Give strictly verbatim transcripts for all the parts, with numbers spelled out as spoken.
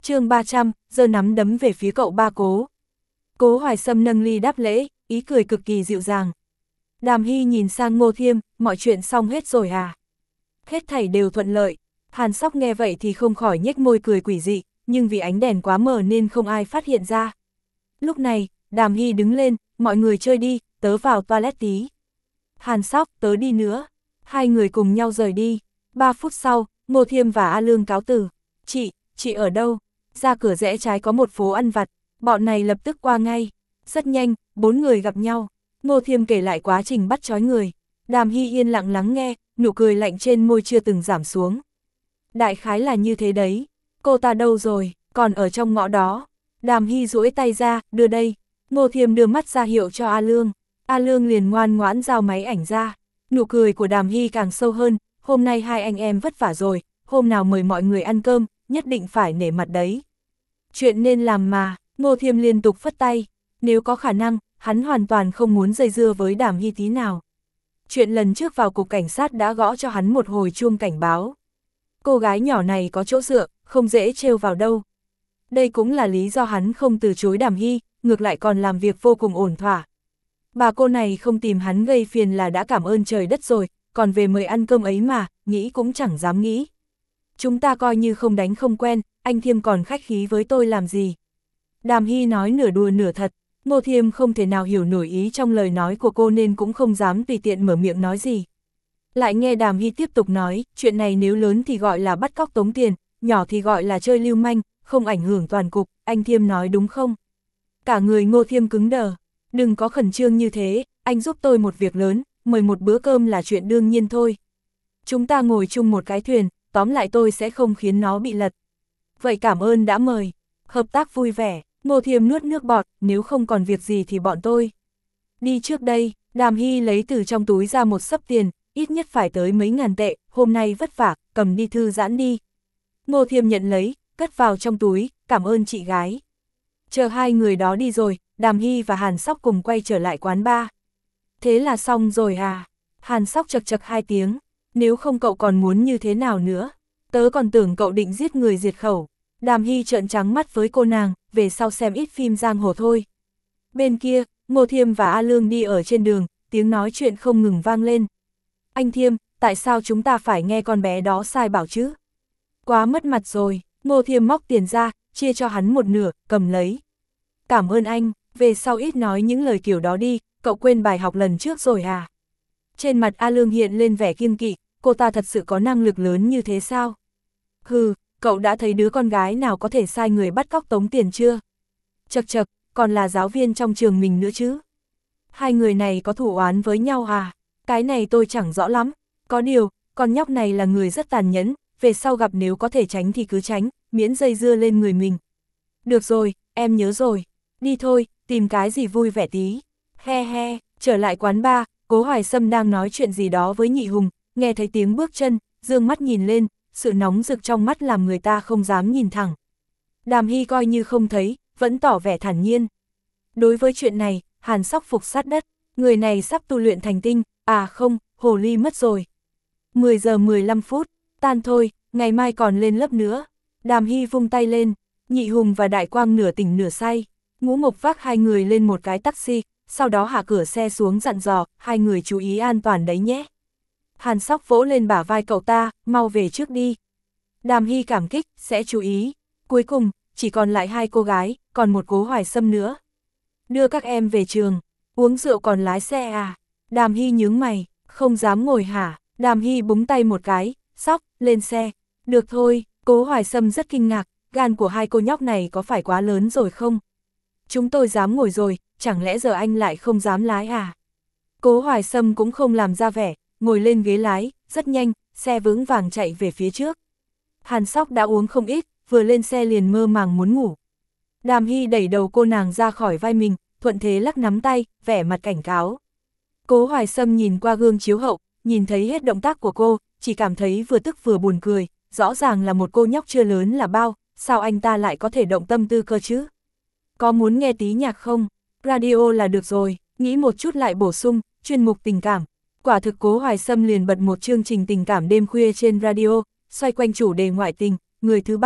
chương ba trăm, giơ nắm đấm về phía cậu ba Cố. Cố Hoài Sâm nâng ly đáp lễ, ý cười cực kỳ dịu dàng. Đàm Hy nhìn sang Ngô Thiêm, mọi chuyện xong hết rồi à? Hết thảy đều thuận lợi. Hàn Sóc nghe vậy thì không khỏi nhếch môi cười quỷ dị, nhưng vì ánh đèn quá mờ nên không ai phát hiện ra. Lúc này, Đàm Hy đứng lên, mọi người chơi đi, tớ vào toilet tí. Hàn Sóc, tớ đi nữa. Hai người cùng nhau rời đi. Ba phút sau, Ngô Thiêm và A Lương cáo từ. Chị, chị ở đâu? Ra cửa rẽ trái có một phố ăn vặt, bọn này lập tức qua ngay. Rất nhanh, bốn người gặp nhau. Ngô Thiêm kể lại quá trình bắt trói người. Đàm Hy yên lặng lắng nghe, nụ cười lạnh trên môi chưa từng giảm xuống. Đại khái là như thế đấy. Cô ta đâu rồi, còn ở trong ngõ đó. Đàm Hy duỗi tay ra, đưa đây. Ngô Thiêm đưa mắt ra hiệu cho A Lương. A Lương liền ngoan ngoãn giao máy ảnh ra. Nụ cười của Đàm Hy càng sâu hơn. Hôm nay hai anh em vất vả rồi, hôm nào mời mọi người ăn cơm, nhất định phải nể mặt đấy. Chuyện nên làm mà. Ngô Thiêm liên tục phất tay. Nếu có khả năng, hắn hoàn toàn không muốn dây dưa với Đàm Hy tí nào. Chuyện lần trước vào cục cảnh sát đã gõ cho hắn một hồi chuông cảnh báo. Cô gái nhỏ này có chỗ dựa, không dễ trêu vào đâu. Đây cũng là lý do hắn không từ chối Đàm Hy, ngược lại còn làm việc vô cùng ổn thỏa. Bà cô này không tìm hắn gây phiền là đã cảm ơn trời đất rồi, còn về mời ăn cơm ấy mà, nghĩ cũng chẳng dám nghĩ. Chúng ta coi như không đánh không quen, anh Thiêm còn khách khí với tôi làm gì. Đàm Hy nói nửa đùa nửa thật, Ngô Thiêm không thể nào hiểu nổi ý trong lời nói của cô nên cũng không dám tùy tiện mở miệng nói gì. Lại nghe Đàm Hy tiếp tục nói, chuyện này nếu lớn thì gọi là bắt cóc tống tiền, nhỏ thì gọi là chơi lưu manh, không ảnh hưởng toàn cục, anh Thiêm nói đúng không? Cả người Ngô Thiêm cứng đờ, đừng có khẩn trương như thế, anh giúp tôi một việc lớn, mời một bữa cơm là chuyện đương nhiên thôi. Chúng ta ngồi chung một cái thuyền, tóm lại tôi sẽ không khiến nó bị lật. Vậy cảm ơn đã mời, hợp tác vui vẻ. Ngô Thiêm nuốt nước bọt, nếu không còn việc gì thì bọn tôi đi trước đây. Đàm Hy lấy từ trong túi ra một xấp tiền, ít nhất phải tới mấy ngàn tệ, hôm nay vất vả, cầm đi thư giãn đi. Ngô Thiêm nhận lấy, cất vào trong túi, cảm ơn chị gái. Chờ hai người đó đi rồi, Đàm Hy và Hàn Sóc cùng quay trở lại quán bar. Thế là xong rồi à? Hàn Sóc chật chật hai tiếng, nếu không cậu còn muốn như thế nào nữa? Tớ còn tưởng cậu định giết người diệt khẩu. Đàm Hy trợn trắng mắt với cô nàng, về sau xem ít phim giang hồ thôi. Bên kia, Ngô Thiêm và A Lương đi ở trên đường, tiếng nói chuyện không ngừng vang lên. Anh Thiêm, tại sao chúng ta phải nghe con bé đó sai bảo chứ? Quá mất mặt rồi. Ngô Thiêm móc tiền ra, chia cho hắn một nửa, cầm lấy. Cảm ơn anh, về sau ít nói những lời kiểu đó đi, cậu quên bài học lần trước rồi à? Trên mặt A Lương hiện lên vẻ kiêng kỵ, cô ta thật sự có năng lực lớn như thế sao? Hừ, cậu đã thấy đứa con gái nào có thể sai người bắt cóc tống tiền chưa? Chật chật, còn là giáo viên trong trường mình nữa chứ? Hai người này có thủ oán với nhau à? Cái này tôi chẳng rõ lắm. Có điều, con nhóc này là người rất tàn nhẫn, về sau gặp nếu có thể tránh thì cứ tránh, miễn dây dưa lên người mình. Được rồi, em nhớ rồi. Đi thôi, tìm cái gì vui vẻ tí. He he, trở lại quán bar, Cố Hoài Sâm đang nói chuyện gì đó với Nhị Hùng, nghe thấy tiếng bước chân, dương mắt nhìn lên, sự nóng rực trong mắt làm người ta không dám nhìn thẳng. Đàm Hy coi như không thấy, vẫn tỏ vẻ thản nhiên. Đối với chuyện này, Hàn Sóc phục sát đất, người này sắp tu luyện thành tinh, à không, hồ ly mất rồi. mười giờ mười lăm phút, tan thôi, ngày mai còn lên lớp nữa. Đàm Hy vung tay lên, Nhị Hùng và Đại Quang nửa tỉnh nửa say. Ngũ Mộc vác hai người lên một cái taxi, sau đó hạ cửa xe xuống dặn dò, hai người chú ý an toàn đấy nhé. Hàn Sóc vỗ lên bả vai cậu ta, mau về trước đi. Đàm Hy cảm kích, sẽ chú ý. Cuối cùng, chỉ còn lại hai cô gái, còn một Cố Hoài Sâm nữa. Đưa các em về trường, uống rượu còn lái xe à? Đàm Hy nhướng mày, không dám ngồi hả? Đàm Hy búng tay một cái, Sóc, lên xe. Được thôi, Cố Hoài Sâm rất kinh ngạc, gan của hai cô nhóc này có phải quá lớn rồi không? Chúng tôi dám ngồi rồi, chẳng lẽ giờ anh lại không dám lái à? Cố Hoài Sâm cũng không làm ra vẻ, ngồi lên ghế lái, rất nhanh, xe vững vàng chạy về phía trước. Hàn Sóc đã uống không ít, vừa lên xe liền mơ màng muốn ngủ. Đàm Hy đẩy đầu cô nàng ra khỏi vai mình, thuận thế lắc nắm tay, vẻ mặt cảnh cáo. Cố Hoài Sâm nhìn qua gương chiếu hậu, nhìn thấy hết động tác của cô, chỉ cảm thấy vừa tức vừa buồn cười, rõ ràng là một cô nhóc chưa lớn là bao, sao anh ta lại có thể động tâm tư cơ chứ? Có muốn nghe tí nhạc không? Radio là được rồi, nghĩ một chút lại bổ sung, chuyên mục tình cảm. Quả thực Cố Hoài Sâm liền bật một chương trình tình cảm đêm khuya trên radio, xoay quanh chủ đề ngoại tình, người thứ ba,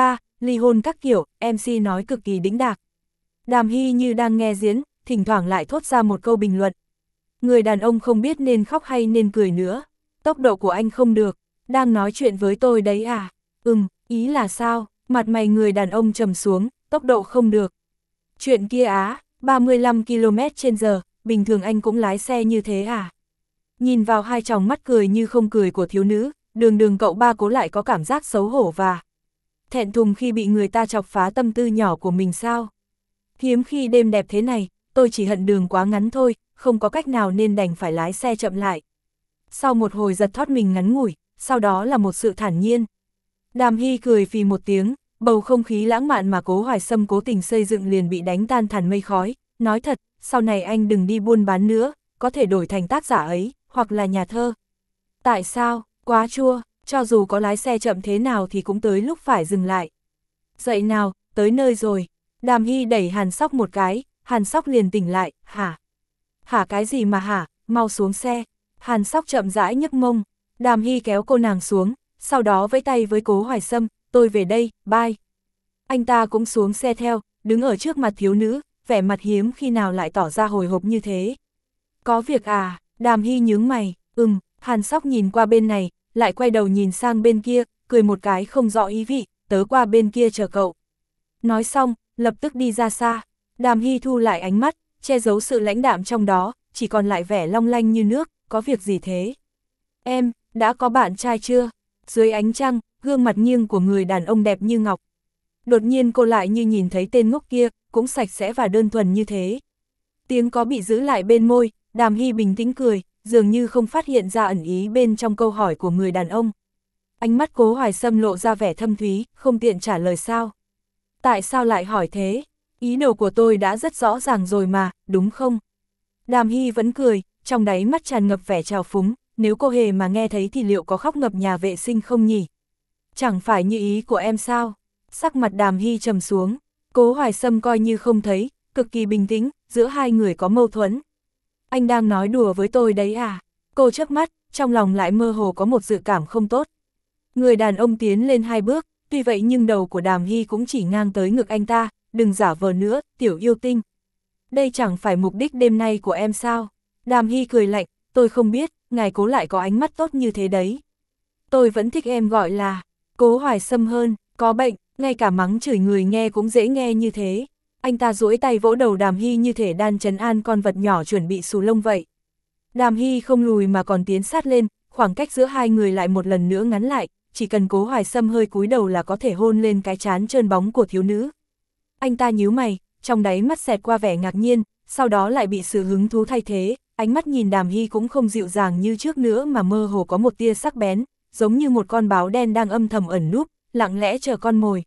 ly hôn các kiểu, em xê nói cực kỳ đĩnh đạc. Đàm Hy như đang nghe diễn, thỉnh thoảng lại thốt ra một câu bình luận. Người đàn ông không biết nên khóc hay nên cười nữa. Tốc độ của anh không được, đang nói chuyện với tôi đấy à? Ừm, ý là sao? Mặt mày người đàn ông trầm xuống, tốc độ không được. Chuyện kia á, ba mươi lăm ki lô mét trên giờ, bình thường anh cũng lái xe như thế à? Nhìn vào hai tròng mắt cười như không cười của thiếu nữ, đường đường cậu ba Cố lại có cảm giác xấu hổ và thẹn thùng khi bị người ta chọc phá tâm tư nhỏ của mình sao? Hiếm khi đêm đẹp thế này, tôi chỉ hận đường quá ngắn thôi, không có cách nào nên đành phải lái xe chậm lại. Sau một hồi giật thót mình ngắn ngủi, sau đó là một sự thản nhiên. Đàm Hy cười phì một tiếng, bầu không khí lãng mạn mà Cố Hoài Sâm cố tình xây dựng liền bị đánh tan thành mây khói. Nói thật, sau này anh đừng đi buôn bán nữa, có thể đổi thành tác giả ấy, hoặc là nhà thơ. Tại sao? Quá chua, cho dù có lái xe chậm thế nào thì cũng tới lúc phải dừng lại. Dậy nào, tới nơi rồi. Đàm Hy đẩy Hàn Sóc một cái, Hàn Sóc liền tỉnh lại, hả? Hả cái gì mà hả, mau xuống xe. Hàn Sóc chậm rãi nhấc mông, Đàm Hy kéo cô nàng xuống, sau đó vẫy tay với Cố Hoài Sâm, tôi về đây, bye. Anh ta cũng xuống xe theo, đứng ở trước mặt thiếu nữ, vẻ mặt hiếm khi nào lại tỏ ra hồi hộp như thế. Có việc à? Đàm Hy nhướng mày, ừm, Hàn Sóc nhìn qua bên này, lại quay đầu nhìn sang bên kia, cười một cái không rõ ý vị, tớ qua bên kia chờ cậu. Nói xong, lập tức đi ra xa. Đàm Hy thu lại ánh mắt, che giấu sự lãnh đạm trong đó, chỉ còn lại vẻ long lanh như nước, có việc gì thế? Em, đã có bạn trai chưa? Dưới ánh trăng, gương mặt nghiêng của người đàn ông đẹp như ngọc. Đột nhiên cô lại như nhìn thấy tên ngốc kia, cũng sạch sẽ và đơn thuần như thế. Tiếng có bị giữ lại bên môi, Đàm Hy bình tĩnh cười, dường như không phát hiện ra ẩn ý bên trong câu hỏi của người đàn ông. Ánh mắt Cố Hoài Sâm lộ ra vẻ thâm thúy, không tiện trả lời sao. Tại sao lại hỏi thế? Ý đồ của tôi đã rất rõ ràng rồi mà, đúng không? Đàm Hy vẫn cười, trong đáy mắt tràn ngập vẻ trào phúng, nếu cô hề mà nghe thấy thì liệu có khóc ngập nhà vệ sinh không nhỉ? Chẳng phải như ý của em sao? Sắc mặt Đàm Hy trầm xuống, Cố Hoài Sâm coi như không thấy, cực kỳ bình tĩnh, giữa hai người có mâu thuẫn. Anh đang nói đùa với tôi đấy à? Cô chớp mắt, trong lòng lại mơ hồ có một dự cảm không tốt. Người đàn ông tiến lên hai bước, tuy vậy nhưng đầu của Đàm Hy cũng chỉ ngang tới ngực anh ta, đừng giả vờ nữa, tiểu yêu tinh. Đây chẳng phải mục đích đêm nay của em sao? Đàm Hy cười lạnh, tôi không biết, ngài Cố lại có ánh mắt tốt như thế đấy. Tôi vẫn thích em gọi là Cố Hoài Sâm hơn, có bệnh, ngay cả mắng chửi người nghe cũng dễ nghe như thế. Anh ta duỗi tay vỗ đầu Đàm Hy như thể đang trấn an con vật nhỏ chuẩn bị xù lông vậy. Đàm Hy không lùi mà còn tiến sát lên, khoảng cách giữa hai người lại một lần nữa ngắn lại, chỉ cần Cố Hoài Sâm hơi cúi đầu là có thể hôn lên cái trán trơn bóng của thiếu nữ. Anh ta nhíu mày, trong đáy mắt xẹt qua vẻ ngạc nhiên, sau đó lại bị sự hứng thú thay thế, ánh mắt nhìn Đàm Hy cũng không dịu dàng như trước nữa mà mơ hồ có một tia sắc bén, giống như một con báo đen đang âm thầm ẩn núp, lặng lẽ chờ con mồi.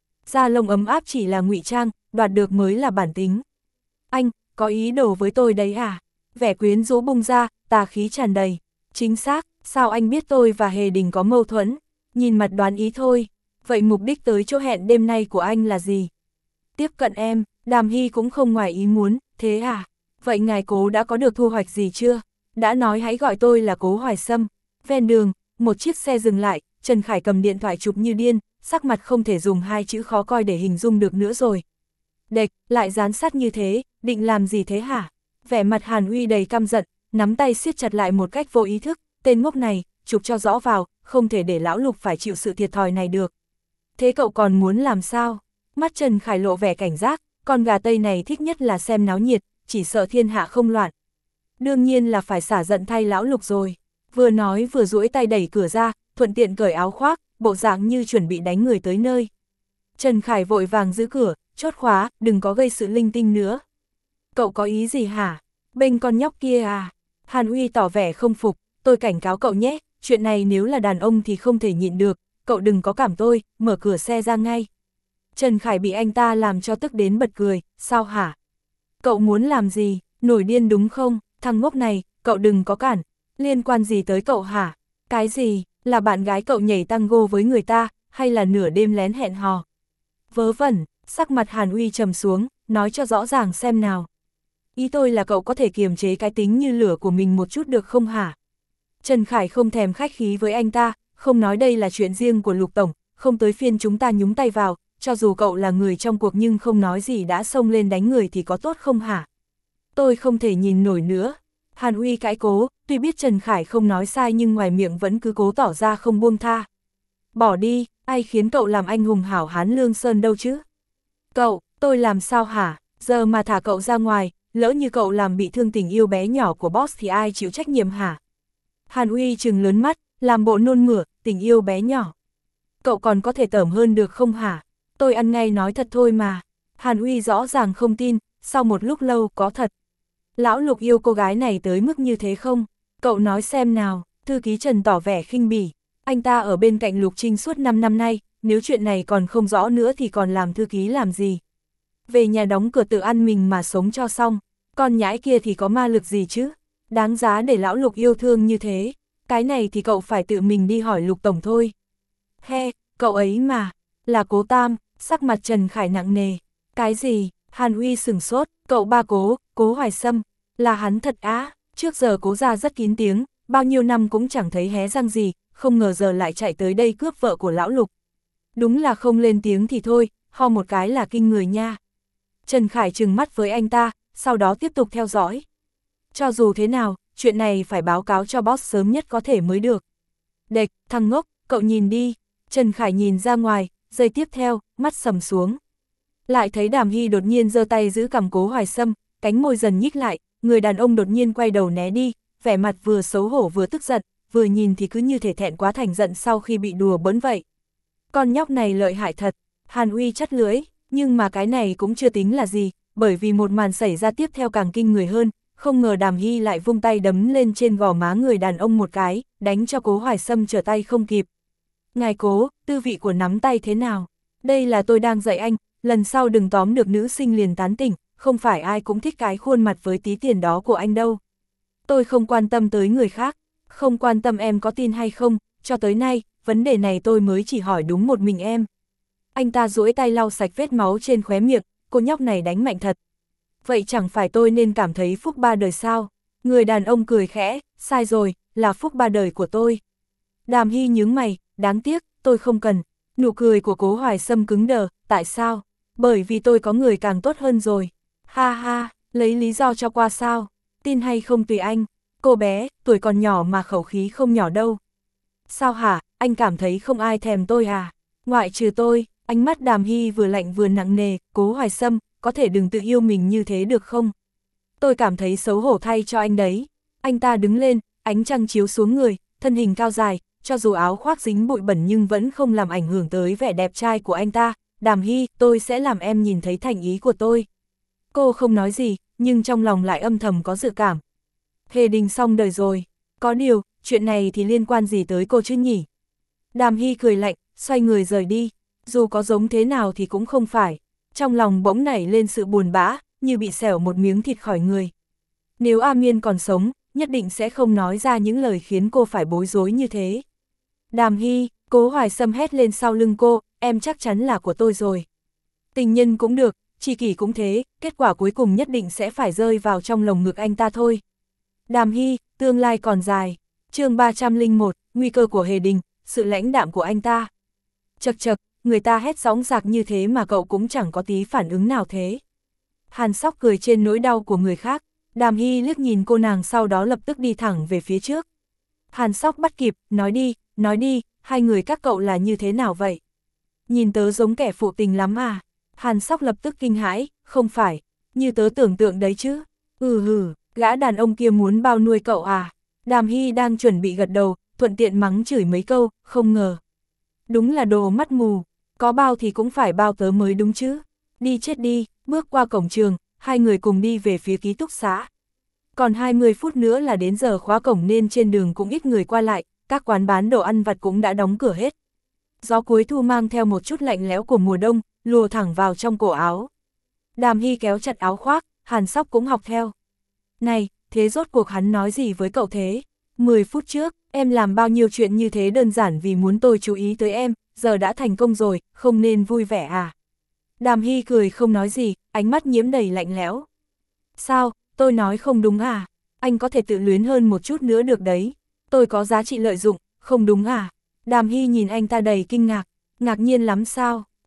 Da lông ấm áp chỉ là ngụy trang, đoạt được mới là bản tính. Anh, có ý đồ với tôi đấy à? Vẻ quyến rũ bung ra, tà khí tràn đầy. Chính xác, sao anh biết tôi và Hề Đình có mâu thuẫn? Nhìn mặt đoán ý thôi. Vậy mục đích tới chỗ hẹn đêm nay của anh là gì? Tiếp cận em, Đàm Hy cũng không ngoài ý muốn, thế à? Vậy ngài Cố đã có được thu hoạch gì chưa? Đã nói hãy gọi tôi là Cố Hoài Sâm. Ven đường, một chiếc xe dừng lại, Trần Khải cầm điện thoại chụp như điên, sắc mặt không thể dùng hai chữ khó coi để hình dung được nữa rồi. Đệch, lại dán sát như thế, định làm gì thế hả? Vẻ mặt Hàn Uy đầy căm giận, nắm tay siết chặt lại một cách vô ý thức, tên ngốc này, chụp cho rõ vào, không thể để lão Lục phải chịu sự thiệt thòi này được. Thế cậu còn muốn làm sao? Mắt Trần Khải lộ vẻ cảnh giác, con gà Tây này thích nhất là xem náo nhiệt, chỉ sợ thiên hạ không loạn. Đương nhiên là phải xả giận thay lão Lục rồi. Vừa nói vừa duỗi tay đẩy cửa ra, thuận tiện cởi áo khoác, bộ dạng như chuẩn bị đánh người tới nơi. Trần Khải vội vàng giữ cửa, chốt khóa, đừng có gây sự linh tinh nữa. Cậu có ý gì hả? Bênh con nhóc kia à? Hàn Uy tỏ vẻ không phục, tôi cảnh cáo cậu nhé, chuyện này nếu là đàn ông thì không thể nhịn được, cậu đừng có cảm tôi, mở cửa xe ra ngay. Trần Khải bị anh ta làm cho tức đến bật cười, sao hả? Cậu muốn làm gì, nổi điên đúng không? Thằng ngốc này, cậu đừng có cản, liên quan gì tới cậu hả? Cái gì, là bạn gái cậu nhảy tango với người ta, hay là nửa đêm lén hẹn hò? Vớ vẩn, sắc mặt Hàn Uy trầm xuống, nói cho rõ ràng xem nào. Ý tôi là cậu có thể kiềm chế cái tính như lửa của mình một chút được không hả? Trần Khải không thèm khách khí với anh ta, không nói đây là chuyện riêng của Lục Tổng, không tới phiên chúng ta nhúng tay vào, cho dù cậu là người trong cuộc nhưng không nói gì đã xông lên đánh người thì có tốt không hả? Tôi không thể nhìn nổi nữa. Hàn Uy cãi cố, tuy biết Trần Khải không nói sai nhưng ngoài miệng vẫn cứ cố tỏ ra không buông tha. Bỏ đi, ai khiến cậu làm anh hùng hảo hán Lương Sơn đâu chứ? Cậu, tôi làm sao hả? Giờ mà thả cậu ra ngoài, lỡ như cậu làm bị thương tình yêu bé nhỏ của boss thì ai chịu trách nhiệm hả? Hàn Uy trừng lớn mắt, làm bộ nôn mửa, tình yêu bé nhỏ. Cậu còn có thể tởm hơn được không hả? Tôi ăn ngay nói thật thôi mà. Hàn Uy rõ ràng không tin, sau một lúc lâu có thật. Lão Lục yêu cô gái này tới mức như thế không? Cậu nói xem nào. Thư ký Trần tỏ vẻ khinh bỉ. Anh ta ở bên cạnh Lục Trinh suốt năm năm nay, nếu chuyện này còn không rõ nữa thì còn làm thư ký làm gì? Về nhà đóng cửa tự ăn mình mà sống cho xong. Con nhãi kia thì có ma lực gì chứ? Đáng giá để lão Lục yêu thương như thế. Cái này thì cậu phải tự mình đi hỏi Lục Tổng thôi. He, cậu ấy mà, là Cố Tam. Sắc mặt Trần Khải nặng nề. Cái gì? Hàn Uy sửng sốt, cậu ba Cố, Cố Hoài Sâm, là hắn thật á? Trước giờ Cố gia rất kín tiếng, bao nhiêu năm cũng chẳng thấy hé răng gì, không ngờ giờ lại chạy tới đây cướp vợ của lão Lục. Đúng là không lên tiếng thì thôi, ho một cái là kinh người nha. Trần Khải trừng mắt với anh ta, sau đó tiếp tục theo dõi. Cho dù thế nào, chuyện này phải báo cáo cho boss sớm nhất có thể mới được. Đệch, thằng ngốc, cậu nhìn đi. Trần Khải nhìn ra ngoài, giây tiếp theo, mắt sầm xuống. Lại thấy Đàm Hy đột nhiên giơ tay giữ cằm Cố Hoài Sâm, cánh môi dần nhích lại, người đàn ông đột nhiên quay đầu né đi, vẻ mặt vừa xấu hổ vừa tức giận, vừa nhìn thì cứ như thể thẹn quá thành giận sau khi bị đùa bỡn vậy. Con nhóc này lợi hại thật, Hàn Uy chắt lưỡi, nhưng mà cái này cũng chưa tính là gì, bởi vì một màn xảy ra tiếp theo càng kinh người hơn, không ngờ Đàm Hy lại vung tay đấm lên trên gò má người đàn ông một cái, đánh cho Cố Hoài Sâm trở tay không kịp. Ngài Cố, tư vị của nắm tay thế nào? Đây là tôi đang dạy anh, lần sau đừng tóm được nữ sinh liền tán tỉnh, không phải ai cũng thích cái khuôn mặt với tí tiền đó của anh đâu. Tôi không quan tâm tới người khác, không quan tâm em có tin hay không, cho tới nay, vấn đề này tôi mới chỉ hỏi đúng một mình em. Anh ta duỗi tay lau sạch vết máu trên khóe miệng, cô nhóc này đánh mạnh thật. Vậy chẳng phải tôi nên cảm thấy phúc ba đời sao? Người đàn ông cười khẽ, sai rồi, là phúc ba đời của tôi. Đàm Hy nhướng mày, đáng tiếc, tôi không cần. Nụ cười của Cố Hoài Sâm cứng đờ, tại sao? Bởi vì tôi có người càng tốt hơn rồi. Ha ha, lấy lý do cho qua sao? Tin hay không tùy anh. Cô bé, tuổi còn nhỏ mà khẩu khí không nhỏ đâu. Sao hả, anh cảm thấy không ai thèm tôi à? Ngoại trừ tôi, ánh mắt Đàm Hy vừa lạnh vừa nặng nề, Cố Hoài Sâm, có thể đừng tự yêu mình như thế được không? Tôi cảm thấy xấu hổ thay cho anh đấy. Anh ta đứng lên, ánh trăng chiếu xuống người, thân hình cao dài, cho dù áo khoác dính bụi bẩn nhưng vẫn không làm ảnh hưởng tới vẻ đẹp trai của anh ta. Đàm Hy, tôi sẽ làm em nhìn thấy thành ý của tôi. Cô không nói gì, nhưng trong lòng lại âm thầm có dự cảm. Hề Đình xong đời rồi. Có điều, chuyện này thì liên quan gì tới cô chứ nhỉ? Đàm Hy cười lạnh, xoay người rời đi. Dù có giống thế nào thì cũng không phải. Trong lòng bỗng nảy lên sự buồn bã, như bị xẻo một miếng thịt khỏi người. Nếu A Miên còn sống, nhất định sẽ không nói ra những lời khiến cô phải bối rối như thế. Đàm Hy, Cố Hoài Sâm hét lên sau lưng cô, em chắc chắn là của tôi rồi. Tình nhân cũng được, tri kỷ cũng thế, kết quả cuối cùng nhất định sẽ phải rơi vào trong lồng ngực anh ta thôi. Đàm Hy, tương lai còn dài. Chương ba trăm lẻ một, nguy cơ của Hề Đình, sự lãnh đạm của anh ta. Chật chật, người ta hét sóng sạc như thế mà cậu cũng chẳng có tí phản ứng nào thế. Hàn Sóc cười trên nỗi đau của người khác, Đàm Hy liếc nhìn cô nàng sau đó lập tức đi thẳng về phía trước. Hàn Sóc bắt kịp, nói đi, nói đi, hai người các cậu là như thế nào vậy? Nhìn tớ giống kẻ phụ tình lắm à? Hàn Sóc lập tức kinh hãi, không phải, như tớ tưởng tượng đấy chứ. Ừ hừ, gã đàn ông kia muốn bao nuôi cậu à? Đàm Hy đang chuẩn bị gật đầu, thuận tiện mắng chửi mấy câu, không ngờ. Đúng là đồ mắt mù, có bao thì cũng phải bao tớ mới đúng chứ. Đi chết đi, bước qua cổng trường, hai người cùng đi về phía ký túc xá. Còn hai mươi phút nữa là đến giờ khóa cổng nên trên đường cũng ít người qua lại, các quán bán đồ ăn vặt cũng đã đóng cửa hết. Gió cuối thu mang theo một chút lạnh lẽo của mùa đông, lùa thẳng vào trong cổ áo. Đàm Hy kéo chặt áo khoác, Hàn Sóc cũng học theo. Này, thế rốt cuộc hắn nói gì với cậu thế? mười phút trước, em làm bao nhiêu chuyện như thế đơn giản vì muốn tôi chú ý tới em, giờ đã thành công rồi, không nên vui vẻ à? Đàm Hy cười không nói gì, ánh mắt nhiễm đầy lạnh lẽo. Sao, tôi nói không đúng à? Anh có thể tự luyến hơn một chút nữa được đấy. Tôi có giá trị lợi dụng, không đúng à? Đàm Hy nhìn anh ta đầy kinh ngạc, ngạc nhiên lắm sao?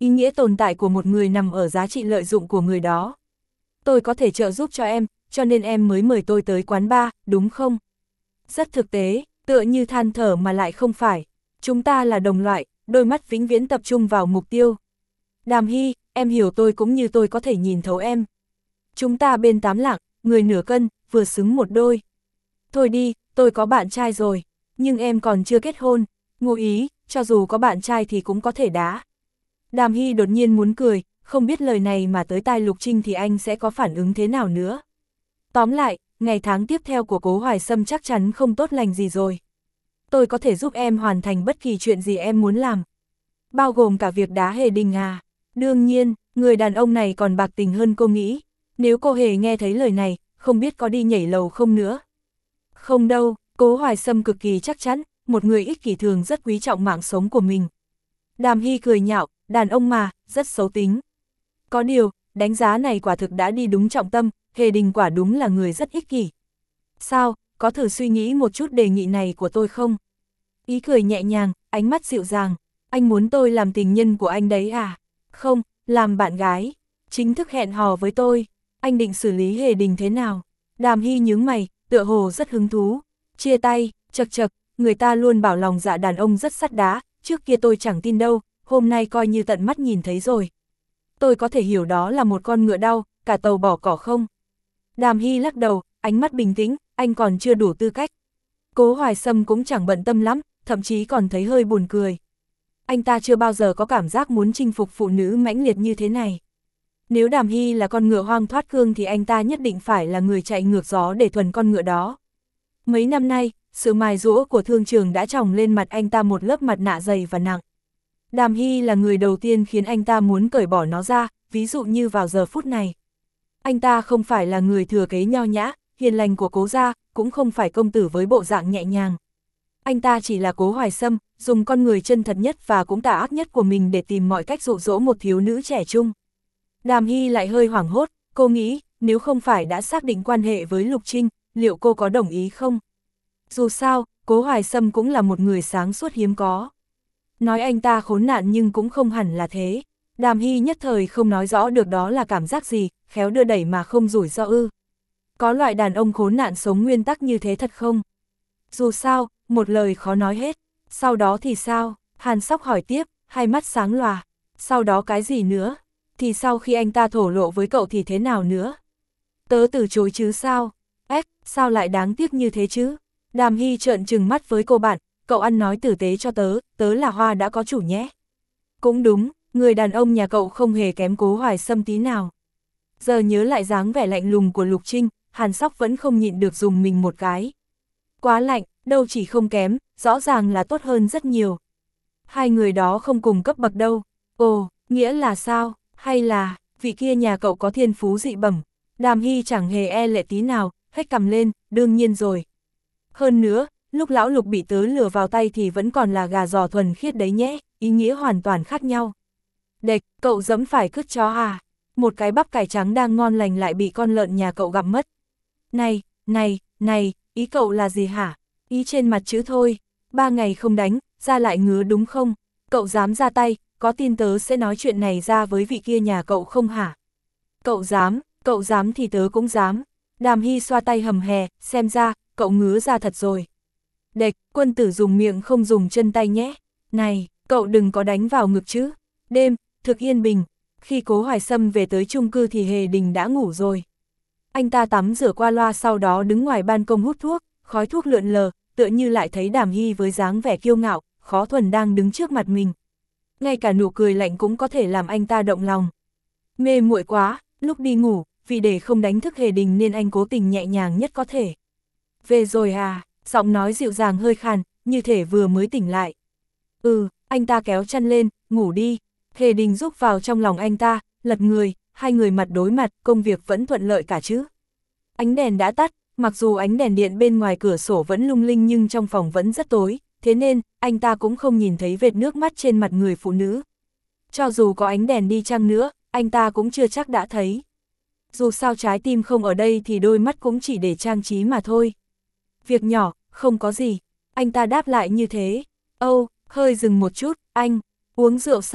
ý nghĩa tồn tại của một người nằm ở giá trị lợi dụng của người đó. Tôi có thể trợ giúp cho em, cho nên em mới mời tôi tới quán bar, đúng không? Rất thực tế, tựa như than thở mà lại không phải. Chúng ta là đồng loại, đôi mắt vĩnh viễn tập trung vào mục tiêu. Đàm Hy, em hiểu tôi cũng như tôi có thể nhìn thấu em. Chúng ta bên tám lạng, người nửa cân, vừa xứng một đôi. Thôi đi, tôi có bạn trai rồi, nhưng em còn chưa kết hôn. Ngụ ý, cho dù có bạn trai thì cũng có thể đá. Đàm Hy đột nhiên muốn cười, không biết lời này mà tới tai Lục Trinh thì anh sẽ có phản ứng thế nào nữa. Tóm lại, ngày tháng tiếp theo của Cố Hoài Sâm chắc chắn không tốt lành gì rồi. Tôi có thể giúp em hoàn thành bất kỳ chuyện gì em muốn làm. Bao gồm cả việc đá Hề Đình à. Đương nhiên, người đàn ông này còn bạc tình hơn cô nghĩ. Nếu cô Hề nghe thấy lời này, không biết có đi nhảy lầu không nữa. Không đâu, Cố Hoài Sâm cực kỳ chắc chắn, một người ích kỷ thường rất quý trọng mạng sống của mình. Đàm Hy cười nhạo, đàn ông mà, rất xấu tính. Có điều, đánh giá này quả thực đã đi đúng trọng tâm, Hề Đình quả đúng là người rất ích kỷ. Sao, có thử suy nghĩ một chút đề nghị này của tôi không? Ý cười nhẹ nhàng, ánh mắt dịu dàng, anh muốn tôi làm tình nhân của anh đấy à? Không, làm bạn gái, chính thức hẹn hò với tôi, anh định xử lý Hề Đình thế nào? Đàm Hy nhướng mày, tựa hồ rất hứng thú, chia tay, chật chật, người ta luôn bảo lòng dạ đàn ông rất sắt đá, trước kia tôi chẳng tin đâu, hôm nay coi như tận mắt nhìn thấy rồi. Tôi có thể hiểu đó là một con ngựa đau, cả tàu bỏ cỏ không? Đàm Hy lắc đầu, ánh mắt bình tĩnh, anh còn chưa đủ tư cách. Cố Hoài Sâm cũng chẳng bận tâm lắm, thậm chí còn thấy hơi buồn cười. Anh ta chưa bao giờ có cảm giác muốn chinh phục phụ nữ mãnh liệt như thế này. Nếu Đàm Hy là con ngựa hoang thoát cương thì anh ta nhất định phải là người chạy ngược gió để thuần con ngựa đó. Mấy năm nay, sự mài dũa của thương trường đã tròng lên mặt anh ta một lớp mặt nạ dày và nặng. Đàm Hy là người đầu tiên khiến anh ta muốn cởi bỏ nó ra, ví dụ như vào giờ phút này. Anh ta không phải là người thừa kế nho nhã, hiền lành của Cố gia, cũng không phải công tử với bộ dạng nhẹ nhàng. Anh ta chỉ là Cố Hoài Sâm, dùng con người chân thật nhất và cũng tà ác nhất của mình để tìm mọi cách dụ dỗ một thiếu nữ trẻ trung. Đàm Hy lại hơi hoảng hốt, cô nghĩ, nếu không phải đã xác định quan hệ với Lục Trinh, liệu cô có đồng ý không? Dù sao, Cố Hoài Sâm cũng là một người sáng suốt hiếm có. Nói anh ta khốn nạn nhưng cũng không hẳn là thế. Đàm Hy nhất thời không nói rõ được đó là cảm giác gì, khéo đưa đẩy mà không rủi ro ư. Có loại đàn ông khốn nạn sống nguyên tắc như thế thật không? Dù sao, một lời khó nói hết. Sau đó thì sao? Hàn Sóc hỏi tiếp, hai mắt sáng lòa. Sau đó cái gì nữa? Thì sau khi anh ta thổ lộ với cậu thì thế nào nữa? Tớ từ chối chứ sao? Ếch, sao lại đáng tiếc như thế chứ? Đàm Hy trợn trừng mắt với cô bạn, cậu ăn nói tử tế cho tớ, tớ là hoa đã có chủ nhé. Cũng đúng, người đàn ông nhà cậu không hề kém Cố Hoài Sâm tí nào. Giờ nhớ lại dáng vẻ lạnh lùng của Lục Trinh, Hàn Sóc vẫn không nhịn được dùng mình một cái. Quá lạnh, đâu chỉ không kém, rõ ràng là tốt hơn rất nhiều. Hai người đó không cùng cấp bậc đâu. Ồ, nghĩa là sao? Hay là, vị kia nhà cậu có thiên phú dị bẩm? Đàm Hy chẳng hề e lệ tí nào, hét cằm lên, đương nhiên rồi. Hơn nữa, lúc lão Lục bị tớ lừa vào tay thì vẫn còn là gà giò thuần khiết đấy nhé, ý nghĩa hoàn toàn khác nhau. Đệch, cậu dẫm phải cứt chó à? Một cái bắp cải trắng đang ngon lành lại bị con lợn nhà cậu gặm mất. Này, này, này, ý cậu là gì hả? Ý trên mặt chữ thôi, ba ngày không đánh, ra lại ngứa đúng không? Cậu dám ra tay, có tin tớ sẽ nói chuyện này ra với vị kia nhà cậu không hả? Cậu dám, cậu dám thì tớ cũng dám. Đàm Hy xoa tay hầm hè, xem ra, cậu ngứa ra thật rồi. Đệch, quân tử dùng miệng không dùng chân tay nhé. Này, cậu đừng có đánh vào ngực chứ. Đêm, thực yên bình. Khi Cố Hoài Sâm về tới chung cư thì Hề Đình đã ngủ rồi. Anh ta tắm rửa qua loa sau đó đứng ngoài ban công hút thuốc, khói thuốc lượn lờ, tựa như lại thấy Đàm Hy với dáng vẻ kiêu ngạo, khó thuần đang đứng trước mặt mình. Ngay cả nụ cười lạnh cũng có thể làm anh ta động lòng. Mê muội quá, lúc đi ngủ, vì để không đánh thức Hề Đình nên anh cố tình nhẹ nhàng nhất có thể. Về rồi à, giọng nói dịu dàng hơi khàn, như thể vừa mới tỉnh lại. Ừ, anh ta kéo chăn lên, ngủ đi. Hề Đình rúc vào trong lòng anh ta, lật người, hai người mặt đối mặt, công việc vẫn thuận lợi cả chứ. Ánh đèn đã tắt, mặc dù ánh đèn điện bên ngoài cửa sổ vẫn lung linh nhưng trong phòng vẫn rất tối, thế nên, anh ta cũng không nhìn thấy vệt nước mắt trên mặt người phụ nữ. Cho dù có ánh đèn đi chăng nữa, anh ta cũng chưa chắc đã thấy. Dù sao trái tim không ở đây thì đôi mắt cũng chỉ để trang trí mà thôi. Việc nhỏ, không có gì. Anh ta đáp lại như thế. Âu, hơi dừng một chút, anh, uống rượu sao?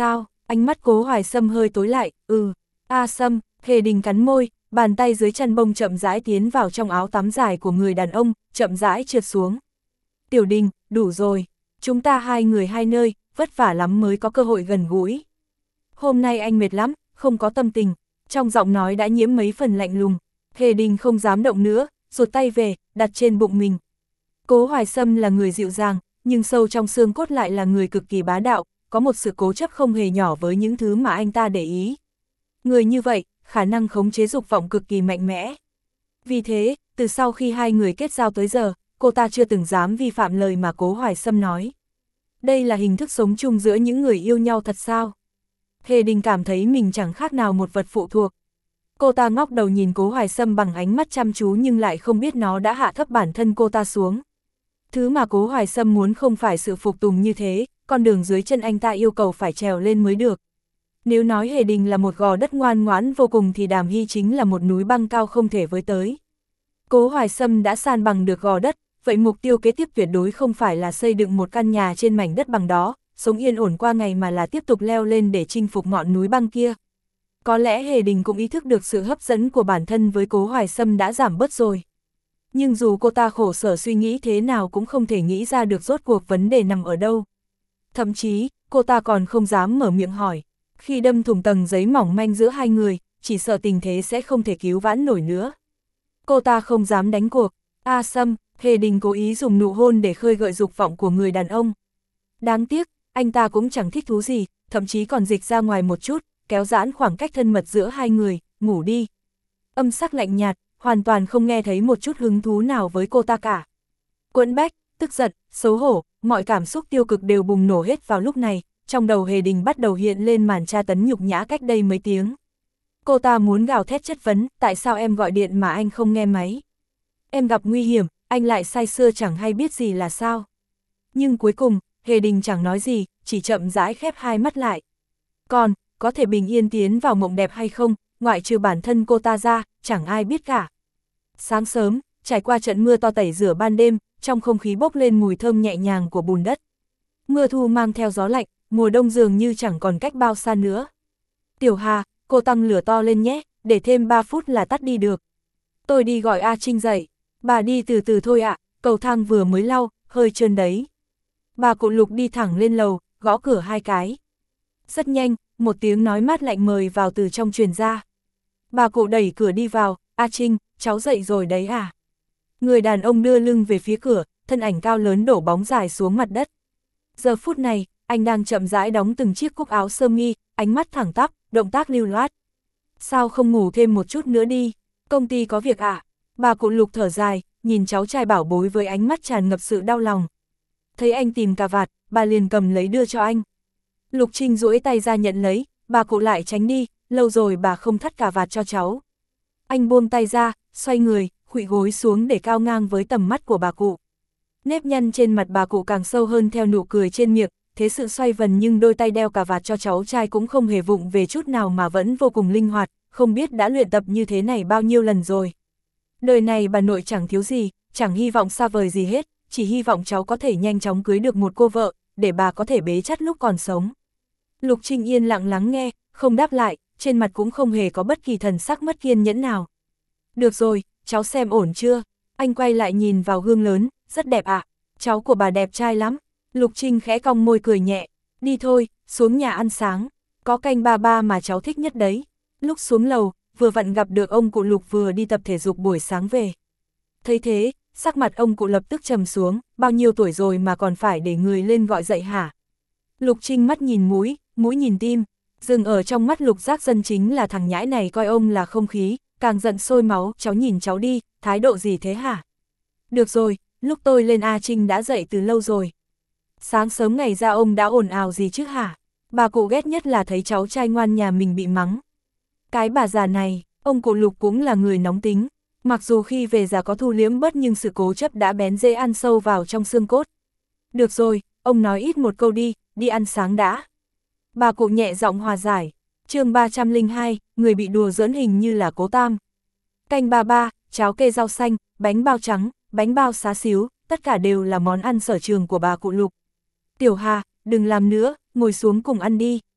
Ánh mắt Cố Hoài Sâm hơi tối lại, ừ, A Sâm, Hề Đình cắn môi, bàn tay dưới chăn bông chậm rãi tiến vào trong áo tắm dài của người đàn ông, chậm rãi trượt xuống. Tiểu Đình, đủ rồi, chúng ta hai người hai nơi, vất vả lắm mới có cơ hội gần gũi. Hôm nay anh mệt lắm, không có tâm tình, trong giọng nói đã nhiễm mấy phần lạnh lùng. Hề Đình không dám động nữa, rụt tay về, đặt trên bụng mình. Cố Hoài Sâm là người dịu dàng, nhưng sâu trong xương cốt lại là người cực kỳ bá đạo, có một sự cố chấp không hề nhỏ với những thứ mà anh ta để ý. Người như vậy, khả năng khống chế dục vọng cực kỳ mạnh mẽ. Vì thế, từ sau khi hai người kết giao tới giờ, cô ta chưa từng dám vi phạm lời mà Cố Hoài Sâm nói. Đây là hình thức sống chung giữa những người yêu nhau thật sao? Hề Đình cảm thấy mình chẳng khác nào một vật phụ thuộc. Cô ta ngóc đầu nhìn Cố Hoài Sâm bằng ánh mắt chăm chú nhưng lại không biết nó đã hạ thấp bản thân cô ta xuống. Thứ mà Cố Hoài Sâm muốn không phải sự phục tùng như thế, con đường dưới chân anh ta yêu cầu phải trèo lên mới được. Nếu nói Hề Đình là một gò đất ngoan ngoãn vô cùng thì Đàm Hy chính là một núi băng cao không thể với tới. Cố Hoài Sâm đã san bằng được gò đất, vậy mục tiêu kế tiếp tuyệt đối không phải là xây dựng một căn nhà trên mảnh đất bằng đó, sống yên ổn qua ngày mà là tiếp tục leo lên để chinh phục ngọn núi băng kia. Có lẽ Hề Đình cũng ý thức được sự hấp dẫn của bản thân với Cố Hoài Sâm đã giảm bớt rồi. Nhưng dù cô ta khổ sở suy nghĩ thế nào cũng không thể nghĩ ra được rốt cuộc vấn đề nằm ở đâu. Thậm chí, cô ta còn không dám mở miệng hỏi. Khi đâm thủng tầng giấy mỏng manh giữa hai người, chỉ sợ tình thế sẽ không thể cứu vãn nổi nữa. Cô ta không dám đánh cuộc. A Sâm, Hề Đình cố ý dùng nụ hôn để khơi gợi dục vọng của người đàn ông. Đáng tiếc, anh ta cũng chẳng thích thú gì, thậm chí còn dịch ra ngoài một chút, kéo giãn khoảng cách thân mật giữa hai người, ngủ đi. Âm sắc lạnh nhạt, hoàn toàn không nghe thấy một chút hứng thú nào với cô ta cả. Quẫn bách, tức giận, xấu hổ, mọi cảm xúc tiêu cực đều bùng nổ hết vào lúc này, trong đầu Hề Đình bắt đầu hiện lên màn tra tấn nhục nhã cách đây mấy tiếng. Cô ta muốn gào thét chất vấn, tại sao em gọi điện mà anh không nghe máy? Em gặp nguy hiểm, anh lại say sưa chẳng hay biết gì là sao? Nhưng cuối cùng, Hề Đình chẳng nói gì, chỉ chậm rãi khép hai mắt lại. Còn, có thể bình yên tiến vào mộng đẹp hay không, ngoại trừ bản thân cô ta ra, chẳng ai biết cả. Sáng sớm, trải qua trận mưa to tẩy rửa ban đêm, trong không khí bốc lên mùi thơm nhẹ nhàng của bùn đất. Mưa thu mang theo gió lạnh, mùa đông dường như chẳng còn cách bao xa nữa. Tiểu Hà, cô tăng lửa to lên nhé, để thêm ba phút là tắt đi được. Tôi đi gọi A Trinh dậy. Bà đi từ từ thôi ạ, à, cầu thang vừa mới lau, hơi trơn đấy. Bà cụ Lục đi thẳng lên lầu, gõ cửa hai cái. Rất nhanh, một tiếng nói mát lạnh mời vào từ trong truyền ra. Bà cụ đẩy cửa đi vào, A Trinh, cháu dậy rồi đấy à? Người đàn ông đưa lưng về phía cửa, thân ảnh cao lớn đổ bóng dài xuống mặt đất. Giờ phút này, anh đang chậm rãi đóng từng chiếc cúc áo sơ mi, ánh mắt thẳng tắp, động tác lưu loát. Sao không ngủ thêm một chút nữa đi? Công ty có việc ạ? À? Bà cụ Lục thở dài, nhìn cháu trai bảo bối với ánh mắt tràn ngập sự đau lòng. Thấy anh tìm cà vạt, bà liền cầm lấy đưa cho anh. Lục Trinh duỗi tay ra nhận lấy, bà cụ lại tránh đi, lâu rồi bà không thắt cà vạt cho cháu. Anh buông tay ra, xoay người, khuỵu gối xuống để cao ngang với tầm mắt của bà cụ. Nếp nhăn trên mặt bà cụ càng sâu hơn theo nụ cười trên miệng, thế sự xoay vần nhưng đôi tay đeo cà vạt cho cháu trai cũng không hề vụng về chút nào mà vẫn vô cùng linh hoạt, không biết đã luyện tập như thế này bao nhiêu lần rồi. Đời này bà nội chẳng thiếu gì, chẳng hy vọng xa vời gì hết, chỉ hy vọng cháu có thể nhanh chóng cưới được một cô vợ, để bà có thể bế chắt lúc còn sống. Lục Trinh yên lặng lắng nghe, không đáp lại, trên mặt cũng không hề có bất kỳ thần sắc mất kiên nhẫn nào. Được rồi, cháu xem ổn chưa? Anh quay lại nhìn vào gương lớn, rất đẹp ạ, à? Cháu của bà đẹp trai lắm. Lục Trinh khẽ cong môi cười nhẹ, đi thôi, xuống nhà ăn sáng, có canh ba ba mà cháu thích nhất đấy. Lúc xuống lầu, vừa vặn gặp được ông cụ Lục vừa đi tập thể dục buổi sáng về. Thấy thế, sắc mặt ông cụ lập tức trầm xuống, bao nhiêu tuổi rồi mà còn phải để người lên gọi dậy hả? Lục Trinh mắt nhìn mũi, mũi nhìn tim, dừng ở trong mắt Lục Giác Dân chính là thằng nhãi này coi ông là không khí, càng giận sôi máu, cháu nhìn cháu đi, thái độ gì thế hả? Được rồi, lúc tôi lên A Trinh đã dậy từ lâu rồi. Sáng sớm ngày ra ông đã ồn ào gì chứ hả? Bà cụ ghét nhất là thấy cháu trai ngoan nhà mình bị mắng. Cái bà già này, ông cụ Lục cũng là người nóng tính. Mặc dù khi về già có thu liếm bớt nhưng sự cố chấp đã bén rễ ăn sâu vào trong xương cốt. Được rồi, ông nói ít một câu đi, đi ăn sáng đã. Bà cụ nhẹ giọng hòa giải. Chương ba trăm lẻ hai, người bị đùa giỡn hình như là Cố Tam. Canh ba ba, cháo kê rau xanh, bánh bao trắng, bánh bao xá xíu, tất cả đều là món ăn sở trường của bà cụ Lục. Tiểu Hà, đừng làm nữa, ngồi xuống cùng ăn đi.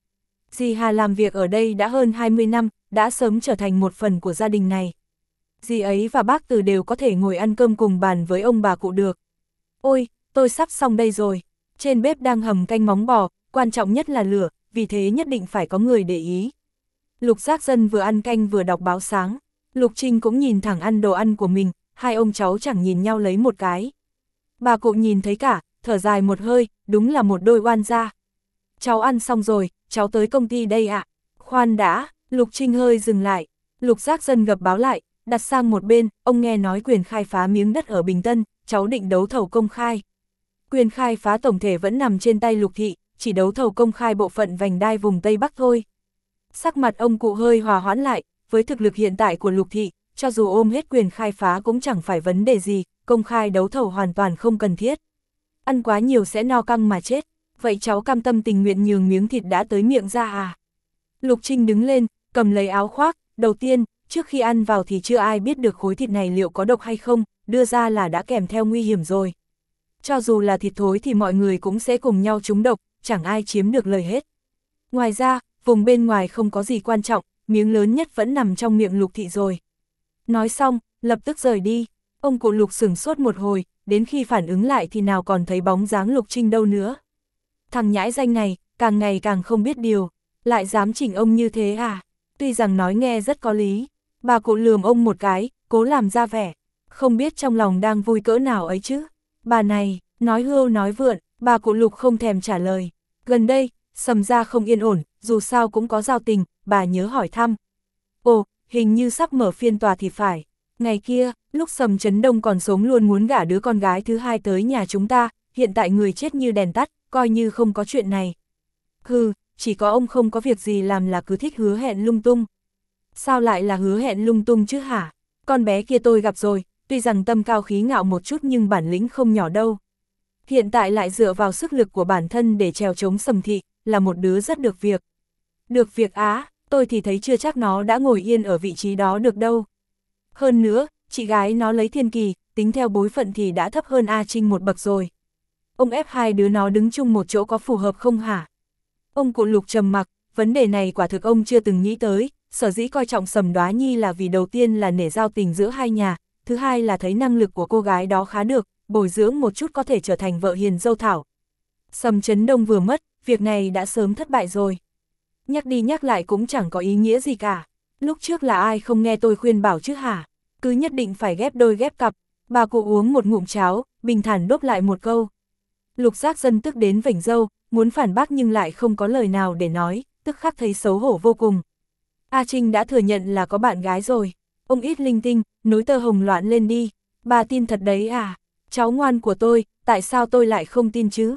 Dì Hà làm việc ở đây đã hơn hai mươi năm, đã sớm trở thành một phần của gia đình này. Dì ấy và bác Từ đều có thể ngồi ăn cơm cùng bàn với ông bà cụ được. Ôi, tôi sắp xong đây rồi. Trên bếp đang hầm canh móng bò, quan trọng nhất là lửa, vì thế nhất định phải có người để ý. Lục Giác Dân vừa ăn canh vừa đọc báo sáng. Lục Trinh cũng nhìn thẳng ăn đồ ăn của mình, hai ông cháu chẳng nhìn nhau lấy một cái. Bà cụ nhìn thấy cả, thở dài một hơi, đúng là một đôi oan gia. Cháu ăn xong rồi, cháu tới công ty đây ạ. Khoan đã, Lục Trinh hơi dừng lại. Lục Giác Dân gập báo lại, đặt sang một bên, ông nghe nói quyền khai phá miếng đất ở Bình Tân, cháu định đấu thầu công khai. Quyền khai phá tổng thể vẫn nằm trên tay Lục Thị, chỉ đấu thầu công khai bộ phận vành đai vùng Tây Bắc thôi. Sắc mặt ông cụ hơi hòa hoãn lại, với thực lực hiện tại của Lục Thị, cho dù ôm hết quyền khai phá cũng chẳng phải vấn đề gì, công khai đấu thầu hoàn toàn không cần thiết. Ăn quá nhiều sẽ no căng mà chết, vậy cháu cam tâm tình nguyện nhường miếng thịt đã tới miệng ra à? Lục Trinh đứng lên, cầm lấy áo khoác, đầu tiên, trước khi ăn vào thì chưa ai biết được khối thịt này liệu có độc hay không, đưa ra là đã kèm theo nguy hiểm rồi. Cho dù là thịt thối thì mọi người cũng sẽ cùng nhau trúng độc, chẳng ai chiếm được lời hết. Ngoài ra, vùng bên ngoài không có gì quan trọng, miếng lớn nhất vẫn nằm trong miệng Lục Thị rồi. Nói xong, lập tức rời đi, ông cụ Lục sửng sốt một hồi, đến khi phản ứng lại thì nào còn thấy bóng dáng Lục Trinh đâu nữa. Thằng nhãi danh này, càng ngày càng không biết điều, lại dám chỉnh ông như thế à? Tuy rằng nói nghe rất có lý, bà cụ lườm ông một cái, cố làm ra vẻ, không biết trong lòng đang vui cỡ nào ấy chứ. Bà này, nói hưu nói vượn, bà cụ Lục không thèm trả lời. Gần đây, Sầm gia không yên ổn, dù sao cũng có giao tình, bà nhớ hỏi thăm. Ồ, hình như sắp mở phiên tòa thì phải. Ngày kia, lúc Sầm Trấn Đông còn sống luôn muốn gả đứa con gái thứ hai tới nhà chúng ta, hiện tại người chết như đèn tắt, coi như không có chuyện này. Hừ, chỉ có ông không có việc gì làm là cứ thích hứa hẹn lung tung. Sao lại là hứa hẹn lung tung chứ hả? Con bé kia tôi gặp rồi, tuy rằng tâm cao khí ngạo một chút nhưng bản lĩnh không nhỏ đâu. Hiện tại lại dựa vào sức lực của bản thân để trèo chống Sầm thị, là một đứa rất được việc. Được việc á, tôi thì thấy chưa chắc nó đã ngồi yên ở vị trí đó được đâu. Hơn nữa, chị gái nó lấy Thiên Kỳ, tính theo bối phận thì đã thấp hơn A Trinh một bậc rồi. Ông ép hai đứa nó đứng chung một chỗ có phù hợp không hả? Ông cụ Lục trầm mặc, vấn đề này quả thực ông chưa từng nghĩ tới, sở dĩ coi trọng Sầm Đoá Nhi là vì đầu tiên là nể giao tình giữa hai nhà, thứ hai là thấy năng lực của cô gái đó khá được, bồi dưỡng một chút có thể trở thành vợ hiền dâu thảo. Sầm Trấn Đông vừa mất, việc này đã sớm thất bại rồi. Nhắc đi nhắc lại cũng chẳng có ý nghĩa gì cả. Lúc trước là ai không nghe tôi khuyên bảo chứ hả? Cứ nhất định phải ghép đôi ghép cặp. Bà cụ uống một ngụm cháo, bình thản đốt lại một câu. Lục Giác Dân tức đến vểnh râu, muốn phản bác nhưng lại không có lời nào để nói, tức khắc thấy xấu hổ vô cùng. A Trinh đã thừa nhận là có bạn gái rồi. Ông ít linh tinh, nối tơ hồng loạn lên đi. Bà tin thật đấy à? Cháu ngoan của tôi, tại sao tôi lại không tin chứ?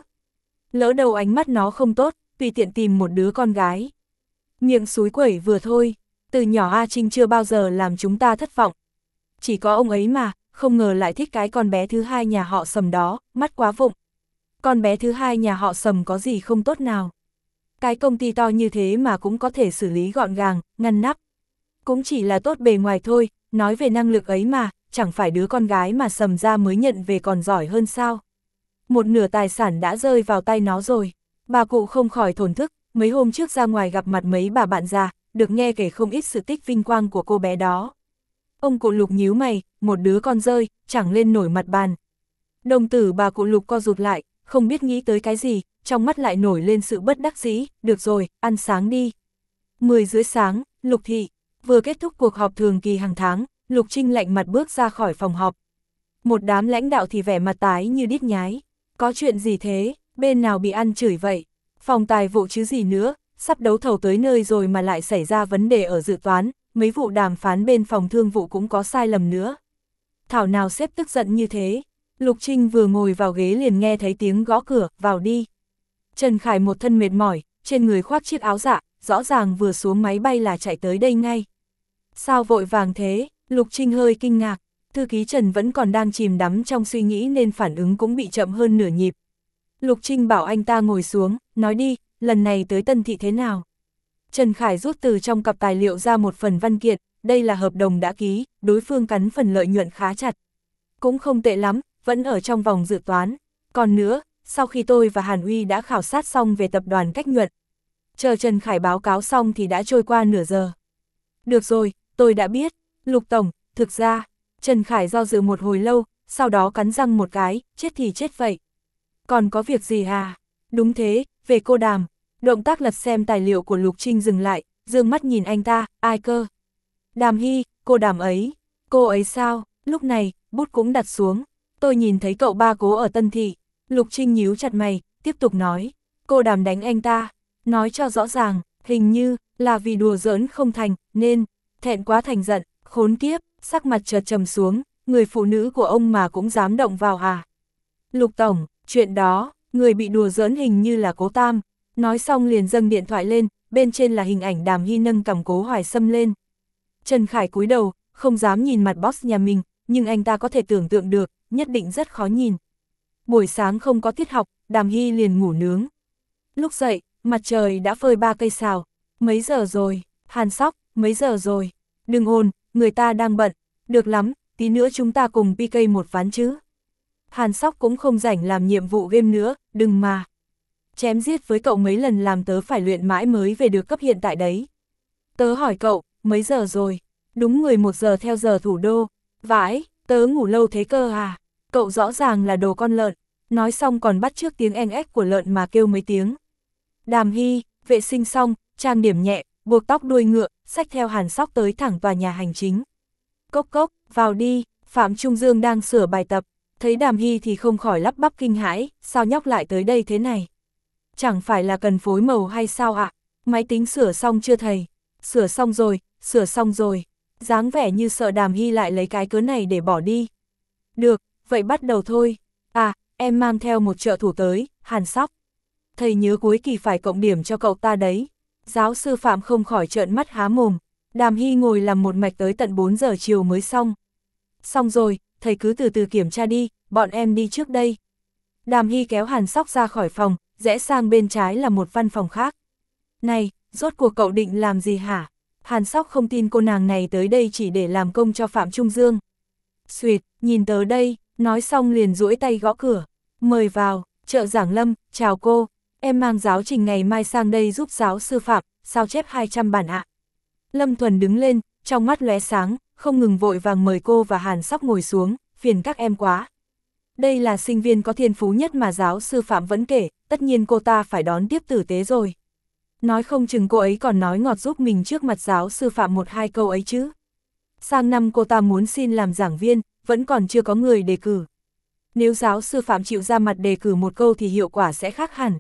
Lỡ đầu ánh mắt nó không tốt, tùy tiện tìm một đứa con gái. Miệng xúi quẩy vừa thôi, từ nhỏ A Trinh chưa bao giờ làm chúng ta thất vọng. Chỉ có ông ấy mà, không ngờ lại thích cái con bé thứ hai nhà họ Sầm đó, mắt quá vụng. Con bé thứ hai nhà họ Sầm có gì không tốt nào. Cái công ty to như thế mà cũng có thể xử lý gọn gàng, ngăn nắp. Cũng chỉ là tốt bề ngoài thôi, nói về năng lực ấy mà, chẳng phải đứa con gái mà Sầm ra mới nhận về còn giỏi hơn sao. Một nửa tài sản đã rơi vào tay nó rồi. Bà cụ không khỏi thổn thức, mấy hôm trước ra ngoài gặp mặt mấy bà bạn già, được nghe kể không ít sự tích vinh quang của cô bé đó. Ông cụ Lục nhíu mày, một đứa con rơi, chẳng lên nổi mặt bàn. Đồng tử bà cụ Lục co rụt lại, không biết nghĩ tới cái gì, trong mắt lại nổi lên sự bất đắc dĩ, được rồi, ăn sáng đi. mười rưỡi sáng, Lục Thị, vừa kết thúc cuộc họp thường kỳ hàng tháng, Lục Trinh lạnh mặt bước ra khỏi phòng họp. Một đám lãnh đạo thì vẻ mặt tái như đít nhái. Có chuyện gì thế, bên nào bị ăn chửi vậy? Phòng tài vụ chứ gì nữa, sắp đấu thầu tới nơi rồi mà lại xảy ra vấn đề ở dự toán, mấy vụ đàm phán bên phòng thương vụ cũng có sai lầm nữa. Thảo nào sếp tức giận như thế? Lục Trinh vừa ngồi vào ghế liền nghe thấy tiếng gõ cửa, vào đi. Trần Khải một thân mệt mỏi, trên người khoác chiếc áo dạ, rõ ràng vừa xuống máy bay là chạy tới đây ngay. Sao vội vàng thế? Lục Trinh hơi kinh ngạc, thư ký Trần vẫn còn đang chìm đắm trong suy nghĩ nên phản ứng cũng bị chậm hơn nửa nhịp. Lục Trinh bảo anh ta ngồi xuống, nói đi, lần này tới Tân Thị thế nào? Trần Khải rút từ trong cặp tài liệu ra một phần văn kiện, đây là hợp đồng đã ký, đối phương cắn phần lợi nhuận khá chặt. Cũng không tệ lắm, vẫn ở trong vòng dự toán. Còn nữa, sau khi tôi và Hàn Uy đã khảo sát xong về tập đoàn Cách Nhuận, Chờ Trần Khải báo cáo xong thì đã trôi qua nửa giờ. Được rồi, tôi đã biết. Lục tổng, thực ra, Trần Khải do dự một hồi lâu, sau đó cắn răng một cái, chết thì chết vậy. Còn có việc gì à? Đúng thế, về cô Đàm. Động tác lật xem tài liệu của Lục Trinh dừng lại, dương mắt nhìn anh ta, ai cơ? Đàm Hy, cô Đàm ấy. Cô ấy sao? Lúc này, bút cũng đặt xuống. Tôi nhìn thấy cậu ba Cố ở Tân Thị. Lục Trinh nhíu chặt mày, tiếp tục nói. Cô Đàm đánh anh ta. Nói cho rõ ràng, hình như là vì đùa giỡn không thành, nên thẹn quá thành giận, khốn kiếp, sắc mặt chợt trầm xuống, người phụ nữ của ông mà cũng dám động vào à? Lục tổng, chuyện đó, người bị đùa giỡn hình như là Cố Tam. Nói xong liền dâng điện thoại lên, bên trên là hình ảnh Đàm Hy nâng cầm Cố Hoài Sâm lên. Trần Khải cúi đầu, không dám nhìn mặt boss nhà mình, nhưng anh ta có thể tưởng tượng được, nhất định rất khó nhìn. Buổi sáng không có tiết học, Đàm Hy liền ngủ nướng. Lúc dậy, mặt trời đã phơi ba cây sào. Mấy giờ rồi? Hàn Sóc, mấy giờ rồi? Đừng ồn, người ta đang bận. Được lắm, tí nữa chúng ta cùng pê ca một ván chứ. Hàn Sóc cũng không rảnh làm nhiệm vụ game nữa, đừng mà. Chém giết với cậu mấy lần làm tớ phải luyện mãi mới về được cấp hiện tại đấy. Tớ hỏi cậu, mấy giờ rồi? Đúng mười một giờ theo giờ thủ đô. Vãi, tớ ngủ lâu thế cơ à? Cậu rõ ràng là đồ con lợn. Nói xong còn bắt chước tiếng en ếch của lợn mà kêu mấy tiếng. Đàm Hy, vệ sinh xong, trang điểm nhẹ, buộc tóc đuôi ngựa, xách theo Hàn Sóc tới thẳng tòa nhà hành chính. Cốc cốc, vào đi, Phạm Trung Dương đang sửa bài tập, thấy Đàm Hy thì không khỏi lắp bắp kinh hãi, sao nhóc lại tới đây thế này? Chẳng phải là cần phối màu hay sao ạ? À? Máy tính sửa xong chưa thầy? Sửa xong rồi, sửa xong rồi. Dáng vẻ như sợ Đàm Hy lại lấy cái cớ này để bỏ đi. Được, vậy bắt đầu thôi. À, em mang theo một trợ thủ tới, Hàn Sóc. Thầy nhớ cuối kỳ phải cộng điểm cho cậu ta đấy. Giáo sư Phạm không khỏi trợn mắt há mồm. Đàm Hy ngồi làm một mạch tới tận bốn giờ chiều mới xong. Xong rồi, thầy cứ từ từ kiểm tra đi, bọn em đi trước đây. Đàm Hy kéo Hàn Sóc ra khỏi phòng, rẽ sang bên trái là một văn phòng khác. Này, rốt cuộc cậu định làm gì hả? Hàn Sóc không tin cô nàng này tới đây chỉ để làm công cho Phạm Trung Dương. Xuyệt, nhìn tới đây, nói xong liền duỗi tay gõ cửa. Mời vào, trợ giảng Lâm, chào cô. Em mang giáo trình ngày mai sang đây giúp giáo sư Phạm, sao chép hai trăm bản ạ. Lâm Thuần đứng lên, trong mắt lóe sáng, không ngừng vội vàng mời cô và Hàn Sóc ngồi xuống, phiền các em quá. Đây là sinh viên có thiên phú nhất mà giáo sư Phạm vẫn kể, tất nhiên cô ta phải đón tiếp tử tế rồi. Nói không chừng cô ấy còn nói ngọt giúp mình trước mặt giáo sư Phạm một hai câu ấy chứ. Sang năm cô ta muốn xin làm giảng viên, vẫn còn chưa có người đề cử. Nếu giáo sư Phạm chịu ra mặt đề cử một câu thì hiệu quả sẽ khác hẳn.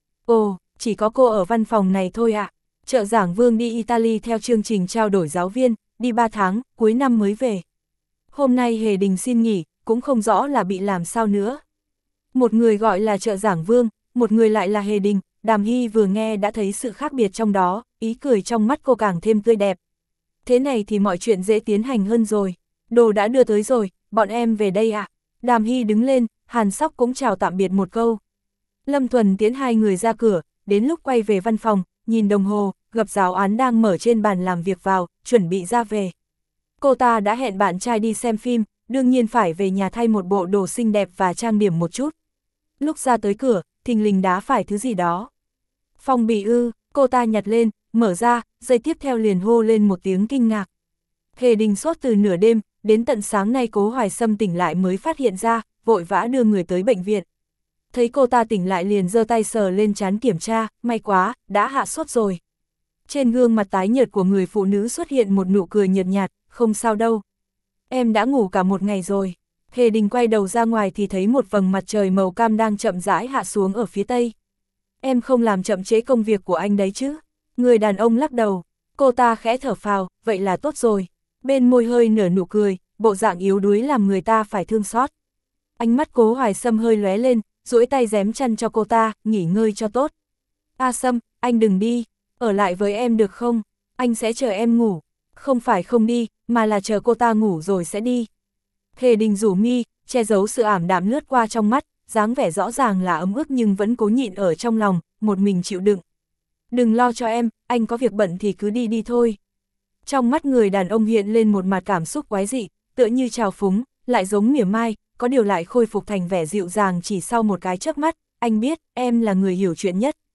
Ồ, chỉ có cô ở văn phòng này thôi ạ. À. Trợ giảng Vương đi Italy theo chương trình trao đổi giáo viên, đi ba tháng, cuối năm mới về. Hôm nay Hề Đình xin nghỉ, cũng không rõ là bị làm sao nữa. Một người gọi là trợ giảng Vương, một người lại là Hề Đình, Đàm Hy vừa nghe đã thấy sự khác biệt trong đó, ý cười trong mắt cô càng thêm tươi đẹp. Thế này thì mọi chuyện dễ tiến hành hơn rồi. Đồ đã đưa tới rồi, bọn em về đây ạ. À. Đàm Hy đứng lên, Hàn Sóc cũng chào tạm biệt một câu. Lâm Thuần tiến hai người ra cửa, đến lúc quay về văn phòng, nhìn đồng hồ, gặp giáo án đang mở trên bàn làm việc vào, chuẩn bị ra về. Cô ta đã hẹn bạn trai đi xem phim, đương nhiên phải về nhà thay một bộ đồ xinh đẹp và trang điểm một chút. Lúc ra tới cửa, thình lình đá phải thứ gì đó. Phong bì ư, cô ta nhặt lên, mở ra, giây tiếp theo liền hô lên một tiếng kinh ngạc. Hề Đình sốt từ nửa đêm, đến tận sáng nay Cố Hoài Sâm tỉnh lại mới phát hiện ra, vội vã đưa người tới bệnh viện. Thấy cô ta tỉnh lại liền giơ tay sờ lên trán kiểm tra, may quá, đã hạ sốt rồi. Trên gương mặt tái nhợt của người phụ nữ xuất hiện một nụ cười nhợt nhạt, không sao đâu. Em đã ngủ cả một ngày rồi. Hề Đình quay đầu ra ngoài thì thấy một vầng mặt trời màu cam đang chậm rãi hạ xuống ở phía tây. Em không làm chậm trễ công việc của anh đấy chứ. Người đàn ông lắc đầu, cô ta khẽ thở phào, vậy là tốt rồi. Bên môi hơi nở nụ cười, bộ dạng yếu đuối làm người ta phải thương xót. Ánh mắt Cố Hoài Sâm hơi lóe lên, duỗi tay rém chăn cho cô ta, nghỉ ngơi cho tốt. A Sâm, anh đừng đi, ở lại với em được không? Anh sẽ chờ em ngủ. Không phải không đi, mà là chờ cô ta ngủ rồi sẽ đi. Hề Đình rủ mi, che giấu sự ảm đạm lướt qua trong mắt, dáng vẻ rõ ràng là ấm ức nhưng vẫn cố nhịn ở trong lòng, một mình chịu đựng. Đừng lo cho em, anh có việc bận thì cứ đi đi thôi. Trong mắt người đàn ông hiện lên một mặt cảm xúc quái dị, tựa như trào phúng, lại giống mỉa mai, có điều lại khôi phục thành vẻ dịu dàng chỉ sau một cái chớp mắt, anh biết, em là người hiểu chuyện nhất.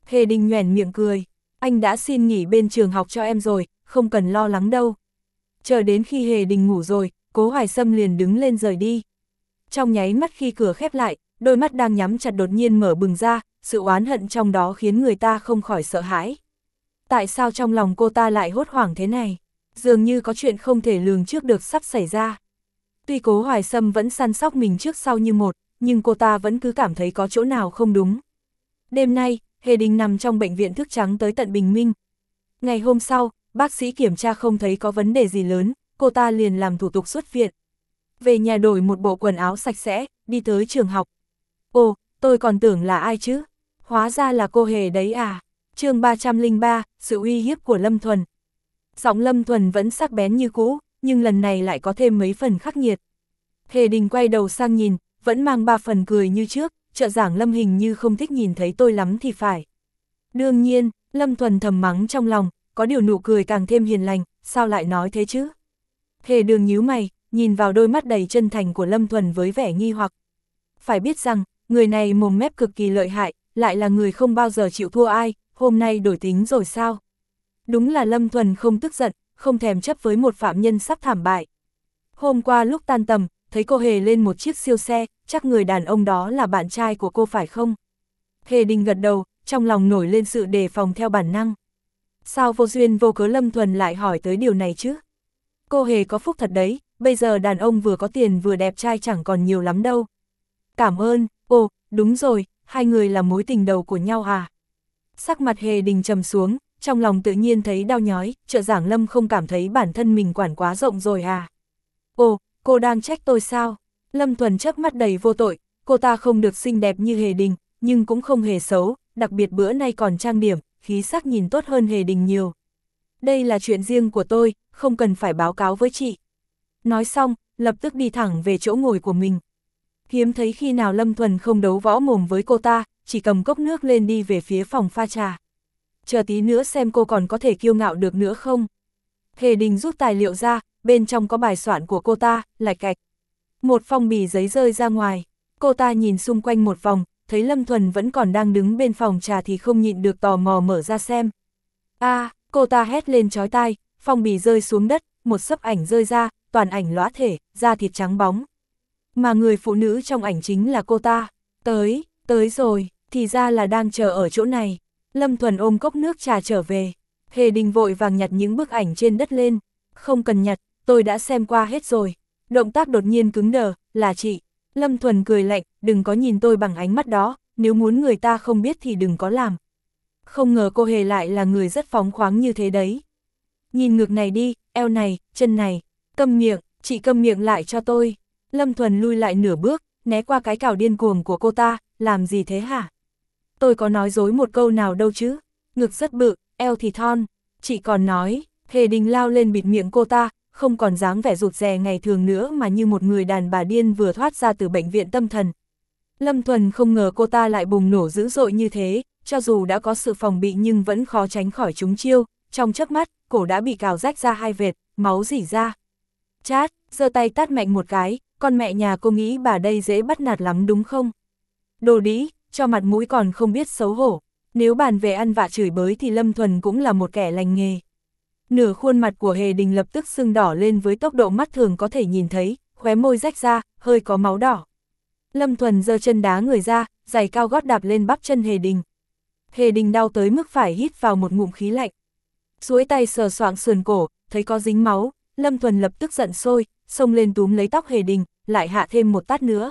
Hề Đình nhoẻn miệng cười, anh đã xin nghỉ bên trường học cho em rồi, không cần lo lắng đâu. Chờ đến khi Hề Đình ngủ rồi, Cố Hoài Sâm liền đứng lên rời đi. Trong nháy mắt khi cửa khép lại, đôi mắt đang nhắm chặt đột nhiên mở bừng ra, sự oán hận trong đó khiến người ta không khỏi sợ hãi. Tại sao trong lòng cô ta lại hốt hoảng thế này? Dường như có chuyện không thể lường trước được sắp xảy ra. Tuy Cố Hoài Sâm vẫn săn sóc mình trước sau như một, nhưng cô ta vẫn cứ cảm thấy có chỗ nào không đúng. Đêm nay, Hề Đình nằm trong bệnh viện thức trắng tới tận bình minh. Ngày hôm sau, bác sĩ kiểm tra không thấy có vấn đề gì lớn, cô ta liền làm thủ tục xuất viện. Về nhà đổi một bộ quần áo sạch sẽ, đi tới trường học. Ồ, tôi còn tưởng là ai chứ? Hóa ra là cô Hề đấy à? Chương ba trăm lẻ ba, sự uy hiếp của Lâm Thuần. Giọng Lâm Thuần vẫn sắc bén như cũ, nhưng lần này lại có thêm mấy phần khắc nghiệt. Hề Đình quay đầu sang nhìn, vẫn mang ba phần cười như trước, trợ giảng Lâm hình như không thích nhìn thấy tôi lắm thì phải. Đương nhiên, Lâm Thuần thầm mắng trong lòng, có điều nụ cười càng thêm hiền lành, sao lại nói thế chứ? Hề Đường nhíu mày, nhìn vào đôi mắt đầy chân thành của Lâm Thuần với vẻ nghi hoặc. Phải biết rằng, người này mồm mép cực kỳ lợi hại, lại là người không bao giờ chịu thua ai, hôm nay đổi tính rồi sao? Đúng là Lâm Thuần không tức giận, không thèm chấp với một phạm nhân sắp thảm bại. Hôm qua lúc tan tầm, thấy cô Hề lên một chiếc siêu xe, chắc người đàn ông đó là bạn trai của cô phải không? Hề Đình gật đầu, trong lòng nổi lên sự đề phòng theo bản năng. Sao vô duyên vô cớ Lâm Thuần lại hỏi tới điều này chứ? Cô Hề có phúc thật đấy, bây giờ đàn ông vừa có tiền vừa đẹp trai chẳng còn nhiều lắm đâu. Cảm ơn, ồ, đúng rồi, hai người là mối tình đầu của nhau à? Sắc mặt Hề Đình trầm xuống, trong lòng tự nhiên thấy đau nhói, trợ giảng Lâm không cảm thấy bản thân mình quản quá rộng rồi à? Ồ, cô đang trách tôi sao? Lâm Thuần chớp mắt đầy vô tội, cô ta không được xinh đẹp như Hề Đình, nhưng cũng không hề xấu, đặc biệt bữa nay còn trang điểm, khí sắc nhìn tốt hơn Hề Đình nhiều. Đây là chuyện riêng của tôi, không cần phải báo cáo với chị. Nói xong, lập tức đi thẳng về chỗ ngồi của mình. Hiếm thấy khi nào Lâm Thuần không đấu võ mồm với cô ta, chỉ cầm cốc nước lên đi về phía phòng pha trà. Chờ tí nữa xem cô còn có thể kiêu ngạo được nữa không. Hề Đình rút tài liệu ra, bên trong có bài soạn của cô ta, lạch cạch. Một phong bì giấy rơi ra ngoài, cô ta nhìn xung quanh một vòng, thấy Lâm Thuần vẫn còn đang đứng bên phòng trà thì không nhịn được tò mò mở ra xem. A, à, cô ta hét lên chói tai, phong bì rơi xuống đất, một xấp ảnh rơi ra, toàn ảnh lóa thể, da thịt trắng bóng. Mà người phụ nữ trong ảnh chính là cô ta. Tới, tới rồi, thì ra là đang chờ ở chỗ này. Lâm Thuần ôm cốc nước trà trở về. Hề Đình vội vàng nhặt những bức ảnh trên đất lên. Không cần nhặt, tôi đã xem qua hết rồi. Động tác đột nhiên cứng đờ, là chị. Lâm Thuần cười lạnh, đừng có nhìn tôi bằng ánh mắt đó, nếu muốn người ta không biết thì đừng có làm. Không ngờ cô Hề lại là người rất phóng khoáng như thế đấy. Nhìn ngực này đi, eo này, chân này. Câm miệng, chị câm miệng lại cho tôi. Lâm Thuần lui lại nửa bước, né qua cái cào điên cuồng của cô ta, làm gì thế hả? Tôi có nói dối một câu nào đâu chứ, ngực rất bự, eo thì thon, chị còn nói. Hề Đình lao lên bịt miệng cô ta, không còn dáng vẻ rụt rè ngày thường nữa mà như một người đàn bà điên vừa thoát ra từ bệnh viện tâm thần. Lâm Thuần không ngờ cô ta lại bùng nổ dữ dội như thế, cho dù đã có sự phòng bị nhưng vẫn khó tránh khỏi trúng chiêu, trong chớp mắt, cổ đã bị cào rách ra hai vệt, máu rỉ ra. Chát, giơ tay tát mạnh một cái, con mẹ nhà cô nghĩ bà đây dễ bắt nạt lắm đúng không? Đồ đĩ, cho mặt mũi còn không biết xấu hổ, nếu bàn về ăn vạ chửi bới thì Lâm Thuần cũng là một kẻ lành nghề. Nửa khuôn mặt của Hề Đình lập tức sưng đỏ lên với tốc độ mắt thường có thể nhìn thấy, khóe môi rách ra, hơi có máu đỏ. Lâm Thuần giơ chân đá người ra, giày cao gót đạp lên bắp chân Hề Đình. Hề Đình đau tới mức phải hít vào một ngụm khí lạnh. Duỗi tay sờ soạng sườn cổ, thấy có dính máu, Lâm Thuần lập tức giận sôi, xông lên túm lấy tóc Hề Đình, lại hạ thêm một tát nữa.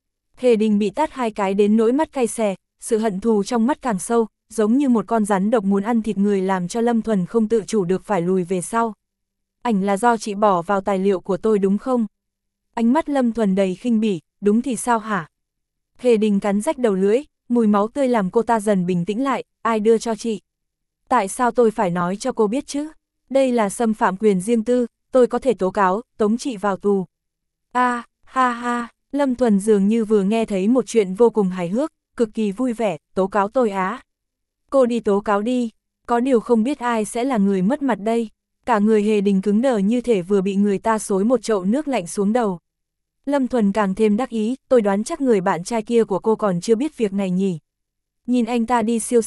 Hề Đình bị tát hai cái đến nỗi mắt cay xè, sự hận thù trong mắt càng sâu, giống như một con rắn độc muốn ăn thịt người làm cho Lâm Thuần không tự chủ được phải lùi về sau. Ảnh là do chị bỏ vào tài liệu của tôi đúng không? Ánh mắt Lâm Thuần đầy khinh bỉ, đúng thì sao hả? Hề Đình cắn rách đầu lưỡi, mùi máu tươi làm cô ta dần bình tĩnh lại, ai đưa cho chị? Tại sao tôi phải nói cho cô biết chứ? Đây là xâm phạm quyền riêng tư, tôi có thể tố cáo, tống chị vào tù. A, à, ha ha, Lâm Thuần dường như vừa nghe thấy một chuyện vô cùng hài hước, cực kỳ vui vẻ, tố cáo tôi á. Cô đi tố cáo đi, có điều không biết ai sẽ là người mất mặt đây. Cả người Hề Đình cứng đờ như thể vừa bị người ta xối một chậu nước lạnh xuống đầu. Lâm Thuần càng thêm đắc ý, tôi đoán chắc người bạn trai kia của cô còn chưa biết việc này nhỉ. Nhìn anh ta đi siêu xe,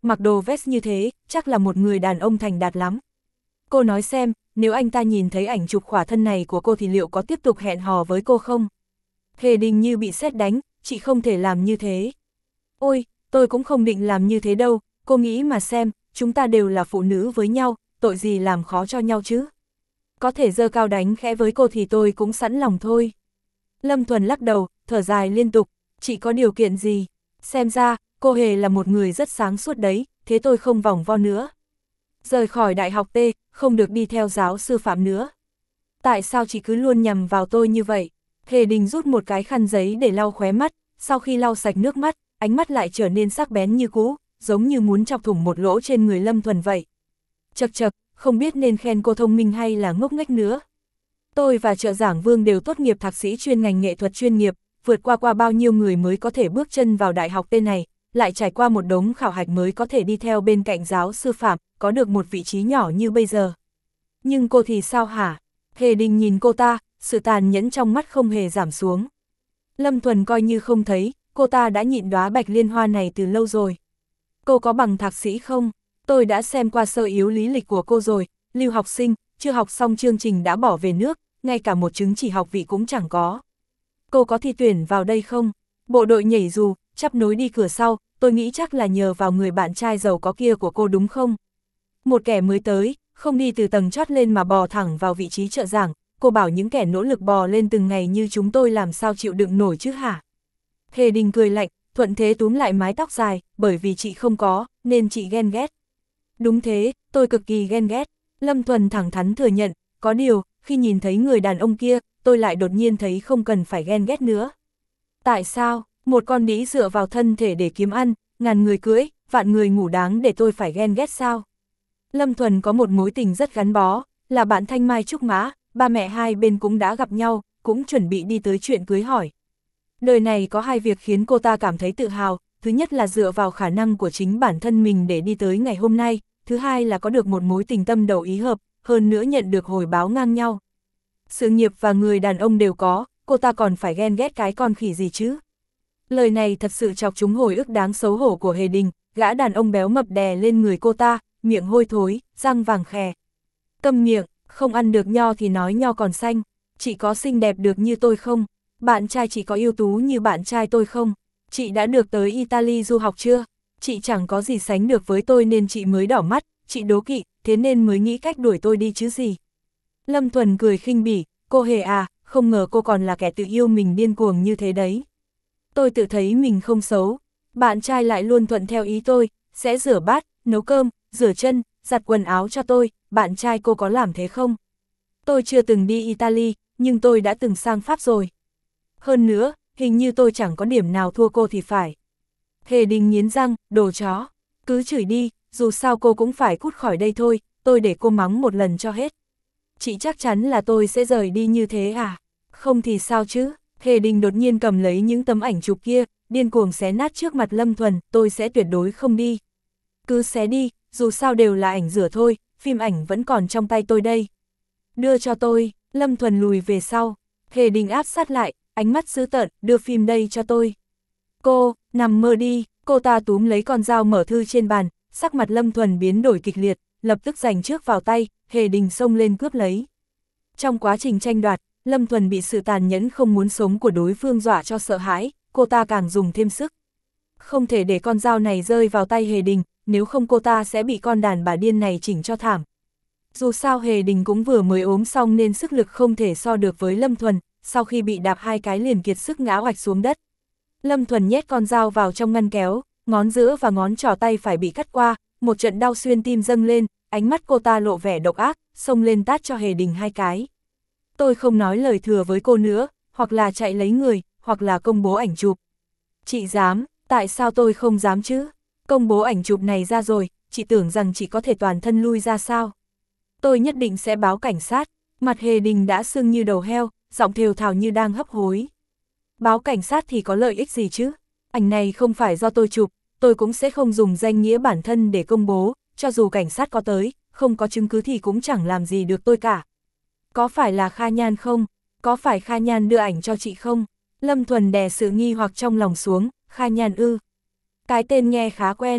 mặc đồ vest như thế, chắc là một người đàn ông thành đạt lắm. Cô nói xem, nếu anh ta nhìn thấy ảnh chụp khỏa thân này của cô thì liệu có tiếp tục hẹn hò với cô không? Hề Đình như bị sét đánh, chị không thể làm như thế. Ôi, tôi cũng không định làm như thế đâu, cô nghĩ mà xem, chúng ta đều là phụ nữ với nhau, tội gì làm khó cho nhau chứ? Có thể giơ cao đánh khẽ với cô thì tôi cũng sẵn lòng thôi. Lâm Thuần lắc đầu, thở dài liên tục, chị có điều kiện gì? Xem ra, cô Hề là một người rất sáng suốt đấy, thế tôi không vòng vo nữa. Rời khỏi đại học T, không được đi theo giáo sư Phạm nữa. Tại sao chị cứ luôn nhầm vào tôi như vậy? Hề Đình rút một cái khăn giấy để lau khóe mắt, sau khi lau sạch nước mắt, ánh mắt lại trở nên sắc bén như cũ, giống như muốn chọc thủng một lỗ trên người Lâm Thuần vậy. Chật chật, không biết nên khen cô thông minh hay là ngốc nghếch nữa. Tôi và trợ giảng Vương đều tốt nghiệp thạc sĩ chuyên ngành nghệ thuật chuyên nghiệp, vượt qua qua bao nhiêu người mới có thể bước chân vào đại học tên này, lại trải qua một đống khảo hạch mới có thể đi theo bên cạnh giáo sư Phạm, có được một vị trí nhỏ như bây giờ. Nhưng cô thì sao hả? Hề Đình nhìn cô ta, sự tàn nhẫn trong mắt không hề giảm xuống. Lâm Thuần coi như không thấy, cô ta đã nhịn đóa bạch liên hoa này từ lâu rồi. Cô có bằng thạc sĩ không? Tôi đã xem qua sơ yếu lý lịch của cô rồi, lưu học sinh, chưa học xong chương trình đã bỏ về nước, ngay cả một chứng chỉ học vị cũng chẳng có. Cô có thi tuyển vào đây không? Bộ đội nhảy dù, chắp nối đi cửa sau, tôi nghĩ chắc là nhờ vào người bạn trai giàu có kia của cô đúng không? Một kẻ mới tới, không đi từ tầng chót lên mà bò thẳng vào vị trí trợ giảng, cô bảo những kẻ nỗ lực bò lên từng ngày như chúng tôi làm sao chịu đựng nổi chứ hả? Hề Đình cười lạnh, thuận thế túm lại mái tóc dài, bởi vì chị không có, nên chị ghen ghét. Đúng thế, tôi cực kỳ ghen ghét. Lâm Thuần thẳng thắn thừa nhận, có điều, khi nhìn thấy người đàn ông kia, tôi lại đột nhiên thấy không cần phải ghen ghét nữa. Tại sao, một con đĩ dựa vào thân thể để kiếm ăn, ngàn người cưỡi, vạn người ngủ đáng để tôi phải ghen ghét sao? Lâm Thuần có một mối tình rất gắn bó, là bạn thanh mai trúc mã, ba mẹ hai bên cũng đã gặp nhau, cũng chuẩn bị đi tới chuyện cưới hỏi. Đời này có hai việc khiến cô ta cảm thấy tự hào, thứ nhất là dựa vào khả năng của chính bản thân mình để đi tới ngày hôm nay, thứ hai là có được một mối tình tâm đầu ý hợp, hơn nữa nhận được hồi báo ngang nhau. Sự nghiệp và người đàn ông đều có, cô ta còn phải ghen ghét cái con khỉ gì chứ? Lời này thật sự chọc trúng hồi ức đáng xấu hổ của Hề Đình, gã đàn ông béo mập đè lên người cô ta, miệng hôi thối, răng vàng khè. Câm miệng, không ăn được nho thì nói nho còn xanh, chị có xinh đẹp được như tôi không? Bạn trai chị có ưu tú như bạn trai tôi không? Chị đã được tới Italy du học chưa? Chị chẳng có gì sánh được với tôi nên chị mới đỏ mắt, chị đố kỵ, thế nên mới nghĩ cách đuổi tôi đi chứ gì. Lâm Thuần cười khinh bỉ, cô Hề à, không ngờ cô còn là kẻ tự yêu mình điên cuồng như thế đấy. Tôi tự thấy mình không xấu, bạn trai lại luôn thuận theo ý tôi, sẽ rửa bát, nấu cơm, rửa chân, giặt quần áo cho tôi, bạn trai cô có làm thế không? Tôi chưa từng đi Italy, nhưng tôi đã từng sang Pháp rồi. Hơn nữa, hình như tôi chẳng có điểm nào thua cô thì phải. Hề Đình nghiến răng, đồ chó, cứ chửi đi, dù sao cô cũng phải cút khỏi đây thôi, tôi để cô mắng một lần cho hết. Chị chắc chắn là tôi sẽ rời đi như thế à? Không thì sao chứ? Hề Đình đột nhiên cầm lấy những tấm ảnh chụp kia, điên cuồng xé nát trước mặt Lâm Thuần, tôi sẽ tuyệt đối không đi. Cứ xé đi, dù sao đều là ảnh rửa thôi, phim ảnh vẫn còn trong tay tôi đây. Đưa cho tôi, Lâm Thuần lùi về sau, Hề Đình áp sát lại, ánh mắt dữ tợn, đưa phim đây cho tôi. Cô, nằm mơ đi, cô ta túm lấy con dao mở thư trên bàn, sắc mặt Lâm Thuần biến đổi kịch liệt, lập tức giành trước vào tay, Hề Đình xông lên cướp lấy. Trong quá trình tranh đoạt, Lâm Thuần bị sự tàn nhẫn không muốn sống của đối phương dọa cho sợ hãi, cô ta càng dùng thêm sức. Không thể để con dao này rơi vào tay Hề Đình, nếu không cô ta sẽ bị con đàn bà điên này chỉnh cho thảm. Dù sao Hề Đình cũng vừa mới ốm xong nên sức lực không thể so được với Lâm Thuần, sau khi bị đạp hai cái liền kiệt sức ngã oạch xuống đất. Lâm Thuần nhét con dao vào trong ngăn kéo, ngón giữa và ngón trỏ tay phải bị cắt qua, một trận đau xuyên tim dâng lên, ánh mắt cô ta lộ vẻ độc ác, xông lên tát cho Hề Đình hai cái. Tôi không nói lời thừa với cô nữa, hoặc là chạy lấy người, hoặc là công bố ảnh chụp. Chị dám, tại sao tôi không dám chứ? Công bố ảnh chụp này ra rồi, chị tưởng rằng chị có thể toàn thân lui ra sao? Tôi nhất định sẽ báo cảnh sát. Mặt Hề Đình đã sưng như đầu heo, giọng thều thào như đang hấp hối. Báo cảnh sát thì có lợi ích gì chứ? Ảnh này không phải do tôi chụp, tôi cũng sẽ không dùng danh nghĩa bản thân để công bố, cho dù cảnh sát có tới, không có chứng cứ thì cũng chẳng làm gì được tôi cả. Có phải là Kha Nhan không? Có phải Kha Nhan đưa ảnh cho chị không? Lâm Thuần đè sự nghi hoặc trong lòng xuống, Kha Nhan ư? Cái tên nghe khá quen.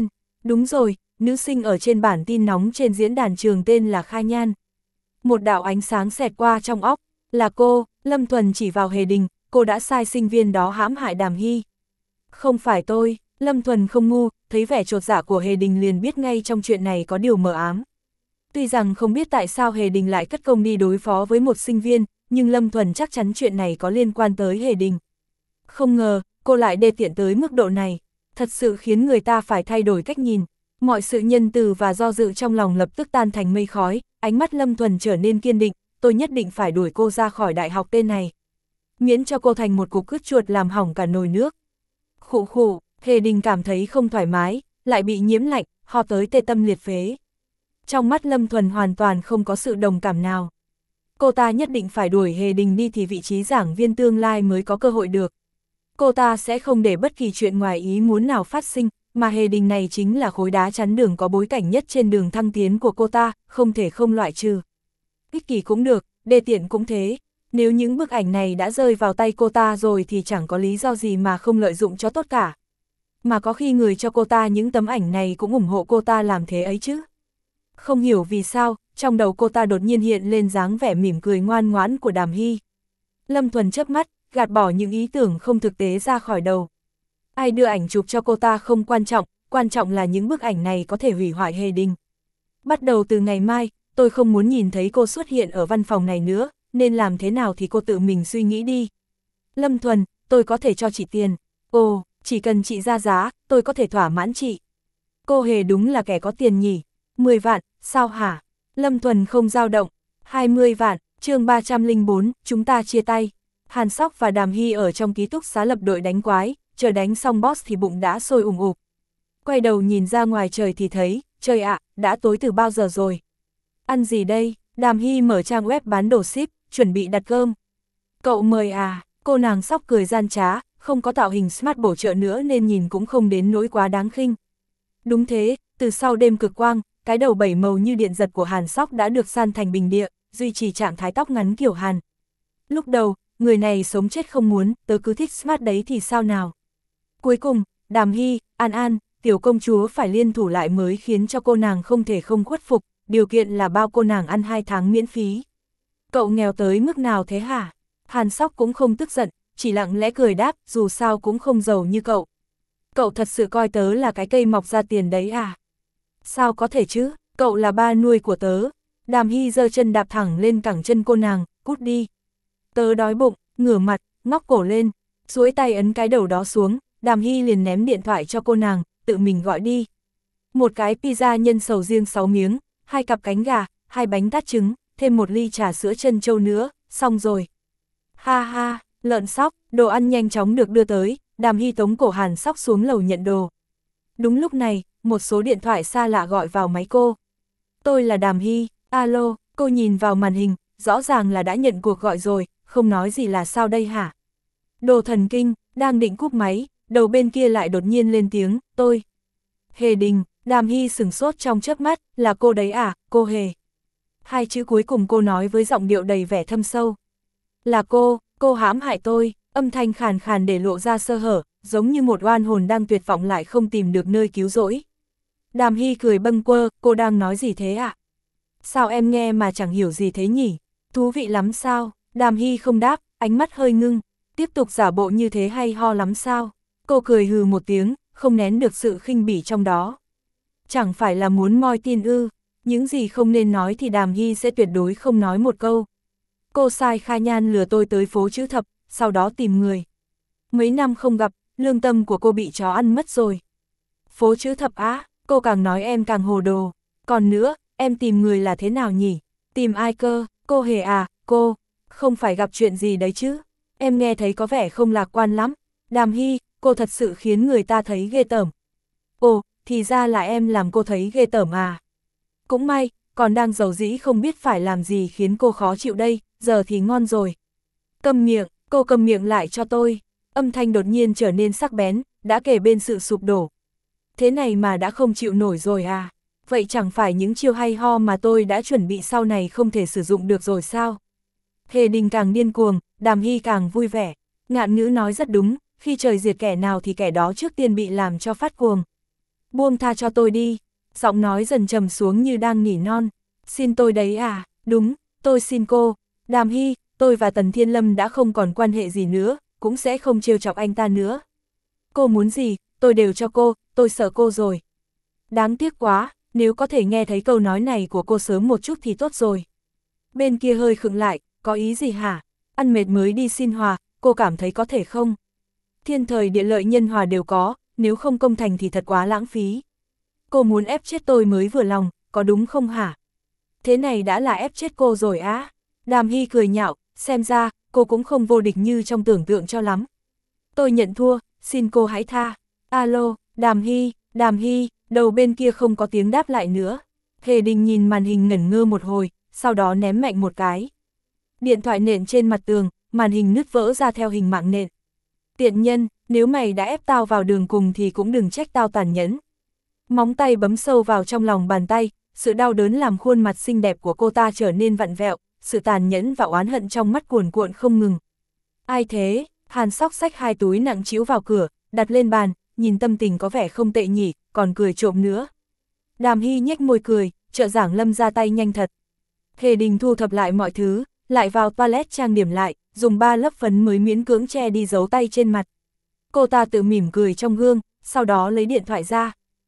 Đúng rồi, nữ sinh ở trên bản tin nóng trên diễn đàn trường tên là Kha Nhan. Một đạo ánh sáng xẹt qua trong óc, là cô. Lâm Thuần chỉ vào Hề Đình, cô đã sai sinh viên đó hãm hại Đàm Hy. Không phải tôi, Lâm Thuần không ngu, thấy vẻ chột dạ của Hề Đình liền biết ngay trong chuyện này có điều mờ ám. Tuy rằng không biết tại sao Hề Đình lại cất công đi đối phó với một sinh viên, nhưng Lâm Thuần chắc chắn chuyện này có liên quan tới Hề Đình. Không ngờ, cô lại đê tiện tới mức độ này, thật sự khiến người ta phải thay đổi cách nhìn. Mọi sự nhân từ và do dự trong lòng lập tức tan thành mây khói, ánh mắt Lâm Thuần trở nên kiên định, tôi nhất định phải đuổi cô ra khỏi đại học tên này. Miễn cho cô thành một cục cứt chuột làm hỏng cả nồi nước. Khụ khụ, Hề Đình cảm thấy không thoải mái, lại bị nhiễm lạnh, ho tới tê tâm liệt phế. Trong mắt Lâm Thuần hoàn toàn không có sự đồng cảm nào. Cô ta nhất định phải đuổi Hề Đình đi thì vị trí giảng viên tương lai mới có cơ hội được. Cô ta sẽ không để bất kỳ chuyện ngoài ý muốn nào phát sinh, mà Hề Đình này chính là khối đá chắn đường có bối cảnh nhất trên đường thăng tiến của cô ta, không thể không loại trừ. Ích kỷ cũng được, đê tiện cũng thế. Nếu những bức ảnh này đã rơi vào tay cô ta rồi thì chẳng có lý do gì mà không lợi dụng cho tốt cả. Mà có khi người cho cô ta những tấm ảnh này cũng ủng hộ cô ta làm thế ấy chứ. Không hiểu vì sao, trong đầu cô ta đột nhiên hiện lên dáng vẻ mỉm cười ngoan ngoãn của Đàm Hy. Lâm Thuần chớp mắt, gạt bỏ những ý tưởng không thực tế ra khỏi đầu. Ai đưa ảnh chụp cho cô ta không quan trọng, quan trọng là những bức ảnh này có thể hủy hoại Hề Đình. Bắt đầu từ ngày mai, tôi không muốn nhìn thấy cô xuất hiện ở văn phòng này nữa, nên làm thế nào thì cô tự mình suy nghĩ đi. Lâm Thuần, tôi có thể cho chị tiền. Ồ, chỉ cần chị ra giá, tôi có thể thỏa mãn chị. Cô Hề đúng là kẻ có tiền nhỉ. mười vạn, sao hả? Lâm Thuần không dao động. hai mươi vạn, chương ba trăm lẻ bốn, chúng ta chia tay. Hàn Sóc và Đàm Hy ở trong ký túc xá lập đội đánh quái, chờ đánh xong boss thì bụng đã sôi ủng ục. Quay đầu nhìn ra ngoài trời thì thấy, trời ạ, đã tối từ bao giờ rồi. Ăn gì đây? Đàm Hy mở trang web bán đồ ship, chuẩn bị đặt cơm. Cậu mời à? Cô nàng Sóc cười gian trá, không có tạo hình smart bổ trợ nữa nên nhìn cũng không đến nỗi quá đáng khinh. Đúng thế, từ sau đêm cực quang, cái đầu bảy màu như điện giật của Hàn Sóc đã được san thành bình địa, duy trì trạng thái tóc ngắn kiểu Hàn. Lúc đầu, người này sống chết không muốn, tớ cứ thích smart đấy thì sao nào. Cuối cùng, Đàm Hy, An An, tiểu công chúa phải liên thủ lại mới khiến cho cô nàng không thể không khuất phục, điều kiện là bao cô nàng ăn hai tháng miễn phí. Cậu nghèo tới mức nào thế hả? Hàn Sóc cũng không tức giận, chỉ lặng lẽ cười đáp, dù sao cũng không giàu như cậu. Cậu thật sự coi tớ là cái cây mọc ra tiền đấy à? Sao có thể chứ, cậu là ba nuôi của tớ. Đàm Hy giơ chân đạp thẳng lên cẳng chân cô nàng, cút đi. Tớ đói bụng, ngửa mặt, ngóc cổ lên, duỗi tay ấn cái đầu đó xuống, Đàm Hy liền ném điện thoại cho cô nàng, tự mình gọi đi. Một cái pizza nhân sầu riêng sáu miếng, hai cặp cánh gà, hai bánh tát trứng, thêm một ly trà sữa trân châu nữa, xong rồi. Ha ha, lợn Sóc, đồ ăn nhanh chóng được đưa tới, Đàm Hy tống cổ Hàn Sóc xuống lầu nhận đồ. Đúng lúc này, một số điện thoại xa lạ gọi vào máy cô. Tôi là Đàm Hy, alo, cô nhìn vào màn hình, rõ ràng là đã nhận cuộc gọi rồi, không nói gì là sao đây hả? Đồ thần kinh, đang định cúp máy, đầu bên kia lại đột nhiên lên tiếng, tôi. Hề Đình, Đàm Hy sửng sốt trong chớp mắt, là cô đấy à, cô Hề. Hai chữ cuối cùng cô nói với giọng điệu đầy vẻ thâm sâu. Là cô, cô hãm hại tôi, âm thanh khàn khàn để lộ ra sơ hở, giống như một oan hồn đang tuyệt vọng lại không tìm được nơi cứu rỗi. Đàm Hy cười bâng quơ, cô đang nói gì thế ạ? À? Sao em nghe mà chẳng hiểu gì thế nhỉ? Thú vị lắm sao? Đàm Hy không đáp, ánh mắt hơi ngưng, tiếp tục giả bộ như thế hay ho lắm sao? Cô cười hừ một tiếng, không nén được sự khinh bỉ trong đó. Chẳng phải là muốn moi tin ư, những gì không nên nói thì Đàm Hy sẽ tuyệt đối không nói một câu. Cô sai Kha Nhan lừa tôi tới phố chữ thập, sau đó tìm người. Mấy năm không gặp, lương tâm của cô bị chó ăn mất rồi. Phố chữ thập á, cô càng nói em càng hồ đồ. Còn nữa, em tìm người là thế nào nhỉ? Tìm ai cơ? Cô Hề à, cô, không phải gặp chuyện gì đấy chứ? Em nghe thấy có vẻ không lạc quan lắm. Đàm Hy, cô thật sự khiến người ta thấy ghê tởm. Ồ, thì ra là em làm cô thấy ghê tởm à? Cũng may, còn đang giàu dĩ không biết phải làm gì khiến cô khó chịu đây, giờ thì ngon rồi. Câm miệng, cô cầm miệng lại cho tôi. Âm thanh đột nhiên trở nên sắc bén, đã kể bên sự sụp đổ. Thế này mà đã không chịu nổi rồi à? Vậy chẳng phải những chiêu hay ho mà tôi đã chuẩn bị sau này không thể sử dụng được rồi sao? Hề Đình càng điên cuồng, Đàm Hy càng vui vẻ. Ngạn ngữ nói rất đúng, khi trời diệt kẻ nào thì kẻ đó trước tiên bị làm cho phát cuồng. Buông tha cho tôi đi. Giọng nói dần trầm xuống như đang nỉ non. Xin tôi đấy à, đúng, tôi xin cô. Đàm Hy, tôi và Tần Thiên Lâm đã không còn quan hệ gì nữa, cũng sẽ không trêu chọc anh ta nữa. Cô muốn gì, tôi đều cho cô, tôi sợ cô rồi. Đáng tiếc quá, nếu có thể nghe thấy câu nói này của cô sớm một chút thì tốt rồi. Bên kia hơi khựng lại, có ý gì hả? Ăn mệt mới đi xin hòa, cô cảm thấy có thể không? Thiên thời địa lợi nhân hòa đều có, nếu không công thành thì thật quá lãng phí. Cô muốn ép chết tôi mới vừa lòng, có đúng không hả? Thế này đã là ép chết cô rồi á. Đàm Hy cười nhạo, xem ra, cô cũng không vô địch như trong tưởng tượng cho lắm. Tôi nhận thua, xin cô hãy tha. Alo, Đàm Hy, Đàm Hy, đầu bên kia không có tiếng đáp lại nữa. Hề Đình nhìn màn hình ngẩn ngơ một hồi, sau đó ném mạnh một cái. Điện thoại nện trên mặt tường, màn hình nứt vỡ ra theo hình mạng nện. Tiện nhân, nếu mày đã ép tao vào đường cùng thì cũng đừng trách tao tàn nhẫn. Móng tay bấm sâu vào trong lòng bàn tay, sự đau đớn làm khuôn mặt xinh đẹp của cô ta trở nên vặn vẹo, sự tàn nhẫn và oán hận trong mắt cuồn cuộn không ngừng. Ai thế? Hàn Sóc xách hai túi nặng trĩu vào cửa, đặt lên bàn, nhìn tâm tình có vẻ không tệ nhỉ, còn cười trộm nữa. Đàm Hy nhếch môi cười, trợ giảng Lâm ra tay nhanh thật. Hề Đình thu thập lại mọi thứ, lại vào toilet trang điểm lại, dùng ba lớp phấn mới miễn cưỡng che đi dấu tay trên mặt. Cô ta tự mỉm cười trong gương, sau đó lấy điện thoại ra.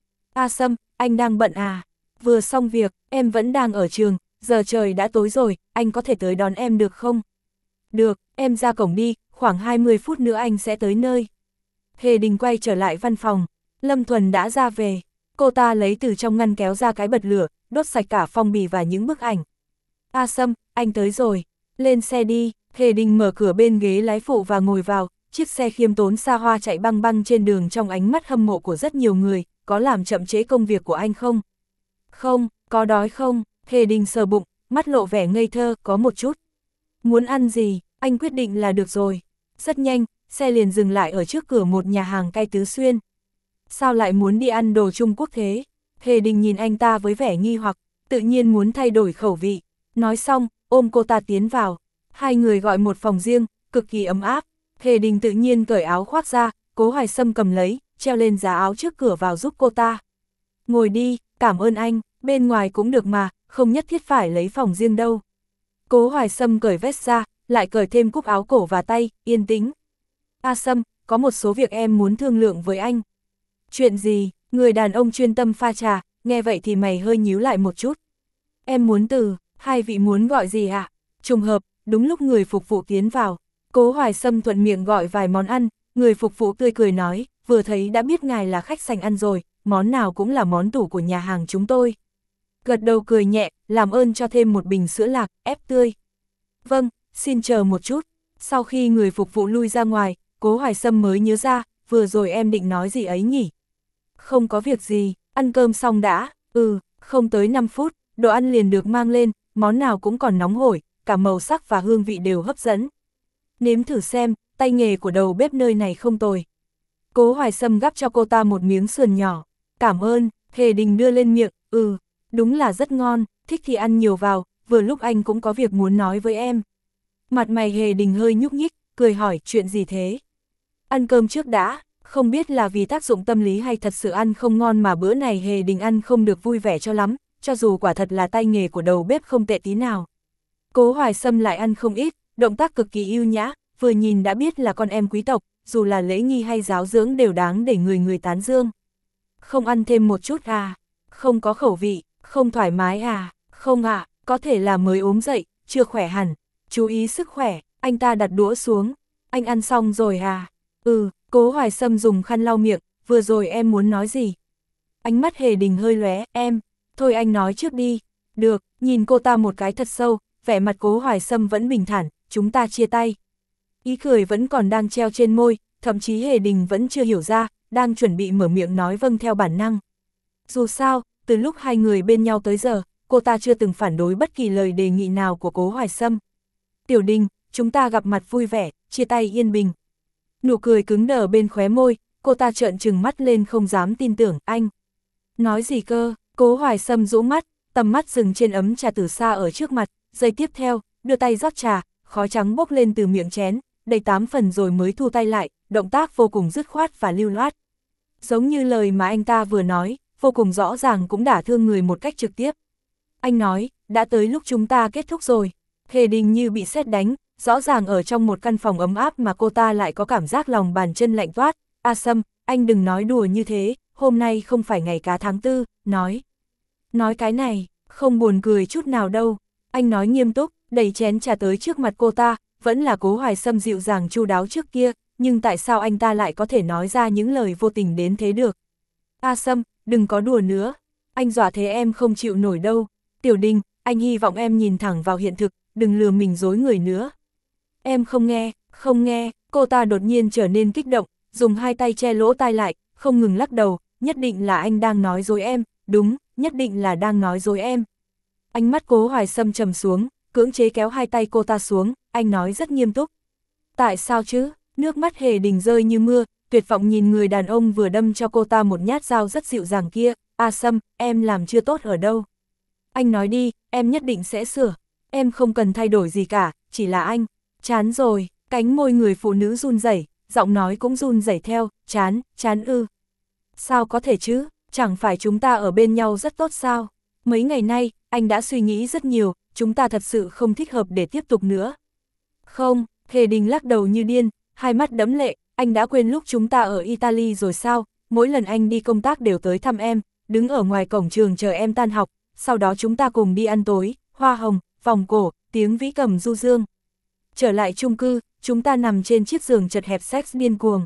A Sâm, anh đang bận à? Vừa xong việc, em vẫn đang ở trường, giờ trời đã tối rồi, anh có thể tới đón em được không? Được, em ra cổng đi, khoảng hai mươi phút nữa anh sẽ tới nơi. Hề Đình quay trở lại văn phòng, Lâm Thuần đã ra về. Cô ta lấy từ trong ngăn kéo ra cái bật lửa, đốt sạch cả phong bì và những bức ảnh. A Sâm, anh tới rồi, lên xe đi. Hề Đình mở cửa bên ghế lái phụ và ngồi vào, chiếc xe khiêm tốn xa hoa chạy băng băng trên đường trong ánh mắt hâm mộ của rất nhiều người, có làm chậm trễ công việc của anh không? Không, có đói không? Hề Đình sờ bụng, mắt lộ vẻ ngây thơ, có một chút. Muốn ăn gì, anh quyết định là được rồi. Rất nhanh, xe liền dừng lại ở trước cửa một nhà hàng cay Tứ Xuyên. Sao lại muốn đi ăn đồ Trung Quốc thế? Hề Đình nhìn anh ta với vẻ nghi hoặc, tự nhiên muốn thay đổi khẩu vị. Nói xong, ôm cô ta tiến vào. Hai người gọi một phòng riêng, cực kỳ ấm áp. Hề Đình tự nhiên cởi áo khoác ra, Cố Hoài Sâm cầm lấy, treo lên giá áo trước cửa vào giúp cô ta. Ngồi đi, cảm ơn anh, bên ngoài cũng được mà, không nhất thiết phải lấy phòng riêng đâu. Cố Hoài Sâm cởi vest ra, lại cởi thêm cúc áo cổ và tay, yên tĩnh. A Sâm, có một số việc em muốn thương lượng với anh. Chuyện gì? Người đàn ông chuyên tâm pha trà, nghe vậy thì mày hơi nhíu lại một chút. Em muốn từ, hai vị muốn gọi gì ạ? Trùng hợp, đúng lúc người phục vụ tiến vào. Cố Hoài Sâm thuận miệng gọi vài món ăn, người phục vụ tươi cười nói, vừa thấy đã biết ngài là khách sành ăn rồi, món nào cũng là món tủ của nhà hàng chúng tôi. Gật đầu cười nhẹ, làm ơn cho thêm một bình sữa lạc, ép tươi. Vâng, xin chờ một chút. Sau khi người phục vụ lui ra ngoài, Cố Hoài Sâm mới nhớ ra, vừa rồi em định nói gì ấy nhỉ? Không có việc gì, ăn cơm xong đã, ừ, không tới năm phút, đồ ăn liền được mang lên, món nào cũng còn nóng hổi, cả màu sắc và hương vị đều hấp dẫn. Nếm thử xem, tay nghề của đầu bếp nơi này không tồi. Cố Hoài Sâm gắp cho cô ta một miếng sườn nhỏ. Cảm ơn, Hề Đình đưa lên miệng, ừ, đúng là rất ngon, thích thì ăn nhiều vào, vừa lúc anh cũng có việc muốn nói với em. Mặt mày Hề Đình hơi nhúc nhích, cười hỏi chuyện gì thế? Ăn cơm trước đã, không biết là vì tác dụng tâm lý hay thật sự ăn không ngon mà bữa này Hề Đình ăn không được vui vẻ cho lắm, cho dù quả thật là tay nghề của đầu bếp không tệ tí nào. Cố Hoài Sâm lại ăn không ít, động tác cực kỳ yêu nhã, vừa nhìn đã biết là con em quý tộc, dù là lễ nghi hay giáo dưỡng đều đáng để người người tán dương. Không ăn thêm một chút à? Không có khẩu vị, không thoải mái à? Không ạ, à, có thể là mới ốm dậy, chưa khỏe hẳn. Chú ý sức khỏe, anh ta đặt đũa xuống. Anh ăn xong rồi à? Ừ, Cố Hoài Sâm dùng khăn lau miệng, vừa rồi em muốn nói gì? Ánh mắt Hề Đình hơi lóe, em, thôi anh nói trước đi. Được, nhìn cô ta một cái thật sâu, vẻ mặt Cố Hoài Sâm vẫn bình thản, chúng ta chia tay. Ý cười vẫn còn đang treo trên môi, thậm chí Hề Đình vẫn chưa hiểu ra, đang chuẩn bị mở miệng nói vâng theo bản năng. Dù sao, từ lúc hai người bên nhau tới giờ, cô ta chưa từng phản đối bất kỳ lời đề nghị nào của Cố Hoài Sâm. Tiểu Đình, chúng ta gặp mặt vui vẻ, chia tay yên bình. Nụ cười cứng đờ bên khóe môi, cô ta trợn trừng mắt lên không dám tin tưởng, anh. Nói gì cơ? Cố Hoài Sâm rũ mắt, tầm mắt dừng trên ấm trà từ xa ở trước mặt, giây tiếp theo, đưa tay rót trà, khói trắng bốc lên từ miệng chén, đầy tám phần rồi mới thu tay lại, động tác vô cùng dứt khoát và lưu loát. Giống như lời mà anh ta vừa nói, vô cùng rõ ràng cũng đả thương người một cách trực tiếp. Anh nói, đã tới lúc chúng ta kết thúc rồi. Hề Đình như bị sét đánh, rõ ràng ở trong một căn phòng ấm áp mà cô ta lại có cảm giác lòng bàn chân lạnh toát. A Sâm, anh đừng nói đùa như thế, hôm nay không phải ngày cá tháng tư, nói. Nói cái này, không buồn cười chút nào đâu. Anh nói nghiêm túc, đẩy chén trà tới trước mặt cô ta, vẫn là Cố Hoài Sâm dịu dàng chu đáo trước kia, nhưng tại sao anh ta lại có thể nói ra những lời vô tình đến thế được? A Sâm, đừng có đùa nữa, anh dọa thế em không chịu nổi đâu. Tiểu Đình, anh hy vọng em nhìn thẳng vào hiện thực, đừng lừa mình dối người nữa. Em không nghe, không nghe, cô ta đột nhiên trở nên kích động, dùng hai tay che lỗ tai lại, không ngừng lắc đầu, nhất định là anh đang nói dối em, đúng, nhất định là đang nói dối em. Ánh mắt Cố Hoài Sâm trầm xuống, cưỡng chế kéo hai tay cô ta xuống, anh nói rất nghiêm túc. Tại sao chứ? Nước mắt Hề Đình rơi như mưa, tuyệt vọng nhìn người đàn ông vừa đâm cho cô ta một nhát dao rất dịu dàng kia. A Sâm, em làm chưa tốt ở đâu? Anh nói đi, em nhất định sẽ sửa. Em không cần thay đổi gì cả, chỉ là anh. Chán rồi, cánh môi người phụ nữ run rẩy, giọng nói cũng run rẩy theo, chán, chán ư. Sao có thể chứ, chẳng phải chúng ta ở bên nhau rất tốt sao? Mấy ngày nay, anh đã suy nghĩ rất nhiều, chúng ta thật sự không thích hợp để tiếp tục nữa. Không, Hề Đình lắc đầu như điên, hai mắt đẫm lệ, anh đã quên lúc chúng ta ở Italy rồi sao? Mỗi lần anh đi công tác đều tới thăm em, đứng ở ngoài cổng trường chờ em tan học, sau đó chúng ta cùng đi ăn tối, hoa hồng, vòng cổ, tiếng vĩ cầm du dương. Trở lại chung cư, chúng ta nằm trên chiếc giường chật hẹp sex điên cuồng.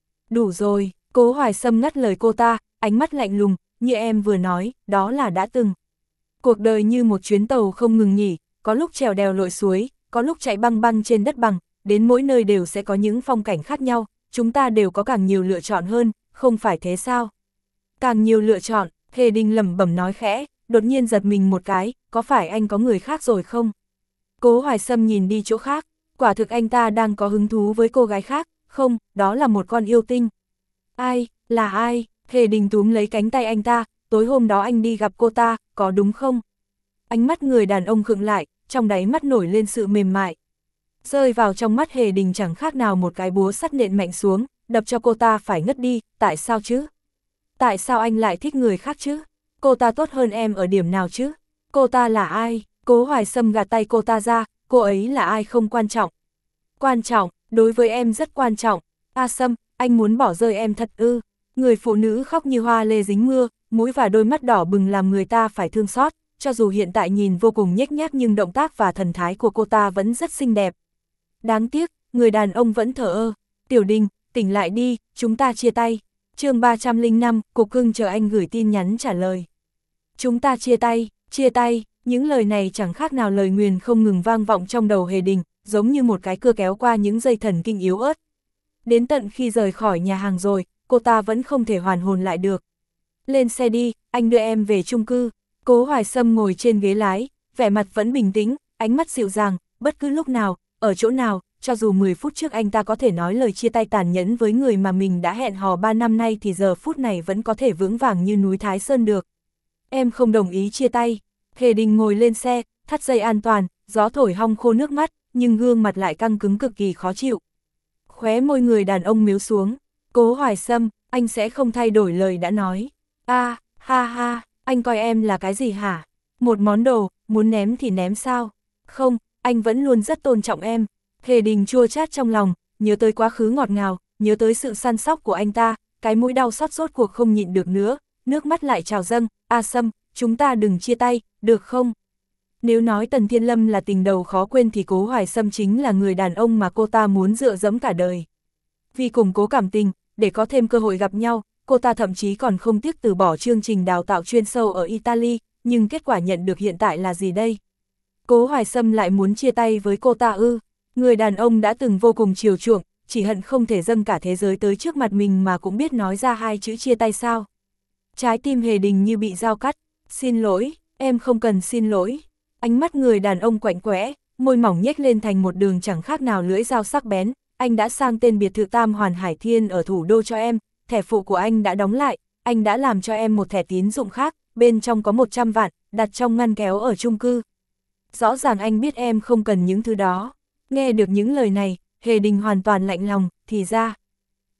Đủ rồi, Cố Hoài Sâm ngắt lời cô ta, ánh mắt lạnh lùng, như em vừa nói, đó là đã từng. Cuộc đời như một chuyến tàu không ngừng nghỉ, có lúc trèo đèo lội suối, có lúc chạy băng băng trên đất bằng, đến mỗi nơi đều sẽ có những phong cảnh khác nhau, chúng ta đều có càng nhiều lựa chọn hơn, không phải thế sao? Càng nhiều lựa chọn, Hề Đình lẩm bẩm nói khẽ, đột nhiên giật mình một cái, có phải anh có người khác rồi không? Cố Hoài Sâm nhìn đi chỗ khác, quả thực anh ta đang có hứng thú với cô gái khác, không, đó là một con yêu tinh. Ai, là ai? Hề Đình túm lấy cánh tay anh ta, tối hôm đó anh đi gặp cô ta, có đúng không? Ánh mắt người đàn ông khựng lại, trong đáy mắt nổi lên sự mềm mại. Rơi vào trong mắt Hề Đình chẳng khác nào một cái búa sắt nện mạnh xuống, đập cho cô ta phải ngất đi, tại sao chứ? Tại sao anh lại thích người khác chứ? Cô ta tốt hơn em ở điểm nào chứ? Cô ta là ai? Cố Hoài Sâm gạt tay cô ta ra, cô ấy là ai không quan trọng. Quan trọng, đối với em rất quan trọng. A Sâm, anh muốn bỏ rơi em thật ư? Người phụ nữ khóc như hoa lê dính mưa, mũi và đôi mắt đỏ bừng làm người ta phải thương xót, cho dù hiện tại nhìn vô cùng nhếch nhác nhưng động tác và thần thái của cô ta vẫn rất xinh đẹp. Đáng tiếc, người đàn ông vẫn thờ ơ. Tiểu Đình, tỉnh lại đi, chúng ta chia tay. Chương ba trăm lẻ năm, Cục Cưng chờ anh gửi tin nhắn trả lời. Chúng ta chia tay, chia tay, những lời này chẳng khác nào lời nguyền không ngừng vang vọng trong đầu Hề Đình, giống như một cái cưa kéo qua những dây thần kinh yếu ớt. Đến tận khi rời khỏi nhà hàng rồi, cô ta vẫn không thể hoàn hồn lại được. Lên xe đi, anh đưa em về chung cư. Cố Hoài Sâm ngồi trên ghế lái, vẻ mặt vẫn bình tĩnh, ánh mắt dịu dàng, bất cứ lúc nào, ở chỗ nào, cho dù mười phút trước anh ta có thể nói lời chia tay tàn nhẫn với người mà mình đã hẹn hò ba năm nay thì giờ phút này vẫn có thể vững vàng như núi Thái Sơn được. Em không đồng ý chia tay. Hề Đình ngồi lên xe, thắt dây an toàn, gió thổi hong khô nước mắt, nhưng gương mặt lại căng cứng cực kỳ khó chịu. Khóe môi người đàn ông mếu xuống. Cố Hoài Sâm, anh sẽ không thay đổi lời đã nói. A, à, ha ha, anh coi em là cái gì hả? Một món đồ, muốn ném thì ném sao? Không, anh vẫn luôn rất tôn trọng em. Hề Đình chua chát trong lòng, nhớ tới quá khứ ngọt ngào, nhớ tới sự săn sóc của anh ta, cái mũi đau xót rốt cuộc không nhịn được nữa, nước mắt lại trào dâng. A Sâm, chúng ta đừng chia tay, được không? Nếu nói Tần Thiên Lâm là tình đầu khó quên thì Cố Hoài Sâm chính là người đàn ông mà cô ta muốn dựa dẫm cả đời. Vì củng cố cảm tình, để có thêm cơ hội gặp nhau, cô ta thậm chí còn không tiếc từ bỏ chương trình đào tạo chuyên sâu ở Italy, nhưng kết quả nhận được hiện tại là gì đây? Cố Hoài Sâm lại muốn chia tay với cô ta ư? Người đàn ông đã từng vô cùng chiều chuộng, chỉ hận không thể dâng cả thế giới tới trước mặt mình mà cũng biết nói ra hai chữ chia tay sao? Trái tim Hề Đình như bị dao cắt. Xin lỗi, em không cần xin lỗi. Ánh mắt người đàn ông quạnh quẽ, môi mỏng nhếch lên thành một đường chẳng khác nào lưỡi dao sắc bén. Anh đã sang tên biệt thự Tam Hoàn Hải Thiên ở thủ đô cho em, thẻ phụ của anh đã đóng lại, anh đã làm cho em một thẻ tín dụng khác, bên trong có một trăm vạn, đặt trong ngăn kéo ở chung cư. Rõ ràng anh biết em không cần những thứ đó. Nghe được những lời này, Hề Đình hoàn toàn lạnh lòng, thì ra.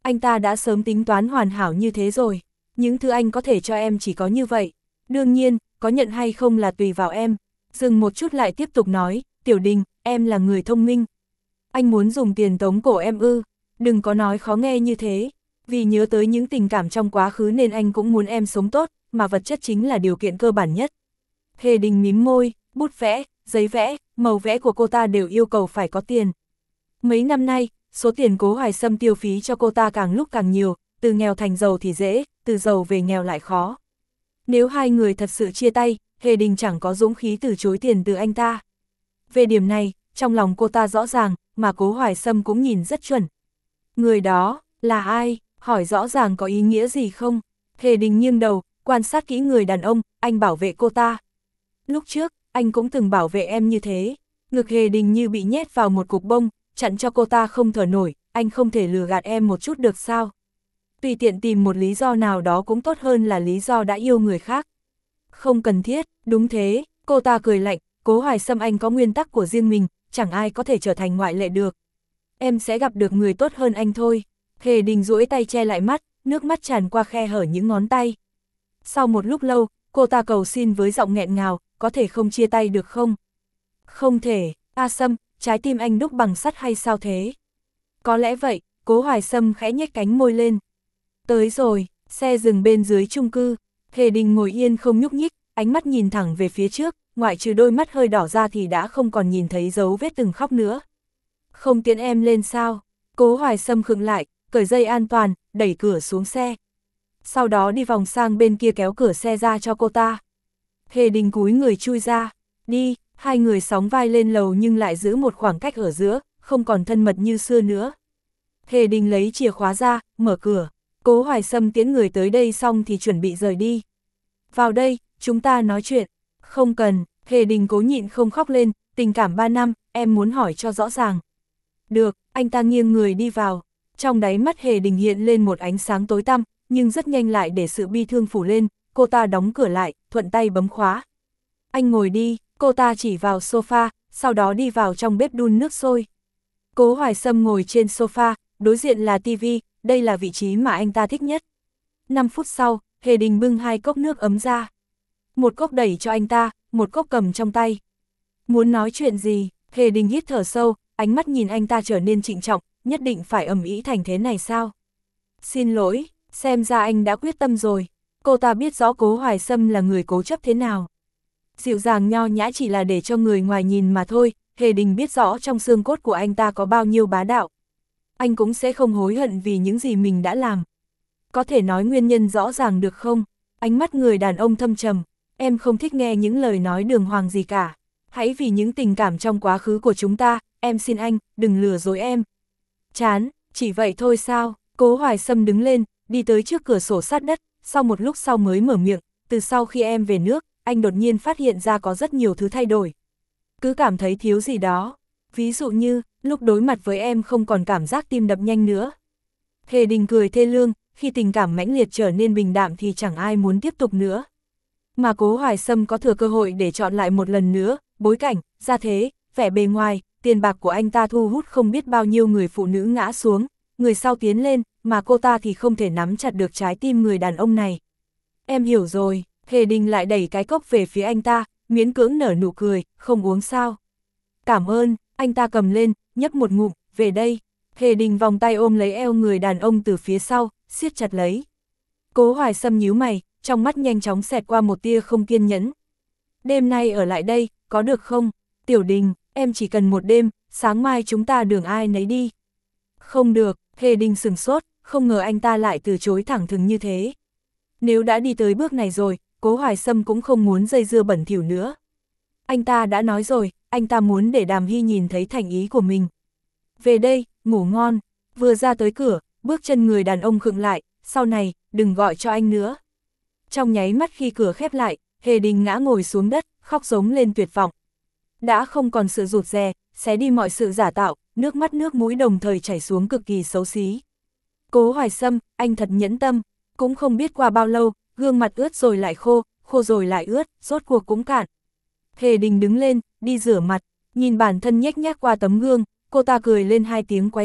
Anh ta đã sớm tính toán hoàn hảo như thế rồi. Những thứ anh có thể cho em chỉ có như vậy. Đương nhiên, có nhận hay không là tùy vào em. Dừng một chút lại tiếp tục nói, Tiểu Đình, em là người thông minh. Anh muốn dùng tiền tống cổ em ư, đừng có nói khó nghe như thế. Vì nhớ tới những tình cảm trong quá khứ nên anh cũng muốn em sống tốt, mà vật chất chính là điều kiện cơ bản nhất. Hề Đình mím môi, bút vẽ, giấy vẽ, màu vẽ của cô ta đều yêu cầu phải có tiền. Mấy năm nay, số tiền Cố Hoài Sâm tiêu phí cho cô ta càng lúc càng nhiều, từ nghèo thành giàu thì dễ, từ giàu về nghèo lại khó. Nếu hai người thật sự chia tay, Hề Đình chẳng có dũng khí từ chối tiền từ anh ta. Về điểm này, trong lòng cô ta rõ ràng, mà Cố Hoài Sâm cũng nhìn rất chuẩn. Người đó, là ai? Hỏi rõ ràng có ý nghĩa gì không? Hề Đình nghiêng đầu, quan sát kỹ người đàn ông, anh bảo vệ cô ta. Lúc trước, anh cũng từng bảo vệ em như thế. Ngực Hề Đình như bị nhét vào một cục bông, chặn cho cô ta không thở nổi, anh không thể lừa gạt em một chút được sao? Tùy tiện tìm một lý do nào đó cũng tốt hơn là lý do đã yêu người khác. Không cần thiết, đúng thế, cô ta cười lạnh, Cố Hoài Sâm anh có nguyên tắc của riêng mình, chẳng ai có thể trở thành ngoại lệ được. Em sẽ gặp được người tốt hơn anh thôi. Hề Đình duỗi tay che lại mắt, nước mắt tràn qua khe hở những ngón tay. Sau một lúc lâu, cô ta cầu xin với giọng nghẹn ngào, có thể không chia tay được không? Không thể, A Sâm, trái tim anh đúc bằng sắt hay sao thế? Có lẽ vậy, Cố Hoài Sâm khẽ nhếch cánh môi lên. Tới rồi, xe dừng bên dưới chung cư, Hề Đình ngồi yên không nhúc nhích, ánh mắt nhìn thẳng về phía trước, ngoại trừ đôi mắt hơi đỏ ra thì đã không còn nhìn thấy dấu vết từng khóc nữa. Không tiễn em lên sao? Cố Hoài Sâm khựng lại, cởi dây an toàn, đẩy cửa xuống xe. Sau đó đi vòng sang bên kia kéo cửa xe ra cho cô ta. Hề Đình cúi người chui ra, đi, hai người sóng vai lên lầu nhưng lại giữ một khoảng cách ở giữa, không còn thân mật như xưa nữa. Hề Đình lấy chìa khóa ra, mở cửa, Cố Hoài Sâm tiễn người tới đây xong thì chuẩn bị rời đi. Vào đây, chúng ta nói chuyện. Không cần, Hề Đình cố nhịn không khóc lên, tình cảm ba năm, em muốn hỏi cho rõ ràng. Được, anh ta nghiêng người đi vào. Trong đáy mắt Hề Đình hiện lên một ánh sáng tối tăm, nhưng rất nhanh lại để sự bi thương phủ lên, cô ta đóng cửa lại, thuận tay bấm khóa. Anh ngồi đi, cô ta chỉ vào sofa, sau đó đi vào trong bếp đun nước sôi. Cố Hoài Sâm ngồi trên sofa, đối diện là tivi, đây là vị trí mà anh ta thích nhất. năm phút sau, Hề Đình bưng hai cốc nước ấm ra. Một cốc đẩy cho anh ta, một cốc cầm trong tay. Muốn nói chuyện gì? Hề Đình hít thở sâu, ánh mắt nhìn anh ta trở nên trịnh trọng, nhất định phải ầm ĩ thành thế này sao? Xin lỗi, xem ra anh đã quyết tâm rồi. Cô ta biết rõ Cố Hoài Sâm là người cố chấp thế nào. Dịu dàng nho nhã chỉ là để cho người ngoài nhìn mà thôi, Hề Đình biết rõ trong xương cốt của anh ta có bao nhiêu bá đạo. Anh cũng sẽ không hối hận vì những gì mình đã làm. Có thể nói nguyên nhân rõ ràng được không? Ánh mắt người đàn ông thâm trầm, em không thích nghe những lời nói đường hoàng gì cả. Hãy vì những tình cảm trong quá khứ của chúng ta, em xin anh, đừng lừa dối em. Chán, chỉ vậy thôi sao? Cố Hoài Sâm đứng lên, đi tới trước cửa sổ sát đất, sau một lúc sau mới mở miệng, từ sau khi em về nước, anh đột nhiên phát hiện ra có rất nhiều thứ thay đổi. Cứ cảm thấy thiếu gì đó. Ví dụ như, lúc đối mặt với em không còn cảm giác tim đập nhanh nữa. Hề Đình cười thê lương, khi tình cảm mãnh liệt trở nên bình đạm thì chẳng ai muốn tiếp tục nữa. Mà Cố Hoài Sâm có thừa cơ hội để chọn lại một lần nữa, bối cảnh, gia thế, vẻ bề ngoài, tiền bạc của anh ta thu hút không biết bao nhiêu người phụ nữ ngã xuống, người sau tiến lên, mà cô ta thì không thể nắm chặt được trái tim người đàn ông này. Em hiểu rồi, Hề Đình lại đẩy cái cốc về phía anh ta, miễn cưỡng nở nụ cười, không uống sao. Cảm ơn, anh ta cầm lên, nhấp một ngụm, về đây. Hề Đình vòng tay ôm lấy eo người đàn ông từ phía sau, siết chặt lấy. Cố Hoài Sâm nhíu mày, trong mắt nhanh chóng xẹt qua một tia không kiên nhẫn. Đêm nay ở lại đây, có được không? Tiểu Đình, em chỉ cần một đêm, sáng mai chúng ta đường ai nấy đi. Không được, Hề Đình sửng sốt, không ngờ anh ta lại từ chối thẳng thừng như thế. Nếu đã đi tới bước này rồi, Cố Hoài Sâm cũng không muốn dây dưa bẩn thỉu nữa. Anh ta đã nói rồi, anh ta muốn để Đàm Hy nhìn thấy thành ý của mình. Về đây, ngủ ngon. Vừa ra tới cửa, bước chân người đàn ông khựng lại, sau này, đừng gọi cho anh nữa. Trong nháy mắt khi cửa khép lại, Hề Đình ngã ngồi xuống đất, khóc giống lên tuyệt vọng. Đã không còn sự rụt rè, xé đi mọi sự giả tạo, nước mắt nước mũi đồng thời chảy xuống cực kỳ xấu xí. Cố Hoài Sâm, anh thật nhẫn tâm, cũng không biết qua bao lâu, gương mặt ướt rồi lại khô, khô rồi lại ướt, rốt cuộc cũng cạn. Hề Đình đứng lên, đi rửa mặt, nhìn bản thân nhếch nhác qua tấm gương, cô ta cười lên hai tiếng quái dị,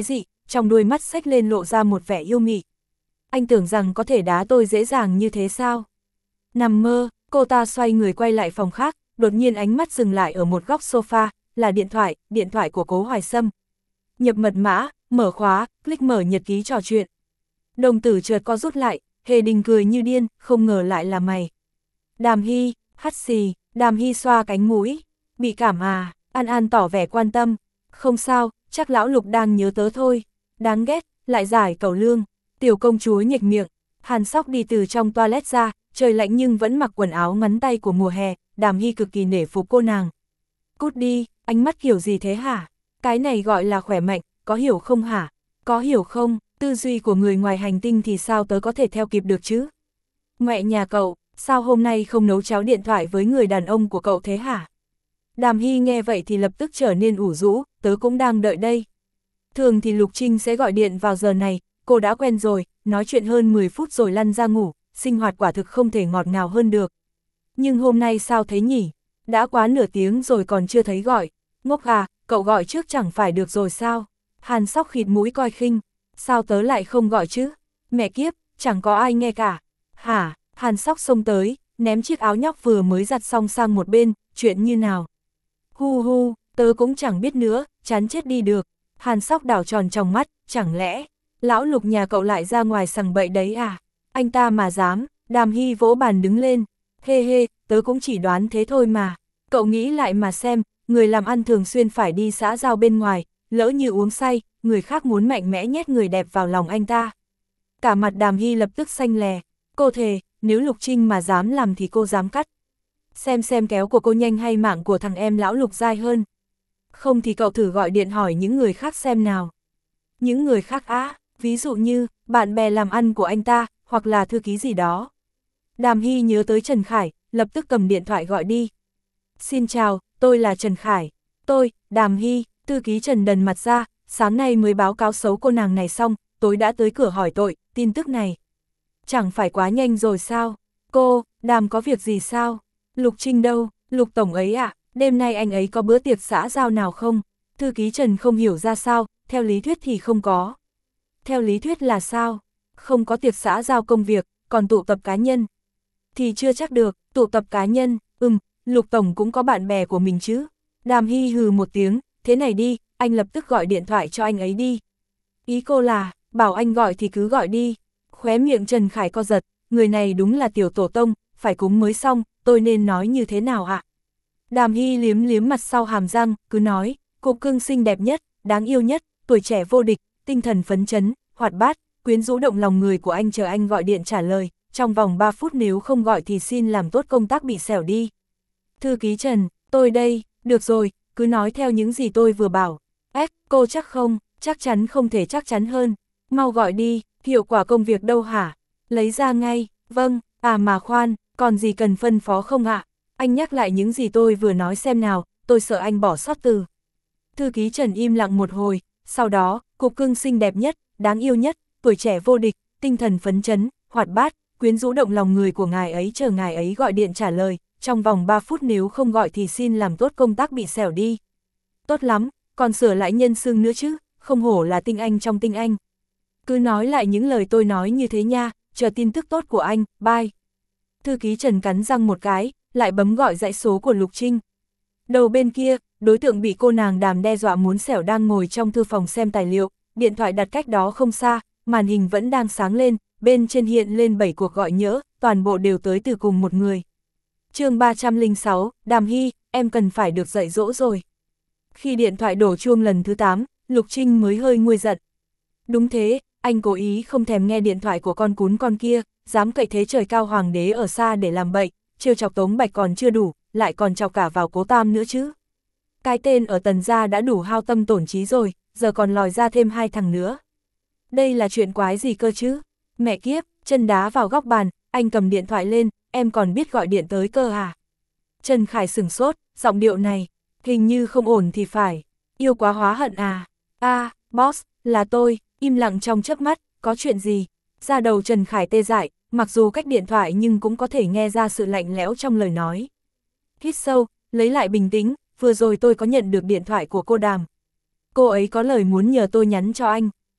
trong đuôi mắt xếch lên lộ ra một vẻ yêu mị. Anh tưởng rằng có thể đá tôi dễ dàng như thế sao? Nằm mơ, cô ta xoay người quay lại phòng khác, đột nhiên ánh mắt dừng lại ở một góc sofa, là điện thoại, điện thoại của Cố Hoài Sâm. Nhập mật mã, mở khóa, click mở nhật ký trò chuyện. Đồng tử chợt co rút lại, Hề Đình cười như điên, không ngờ lại là mày. Đàm Hy, hắt xì, Đàm Hy xoa cánh mũi. Bị cảm à? An An tỏ vẻ quan tâm. Không sao, chắc lão Lục đang nhớ tớ thôi. Đáng ghét, lại giải cẩu lương. Tiểu công chúa nhếch miệng. Hàn Sóc đi từ trong toilet ra, trời lạnh nhưng vẫn mặc quần áo ngắn tay của mùa hè, Đàm Hy cực kỳ nể phục cô nàng. Cút đi, ánh mắt kiểu gì thế hả? Cái này gọi là khỏe mạnh, có hiểu không hả? Có hiểu không, tư duy của người ngoài hành tinh thì sao tớ có thể theo kịp được chứ? Mẹ nhà cậu, sao hôm nay không nấu cháo điện thoại với người đàn ông của cậu thế hả? Đàm Hy nghe vậy thì lập tức trở nên ủ rũ, tớ cũng đang đợi đây. Thường thì Lục Trinh sẽ gọi điện vào giờ này, cô đã quen rồi, nói chuyện hơn mười phút rồi lăn ra ngủ, sinh hoạt quả thực không thể ngọt ngào hơn được. Nhưng hôm nay sao thế nhỉ? Đã quá nửa tiếng rồi còn chưa thấy gọi. Ngốc à, cậu gọi trước chẳng phải được rồi sao? Hàn Sóc khịt mũi coi khinh. Sao tớ lại không gọi chứ? Mẹ kiếp, chẳng có ai nghe cả. Hả? Hàn Sóc xông tới, ném chiếc áo nhóc vừa mới giặt xong sang một bên, chuyện như nào? Hu hu, tớ cũng chẳng biết nữa, chán chết đi được. Hàn Sóc đảo tròn trong mắt, chẳng lẽ lão Lục nhà cậu lại ra ngoài sằng bậy đấy à? Anh ta mà dám. Đàm Hy vỗ bàn đứng lên. Hê hê, tớ cũng chỉ đoán thế thôi mà. Cậu nghĩ lại mà xem, người làm ăn thường xuyên phải đi xã giao bên ngoài, lỡ như uống say, người khác muốn mạnh mẽ nhét người đẹp vào lòng anh ta. Cả mặt Đàm Hy lập tức xanh lè. Cô thề, nếu Lục Trinh mà dám làm thì cô dám cắt. Xem xem kéo của cô nhanh hay mạng của thằng em lão Lục dai hơn. Không thì cậu thử gọi điện hỏi những người khác xem nào. Những người khác á, ví dụ như bạn bè làm ăn của anh ta, hoặc là thư ký gì đó. Đàm Hy nhớ tới Trần Khải, lập tức cầm điện thoại gọi đi. Xin chào, tôi là Trần Khải. Tôi, Đàm Hy, thư ký Trần đần mặt ra, sáng nay mới báo cáo xấu cô nàng này xong, tối đã tới cửa hỏi tội, tin tức này. Chẳng phải quá nhanh rồi sao? Cô, Đàm có việc gì sao? Lục Trinh đâu? Lục Tổng ấy ạ, à? Đêm nay anh ấy có bữa tiệc xã giao nào không? Thư ký Trần không hiểu ra sao, theo lý thuyết thì không có. Theo lý thuyết là sao? Không có tiệc xã giao công việc, còn tụ tập cá nhân. Thì chưa chắc được, tụ tập cá nhân, ừm, Lục Tổng cũng có bạn bè của mình chứ. Đàm Hy hừ một tiếng, thế này đi, anh lập tức gọi điện thoại cho anh ấy đi. Ý cô là, bảo anh gọi thì cứ gọi đi. Khóe miệng Trần Khải co giật, người này đúng là tiểu tổ tông, phải cúng mới xong, tôi nên nói như thế nào ạ? Đàm Hy liếm liếm mặt sau hàm răng, cứ nói, cô cưng xinh đẹp nhất, đáng yêu nhất, tuổi trẻ vô địch, tinh thần phấn chấn, hoạt bát, quyến rũ động lòng người của anh, chờ anh gọi điện trả lời, trong vòng ba phút nếu không gọi thì xin làm tốt công tác bị xẻo đi. Thư ký Trần, tôi đây, được rồi, cứ nói theo những gì tôi vừa bảo. Ếch, cô chắc không, chắc chắn không thể chắc chắn hơn. Mau gọi đi, hiệu quả công việc đâu hả? Lấy ra ngay, vâng, à mà khoan, còn gì cần phân phó không ạ? Anh nhắc lại những gì tôi vừa nói xem nào, tôi sợ anh bỏ sót từ. Thư ký Trần im lặng một hồi, sau đó, cục cưng xinh đẹp nhất, đáng yêu nhất, tuổi trẻ vô địch, tinh thần phấn chấn, hoạt bát, quyến rũ động lòng người của ngài ấy, chờ ngài ấy gọi điện trả lời, trong vòng ba phút nếu không gọi thì xin làm tốt công tác bị xẻo đi. Tốt lắm, còn sửa lại nhân xưng nữa chứ, không hổ là tinh anh trong tinh anh. Cứ nói lại những lời tôi nói như thế nha, chờ tin tức tốt của anh, bye. Thư ký Trần cắn răng một cái, lại bấm gọi dãy số của Lục Trinh. Đầu bên kia, đối tượng bị cô nàng Đàm đe dọa muốn xẻo đang ngồi trong thư phòng xem tài liệu, điện thoại đặt cách đó không xa, màn hình vẫn đang sáng lên, bên trên hiện lên bảy cuộc gọi nhỡ, toàn bộ đều tới từ cùng một người. Chương ba trăm lẻ sáu, Đàm Hy, em cần phải được dạy dỗ rồi. Khi điện thoại đổ chuông lần thứ tám, Lục Trinh mới hơi nguôi giận. Đúng thế, anh cố ý không thèm nghe điện thoại của con cún con kia, dám cậy thế trời cao hoàng đế ở xa để làm bậy, trêu chọc Tống Bạch còn chưa đủ, lại còn chọc cả vào Cố Tam nữa chứ. Cái tên ở Tần gia đã đủ hao tâm tổn trí rồi, giờ còn lòi ra thêm hai thằng nữa. Đây là chuyện quái gì cơ chứ? Mẹ kiếp, chân đá vào góc bàn, anh cầm điện thoại lên, em còn biết gọi điện tới cơ à? Trần Khải sửng sốt, giọng điệu này, hình như không ổn thì phải. Yêu quá hóa hận à? A, à, boss, là tôi, im lặng trong chớp mắt, có chuyện gì? Da đầu Trần Khải tê dại, mặc dù cách điện thoại nhưng cũng có thể nghe ra sự lạnh lẽo trong lời nói. Hít sâu, lấy lại bình tĩnh, vừa rồi tôi có nhận được điện thoại của cô Đàm. Cô ấy có lời muốn nhờ tôi nhắn cho anh.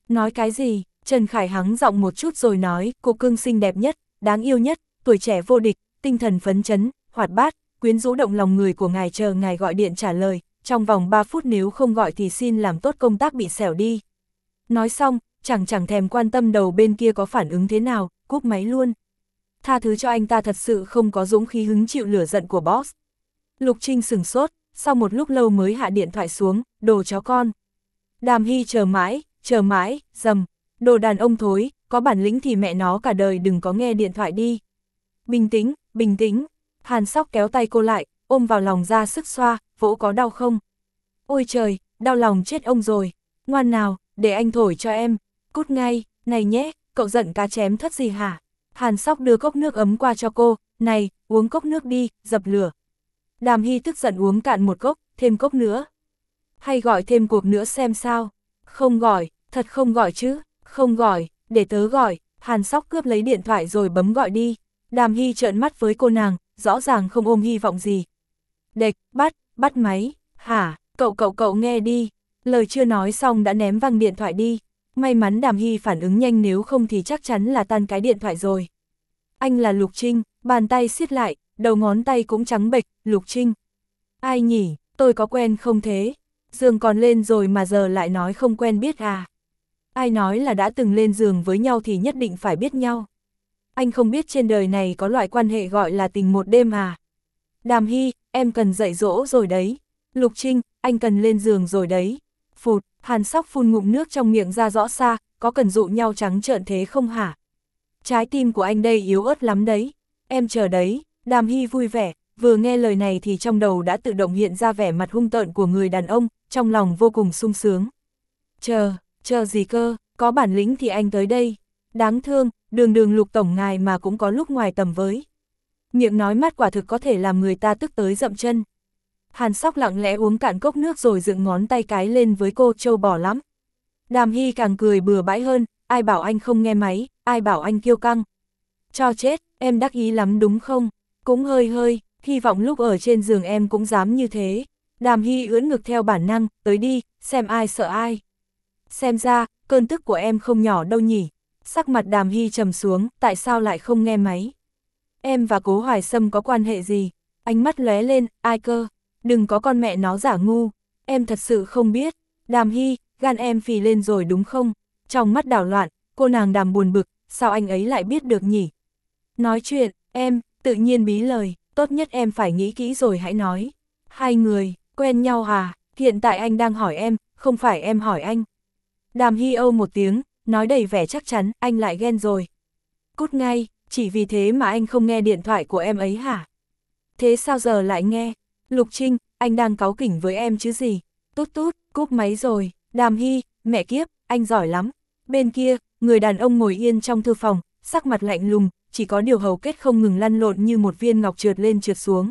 Nói cái gì? Trần Khải hắng giọng một chút rồi nói, cô cưng xinh đẹp nhất, đáng yêu nhất, tuổi trẻ vô địch, tinh thần phấn chấn, hoạt bát, quyến rũ động lòng người của ngài, chờ ngài gọi điện trả lời, trong vòng ba phút nếu không gọi thì xin làm tốt công tác bị xẻo đi. Nói xong, chẳng chẳng thèm quan tâm đầu bên kia có phản ứng thế nào, cúp máy luôn. Tha thứ cho anh ta, thật sự không có dũng khí hứng chịu lửa giận của boss. Lục Trinh sửng sốt, sau một lúc lâu mới hạ điện thoại xuống, đồ chó con. Đàm Hy chờ mãi, chờ mãi, dầm, đồ đàn ông thối, có bản lĩnh thì mẹ nó cả đời đừng có nghe điện thoại đi. Bình tĩnh, bình tĩnh, Hàn Sóc kéo tay cô lại, ôm vào lòng ra sức xoa, vỗ có đau không? Ôi trời, đau lòng chết ông rồi, ngoan nào, để anh thổi cho em, cút ngay, này nhé, cậu giận cá chém thất gì hả? Hàn Sóc đưa cốc nước ấm qua cho cô, này, uống cốc nước đi, dập lửa. Đàm Hy tức giận uống cạn một cốc, thêm cốc nữa. Hay gọi thêm cuộc nữa xem sao? Không gọi, thật không gọi chứ, không gọi, để tớ gọi. Hàn Sóc cướp lấy điện thoại rồi bấm gọi đi. Đàm Hy trợn mắt với cô nàng, rõ ràng không ôm hy vọng gì. Địch, bắt, bắt máy, hả, cậu cậu cậu nghe đi. Lời chưa nói xong đã ném văng điện thoại đi. May mắn Đàm Hy phản ứng nhanh, nếu không thì chắc chắn là tan cái điện thoại rồi. Anh là Lục Trinh, bàn tay siết lại, đầu ngón tay cũng trắng bệch. Lục Trinh. Ai nhỉ, tôi có quen không thế? Giường còn lên rồi mà giờ lại nói không quen biết à? Ai nói là đã từng lên giường với nhau thì nhất định phải biết nhau? Anh không biết trên đời này có loại quan hệ gọi là tình một đêm à? Đàm Hy, em cần dạy dỗ rồi đấy. Lục Trinh, anh cần lên giường rồi đấy. Phụt, Hàn Sóc phun ngụm nước trong miệng ra rõ xa, có cần dụ nhau trắng trợn thế không hả? Trái tim của anh đây yếu ớt lắm đấy. Em chờ đấy. Đàm Hy vui vẻ, vừa nghe lời này thì trong đầu đã tự động hiện ra vẻ mặt hung tợn của người đàn ông, trong lòng vô cùng sung sướng. Chờ, chờ gì cơ, có bản lĩnh thì anh tới đây. Đáng thương, đường đường Lục tổng ngài mà cũng có lúc ngoài tầm với. Miệng nói mát quả thực có thể làm người ta tức tới dậm chân. Hàn Sóc lặng lẽ uống cạn cốc nước rồi dựng ngón tay cái lên với cô, trâu bò lắm. Đàm Hy càng cười bừa bãi hơn, ai bảo anh không nghe máy, ai bảo anh kiêu căng. Cho chết, em đắc ý lắm đúng không? Cũng hơi hơi, hy vọng lúc ở trên giường em cũng dám như thế. Đàm Hy ưỡn ngực theo bản năng, tới đi, xem ai sợ ai. Xem ra, cơn tức của em không nhỏ đâu nhỉ. Sắc mặt Đàm Hy trầm xuống, tại sao lại không nghe máy? Em và Cố Hoài Sâm có quan hệ gì? Ánh mắt lóe lên, ai cơ? Đừng có con mẹ nó giả ngu. Em thật sự không biết. Đàm Hy, gan em phì lên rồi đúng không? Trong mắt đảo loạn, cô nàng Đàm buồn bực, sao anh ấy lại biết được nhỉ? Nói chuyện, em, tự nhiên bí lời, tốt nhất em phải nghĩ kỹ rồi hãy nói. Hai người, quen nhau à? Hiện tại anh đang hỏi em, không phải em hỏi anh. Đàm Hy âu một tiếng, nói đầy vẻ chắc chắn, anh lại ghen rồi. Cút ngay, chỉ vì thế mà anh không nghe điện thoại của em ấy hả? Thế sao giờ lại nghe? Lục Trinh, anh đang cáu kỉnh với em chứ gì? Tút tút, cúp máy rồi. Đàm Hy, mẹ kiếp, anh giỏi lắm. Bên kia, người đàn ông ngồi yên trong thư phòng, sắc mặt lạnh lùng, chỉ có điều hầu kết không ngừng lăn lộn như một viên ngọc trượt lên trượt xuống.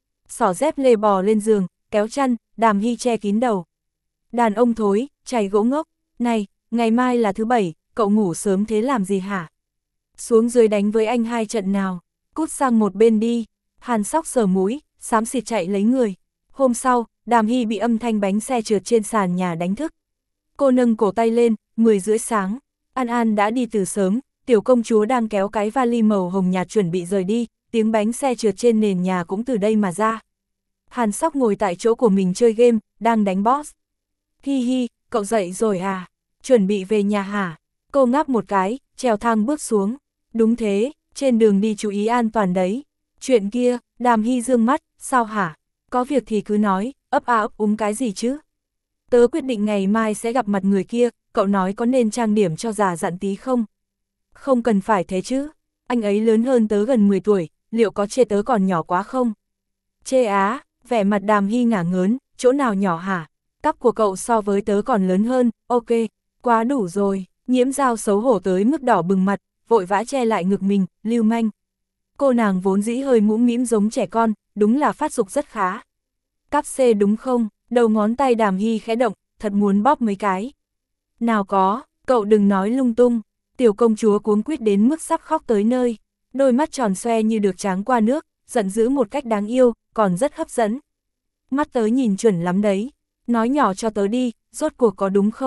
Xỏ dép lê bò lên giường, kéo chăn, Đàm Hy che kín đầu. Đàn ông thối, chày gỗ ngốc. Này, ngày mai là thứ bảy, cậu ngủ sớm thế làm gì hả? Xuống dưới đánh với anh hai trận nào, cút sang một bên đi. Hàn Sóc sờ mũi, xám xịt chạy lấy người. Hôm sau, Đàm Hy bị âm thanh bánh xe trượt trên sàn nhà đánh thức. Cô nâng cổ tay lên, mười rưỡi sáng. An An đã đi từ sớm, tiểu công chúa đang kéo cái vali màu hồng nhạt chuẩn bị rời đi, tiếng bánh xe trượt trên nền nhà cũng từ đây mà ra. Hàn Sóc ngồi tại chỗ của mình chơi game, đang đánh boss. Hi hi, cậu dậy rồi à? Chuẩn bị về nhà hả? Cô ngáp một cái, trèo thang bước xuống. Đúng thế, trên đường đi chú ý an toàn đấy. Chuyện kia, Đàm Hy dương mắt, sao hả? Có việc thì cứ nói, ấp a ấp úng cái gì chứ? Tớ quyết định ngày mai sẽ gặp mặt người kia, cậu nói có nên trang điểm cho già dặn tí không? Không cần phải thế chứ, anh ấy lớn hơn tớ gần mười tuổi, liệu có chê tớ còn nhỏ quá không? Chê á, vẻ mặt Đàm Hy ngả ngớn, chỗ nào nhỏ hả? Tóc của cậu so với tớ còn lớn hơn, ok, quá đủ rồi. Nhiễm Dao xấu hổ tới mức đỏ bừng mặt, vội vã che lại ngực mình, lưu manh. Cô nàng vốn dĩ hơi mũm mĩm giống trẻ con, đúng là phát dục rất khá. Cáp xê đúng không? Đầu ngón tay Đàm Hy khẽ động, thật muốn bóp mấy cái. Nào có, cậu đừng nói lung tung. Tiểu công chúa cuống quýt đến mức sắp khóc tới nơi. Đôi mắt tròn xoe như được tráng qua nước, giận dữ một cách đáng yêu, còn rất hấp dẫn. Mắt tớ nhìn chuẩn lắm đấy. Nói nhỏ cho tớ đi, rốt cuộc có đúng không?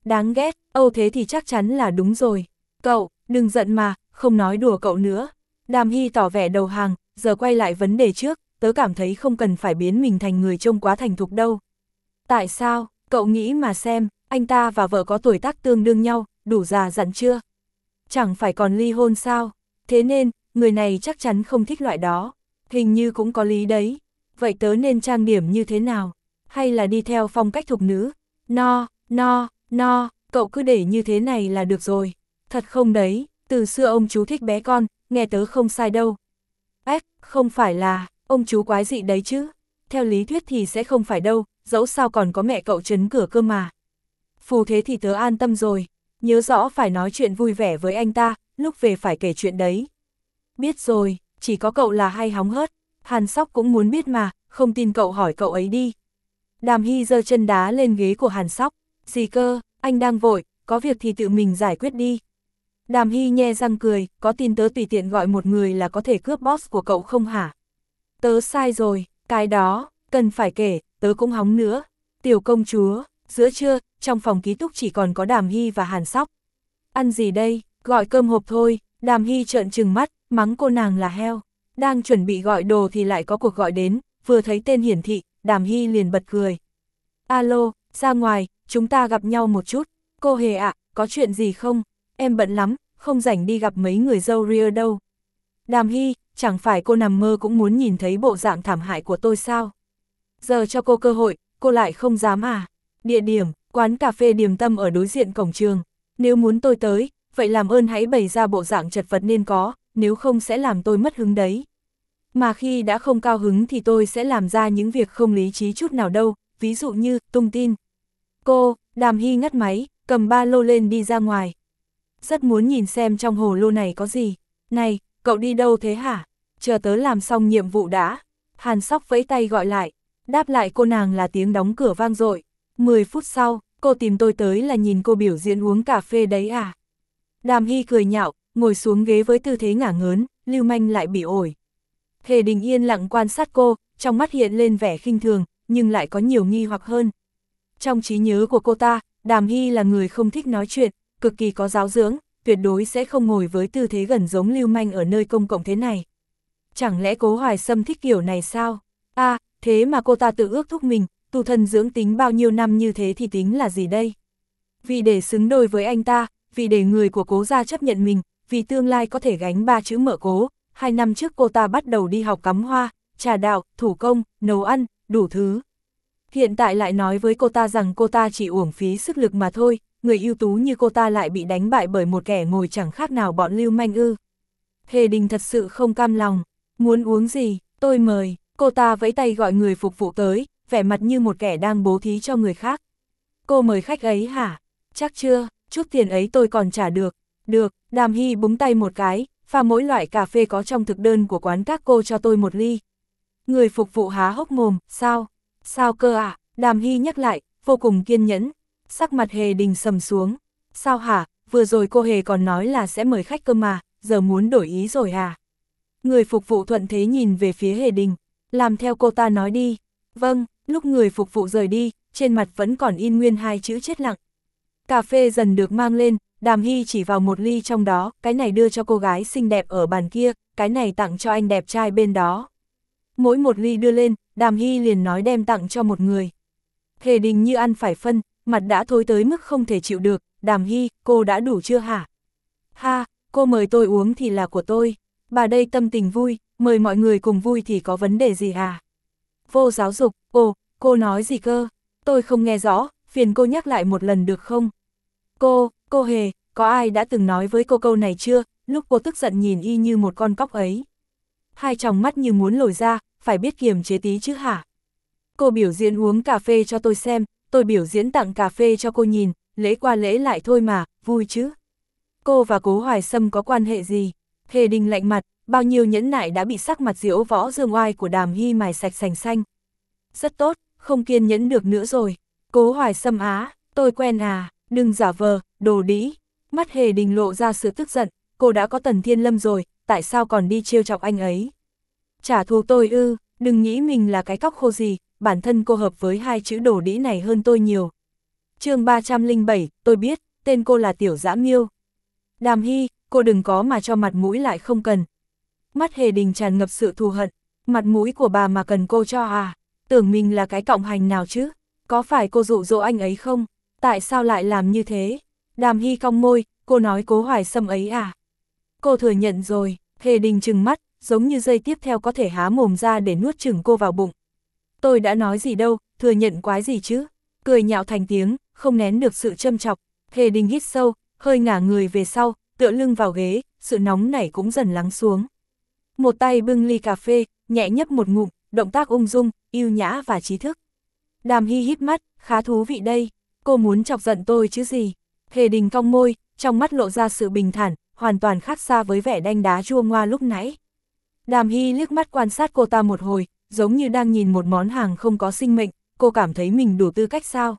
Đáng ghét, Âu thế thì chắc chắn là đúng rồi. Cậu, đừng giận mà, không nói đùa cậu nữa. Đàm Hy tỏ vẻ đầu hàng, giờ quay lại vấn đề trước, tớ cảm thấy không cần phải biến mình thành người trông quá thành thục đâu. Tại sao, cậu nghĩ mà xem, anh ta và vợ có tuổi tác tương đương nhau, đủ già dặn chưa? Chẳng phải còn ly hôn sao? Thế nên, người này chắc chắn không thích loại đó. Hình như cũng có lý đấy. Vậy tớ nên trang điểm như thế nào? Hay là đi theo phong cách thục nữ? No, no, no, cậu cứ để như thế này là được rồi. Thật không đấy, từ xưa ông chú thích bé con, nghe tớ không sai đâu. Ếch, không phải là, ông chú quái dị đấy chứ. Theo lý thuyết thì sẽ không phải đâu, dẫu sao còn có mẹ cậu trấn cửa cơ mà. Phù thế thì tớ an tâm rồi, nhớ rõ phải nói chuyện vui vẻ với anh ta, lúc về phải kể chuyện đấy. Biết rồi, chỉ có cậu là hay hóng hớt, Hàn Sóc cũng muốn biết mà, không tin cậu hỏi cậu ấy đi. Đàm Hy giơ chân đá lên ghế của Hàn Sóc, gì cơ, anh đang vội, có việc thì tự mình giải quyết đi. Đàm Hy nhe răng cười, có tin tớ tùy tiện gọi một người là có thể cướp boss của cậu không hả? Tớ sai rồi, cái đó, cần phải kể, tớ cũng hóng nữa. Tiểu công chúa, giữa trưa, trong phòng ký túc chỉ còn có Đàm Hy và Hàn Sóc. Ăn gì đây, gọi cơm hộp thôi, Đàm Hy trợn trừng mắt, mắng cô nàng là heo. Đang chuẩn bị gọi đồ thì lại có cuộc gọi đến, vừa thấy tên hiển thị, Đàm Hy liền bật cười. Alo, ra ngoài, chúng ta gặp nhau một chút. Cô Hề ạ, có chuyện gì không? Em bận lắm, không rảnh đi gặp mấy người dâu ria đâu. Đàm Hy, chẳng phải cô nằm mơ cũng muốn nhìn thấy bộ dạng thảm hại của tôi sao? Giờ cho cô cơ hội, cô lại không dám à? Địa điểm, quán cà phê Điềm Tâm ở đối diện cổng trường. Nếu muốn tôi tới, vậy làm ơn hãy bày ra bộ dạng chật vật nên có, nếu không sẽ làm tôi mất hứng đấy. Mà khi đã không cao hứng thì tôi sẽ làm ra những việc không lý trí chút nào đâu, ví dụ như tung tin. Cô, Đàm Hy ngắt máy, cầm ba lô lên đi ra ngoài. Rất muốn nhìn xem trong hồ lô này có gì. Này, cậu đi đâu thế hả? Chờ tớ làm xong nhiệm vụ đã. Hàn Sóc vẫy tay gọi lại. Đáp lại cô nàng là tiếng đóng cửa vang dội. mười phút sau, cô tìm tôi tới là nhìn cô biểu diễn uống cà phê đấy à? Đàm Hy cười nhạo, ngồi xuống ghế với tư thế ngả ngớn, lưu manh lại bị ổi. Hề Đình yên lặng quan sát cô, trong mắt hiện lên vẻ khinh thường, nhưng lại có nhiều nghi hoặc hơn. Trong trí nhớ của cô ta, Đàm Hy là người không thích nói chuyện, cực kỳ có giáo dưỡng, tuyệt đối sẽ không ngồi với tư thế gần giống lưu manh ở nơi công cộng thế này. Chẳng lẽ Cố Hoài Sâm thích kiểu này sao? À, thế mà cô ta tự ước thúc mình, tu thân dưỡng tính bao nhiêu năm như thế thì tính là gì đây? Vì để xứng đôi với anh ta, vì để người của Cố gia chấp nhận mình, vì tương lai có thể gánh ba chữ mợ Cố, hai năm trước cô ta bắt đầu đi học cắm hoa, trà đạo, thủ công, nấu ăn, đủ thứ. Hiện tại lại nói với cô ta rằng cô ta chỉ uổng phí sức lực mà thôi, người ưu tú như cô ta lại bị đánh bại bởi một kẻ ngồi chẳng khác nào bọn lưu manh ư. Hề Đình thật sự không cam lòng, muốn uống gì, tôi mời, cô ta vẫy tay gọi người phục vụ tới, vẻ mặt như một kẻ đang bố thí cho người khác. Cô mời khách ấy hả? Chắc chưa, chút tiền ấy tôi còn trả được. Được, Đàm Hy búng tay một cái, pha mỗi loại cà phê có trong thực đơn của quán các cô cho tôi một ly. Người phục vụ há hốc mồm, sao? Sao cơ ạ? À? Đàm Hy nhắc lại, vô cùng kiên nhẫn. Sắc mặt Hề Đình sầm xuống. Sao hả? Vừa rồi cô Hề còn nói là sẽ mời khách cơ mà, giờ muốn đổi ý rồi hả? Người phục vụ thuận thế nhìn về phía Hề Đình. Làm theo cô ta nói đi. Vâng, lúc người phục vụ rời đi, trên mặt vẫn còn in nguyên hai chữ chết lặng. Cà phê dần được mang lên, Đàm Hy chỉ vào một ly trong đó, cái này đưa cho cô gái xinh đẹp ở bàn kia, cái này tặng cho anh đẹp trai bên đó. Mỗi một ly đưa lên, Đàm Hy liền nói đem tặng cho một người. Hề Đình như ăn phải phân, mặt đã thối tới mức không thể chịu được. Đàm Hy, cô đã đủ chưa hả? Ha, cô mời tôi uống thì là của tôi. Bà đây tâm tình vui, mời mọi người cùng vui thì có vấn đề gì hả? Vô giáo dục, ồ, cô nói gì cơ? Tôi không nghe rõ, phiền cô nhắc lại một lần được không? Cô, cô Hề, có ai đã từng nói với cô câu này chưa? Lúc cô tức giận nhìn y như một con cóc ấy. Hai tròng mắt như muốn lồi ra, phải biết kiềm chế tí chứ hả? Cô biểu diễn uống cà phê cho tôi xem, tôi biểu diễn tặng cà phê cho cô nhìn, lễ qua lễ lại thôi mà, vui chứ. Cô và Cố Hoài Sâm có quan hệ gì? Hề Đình lạnh mặt, bao nhiêu nhẫn nại đã bị sắc mặt diễu võ dương oai của Đàm Hy mài sạch sành xanh. Rất tốt, không kiên nhẫn được nữa rồi. Cố Hoài Sâm á, tôi quen à, đừng giả vờ, đồ đĩ. Mắt Hề Đình lộ ra sự tức giận, cô đã có Tần Thiên Lâm rồi, tại sao còn đi trêu chọc anh ấy? Trả thù tôi ư, đừng nghĩ mình là cái cóc khô gì, bản thân cô hợp với hai chữ đồ đĩ này hơn tôi nhiều. chương ba trăm lẻ bảy, tôi biết, tên cô là Tiểu Dã Miêu. Đàm Hy, cô đừng có mà cho mặt mũi lại không cần. Mắt Hề Đình tràn ngập sự thù hận, mặt mũi của bà mà cần cô cho à, tưởng mình là cái cọng hành nào chứ, có phải cô dụ dỗ anh ấy không, tại sao lại làm như thế? Đàm Hy cong môi, cô nói Cố Hoài Sâm ấy à? Cô thừa nhận rồi. Hề Đình trừng mắt, giống như giây tiếp theo có thể há mồm ra để nuốt chửng cô vào bụng. Tôi đã nói gì đâu, thừa nhận quái gì chứ? Cười nhạo thành tiếng, không nén được sự châm chọc. Hề Đình hít sâu, hơi ngả người về sau, tựa lưng vào ghế, sự nóng nảy cũng dần lắng xuống. Một tay bưng ly cà phê, nhẹ nhấp một ngụm, động tác ung dung, yêu nhã và trí thức. Đàm Hy híp mắt, khá thú vị đây, cô muốn chọc giận tôi chứ gì? Hề Đình cong môi, trong mắt lộ ra sự bình thản, hoàn toàn khác xa với vẻ đanh đá chua ngoa lúc nãy. Đàm Hy liếc mắt quan sát cô ta một hồi, giống như đang nhìn một món hàng không có sinh mệnh, cô cảm thấy mình đủ tư cách sao?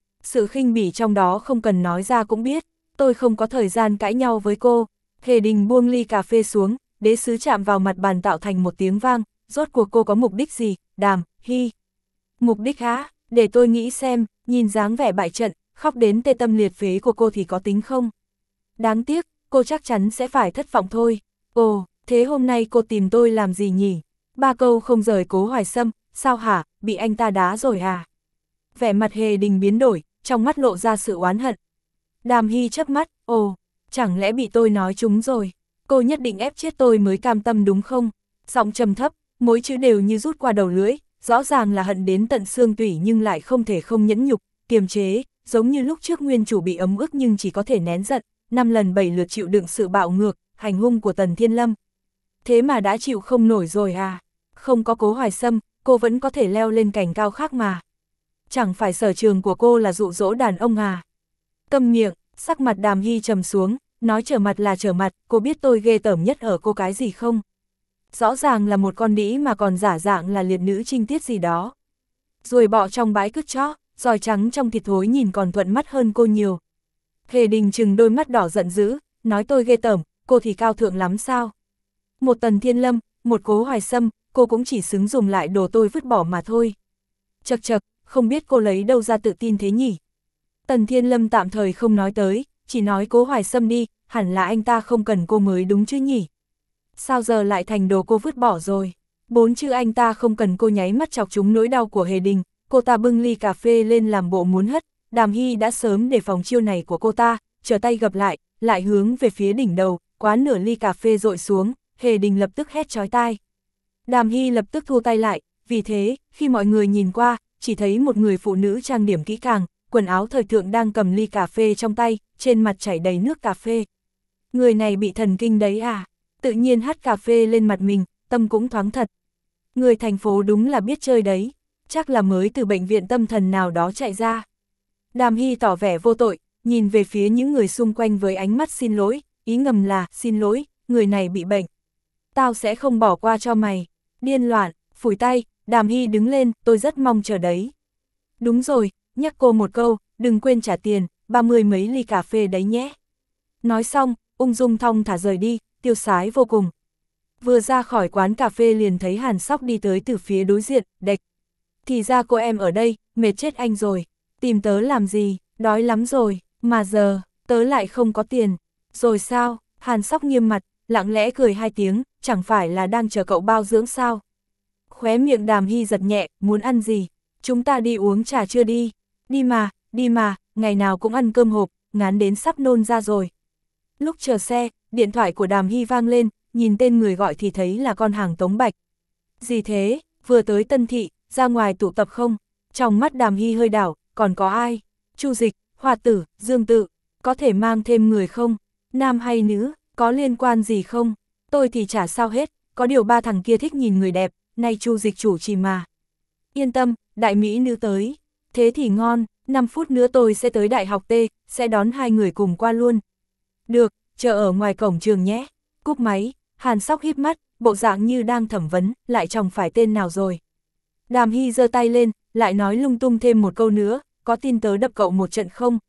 Sự khinh bỉ trong đó không cần nói ra cũng biết, tôi không có thời gian cãi nhau với cô. Hề Đình buông ly cà phê xuống, đế sứ chạm vào mặt bàn tạo thành một tiếng vang, rốt cuộc cô có mục đích gì, Đàm Hy? Mục đích hả? Để tôi nghĩ xem, nhìn dáng vẻ bại trận, khóc đến tê tâm liệt phế của cô thì có tính không? Đáng tiếc, cô chắc chắn sẽ phải thất vọng thôi. Ồ, thế hôm nay cô tìm tôi làm gì nhỉ? Ba câu không rời Cố Hoài Sâm, sao hả, bị anh ta đá rồi à? Vẻ mặt Hề Đình biến đổi, trong mắt lộ ra sự oán hận. Đàm Hy chớp mắt, ồ, chẳng lẽ bị tôi nói trúng rồi? Cô nhất định ép chết tôi mới cam tâm đúng không? Giọng trầm thấp, mỗi chữ đều như rút qua đầu lưỡi, rõ ràng là hận đến tận xương tủy nhưng lại không thể không nhẫn nhục, kiềm chế, giống như lúc trước nguyên chủ bị ấm ức nhưng chỉ có thể nén giận, năm lần bảy lượt chịu đựng sự bạo ngược, hành hung của Tần Thiên Lâm. Thế mà đã chịu không nổi rồi à? Không có Cố Hoài Sâm, cô vẫn có thể leo lên cành cao khác mà. Chẳng phải sở trường của cô là dụ dỗ đàn ông à? Câm miệng, sắc mặt Đàm Hy trầm xuống, nói trở mặt là trở mặt, cô biết tôi ghê tởm nhất ở cô cái gì không? Rõ ràng là một con đĩ mà còn giả dạng là liệt nữ trinh tiết gì đó. Ruồi bọ trong bãi cứt chó, giòi trắng trong thịt thối nhìn còn thuận mắt hơn cô nhiều. Hề Đình trừng đôi mắt đỏ giận dữ, nói tôi ghê tởm, cô thì cao thượng lắm sao? Một Tần Thiên Lâm, một Cố Hoài Sâm, cô cũng chỉ xứng dùng lại đồ tôi vứt bỏ mà thôi. Chật chật, không biết cô lấy đâu ra tự tin thế nhỉ? Tần Thiên Lâm tạm thời không nói tới, chỉ nói Cố Hoài Sâm đi, hẳn là anh ta không cần cô mới đúng chứ nhỉ? Sao giờ lại thành đồ cô vứt bỏ rồi? Bốn chữ anh ta không cần cô nháy mắt chọc trúng nỗi đau của Hề Đình, cô ta bưng ly cà phê lên làm bộ muốn hất, Đàm Hy đã sớm đề phòng chiêu này của cô ta, trở tay gập lại, lại hướng về phía đỉnh đầu, quá nửa ly cà phê dội xuống, Hề Đình lập tức hét chói tai. Đàm Hy lập tức thu tay lại, vì thế, khi mọi người nhìn qua, chỉ thấy một người phụ nữ trang điểm kỹ càng, quần áo thời thượng đang cầm ly cà phê trong tay, trên mặt chảy đầy nước cà phê. Người này bị thần kinh đấy à? Tự nhiên hắt cà phê lên mặt mình, tâm cũng thoáng thật. Người thành phố đúng là biết chơi đấy, chắc là mới từ bệnh viện tâm thần nào đó chạy ra. Đàm Hy tỏ vẻ vô tội, nhìn về phía những người xung quanh với ánh mắt xin lỗi, ý ngầm là, xin lỗi, người này bị bệnh. Tao sẽ không bỏ qua cho mày. Điên loạn, phủi tay, Đàm Hy đứng lên, tôi rất mong chờ đấy. Đúng rồi, nhắc cô một câu, đừng quên trả tiền, ba mươi mấy ly cà phê đấy nhé. Nói xong, ung dung thong thả rời đi, tiêu sái vô cùng. Vừa ra khỏi quán cà phê liền thấy Hàn Sóc đi tới từ phía đối diện, đệch. Thì ra cô em ở đây, mệt chết anh rồi. Tìm tớ làm gì, đói lắm rồi, mà giờ, tớ lại không có tiền. Rồi sao, Hàn Sóc nghiêm mặt, lặng lẽ cười hai tiếng, chẳng phải là đang chờ cậu bao dưỡng sao. Khóe miệng Đàm Hy giật nhẹ, muốn ăn gì? Chúng ta đi uống trà chưa đi? Đi mà, đi mà, ngày nào cũng ăn cơm hộp, ngán đến sắp nôn ra rồi. Lúc chờ xe, điện thoại của Đàm Hy vang lên, nhìn tên người gọi thì thấy là con hàng Tống Bạch. Gì thế, vừa tới Tân Thị, ra ngoài tụ tập không? Trong mắt Đàm Hy hơi đảo, còn có ai? Chu Dịch, Hoa Tử, Dương Tự, có thể mang thêm người không? Nam hay nữ, có liên quan gì không? Tôi thì chả sao hết, có điều ba thằng kia thích nhìn người đẹp, nay Chu Dịch chủ trì mà. Yên tâm, đại mỹ nữ tới. Thế thì ngon, năm phút nữa tôi sẽ tới Đại học T, sẽ đón hai người cùng qua luôn. Được, chờ ở ngoài cổng trường nhé. Cúp máy, Hàn Sóc híp mắt, bộ dạng như đang thẩm vấn, lại chồng phải tên nào rồi. Đàm Hy giơ tay lên, lại nói lung tung thêm một câu nữa, có tin tớ đập cậu một trận không?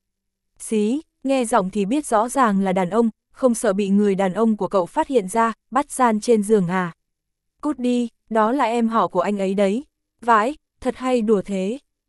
Xí, nghe giọng thì biết rõ ràng là đàn ông, không sợ bị người đàn ông của cậu phát hiện ra, bắt gian trên giường à? Cút đi, đó là em họ của anh ấy đấy. Vãi, thật hay đùa thế.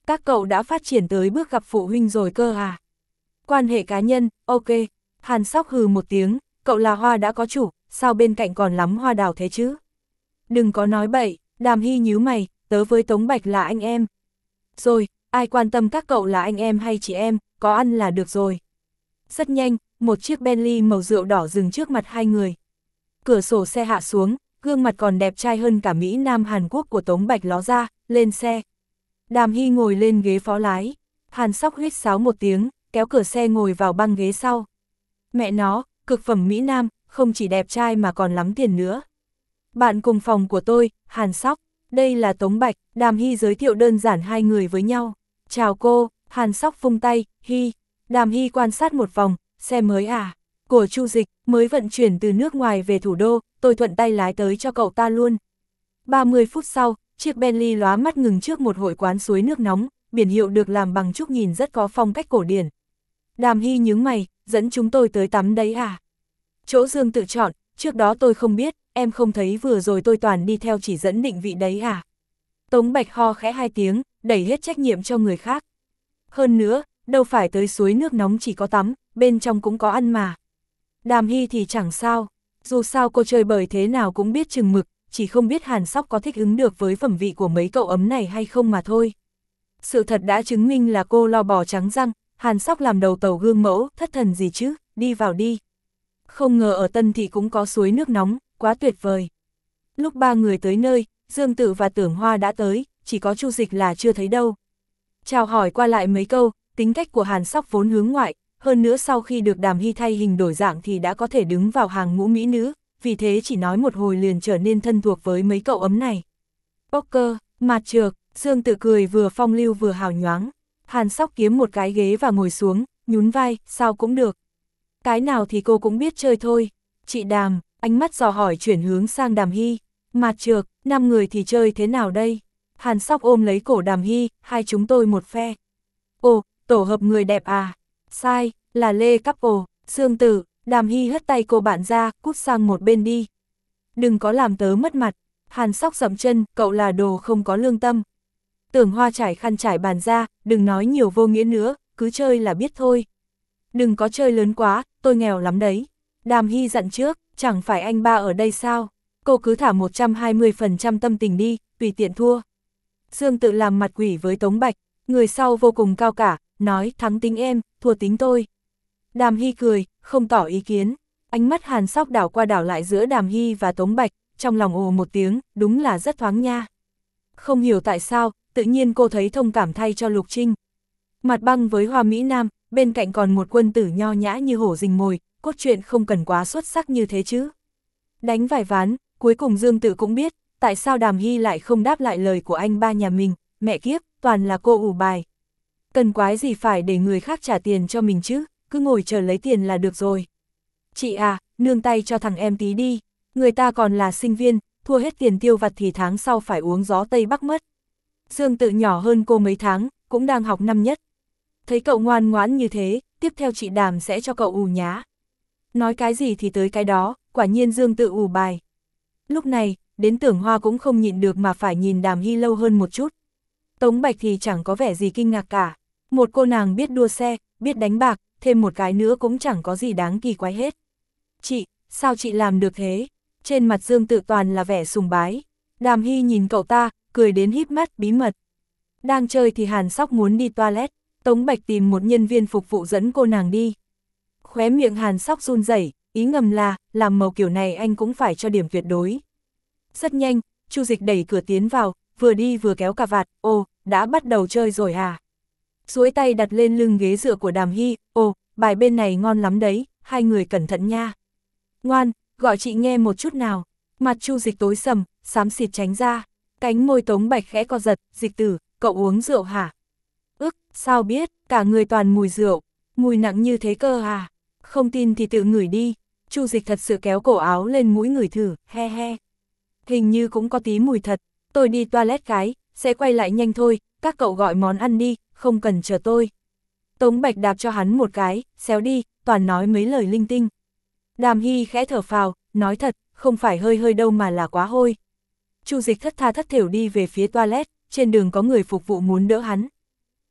Các cậu đã phát triển tới bước gặp phụ huynh rồi cơ à? Quan hệ cá nhân, ok. Hàn Sóc hừ một tiếng, cậu là hoa đã có chủ, sao bên cạnh còn lắm hoa đào thế chứ? Đừng có nói bậy, Đàm Hy nhíu mày, tớ với Tống Bạch là anh em. Rồi, ai quan tâm các cậu là anh em hay chị em, có ăn là được rồi. Rất nhanh, một chiếc Bentley màu rượu đỏ dừng trước mặt hai người. Cửa sổ xe hạ xuống, gương mặt còn đẹp trai hơn cả Mỹ Nam Hàn Quốc của Tống Bạch ló ra, lên xe. Đàm Hy ngồi lên ghế phó lái, Hàn Sóc huýt sáo một tiếng, kéo cửa xe ngồi vào băng ghế sau. Mẹ nó, cực phẩm Mỹ Nam, không chỉ đẹp trai mà còn lắm tiền nữa. Bạn cùng phòng của tôi, Hàn Sóc, đây là Tống Bạch, Đàm Hy giới thiệu đơn giản hai người với nhau. Chào cô, Hàn Sóc vung tay, Hy. Đàm Hy quan sát một vòng, xe mới à, của Chu Dịch, mới vận chuyển từ nước ngoài về thủ đô, tôi thuận tay lái tới cho cậu ta luôn. ba mươi phút sau, chiếc Bentley lóa mắt ngừng trước một hội quán suối nước nóng, biển hiệu được làm bằng trúc nhìn rất có phong cách cổ điển. Đàm Hy nhướng mày, dẫn chúng tôi tới tắm đấy à? Chỗ Dương tự chọn, trước đó tôi không biết, em không thấy vừa rồi tôi toàn đi theo chỉ dẫn định vị đấy à? Tống Bạch ho khẽ hai tiếng, đẩy hết trách nhiệm cho người khác. Hơn nữa, đâu phải tới suối nước nóng chỉ có tắm, bên trong cũng có ăn mà. Đàm Hy thì chẳng sao, dù sao cô chơi bời thế nào cũng biết chừng mực, chỉ không biết Hàn Sóc có thích ứng được với phẩm vị của mấy cậu ấm này hay không mà thôi. Sự thật đã chứng minh là cô lo bò trắng răng, Hàn Sóc làm đầu tàu gương mẫu, thất thần gì chứ, đi vào đi. Không ngờ ở Tân Thị cũng có suối nước nóng, quá tuyệt vời. Lúc ba người tới nơi, Dương Tự và Tưởng Hoa đã tới, chỉ có Chu Dịch là chưa thấy đâu. Chào hỏi qua lại mấy câu, tính cách của Hàn Sóc vốn hướng ngoại, hơn nữa sau khi được Đàm Hy thay hình đổi dạng thì đã có thể đứng vào hàng ngũ mỹ nữ, vì thế chỉ nói một hồi liền trở nên thân thuộc với mấy cậu ấm này. Poker, mạt trược, Dương Tự cười vừa phong lưu vừa hào nhoáng. Hàn Sóc kiếm một cái ghế và ngồi xuống, nhún vai, sao cũng được. Cái nào thì cô cũng biết chơi thôi. Chị Đàm, ánh mắt dò hỏi chuyển hướng sang Đàm Hy. Mạt trược, năm người thì chơi thế nào đây? Hàn Sóc ôm lấy cổ Đàm Hy, hai chúng tôi một phe. Ồ, tổ hợp người đẹp à? Sai, là Lê Couple, Dương Tử. Đàm Hy hất tay cô bạn ra, cút sang một bên đi. Đừng có làm tớ mất mặt. Hàn Sóc dậm chân, cậu là đồ không có lương tâm. Tưởng Hoa trải khăn trải bàn ra, đừng nói nhiều vô nghĩa nữa, cứ chơi là biết thôi. Đừng có chơi lớn quá, tôi nghèo lắm đấy. Đàm Hy dặn trước, chẳng phải anh ba ở đây sao? Cô cứ thả một trăm hai mươi phần trăm tâm tình đi, tùy tiện thua. Dương Tự làm mặt quỷ với Tống Bạch, người sau vô cùng cao cả, nói thắng tính em, thua tính tôi. Đàm Hy cười, không tỏ ý kiến, ánh mắt Hàn Sóc đảo qua đảo lại giữa Đàm Hy và Tống Bạch, trong lòng ồ một tiếng, đúng là rất thoáng nha. Không hiểu tại sao, tự nhiên cô thấy thông cảm thay cho Lục Trinh. Mặt băng với Hoa Mỹ Nam, bên cạnh còn một quân tử nho nhã như hổ rình mồi, cốt truyện không cần quá xuất sắc như thế chứ. Đánh vài ván, cuối cùng Dương Tự cũng biết, tại sao Đàm Hy lại không đáp lại lời của anh ba nhà mình, mẹ kiếp, toàn là cô ủ bài. Cần quái gì phải để người khác trả tiền cho mình chứ, cứ ngồi chờ lấy tiền là được rồi. Chị à, nương tay cho thằng em tí đi, người ta còn là sinh viên, thua hết tiền tiêu vặt thì tháng sau phải uống gió Tây Bắc mất. Dương Tự nhỏ hơn cô mấy tháng, cũng đang học năm nhất. Thấy cậu ngoan ngoãn như thế, tiếp theo chị Đàm sẽ cho cậu ù nhá. Nói cái gì thì tới cái đó, quả nhiên Dương Tự ù bài. Lúc này, đến Tưởng Hoa cũng không nhịn được mà phải nhìn Đàm Hy lâu hơn một chút. Tống Bạch thì chẳng có vẻ gì kinh ngạc cả. Một cô nàng biết đua xe, biết đánh bạc, thêm một cái nữa cũng chẳng có gì đáng kỳ quái hết. Chị, sao chị làm được thế? Trên mặt Dương Tự toàn là vẻ sùng bái. Đàm Hy nhìn cậu ta, cười đến híp mắt bí mật. Đang chơi thì Hàn Sóc muốn đi toilet, Tống Bạch tìm một nhân viên phục vụ dẫn cô nàng đi. Khóe miệng Hàn Sóc run rẩy, ý ngầm là, làm màu kiểu này anh cũng phải cho điểm tuyệt đối. Rất nhanh, Chu Dịch đẩy cửa tiến vào, vừa đi vừa kéo cà vạt, ồ, đã bắt đầu chơi rồi à? Duỗi tay đặt lên lưng ghế dựa của Đàm Hy, ồ, bài bên này ngon lắm đấy, hai người cẩn thận nha. Ngoan, gọi chị nghe một chút nào. Mặt Chu Dịch tối sầm, xám xịt tránh ra. Cánh môi Tống Bạch khẽ co giật, Dịch tử, cậu uống rượu hả? Ức, sao biết, cả người toàn mùi rượu, mùi nặng như thế cơ à? Không tin thì tự ngửi đi. Chu Dịch thật sự kéo cổ áo lên mũi ngửi thử, he he. Hình như cũng có tí mùi thật, tôi đi toilet cái, sẽ quay lại nhanh thôi, các cậu gọi món ăn đi, không cần chờ tôi. Tống Bạch đạp cho hắn một cái, xéo đi, toàn nói mấy lời linh tinh. Đàm Hy khẽ thở phào, nói thật, không phải hơi hơi đâu mà là quá hôi. Chu Dịch thất tha thất thểu đi về phía toilet, trên đường có người phục vụ muốn đỡ hắn.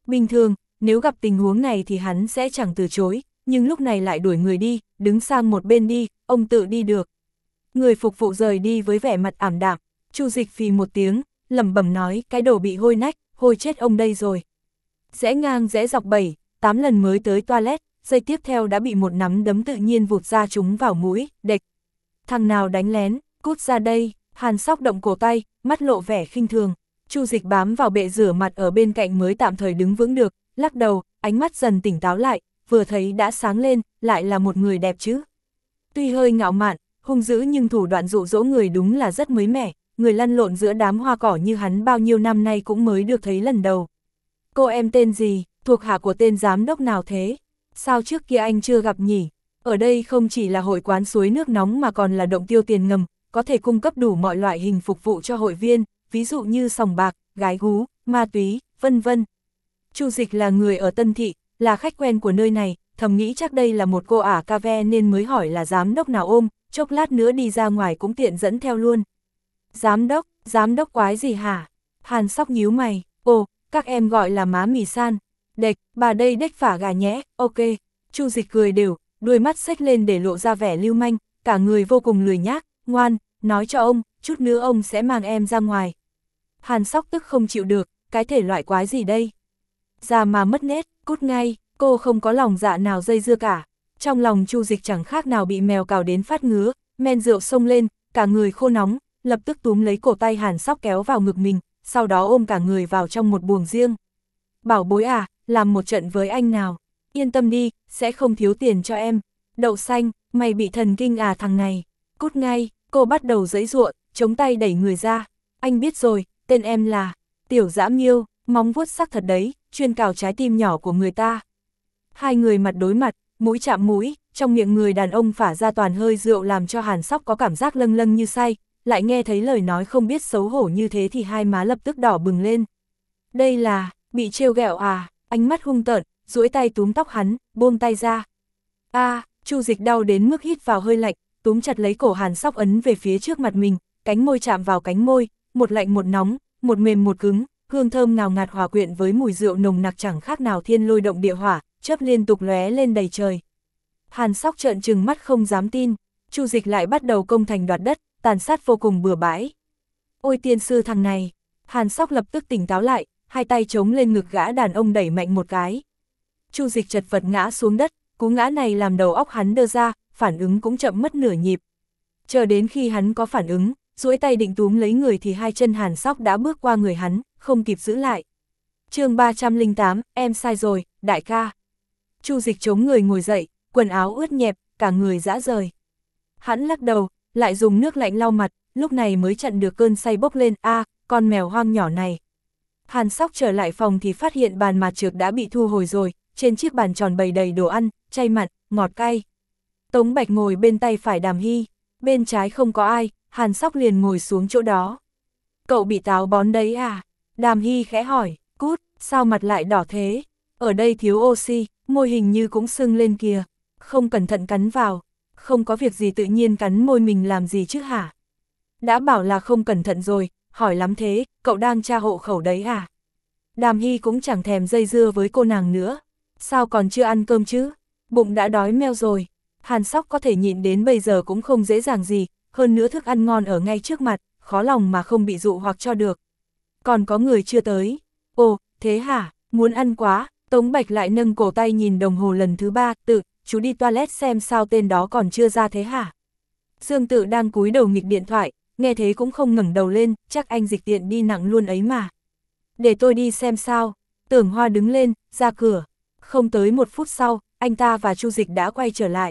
Bình thường, nếu gặp tình huống này thì hắn sẽ chẳng từ chối, nhưng lúc này lại đuổi người đi, đứng sang một bên đi, ông tự đi được. Người phục vụ rời đi với vẻ mặt ảm đạm, Chu Dịch phì một tiếng, lẩm bẩm nói, cái đồ bị hôi nách, hôi chết ông đây rồi. Rẽ ngang rẽ dọc bảy, tám lần mới tới toilet, giây tiếp theo đã bị một nắm đấm tự nhiên vụt ra trúng vào mũi, địch. Thằng nào đánh lén, cút ra đây, Hàn Sóc động cổ tay, mắt lộ vẻ khinh thường. Chu Dịch bám vào bệ rửa mặt ở bên cạnh mới tạm thời đứng vững được, lắc đầu, ánh mắt dần tỉnh táo lại, vừa thấy đã sáng lên, lại là một người đẹp chứ. Tuy hơi ngạo mạn, hung dữ nhưng thủ đoạn dụ dỗ người đúng là rất mới mẻ, người lăn lộn giữa đám hoa cỏ như hắn bao nhiêu năm nay cũng mới được thấy lần đầu. Cô em tên gì, thuộc hạ của tên giám đốc nào thế? Sao trước kia anh chưa gặp nhỉ? Ở đây không chỉ là hội quán suối nước nóng mà còn là động tiêu tiền ngầm, có thể cung cấp đủ mọi loại hình phục vụ cho hội viên, ví dụ như sòng bạc, gái gú, ma túy, vân vân. Chu Dịch là người ở Tân Thị, là khách quen của nơi này, thầm nghĩ chắc đây là một cô ả cà ve nên mới hỏi là giám đốc nào ôm, chốc lát nữa đi ra ngoài cũng tiện dẫn theo luôn. Giám đốc, giám đốc quái gì hả? Hàn Sóc nhíu mày, ồ, các em gọi là má mì san. Đệch, bà đây đếch phả gà nhé, ok. Chu Dịch cười đều, đuôi mắt xếch lên để lộ ra vẻ lưu manh, cả người vô cùng lười nhác, ngoan, nói cho ông, chút nữa ông sẽ mang em ra ngoài. Hàn Sóc tức không chịu được, cái thể loại quái gì đây? Già mà mất nét, cút ngay, cô không có lòng dạ nào dây dưa cả. Trong lòng Chu Dịch chẳng khác nào bị mèo cào đến phát ngứa, men rượu xông lên, cả người khô nóng, lập tức túm lấy cổ tay Hàn Sóc kéo vào ngực mình, sau đó ôm cả người vào trong một buồng riêng. Bảo bối à, làm một trận với anh nào, yên tâm đi, sẽ không thiếu tiền cho em. Đậu xanh, mày bị thần kinh à thằng này, cút ngay, cô bắt đầu giãy giụa, chống tay đẩy người ra. Anh biết rồi, tên em là Tiểu Dã Miêu, móng vuốt sắc thật đấy, chuyên cào trái tim nhỏ của người ta. Hai người mặt đối mặt, mũi chạm mũi, trong miệng người đàn ông phả ra toàn hơi rượu làm cho Hàn Sóc có cảm giác lâng lâng như say, lại nghe thấy lời nói không biết xấu hổ như thế thì hai má lập tức đỏ bừng lên. Đây là, bị trêu ghẹo à, ánh mắt hung tợn, duỗi tay túm tóc hắn, buông tay ra. A, à, Chu Dịch đau đến mức hít vào hơi lạnh, túm chặt lấy cổ Hàn Sóc ấn về phía trước mặt mình, cánh môi chạm vào cánh môi, một lạnh một nóng, một mềm một cứng, hương thơm ngào ngạt hòa quyện với mùi rượu nồng nặc chẳng khác nào thiên lôi động địa hỏa, chớp liên tục lóe lên đầy trời. Hàn Sóc trợn trừng mắt không dám tin, Chu Dịch lại bắt đầu công thành đoạt đất, tàn sát vô cùng bừa bãi. Ôi tiên sư thằng này, Hàn Sóc lập tức tỉnh táo lại, hai tay chống lên ngực gã đàn ông đẩy mạnh một cái. Chu Dịch chật vật ngã xuống đất, cú ngã này làm đầu óc hắn đơ ra, phản ứng cũng chậm mất nửa nhịp. Chờ đến khi hắn có phản ứng, duỗi tay định túm lấy người thì hai chân Hàn Sóc đã bước qua người hắn, không kịp giữ lại. Chương ba trăm lẻ tám, em sai rồi, đại ca. Chu Dịch chống người ngồi dậy, quần áo ướt nhẹp, cả người rã rời. Hắn lắc đầu, lại dùng nước lạnh lau mặt, lúc này mới chặn được cơn say bốc lên. A, à, con mèo hoang nhỏ này. Hàn Sóc trở lại phòng thì phát hiện bàn mặt trược đã bị thu hồi rồi, trên chiếc bàn tròn bày đầy đồ ăn, chay mặn, ngọt cay. Tống Bạch ngồi bên tay phải Đàm Hy, bên trái không có ai, Hàn Sóc liền ngồi xuống chỗ đó. Cậu bị táo bón đấy à? Đàm Hy khẽ hỏi, cút, sao mặt lại đỏ thế? Ở đây thiếu oxy, môi hình như cũng sưng lên kìa, không cẩn thận cắn vào. Không có việc gì tự nhiên cắn môi mình làm gì chứ hả? Đã bảo là không cẩn thận rồi, hỏi lắm thế, cậu đang tra hộ khẩu đấy à? Đàm Hy cũng chẳng thèm dây dưa với cô nàng nữa. Sao còn chưa ăn cơm chứ? Bụng đã đói meo rồi. Hàn Sóc có thể nhịn đến bây giờ cũng không dễ dàng gì, hơn nữa thức ăn ngon ở ngay trước mặt, khó lòng mà không bị dụ hoặc cho được. Còn có người chưa tới. Ồ, thế hả? Muốn ăn quá. Tống Bạch lại nâng cổ tay nhìn đồng hồ lần thứ ba, tự, chú đi toilet xem sao tên đó còn chưa ra thế hả? Dương Tự đang cúi đầu nghịch điện thoại, nghe thế cũng không ngẩng đầu lên, chắc anh dịch tiện đi nặng luôn ấy mà. Để tôi đi xem sao. Tưởng Hoa đứng lên, ra cửa. Không tới một phút sau, anh ta và Chu Dịch đã quay trở lại.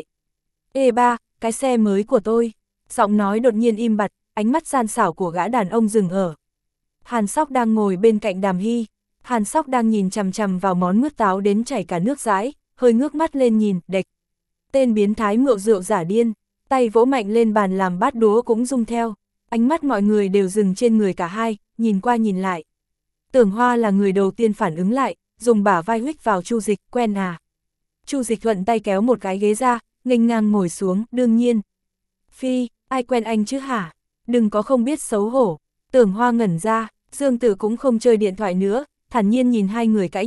Ê ba, cái xe mới của tôi. Giọng nói đột nhiên im bặt, ánh mắt gian xảo của gã đàn ông dừng ở. Hàn Sóc đang ngồi bên cạnh Đàm Hy. Hàn Sóc đang nhìn chằm chằm vào món mướt táo đến chảy cả nước dãi, hơi ngước mắt lên nhìn, đệch. Tên biến thái mượu rượu giả điên, tay vỗ mạnh lên bàn làm bát đũa cũng rung theo. Ánh mắt mọi người đều dừng trên người cả hai, nhìn qua nhìn lại. Tưởng Hoa là người đầu tiên phản ứng lại, dùng bả vai huých vào Chu Dịch, quen à. Chu Dịch thuận tay kéo một cái ghế ra, nghênh ngang ngồi xuống, đương nhiên. Phi, ai quen anh chứ hả? Đừng có không biết xấu hổ. Tưởng Hoa ngẩn ra, Dương Tự cũng không chơi điện thoại nữa, thản nhiên nhìn hai người cãi nhau,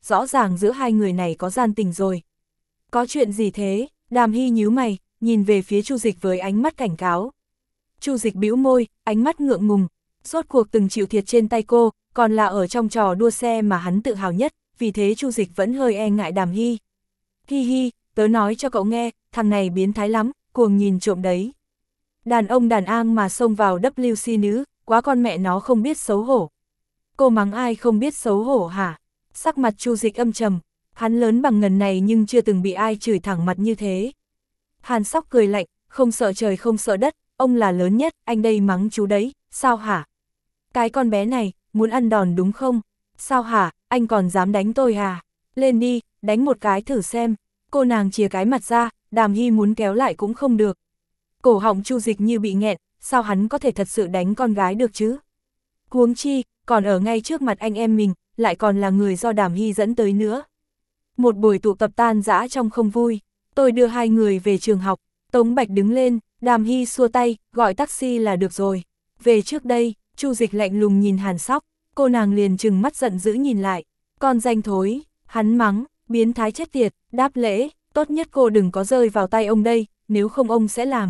rõ ràng giữa hai người này có gian tình rồi. Có chuyện gì thế? Đàm Hy nhíu mày, nhìn về phía Chu Dịch với ánh mắt cảnh cáo. Chu Dịch bĩu môi, ánh mắt ngượng ngùng, rốt cuộc từng chịu thiệt trên tay cô, còn là ở trong trò đua xe mà hắn tự hào nhất, vì thế Chu Dịch vẫn hơi e ngại Đàm Hy. Hi hi, tớ nói cho cậu nghe, thằng này biến thái lắm, cuồng nhìn trộm đấy. Đàn ông đàn an mà xông vào vê kép nữ, quá con mẹ nó không biết xấu hổ. Cô mắng ai không biết xấu hổ hả? Sắc mặt Chu Dịch âm trầm, hắn lớn bằng ngần này nhưng chưa từng bị ai chửi thẳng mặt như thế. Hàn Sóc cười lạnh, không sợ trời không sợ đất, ông là lớn nhất, anh đây mắng chú đấy, sao hả? Cái con bé này, muốn ăn đòn đúng không? Sao hả, anh còn dám đánh tôi à? Lên đi, đánh một cái thử xem. Cô nàng chìa cái mặt ra, Đàm Hy muốn kéo lại cũng không được. Cổ họng Chu Dịch như bị nghẹn, sao hắn có thể thật sự đánh con gái được chứ? Huống chi, còn ở ngay trước mặt anh em mình, lại còn là người do Đàm Hy dẫn tới nữa. Một buổi tụ tập tan rã trong không vui, tôi đưa hai người về trường học, Tống Bạch đứng lên, Đàm Hy xua tay, gọi taxi là được rồi. Về trước đây, Chu Dịch lạnh lùng nhìn Hàn Sóc, cô nàng liền trừng mắt giận dữ nhìn lại, con danh thối, hắn mắng, biến thái chết tiệt, đáp lễ, tốt nhất cô đừng có rơi vào tay ông đây, nếu không ông sẽ làm.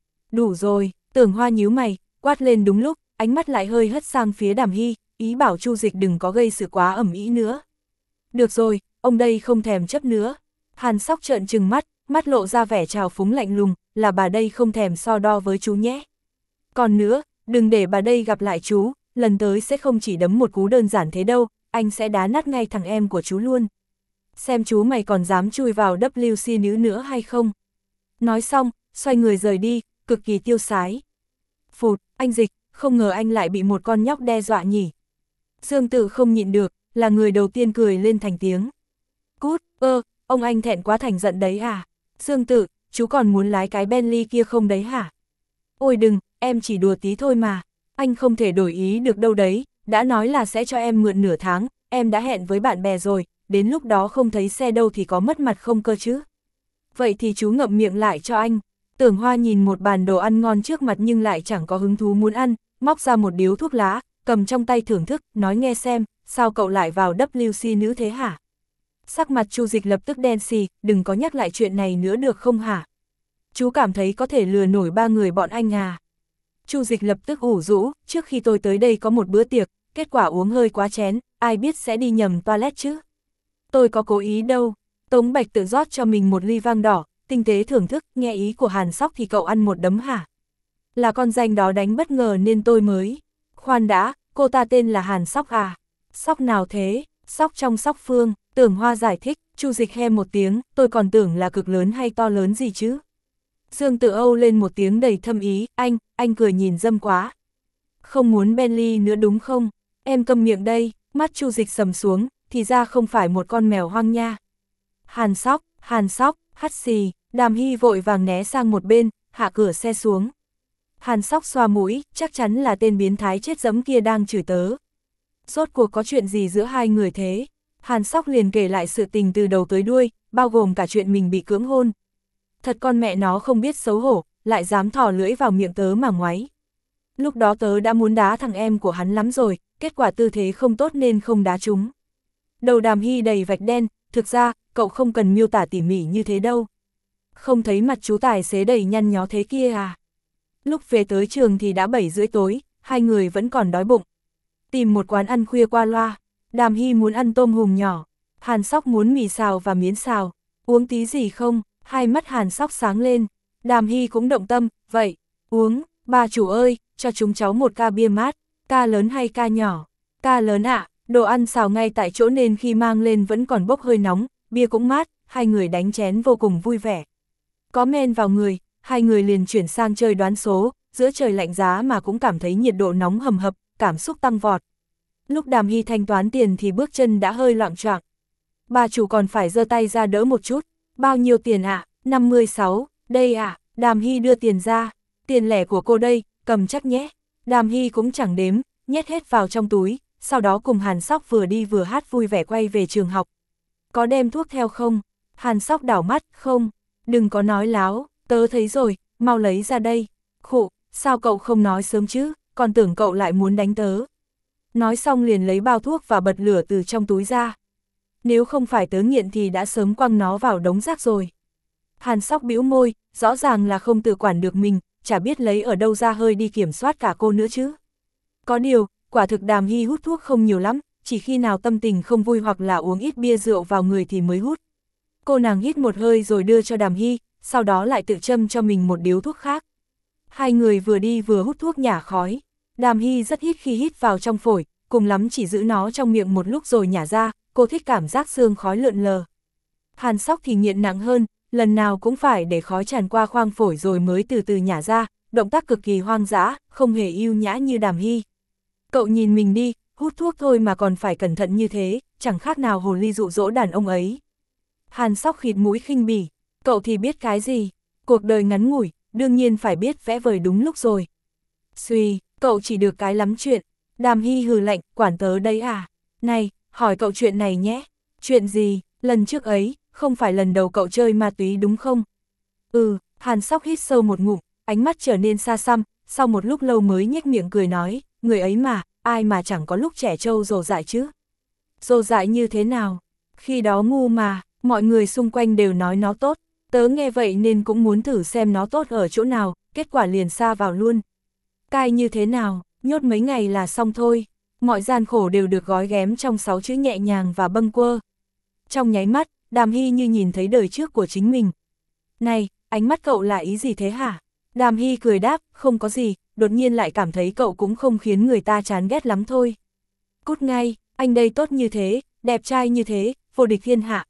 Đủ rồi, Tưởng Hoa nhíu mày, quát lên đúng lúc, ánh mắt lại hơi hất sang phía Đàm Hy, ý bảo Chu Dịch đừng có gây sự quá ầm ĩ nữa. Được rồi, ông đây không thèm chấp nữa. Hàn Sóc trợn trừng mắt, mắt lộ ra vẻ trào phúng lạnh lùng, là bà đây không thèm so đo với chú nhé. Còn nữa, đừng để bà đây gặp lại chú, lần tới sẽ không chỉ đấm một cú đơn giản thế đâu, anh sẽ đá nát ngay thằng em của chú luôn. Xem chú mày còn dám chui vào vê kép nữ nữa hay không. Nói xong, xoay người rời đi, cực kỳ tiêu sái. Phụt, anh Dịch, không ngờ anh lại bị một con nhóc đe dọa nhỉ. Dương Tự không nhịn được, là người đầu tiên cười lên thành tiếng. Cút, ơ, ông anh thẹn quá thành giận đấy à? Dương Tự, chú còn muốn lái cái Bentley kia không đấy hả? Ôi đừng, em chỉ đùa tí thôi mà, anh không thể đổi ý được đâu đấy, đã nói là sẽ cho em mượn nửa tháng, em đã hẹn với bạn bè rồi, đến lúc đó không thấy xe đâu thì có mất mặt không cơ chứ? Vậy thì chú ngậm miệng lại cho anh. Tưởng Hoa nhìn một bàn đồ ăn ngon trước mặt nhưng lại chẳng có hứng thú muốn ăn, móc ra một điếu thuốc lá, cầm trong tay thưởng thức, nói nghe xem, sao cậu lại vào vê kép nữ thế hả? Sắc mặt Chu Dịch lập tức đen xì, đừng có nhắc lại chuyện này nữa được không hả? Chú cảm thấy có thể lừa nổi ba người bọn anh à? Chu Dịch lập tức ủ rũ, trước khi tôi tới đây có một bữa tiệc, kết quả uống hơi quá chén, ai biết sẽ đi nhầm toilet chứ? Tôi có cố ý đâu. Tống Bạch tự rót cho mình một ly vang đỏ, tinh tế thưởng thức, nghe ý của Hàn Sóc thì cậu ăn một đấm hả? Là con danh đó đánh bất ngờ nên tôi mới. Khoan đã, cô ta tên là Hàn Sóc à? Sóc nào thế? Sóc trong Sóc Phương, Tưởng Hoa giải thích, Chu Dịch he một tiếng, tôi còn tưởng là cực lớn hay to lớn gì chứ? Dương Tự âu lên một tiếng đầy thâm ý, anh, anh cười nhìn dâm quá. Không muốn Bentley nữa đúng không? Em câm miệng đây, mắt Chu Dịch sầm xuống, thì ra không phải một con mèo hoang nha. Hàn Sóc, Hàn Sóc, hắt xì, Đàm Hy vội vàng né sang một bên, hạ cửa xe xuống. Hàn Sóc xoa mũi, chắc chắn là tên biến thái chết dẫm kia đang chửi tớ. Rốt cuộc có chuyện gì giữa hai người thế? Hàn Sóc liền kể lại sự tình từ đầu tới đuôi, bao gồm cả chuyện mình bị cưỡng hôn. Thật con mẹ nó không biết xấu hổ, lại dám thò lưỡi vào miệng tớ mà ngoáy. Lúc đó tớ đã muốn đá thằng em của hắn lắm rồi, kết quả tư thế không tốt nên không đá chúng. Đầu Đàm Hy đầy vạch đen, thực ra, cậu không cần miêu tả tỉ mỉ như thế đâu. Không thấy mặt chú tài xế đầy nhăn nhó thế kia à? Lúc về tới trường thì đã bảy rưỡi tối, hai người vẫn còn đói bụng. Tìm một quán ăn khuya qua loa, Đàm Hy muốn ăn tôm hùm nhỏ, Hàn Sóc muốn mì xào và miến xào, uống tí gì không? Hai mắt Hàn Sóc sáng lên, Đàm Hy cũng động tâm, vậy, uống, bà chủ ơi, cho chúng cháu một ca bia mát, ca lớn hay ca nhỏ? Ca lớn ạ, à, đồ ăn xào ngay tại chỗ nên khi mang lên vẫn còn bốc hơi nóng, bia cũng mát, hai người đánh chén vô cùng vui vẻ. Có men vào người, hai người liền chuyển sang chơi đoán số, giữa trời lạnh giá mà cũng cảm thấy nhiệt độ nóng hầm hập, cảm xúc tăng vọt. Lúc Đàm Hy thanh toán tiền thì bước chân đã hơi loạng choạng. Bà chủ còn phải giơ tay ra đỡ một chút. Bao nhiêu tiền ạ? À? năm mươi sáu, đây ạ, à? Đàm Hy đưa tiền ra. Tiền lẻ của cô đây, cầm chắc nhé. Đàm Hy cũng chẳng đếm, nhét hết vào trong túi, sau đó cùng Hàn Sóc vừa đi vừa hát vui vẻ quay về trường học. Có đem thuốc theo không? Hàn Sóc đảo mắt, không, đừng có nói láo, tớ thấy rồi, mau lấy ra đây. Khụ, sao cậu không nói sớm chứ, còn tưởng cậu lại muốn đánh tớ. Nói xong liền lấy bao thuốc và bật lửa từ trong túi ra. nếu không phải tớ nghiện thì đã sớm quăng nó vào đống rác rồi. Hàn Sóc bĩu môi, rõ ràng là không tự quản được mình, chả biết lấy ở đâu ra hơi đi kiểm soát cả cô nữa chứ. Có điều, quả thực Đàm Hy hút thuốc không nhiều lắm, chỉ khi nào tâm tình không vui hoặc là uống ít bia rượu vào người thì mới hút. Cô nàng hít một hơi rồi đưa cho Đàm Hy, sau đó lại tự châm cho mình một điếu thuốc khác. Hai người vừa đi vừa hút thuốc nhả khói. Đàm Hy rất ít khi hít vào trong phổi, cùng lắm chỉ giữ nó trong miệng một lúc rồi nhả ra, cô thích cảm giác sương khói lượn lờ. Hàn Sóc thì nghiện nặng hơn, lần nào cũng phải để khói tràn qua khoang phổi rồi mới từ từ nhả ra, động tác cực kỳ hoang dã, không hề ưu nhã như Đàm Hy. Cậu nhìn mình đi, hút thuốc thôi mà còn phải cẩn thận như thế, chẳng khác nào hồ ly dụ dỗ đàn ông ấy. Hàn Sóc khịt mũi khinh bỉ, cậu thì biết cái gì, cuộc đời ngắn ngủi, đương nhiên phải biết vẽ vời đúng lúc rồi. Xuy, cậu chỉ được cái lắm chuyện. Đàm Hy hừ lạnh, quản tớ đấy à? Này, hỏi cậu chuyện này nhé. Chuyện gì? Lần trước ấy, không phải lần đầu cậu chơi ma túy đúng không? Ừ, Hàn Sóc hít sâu một ngụm, ánh mắt trở nên xa xăm, sau một lúc lâu mới nhếch miệng cười nói, người ấy mà, ai mà chẳng có lúc trẻ trâu rồ dại chứ? Rồ dại như thế nào? Khi đó ngu mà, mọi người xung quanh đều nói nó tốt, tớ nghe vậy nên cũng muốn thử xem nó tốt ở chỗ nào, kết quả liền sa vào luôn. Cai như thế nào, nhốt mấy ngày là xong thôi, mọi gian khổ đều được gói ghém trong sáu chữ nhẹ nhàng và bâng quơ. Trong nháy mắt, Đàm Hy như nhìn thấy đời trước của chính mình. Này, ánh mắt cậu là ý gì thế hả? Đàm Hy cười đáp, không có gì, đột nhiên lại cảm thấy cậu cũng không khiến người ta chán ghét lắm thôi. Cút ngay, anh đây tốt như thế, đẹp trai như thế, vô địch thiên hạ.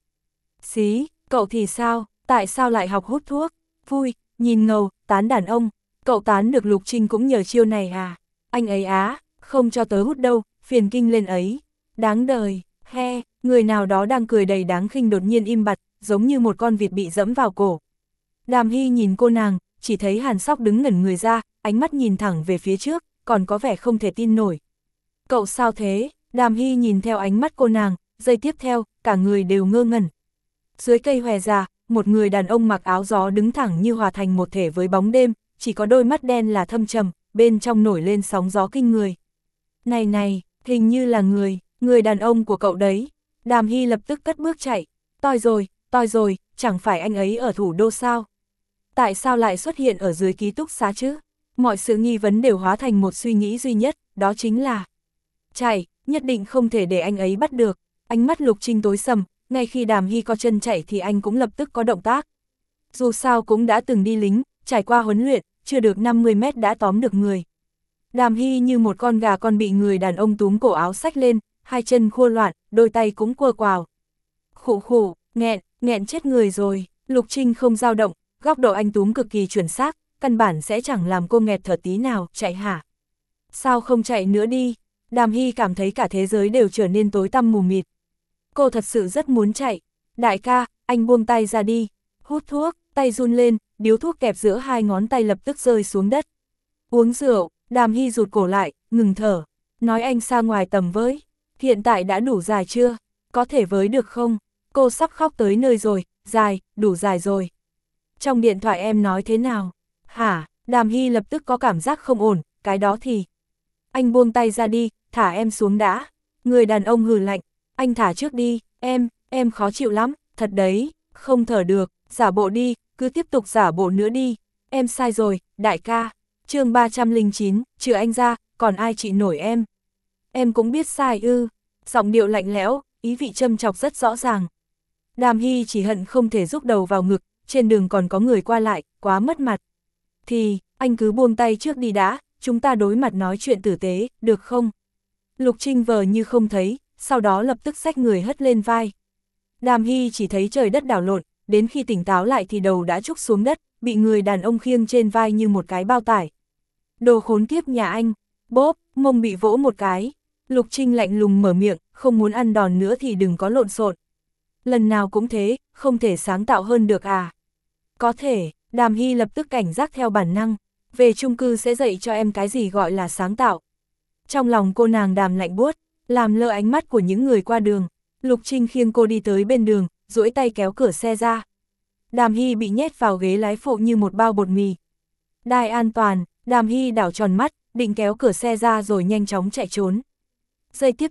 Xí, cậu thì sao, tại sao lại học hút thuốc? Vui, nhìn ngầu, tán đàn ông, cậu tán được Lục Trinh cũng nhờ chiêu này à? Anh ấy á, không cho tớ hút đâu, phiền kinh lên ấy. Đáng đời, he, người nào đó đang cười đầy đáng khinh đột nhiên im bặt, giống như một con vịt bị dẫm vào cổ. Đàm Hy nhìn cô nàng, chỉ thấy Hàn Sóc đứng ngẩn người ra, ánh mắt nhìn thẳng về phía trước, còn có vẻ không thể tin nổi. Cậu sao thế? Đàm Hy nhìn theo ánh mắt cô nàng, giây tiếp theo, cả người đều ngơ ngẩn. Dưới cây hòe già, một người đàn ông mặc áo gió đứng thẳng như hòa thành một thể với bóng đêm, chỉ có đôi mắt đen là thâm trầm, bên trong nổi lên sóng gió kinh người. Này này, hình như là người, người đàn ông của cậu đấy. Đàm Hy lập tức cất bước chạy. Toi rồi, toi rồi, chẳng phải anh ấy ở thủ đô sao? Tại sao lại xuất hiện ở dưới ký túc xá chứ? Mọi sự nghi vấn đều hóa thành một suy nghĩ duy nhất, đó chính là chạy, nhất định không thể để anh ấy bắt được. Ánh mắt Lục Trinh tối sầm, ngay khi Đàm Hy co chân chạy thì anh cũng lập tức có động tác. Dù sao cũng đã từng đi lính, trải qua huấn luyện, chưa được năm mươi mét đã tóm được người. Đàm Hy như một con gà con bị người đàn ông túm cổ áo xách lên, hai chân khua loạn, đôi tay cũng quơ quào. Khụ khụ, nghẹn, nghẹn chết người rồi. Lục Trinh không dao động, góc độ anh túm cực kỳ chuẩn xác, căn bản sẽ chẳng làm cô nghẹt thở tí nào, chạy hả? Sao không chạy nữa đi? Đàm Hy cảm thấy cả thế giới đều trở nên tối tăm mù mịt. Cô thật sự rất muốn chạy. Đại ca, anh buông tay ra đi. Hút thuốc, tay run lên, điếu thuốc kẹp giữa hai ngón tay lập tức rơi xuống đất. Uống rượu, Đàm Hy rụt cổ lại, ngừng thở. Nói anh xa ngoài tầm với. Hiện tại đã đủ dài chưa? Có thể với được không? Cô sắp khóc tới nơi rồi, dài, đủ dài rồi. Trong điện thoại em nói thế nào? Hả? Đàm Hy lập tức có cảm giác không ổn, cái đó thì... Anh buông tay ra đi, thả em xuống đã. Người đàn ông hừ lạnh, anh thả trước đi, em, em khó chịu lắm, thật đấy, không thở được, giả bộ đi, cứ tiếp tục giả bộ nữa đi. Em sai rồi, đại ca. Chương ba trăm lẻ chín, trừ anh ra, còn ai trị nổi em? Em cũng biết sai ư. Giọng điệu lạnh lẽo, ý vị châm chọc rất rõ ràng. Đàm Hy chỉ hận không thể rúc đầu vào ngực, trên đường còn có người qua lại, quá mất mặt. Thì, anh cứ buông tay trước đi đã, chúng ta đối mặt nói chuyện tử tế, được không? Lục Trinh vờ như không thấy, sau đó lập tức xách người hất lên vai. Đàm Hy chỉ thấy trời đất đảo lộn, đến khi tỉnh táo lại thì đầu đã trúc xuống đất, bị người đàn ông khiêng trên vai như một cái bao tải. Đồ khốn kiếp nhà anh, bốp, mông bị vỗ một cái. Lục Trinh lạnh lùng mở miệng, không muốn ăn đòn nữa thì đừng có lộn xộn. Lần nào cũng thế, không thể sáng tạo hơn được à? Có thể, Đàm Hy lập tức cảnh giác theo bản năng, về chung cư sẽ dạy cho em cái gì gọi là sáng tạo. Trong lòng cô nàng Đàm lạnh buốt, làm lơ ánh mắt của những người qua đường. Lục Trinh khiêng cô đi tới bên đường, duỗi tay kéo cửa xe ra. Đàm Hy bị nhét vào ghế lái phụ như một bao bột mì. Đai an toàn, Đàm Hy đảo tròn mắt, định kéo cửa xe ra rồi nhanh chóng chạy trốn. Giây tiếp theo,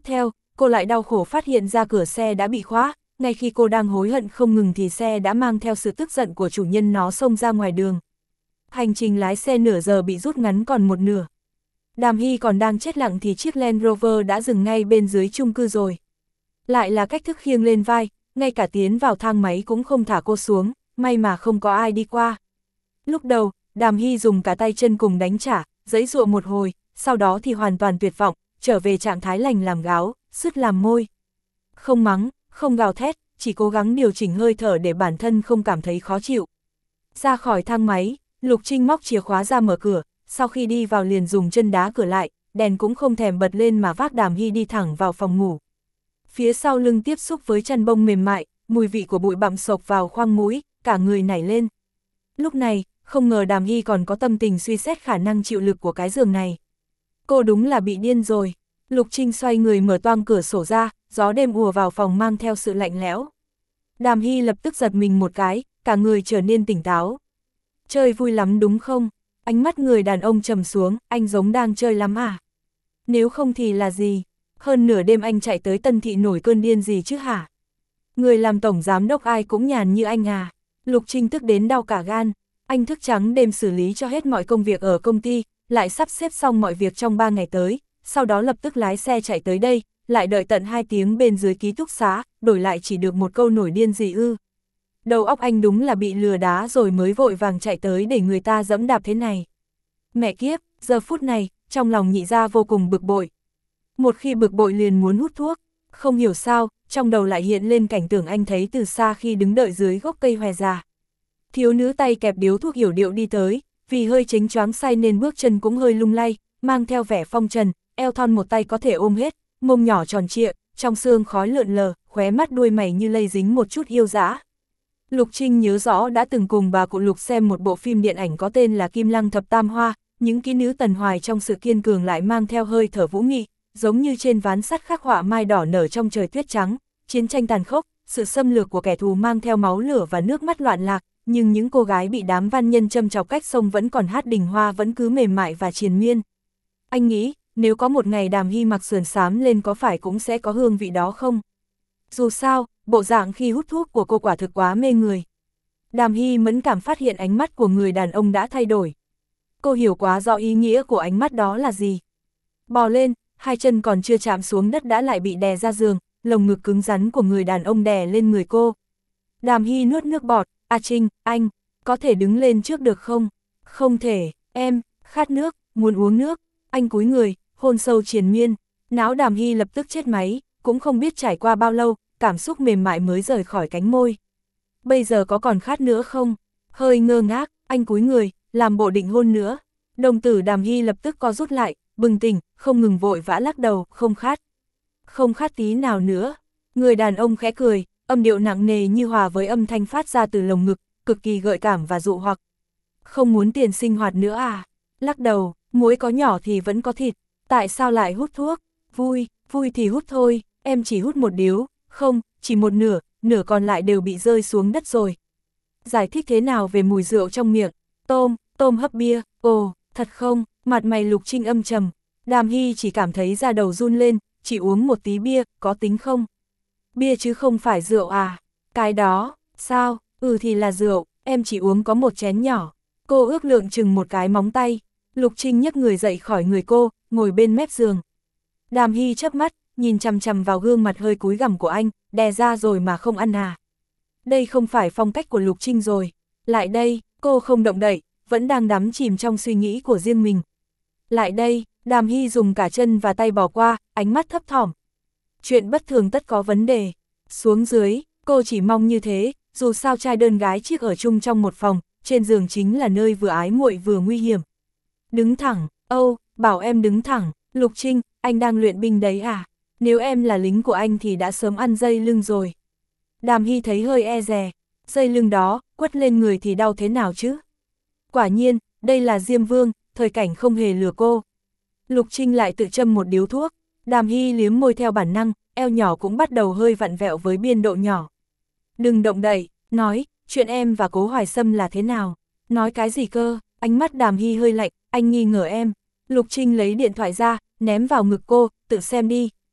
cô lại đau khổ phát hiện ra cửa xe đã bị khóa, ngay khi cô đang hối hận không ngừng thì xe đã mang theo sự tức giận của chủ nhân nó xông ra ngoài đường. Hành trình lái xe nửa giờ bị rút ngắn còn một nửa. Đàm Hy còn đang chết lặng thì chiếc Land Rover đã dừng ngay bên dưới chung cư rồi. Lại là cách thức khiêng lên vai, ngay cả tiến vào thang máy cũng không thả cô xuống, may mà không có ai đi qua. Lúc đầu, Đàm Hy dùng cả tay chân cùng đánh trả, giãy giụa một hồi, sau đó thì hoàn toàn tuyệt vọng, trở về trạng thái lành làm gáo, sứt làm môi. Không mắng, không gào thét, chỉ cố gắng điều chỉnh hơi thở để bản thân không cảm thấy khó chịu. Ra khỏi thang máy, Lục Trinh móc chìa khóa ra mở cửa, sau khi đi vào liền dùng chân đá cửa lại, đèn cũng không thèm bật lên mà vác Đàm Hy đi thẳng vào phòng ngủ. Phía sau lưng tiếp xúc với chăn bông mềm mại, mùi vị của bụi bặm xộc vào khoang mũi, cả người nảy lên. Lúc này, không ngờ Đàm Hy còn có tâm tình suy xét khả năng chịu lực của cái giường này. Cô đúng là bị điên rồi. Lục Trinh xoay người mở toang cửa sổ ra, gió đêm ùa vào phòng mang theo sự lạnh lẽo. Đàm Hy lập tức giật mình một cái, cả người trở nên tỉnh táo. Chơi vui lắm đúng không? Ánh mắt người đàn ông trầm xuống, anh giống đang chơi lắm à? Nếu không thì là gì? Hơn nửa đêm anh chạy tới Tân Thị nổi cơn điên gì chứ hả? Người làm tổng giám đốc ai cũng nhàn như anh à? Lục Trinh tức đến đau cả gan. Anh thức trắng đêm xử lý cho hết mọi công việc ở công ty, lại sắp xếp xong mọi việc trong ba ngày tới, sau đó lập tức lái xe chạy tới đây, lại đợi tận hai tiếng bên dưới ký túc xá, đổi lại chỉ được một câu nổi điên gì ư. Đầu óc anh đúng là bị lừa đá rồi mới vội vàng chạy tới để người ta dẫm đạp thế này. Mẹ kiếp, giờ phút này, trong lòng Nhị Gia vô cùng bực bội. Một khi bực bội liền muốn hút thuốc, không hiểu sao, trong đầu lại hiện lên cảnh tượng anh thấy từ xa khi đứng đợi dưới gốc cây hòe già. Thiếu nữ tay kẹp điếu thuốc hiểu điệu đi tới, vì hơi chánh choáng say nên bước chân cũng hơi lung lay, mang theo vẻ phong trần, eo thon một tay có thể ôm hết, mông nhỏ tròn trịa, trong xương khói lượn lờ, khóe mắt đuôi mày như lây dính một chút yêu dã. Lục Trinh nhớ rõ đã từng cùng bà cụ Lục xem một bộ phim điện ảnh có tên là Kim Lăng Thập Tam Hoa, những kỹ nữ tần hoài trong sự kiên cường lại mang theo hơi thở vũ nghị, giống như trên ván sắt khắc họa mai đỏ nở trong trời tuyết trắng, chiến tranh tàn khốc, sự xâm lược của kẻ thù mang theo máu lửa và nước mắt loạn lạc, nhưng những cô gái bị đám văn nhân châm chọc cách sông vẫn còn hát đình hoa vẫn cứ mềm mại và triền miên. Anh nghĩ, nếu có một ngày Đàm Hy mặc sườn xám lên có phải cũng sẽ có hương vị đó không? Dù sao, bộ dạng khi hút thuốc của cô quả thực quá mê người. Đàm Hy mẫn cảm phát hiện ánh mắt của người đàn ông đã thay đổi. Cô hiểu quá rõ ý nghĩa của ánh mắt đó là gì. Bò lên, hai chân còn chưa chạm xuống đất đã lại bị đè ra giường, lồng ngực cứng rắn của người đàn ông đè lên người cô. Đàm Hy nuốt nước bọt, A Trinh, anh, có thể đứng lên trước được không? Không thể, em, khát nước, muốn uống nước. Anh cúi người, hôn sâu triền miên, não Đàm Hy lập tức chết máy, cũng không biết trải qua bao lâu, cảm xúc mềm mại mới rời khỏi cánh môi. Bây giờ có còn khát nữa không? Hơi ngơ ngác, anh cúi người, làm bộ định hôn nữa. Đồng tử Đàm Hy lập tức co rút lại, bừng tỉnh, không ngừng vội vã lắc đầu, không khát. Không khát tí nào nữa. Người đàn ông khẽ cười, âm điệu nặng nề như hòa với âm thanh phát ra từ lồng ngực, cực kỳ gợi cảm và dụ hoặc. Không muốn tiền sinh hoạt nữa à? Lắc đầu, muối có nhỏ thì vẫn có thịt, tại sao lại hút thuốc? Vui, vui thì hút thôi, em chỉ hút một điếu, không, chỉ một nửa, nửa còn lại đều bị rơi xuống đất rồi. Giải thích thế nào về mùi rượu trong miệng? Tôm, tôm hấp bia, ồ, thật không? Mặt mày Lục Trinh âm trầm. Đàm Hy chỉ cảm thấy da đầu run lên, chỉ uống một tí bia, có tính không? Bia chứ không phải rượu à? Cái đó, sao? Ừ thì là rượu, em chỉ uống có một chén nhỏ. Cô ước lượng chừng một cái móng tay. Lục Trinh nhấc người dậy khỏi người cô, ngồi bên mép giường. Đàm Hy chớp mắt, nhìn chằm chằm vào gương mặt hơi cúi gằm của anh, đè ra rồi mà không ăn à. Đây không phải phong cách của Lục Trinh rồi. Lại đây, cô không động đậy, vẫn đang đắm chìm trong suy nghĩ của riêng mình. Lại đây, Đàm Hy dùng cả chân và tay bỏ qua, ánh mắt thấp thỏm. Chuyện bất thường tất có vấn đề. Xuống dưới, cô chỉ mong như thế, dù sao trai đơn gái chiếc ở chung trong một phòng, trên giường chính là nơi vừa ái muội vừa nguy hiểm. Đứng thẳng, âu, bảo em đứng thẳng, Lục Trinh, anh đang luyện binh đấy à? Nếu em là lính của anh thì đã sớm ăn dây lưng rồi. Đàm Hy thấy hơi e dè, dây lưng đó, quất lên người thì đau thế nào chứ? Quả nhiên, đây là Diêm Vương, thời cảnh không hề lừa cô. Lục Trinh lại tự châm một điếu thuốc, Đàm Hy liếm môi theo bản năng, eo nhỏ cũng bắt đầu hơi vặn vẹo với biên độ nhỏ. Đừng động đậy, nói, chuyện em và Cố Hoài Sâm là thế nào? Nói cái gì cơ? Ánh mắt Đàm Hy hơi lạnh, anh nghi ngờ em. Lục Trinh lấy điện thoại ra, ném vào ngực cô, tự xem đi.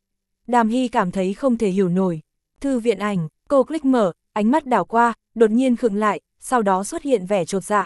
Đàm Hy cảm thấy không thể hiểu nổi. Thư viện ảnh, cô click mở, ánh mắt đảo qua, đột nhiên khựng lại, sau đó xuất hiện vẻ chột dạ.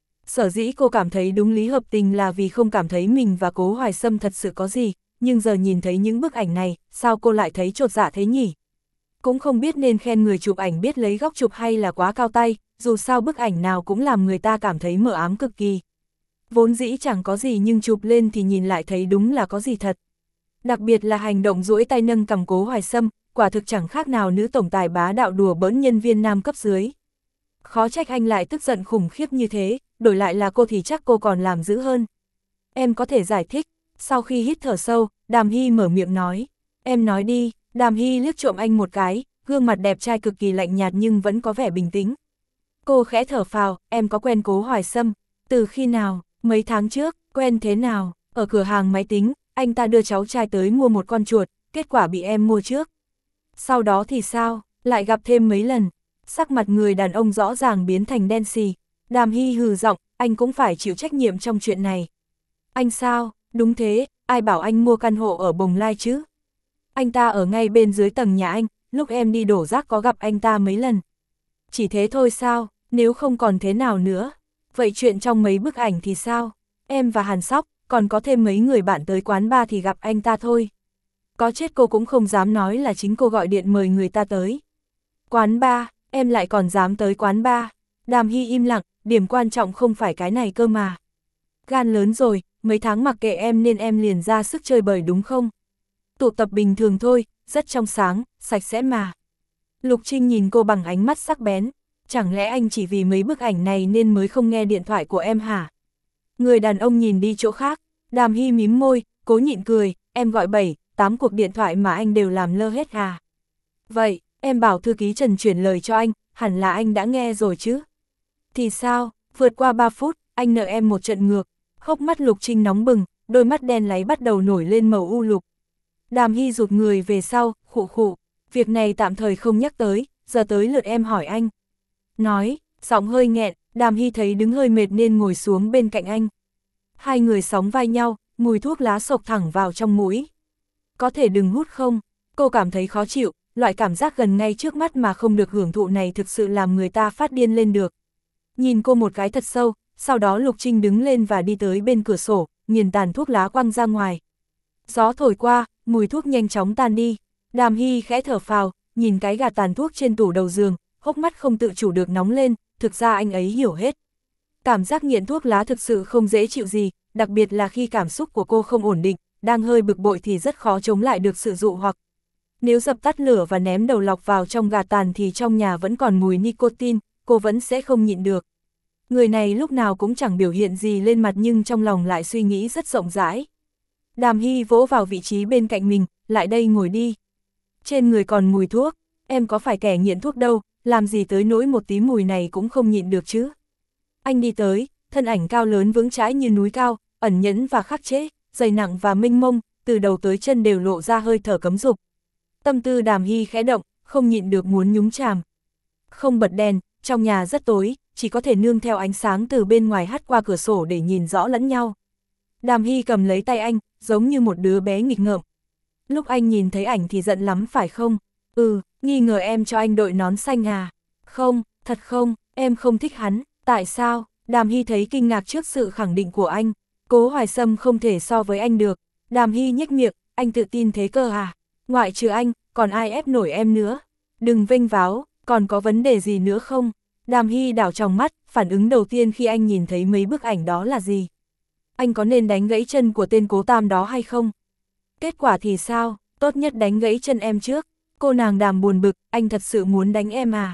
Sở dĩ cô cảm thấy đúng lý hợp tình là vì không cảm thấy mình và Cố Hoài Sâm thật sự có gì, nhưng giờ nhìn thấy những bức ảnh này, sao cô lại thấy chột dạ thế nhỉ? Cũng không biết nên khen người chụp ảnh biết lấy góc chụp hay là quá cao tay, dù sao bức ảnh nào cũng làm người ta cảm thấy mờ ám cực kỳ. Vốn dĩ chẳng có gì nhưng chụp lên thì nhìn lại thấy đúng là có gì thật. Đặc biệt là hành động duỗi tay nâng cầm Cố Hoài Sâm, quả thực chẳng khác nào nữ tổng tài bá đạo đùa bỡn nhân viên nam cấp dưới. Khó trách anh lại tức giận khủng khiếp như thế, đổi lại là cô thì chắc cô còn làm dữ hơn. Em có thể giải thích. Sau khi hít thở sâu, Đàm Hy mở miệng nói. Em nói đi. Đàm Hy liếc trộm anh một cái, gương mặt đẹp trai cực kỳ lạnh nhạt nhưng vẫn có vẻ bình tĩnh. Cô khẽ thở phào, em có quen Cố Hoài Sâm. Từ khi nào? Mấy tháng trước. Quen thế nào? Ở cửa hàng máy tính, anh ta đưa cháu trai tới mua một con chuột, kết quả bị em mua trước. Sau đó thì sao? Lại gặp thêm mấy lần. Sắc mặt người đàn ông rõ ràng biến thành đen xì. Đàm Hy hừ giọng, anh cũng phải chịu trách nhiệm trong chuyện này. Anh sao? Đúng thế, ai bảo anh mua căn hộ ở Bồng Lai chứ? Anh ta ở ngay bên dưới tầng nhà anh, lúc em đi đổ rác có gặp anh ta mấy lần. Chỉ thế thôi sao, nếu không còn thế nào nữa. Vậy chuyện trong mấy bức ảnh thì sao? Em và Hàn Sóc, còn có thêm mấy người bạn tới quán bar thì gặp anh ta thôi. Có chết cô cũng không dám nói là chính cô gọi điện mời người ta tới. Quán bar, em lại còn dám tới quán bar. Đàm Hy im lặng, điểm quan trọng không phải cái này cơ mà. Gan lớn rồi, mấy tháng mặc kệ em nên em liền ra sức chơi bời đúng không? Tụ tập bình thường thôi, rất trong sáng, sạch sẽ mà. Lục Trinh nhìn cô bằng ánh mắt sắc bén. Chẳng lẽ anh chỉ vì mấy bức ảnh này nên mới không nghe điện thoại của em hả? Người đàn ông nhìn đi chỗ khác, Đàm Hy mím môi, cố nhịn cười, em gọi bảy, tám cuộc điện thoại mà anh đều làm lơ hết à? Vậy, em bảo thư ký Trần chuyển lời cho anh, hẳn là anh đã nghe rồi chứ? Thì sao, vượt qua ba phút, anh nợ em một trận ngược. Hốc mắt Lục Trinh nóng bừng, đôi mắt đen láy bắt đầu nổi lên màu u lục. Đàm Hy rụt người về sau, khụ khụ, việc này tạm thời không nhắc tới, giờ tới lượt em hỏi anh. Nói, giọng hơi nghẹn, Đàm Hy thấy đứng hơi mệt nên ngồi xuống bên cạnh anh. Hai người sóng vai nhau, mùi thuốc lá sộc thẳng vào trong mũi. Có thể đừng hút không? Cô cảm thấy khó chịu, loại cảm giác gần ngay trước mắt mà không được hưởng thụ này thực sự làm người ta phát điên lên được. Nhìn cô một cái thật sâu, sau đó Lục Trinh đứng lên và đi tới bên cửa sổ, nghiền tàn thuốc lá quăng ra ngoài. Gió thổi qua, mùi thuốc nhanh chóng tan đi. Đàm Hy khẽ thở phào, nhìn cái gạt tàn thuốc trên tủ đầu giường, hốc mắt không tự chủ được nóng lên, thực ra anh ấy hiểu hết. Cảm giác nghiện thuốc lá thực sự không dễ chịu gì, đặc biệt là khi cảm xúc của cô không ổn định, đang hơi bực bội thì rất khó chống lại được sự dụ hoặc. Nếu dập tắt lửa và ném đầu lọc vào trong gạt tàn thì trong nhà vẫn còn mùi nicotine, cô vẫn sẽ không nhịn được. Người này lúc nào cũng chẳng biểu hiện gì lên mặt nhưng trong lòng lại suy nghĩ rất rộng rãi. Đàm Hy vỗ vào vị trí bên cạnh mình, lại đây ngồi đi. Trên người còn mùi thuốc, em có phải kẻ nghiện thuốc đâu, làm gì tới nỗi một tí mùi này cũng không nhịn được chứ. Anh đi tới, thân ảnh cao lớn vững chãi như núi cao, ẩn nhẫn và khắc chế, dày nặng và mênh mông, từ đầu tới chân đều lộ ra hơi thở cấm dục. Tâm tư Đàm Hy khẽ động, không nhịn được muốn nhúng chàm. Không bật đèn, trong nhà rất tối, chỉ có thể nương theo ánh sáng từ bên ngoài hắt qua cửa sổ để nhìn rõ lẫn nhau. Đàm Hy cầm lấy tay anh, giống như một đứa bé nghịch ngợm. Lúc anh nhìn thấy ảnh thì giận lắm phải không? Ừ, nghi ngờ em cho anh đội nón xanh à? Không, thật không, em không thích hắn. Tại sao? Đàm Hy thấy kinh ngạc trước sự khẳng định của anh. Cố Hoài Sâm không thể so với anh được. Đàm Hy nhếch miệng, anh tự tin thế cơ à? Ngoại trừ anh, còn ai ép nổi em nữa? Đừng vênh váo, còn có vấn đề gì nữa không? Đàm Hy đảo trong mắt, phản ứng đầu tiên khi anh nhìn thấy mấy bức ảnh đó là gì? Anh có nên đánh gãy chân của tên Cố Tam đó hay không? Kết quả thì sao? Tốt nhất đánh gãy chân em trước. Cô nàng Đàm buồn bực, anh thật sự muốn đánh em à?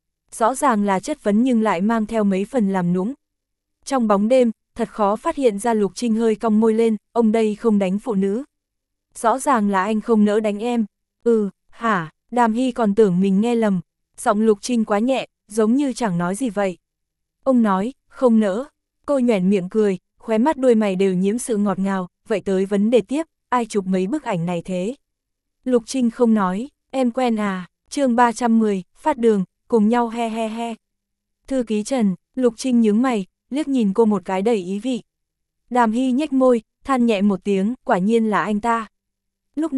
Rõ ràng là chất vấn nhưng lại mang theo mấy phần làm nũng. Trong bóng đêm, thật khó phát hiện ra Lục Trinh hơi cong môi lên, ông đây không đánh phụ nữ. Rõ ràng là anh không nỡ đánh em. Ừ, hả? Đàm Hy còn tưởng mình nghe lầm. Giọng Lục Trinh quá nhẹ, giống như chẳng nói gì vậy. Ông nói, không nỡ. Cô nhoẻn miệng cười, khóe mắt đuôi mày đều nhiễm sự ngọt ngào. Vậy tới vấn đề tiếp, ai chụp mấy bức ảnh này thế? Lục Trinh không nói, em quen à? Chương ba trăm mười, phát đường, cùng nhau he he he. Thư ký Trần, Lục Trinh nhướng mày, liếc nhìn cô một cái đầy ý vị. Đàm Hy nhếch môi, than nhẹ một tiếng, quả nhiên là anh ta. Lúc này,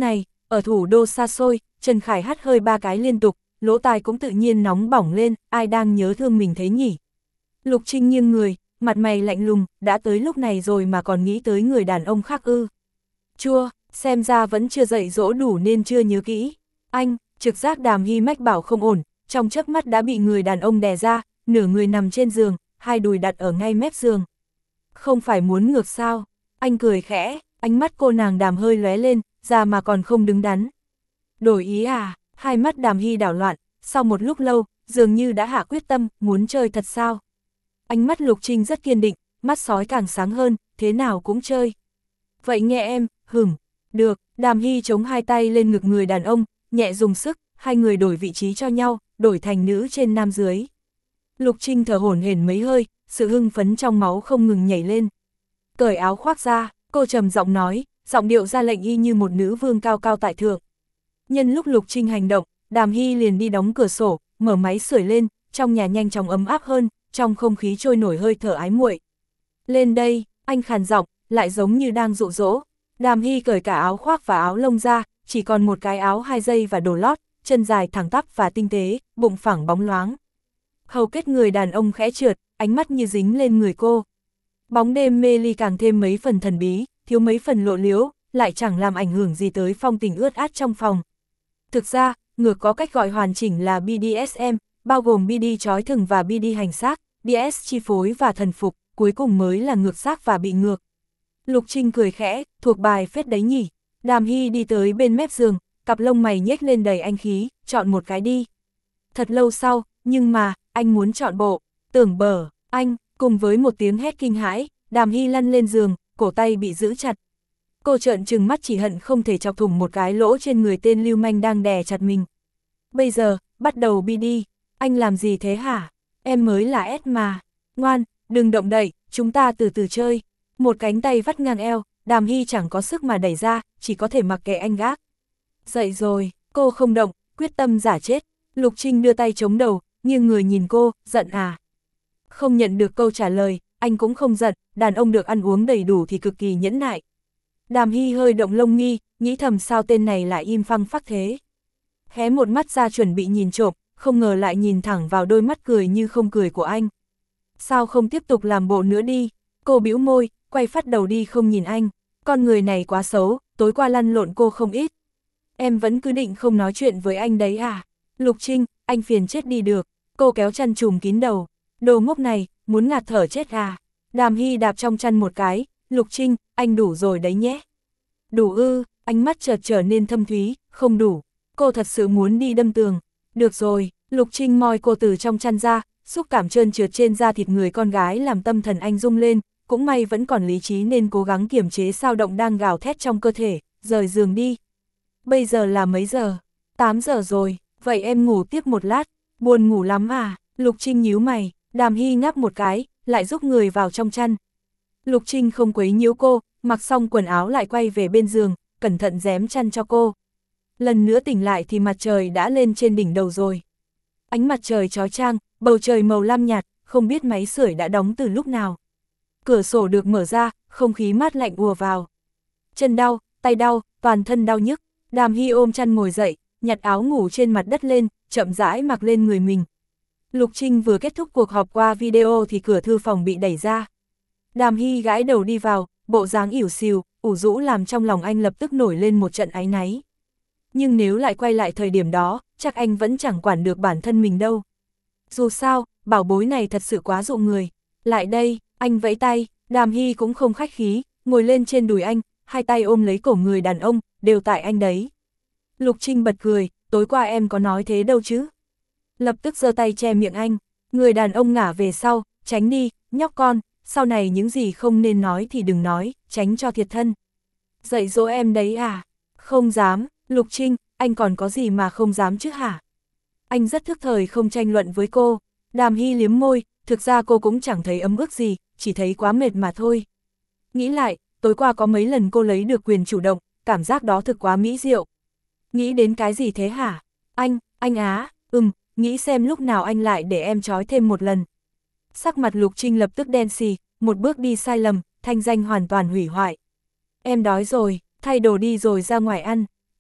ở thủ đô xa xôi, Trần Khải hắt hơi ba cái liên tục, lỗ tai cũng tự nhiên nóng bỏng lên, ai đang nhớ thương mình thế nhỉ? Lục Trinh nghiêng người, mặt mày lạnh lùng, đã tới lúc này rồi mà còn nghĩ tới người đàn ông khác ư. Chua, xem ra vẫn chưa dạy dỗ đủ nên chưa nhớ kỹ. Anh, trực giác Đàm Hy mách bảo không ổn, trong chớp mắt đã bị người đàn ông đè ra, nửa người nằm trên giường, hai đùi đặt ở ngay mép giường. Không phải muốn ngược sao? Anh cười khẽ, ánh mắt cô nàng Đàm hơi lóe lên, ra mà còn không đứng đắn. Đổi ý à? Hai mắt Đàm Hy đảo loạn, sau một lúc lâu, dường như đã hạ quyết tâm, muốn chơi thật sao? Ánh mắt Lục Trinh rất kiên định, mắt sói càng sáng hơn, thế nào cũng chơi. Vậy nghe em, hửng, được, Đàm Hy chống hai tay lên ngực người đàn ông, nhẹ dùng sức, hai người đổi vị trí cho nhau, đổi thành nữ trên nam dưới. Lục Trinh thở hổn hển mấy hơi, sự hưng phấn trong máu không ngừng nhảy lên. Cởi áo khoác ra, cô trầm giọng nói, giọng điệu ra lệnh y như một nữ vương cao cao tại thượng. Nhân lúc Lục Trinh hành động, Đàm Hy liền đi đóng cửa sổ, mở máy sưởi lên, trong nhà nhanh chóng ấm áp hơn, trong không khí trôi nổi hơi thở ái muội. Lên đây, anh khàn giọng, lại giống như đang dụ dỗ. Đàm Hy cởi cả áo khoác và áo lông ra, chỉ còn một cái áo hai dây và đồ lót, chân dài thẳng tắp và tinh tế, bụng phẳng bóng loáng. Hầu kết người đàn ông khẽ trượt, ánh mắt như dính lên người cô. Bóng đêm mê ly càng thêm mấy phần thần bí, thiếu mấy phần lộ liễu, lại chẳng làm ảnh hưởng gì tới phong tình ướt át trong phòng. Thực ra, ngược có cách gọi hoàn chỉnh là bê đê ét em, bao gồm bê đê trói thừng và bê đê hành xác, đê ét chi phối và thần phục, cuối cùng mới là ngược xác và bị ngược. Lục Trinh cười khẽ, thuộc bài phết đấy nhỉ. Đàm Hy đi tới bên mép giường, cặp lông mày nhếch lên đầy anh khí, chọn một cái đi. Thật lâu sau, nhưng mà, anh muốn chọn bộ, tưởng bở, anh, cùng với một tiếng hét kinh hãi, Đàm Hy lăn lên giường, cổ tay bị giữ chặt. Cô trợn trừng mắt chỉ hận không thể chọc thủng một cái lỗ trên người tên lưu manh đang đè chặt mình. Bây giờ, bắt đầu bi đi, anh làm gì thế hả? Em mới là S mà. Ngoan, đừng động đậy, chúng ta từ từ chơi. Một cánh tay vắt ngang eo, Đàm Hy chẳng có sức mà đẩy ra, chỉ có thể mặc kệ anh gác. Dậy rồi, cô không động, quyết tâm giả chết. Lục Trinh đưa tay chống đầu, nghiêng người nhìn cô, giận à? Không nhận được câu trả lời, anh cũng không giận, đàn ông được ăn uống đầy đủ thì cực kỳ nhẫn nại. Đàm Hy hơi động lông nghi, nghĩ thầm sao tên này lại im phăng phắc thế. Hé một mắt ra chuẩn bị nhìn trộm, không ngờ lại nhìn thẳng vào đôi mắt cười như không cười của anh. Sao không tiếp tục làm bộ nữa đi? Cô bĩu môi, quay phát đầu đi không nhìn anh. Con người này quá xấu, tối qua lăn lộn cô không ít. Em vẫn cứ định không nói chuyện với anh đấy à? Lục Trinh, anh phiền chết đi được. Cô kéo chăn trùm kín đầu. Đồ ngốc này, muốn ngạt thở chết à? Đàm Hy đạp trong chăn một cái. Lục Trinh, anh đủ rồi đấy nhé. Đủ ư, ánh mắt chợt trở nên thâm thúy, không đủ. Cô thật sự muốn đi đâm tường. Được rồi, Lục Trinh moi cô từ trong chăn ra, xúc cảm trơn trượt trên da thịt người con gái làm tâm thần anh rung lên, cũng may vẫn còn lý trí nên cố gắng kiềm chế sao động đang gào thét trong cơ thể, rời giường đi. Bây giờ là mấy giờ? tám giờ rồi, vậy em ngủ tiếp một lát, buồn ngủ lắm à? Lục Trinh nhíu mày, Đàm Hy ngáp một cái, lại rúc người vào trong chăn. Lục Trinh không quấy nhiễu cô, mặc xong quần áo lại quay về bên giường, cẩn thận rém chăn cho cô. Lần nữa tỉnh lại thì mặt trời đã lên trên đỉnh đầu rồi. Ánh mặt trời chói chang, bầu trời màu lam nhạt, không biết máy sưởi đã đóng từ lúc nào. Cửa sổ được mở ra, không khí mát lạnh ùa vào. Chân đau, tay đau, toàn thân đau nhức. Đàm Hy ôm chăn ngồi dậy, nhặt áo ngủ trên mặt đất lên, chậm rãi mặc lên người mình. Lục Trinh vừa kết thúc cuộc họp qua video thì cửa thư phòng bị đẩy ra. Đàm Hy gãi đầu đi vào, bộ dáng ỉu xìu, ủ rũ làm trong lòng anh lập tức nổi lên một trận áy náy. Nhưng nếu lại quay lại thời điểm đó, chắc anh vẫn chẳng quản được bản thân mình đâu. Dù sao, bảo bối này thật sự quá dụ người. Lại đây, anh vẫy tay, Đàm Hy cũng không khách khí, ngồi lên trên đùi anh, hai tay ôm lấy cổ người đàn ông, đều tại anh đấy. Lục Trinh bật cười, tối qua em có nói thế đâu chứ. Lập tức giơ tay che miệng anh, người đàn ông ngả về sau, tránh đi, nhóc con, sau này những gì không nên nói thì đừng nói, tránh cho thiệt thân. Dạy dỗ em đấy à? Không dám, Lục Trinh, anh còn có gì mà không dám chứ hả? Anh rất thức thời không tranh luận với cô. Đàm Hy liếm môi, thực ra cô cũng chẳng thấy ấm ức gì, chỉ thấy quá mệt mà thôi. Nghĩ lại, tối qua có mấy lần cô lấy được quyền chủ động, cảm giác đó thực quá mỹ diệu. Nghĩ đến cái gì thế hả? Anh, anh á, ừm, nghĩ xem lúc nào anh lại để em trói thêm một lần. Sắc mặt Lục Trinh lập tức đen xì, một bước đi sai lầm, thanh danh hoàn toàn hủy hoại. Em đói rồi, thay đồ đi rồi ra ngoài ăn.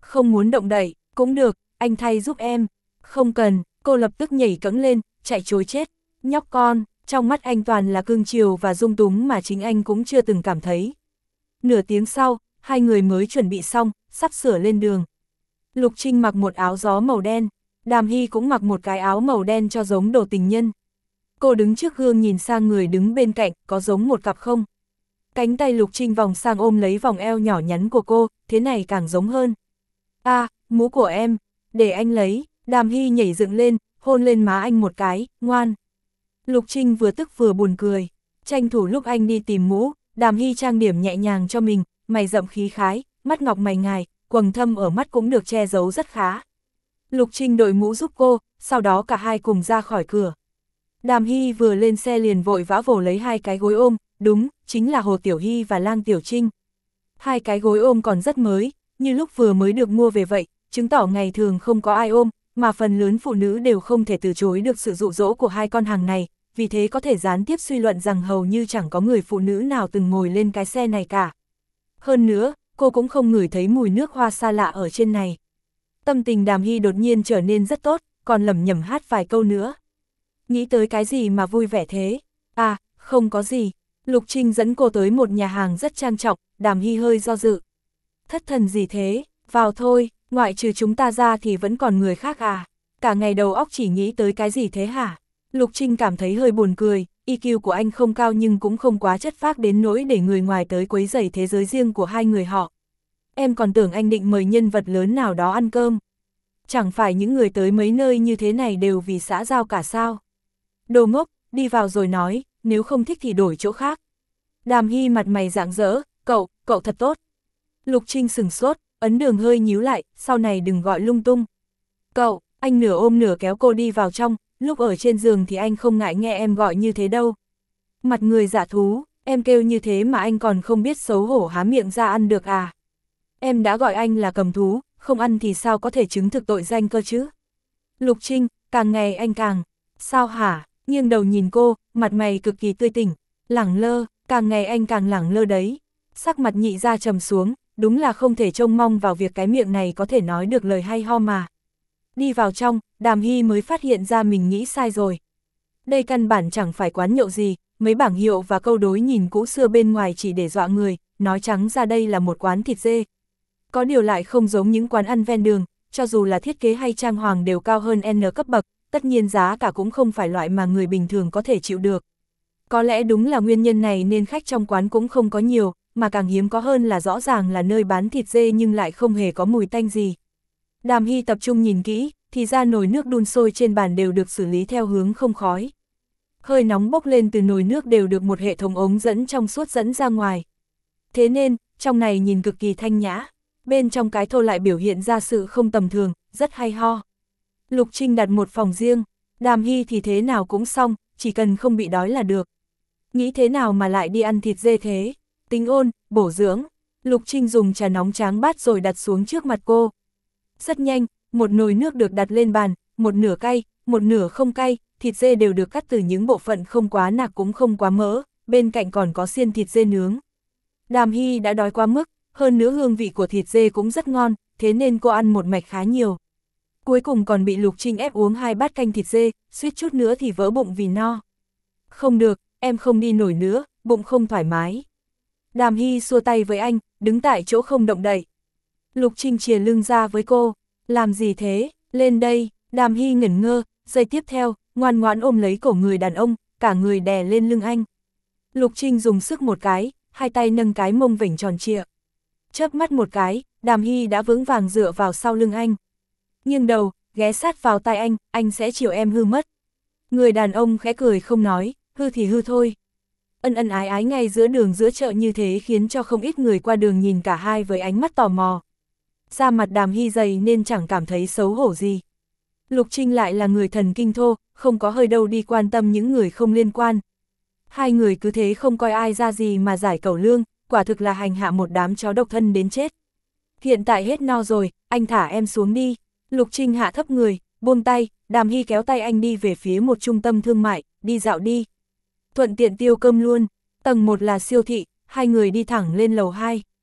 Không muốn động đậy, cũng được, anh thay giúp em. Không cần, cô lập tức nhảy cẫng lên, chạy trối chết. Nhóc con, trong mắt anh toàn là cương chiều và dung túng mà chính anh cũng chưa từng cảm thấy. Nửa tiếng sau, hai người mới chuẩn bị xong, sắp sửa lên đường. Lục Trinh mặc một áo gió màu đen, Đàm Hy cũng mặc một cái áo màu đen cho giống đồ tình nhân. Cô đứng trước gương nhìn sang người đứng bên cạnh, có giống một cặp không? Cánh tay Lục Trinh vòng sang ôm lấy vòng eo nhỏ nhắn của cô, thế này càng giống hơn. À, mũ của em, để anh lấy. Đàm Hy nhảy dựng lên, hôn lên má anh một cái, ngoan. Lục Trinh vừa tức vừa buồn cười, tranh thủ lúc anh đi tìm mũ, Đàm Hy trang điểm nhẹ nhàng cho mình, mày rậm khí khái, mắt ngọc mày ngài, quầng thâm ở mắt cũng được che giấu rất khá. Lục Trinh đội mũ giúp cô, sau đó cả hai cùng ra khỏi cửa. Đàm Hy vừa lên xe liền vội vã vồ lấy hai cái gối ôm, đúng, chính là Hồ Tiểu Hy và Lang Tiểu Trinh. Hai cái gối ôm còn rất mới, như lúc vừa mới được mua về vậy, chứng tỏ ngày thường không có ai ôm, mà phần lớn phụ nữ đều không thể từ chối được sự dụ dỗ của hai con hàng này, vì thế có thể gián tiếp suy luận rằng hầu như chẳng có người phụ nữ nào từng ngồi lên cái xe này cả. Hơn nữa, cô cũng không ngửi thấy mùi nước hoa xa lạ ở trên này. Tâm tình Đàm Hy đột nhiên trở nên rất tốt, còn lẩm nhẩm hát vài câu nữa. Nghĩ tới cái gì mà vui vẻ thế? À, không có gì. Lục Trinh dẫn cô tới một nhà hàng rất trang trọng, Đàm Hy hơi do dự. Thất thần gì thế? Vào thôi, ngoại trừ chúng ta ra thì vẫn còn người khác à? Cả ngày đầu óc chỉ nghĩ tới cái gì thế hả? Lục Trinh cảm thấy hơi buồn cười, i kiu của anh không cao nhưng cũng không quá chất phác đến nỗi để người ngoài tới quấy rầy thế giới riêng của hai người họ. Em còn tưởng anh định mời nhân vật lớn nào đó ăn cơm. Chẳng phải những người tới mấy nơi như thế này đều vì xã giao cả sao? Đồ ngốc, đi vào rồi nói, nếu không thích thì đổi chỗ khác. Đàm Hy mặt mày rạng rỡ, cậu, cậu thật tốt. Lục Trinh sừng sốt, ấn đường hơi nhíu lại, sau này đừng gọi lung tung. Cậu, anh nửa ôm nửa kéo cô đi vào trong, lúc ở trên giường thì anh không ngại nghe em gọi như thế đâu. Mặt người dạ thú, em kêu như thế mà anh còn không biết xấu hổ há miệng ra ăn được à? Em đã gọi anh là cầm thú, không ăn thì sao có thể chứng thực tội danh cơ chứ? Lục Trinh, càng ngày anh càng, sao hả? Nghiêng đầu nhìn cô, mặt mày cực kỳ tươi tỉnh, lẳng lơ, càng ngày anh càng lẳng lơ đấy. Sắc mặt nhị ra trầm xuống, đúng là không thể trông mong vào việc cái miệng này có thể nói được lời hay ho mà. Đi vào trong, Đàm Hy mới phát hiện ra mình nghĩ sai rồi. Đây căn bản chẳng phải quán nhậu gì, mấy bảng hiệu và câu đối nhìn cũ xưa bên ngoài chỉ để dọa người, nói trắng ra đây là một quán thịt dê. Có điều lại không giống những quán ăn ven đường, cho dù là thiết kế hay trang hoàng đều cao hơn N cấp bậc, tất nhiên giá cả cũng không phải loại mà người bình thường có thể chịu được. Có lẽ đúng là nguyên nhân này nên khách trong quán cũng không có nhiều, mà càng hiếm có hơn là rõ ràng là nơi bán thịt dê nhưng lại không hề có mùi tanh gì. Đàm Hy tập trung nhìn kỹ, thì ra nồi nước đun sôi trên bàn đều được xử lý theo hướng không khói. Hơi nóng bốc lên từ nồi nước đều được một hệ thống ống dẫn trong suốt dẫn ra ngoài. Thế nên, trong này nhìn cực kỳ thanh nhã, bên trong cái thô lại biểu hiện ra sự không tầm thường, rất hay ho. Lục Trinh đặt một phòng riêng, Đàm Hy thì thế nào cũng xong, chỉ cần không bị đói là được. Nghĩ thế nào mà lại đi ăn thịt dê thế? Tính ôn, bổ dưỡng. Lục Trinh dùng trà nóng tráng bát rồi đặt xuống trước mặt cô. Rất nhanh, một nồi nước được đặt lên bàn, một nửa cay, một nửa không cay, thịt dê đều được cắt từ những bộ phận không quá nạc cũng không quá mỡ, bên cạnh còn có xiên thịt dê nướng. Đàm Hy đã đói quá mức, hơn nữa hương vị của thịt dê cũng rất ngon, thế nên cô ăn một mạch khá nhiều. Cuối cùng còn bị Lục Trinh ép uống hai bát canh thịt dê, suýt chút nữa thì vỡ bụng vì no. Không được, em không đi nổi nữa, bụng không thoải mái. Đàm Hy xua tay với anh, đứng tại chỗ không động đậy. Lục Trinh chìa lưng ra với cô, làm gì thế, lên đây. Đàm Hy ngẩn ngơ, giây tiếp theo, ngoan ngoãn ôm lấy cổ người đàn ông, cả người đè lên lưng anh. Lục Trinh dùng sức một cái, hai tay nâng cái mông vểnh tròn trịa. Chớp mắt một cái, Đàm Hy đã vững vàng dựa vào sau lưng anh. Nghiêng đầu, ghé sát vào tai anh, anh sẽ chịu em hư mất. Người đàn ông khẽ cười không nói, hư thì hư thôi. Ân ân ái ái ngay giữa đường giữa chợ như thế khiến cho không ít người qua đường nhìn cả hai với ánh mắt tò mò. Da mặt Đàm Hy dày nên chẳng cảm thấy xấu hổ gì. Lục Trinh lại là người thần kinh thô, không có hơi đâu đi quan tâm những người không liên quan. Hai người cứ thế không coi ai ra gì mà giải cẩu lương, quả thực là hành hạ một đám chó độc thân đến chết. Hiện tại hết no rồi, anh thả em xuống đi. Lục Trinh hạ thấp người, buông tay, Đàm Hy kéo tay anh đi về phía một trung tâm thương mại, đi dạo đi. Thuận tiện tiêu cơm luôn, tầng một là siêu thị, hai người đi thẳng lên lầu hai.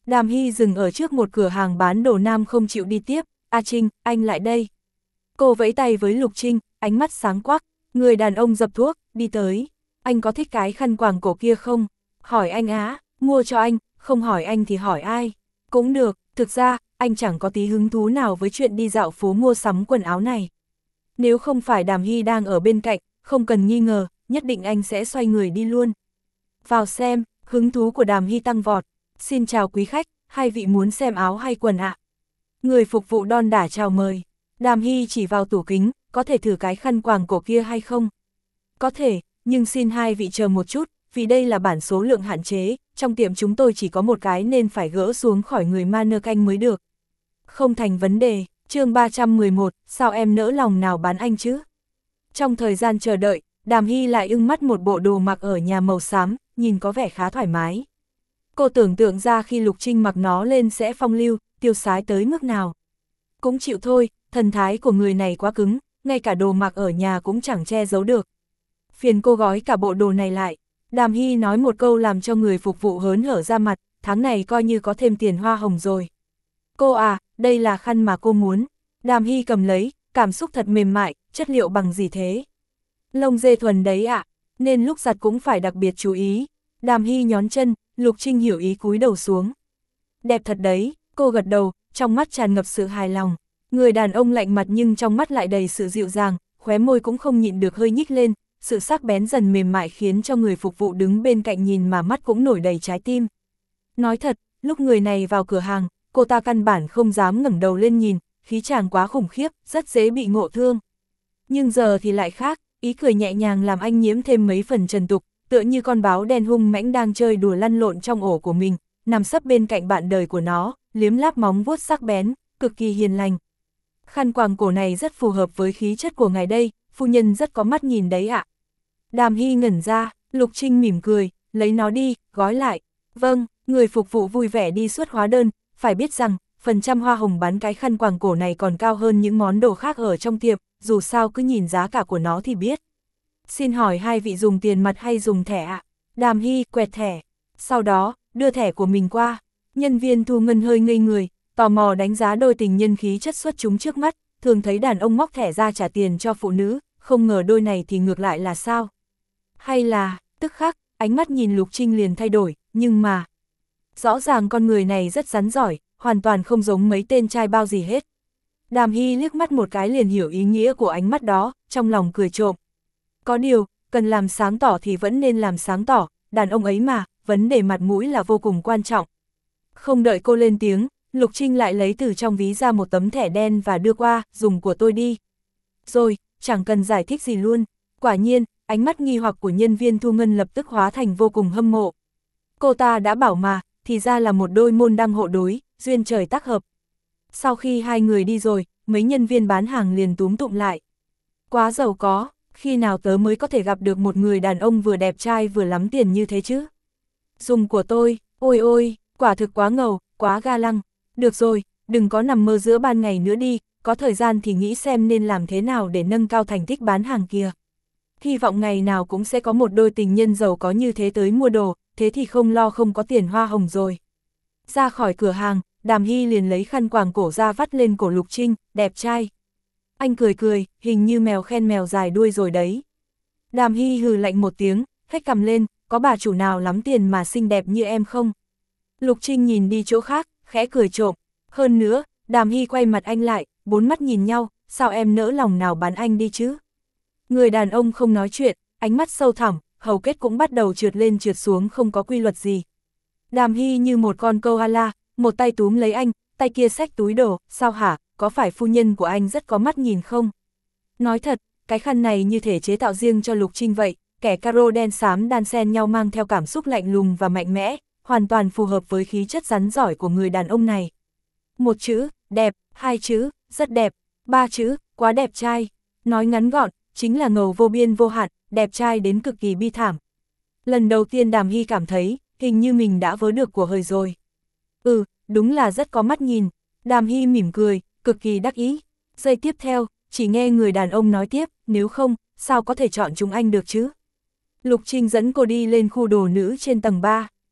Đàm Hy dừng ở trước một cửa hàng bán đồ nam không chịu đi tiếp. A Trinh, anh lại đây. Cô vẫy tay với Lục Trinh, ánh mắt sáng quắc. Người đàn ông dập thuốc, đi tới. Anh có thích cái khăn quàng cổ kia không? Hỏi anh á, mua cho anh, không hỏi anh thì hỏi ai? Cũng được, thực ra, anh chẳng có tí hứng thú nào với chuyện đi dạo phố mua sắm quần áo này. Nếu không phải Đàm Hy đang ở bên cạnh, không cần nghi ngờ, nhất định anh sẽ xoay người đi luôn. Vào xem, hứng thú của Đàm Hy tăng vọt. Xin chào quý khách, hai vị muốn xem áo hay quần ạ? Người phục vụ đon đả chào mời. Đàm Hy chỉ vào tủ kính, có thể thử cái khăn quàng cổ kia hay không? Có thể, nhưng xin hai vị chờ một chút, vì đây là bản số lượng hạn chế, trong tiệm chúng tôi chỉ có một cái nên phải gỡ xuống khỏi người mannequin mới được. Không thành vấn đề, chương ba trăm mười một, sao em nỡ lòng nào bán anh chứ? Trong thời gian chờ đợi, Đàm Hy lại ưng mắt một bộ đồ mặc ở nhà màu xám, nhìn có vẻ khá thoải mái. Cô tưởng tượng ra khi Lục Trinh mặc nó lên sẽ phong lưu, tiêu sái tới mức nào. Cũng chịu thôi, thần thái của người này quá cứng, ngay cả đồ mặc ở nhà cũng chẳng che giấu được. Phiền cô gói cả bộ đồ này lại. Đàm Hy nói một câu làm cho người phục vụ hớn hở ra mặt, tháng này coi như có thêm tiền hoa hồng rồi. Cô à, đây là khăn mà cô muốn. Đàm Hy cầm lấy, cảm xúc thật mềm mại, chất liệu bằng gì thế? Lông dê thuần đấy ạ, à, nên lúc giặt cũng phải đặc biệt chú ý. Đàm Hy nhón chân, Lục Trinh hiểu ý cúi đầu xuống. Đẹp thật đấy, cô gật đầu, trong mắt tràn ngập sự hài lòng. Người đàn ông lạnh mặt nhưng trong mắt lại đầy sự dịu dàng, khóe môi cũng không nhịn được hơi nhích lên, sự sắc bén dần mềm mại khiến cho người phục vụ đứng bên cạnh nhìn mà mắt cũng nổi đầy trái tim. Nói thật, lúc người này vào cửa hàng, cô ta căn bản không dám ngẩng đầu lên nhìn, khí chàng quá khủng khiếp, rất dễ bị ngộ thương. Nhưng giờ thì lại khác, ý cười nhẹ nhàng làm anh nhiễm thêm mấy phần trần tục, tựa như con báo đen hung mãnh đang chơi đùa lăn lộn trong ổ của mình, nằm sấp bên cạnh bạn đời của nó, liếm láp móng vuốt sắc bén, cực kỳ hiền lành. Khăn quàng cổ này rất phù hợp với khí chất của ngài đây, phu nhân rất có mắt nhìn đấy ạ. Đàm Hy ngẩn ra, Lục Trinh mỉm cười, lấy nó đi, gói lại. Vâng, người phục vụ vui vẻ đi xuất hóa đơn, phải biết rằng, phần trăm hoa hồng bán cái khăn quàng cổ này còn cao hơn những món đồ khác ở trong tiệm, dù sao cứ nhìn giá cả của nó thì biết. Xin hỏi hai vị dùng tiền mặt hay dùng thẻ ạ? Đàm Hy quẹt thẻ, sau đó, đưa thẻ của mình qua. Nhân viên thu ngân hơi ngây người, tò mò đánh giá đôi tình nhân khí chất xuất chúng trước mắt, thường thấy đàn ông móc thẻ ra trả tiền cho phụ nữ, không ngờ đôi này thì ngược lại là sao? Hay là, tức khắc, ánh mắt nhìn Lục Trinh liền thay đổi, nhưng mà... Rõ ràng con người này rất rắn giỏi, hoàn toàn không giống mấy tên trai bao gì hết. Đàm Hy liếc mắt một cái liền hiểu ý nghĩa của ánh mắt đó, trong lòng cười trộm. Có điều, cần làm sáng tỏ thì vẫn nên làm sáng tỏ, đàn ông ấy mà, vấn đề mặt mũi là vô cùng quan trọng. Không đợi cô lên tiếng, Lục Trinh lại lấy từ trong ví ra một tấm thẻ đen và đưa qua, dùng của tôi đi. Rồi, chẳng cần giải thích gì luôn, quả nhiên, ánh mắt nghi hoặc của nhân viên thu ngân lập tức hóa thành vô cùng hâm mộ. Cô ta đã bảo mà, thì ra là một đôi môn đăng hộ đối, duyên trời tác hợp. Sau khi hai người đi rồi, mấy nhân viên bán hàng liền túm tụm lại. Quá giàu có, khi nào tớ mới có thể gặp được một người đàn ông vừa đẹp trai vừa lắm tiền như thế chứ? Dùng của tôi, ôi ôi, quả thực quá ngầu, quá ga lăng. Được rồi, đừng có nằm mơ giữa ban ngày nữa đi, có thời gian thì nghĩ xem nên làm thế nào để nâng cao thành tích bán hàng kia. Hy vọng ngày nào cũng sẽ có một đôi tình nhân giàu có như thế tới mua đồ, thế thì không lo không có tiền hoa hồng rồi. Ra khỏi cửa hàng, Đàm Hy liền lấy khăn quàng cổ ra vắt lên cổ Lục Trinh, đẹp trai. Anh cười cười, hình như mèo khen mèo dài đuôi rồi đấy. Đàm Hy hừ lạnh một tiếng, hét cằm lên, có bà chủ nào lắm tiền mà xinh đẹp như em không? Lục Trinh nhìn đi chỗ khác, khẽ cười trộm. Hơn nữa, Đàm Hy quay mặt anh lại, bốn mắt nhìn nhau, sao em nỡ lòng nào bán anh đi chứ? Người đàn ông không nói chuyện, ánh mắt sâu thẳm, hầu kết cũng bắt đầu trượt lên trượt xuống không có quy luật gì. Đàm Hy như một con koala, một tay túm lấy anh, tay kia xách túi đồ, sao hả, có phải phu nhân của anh rất có mắt nhìn không? Nói thật, cái khăn này như thể chế tạo riêng cho Lục Trinh vậy, kẻ caro đen xám đan xen nhau mang theo cảm xúc lạnh lùng và mạnh mẽ, hoàn toàn phù hợp với khí chất rắn giỏi của người đàn ông này. Một chữ, đẹp, hai chữ, rất đẹp, ba chữ, quá đẹp trai, nói ngắn gọn, chính là ngầu vô biên vô hạn, đẹp trai đến cực kỳ bi thảm. Lần đầu tiên Đàm Hy cảm thấy, hình như mình đã vớ được của hời rồi. Ừ, đúng là rất có mắt nhìn. Đàm Hy mỉm cười, cực kỳ đắc ý. Giây tiếp theo, chỉ nghe người đàn ông nói tiếp, nếu không, sao có thể chọn chúng anh được chứ? Lục Trinh dẫn cô đi lên khu đồ nữ trên tầng ba.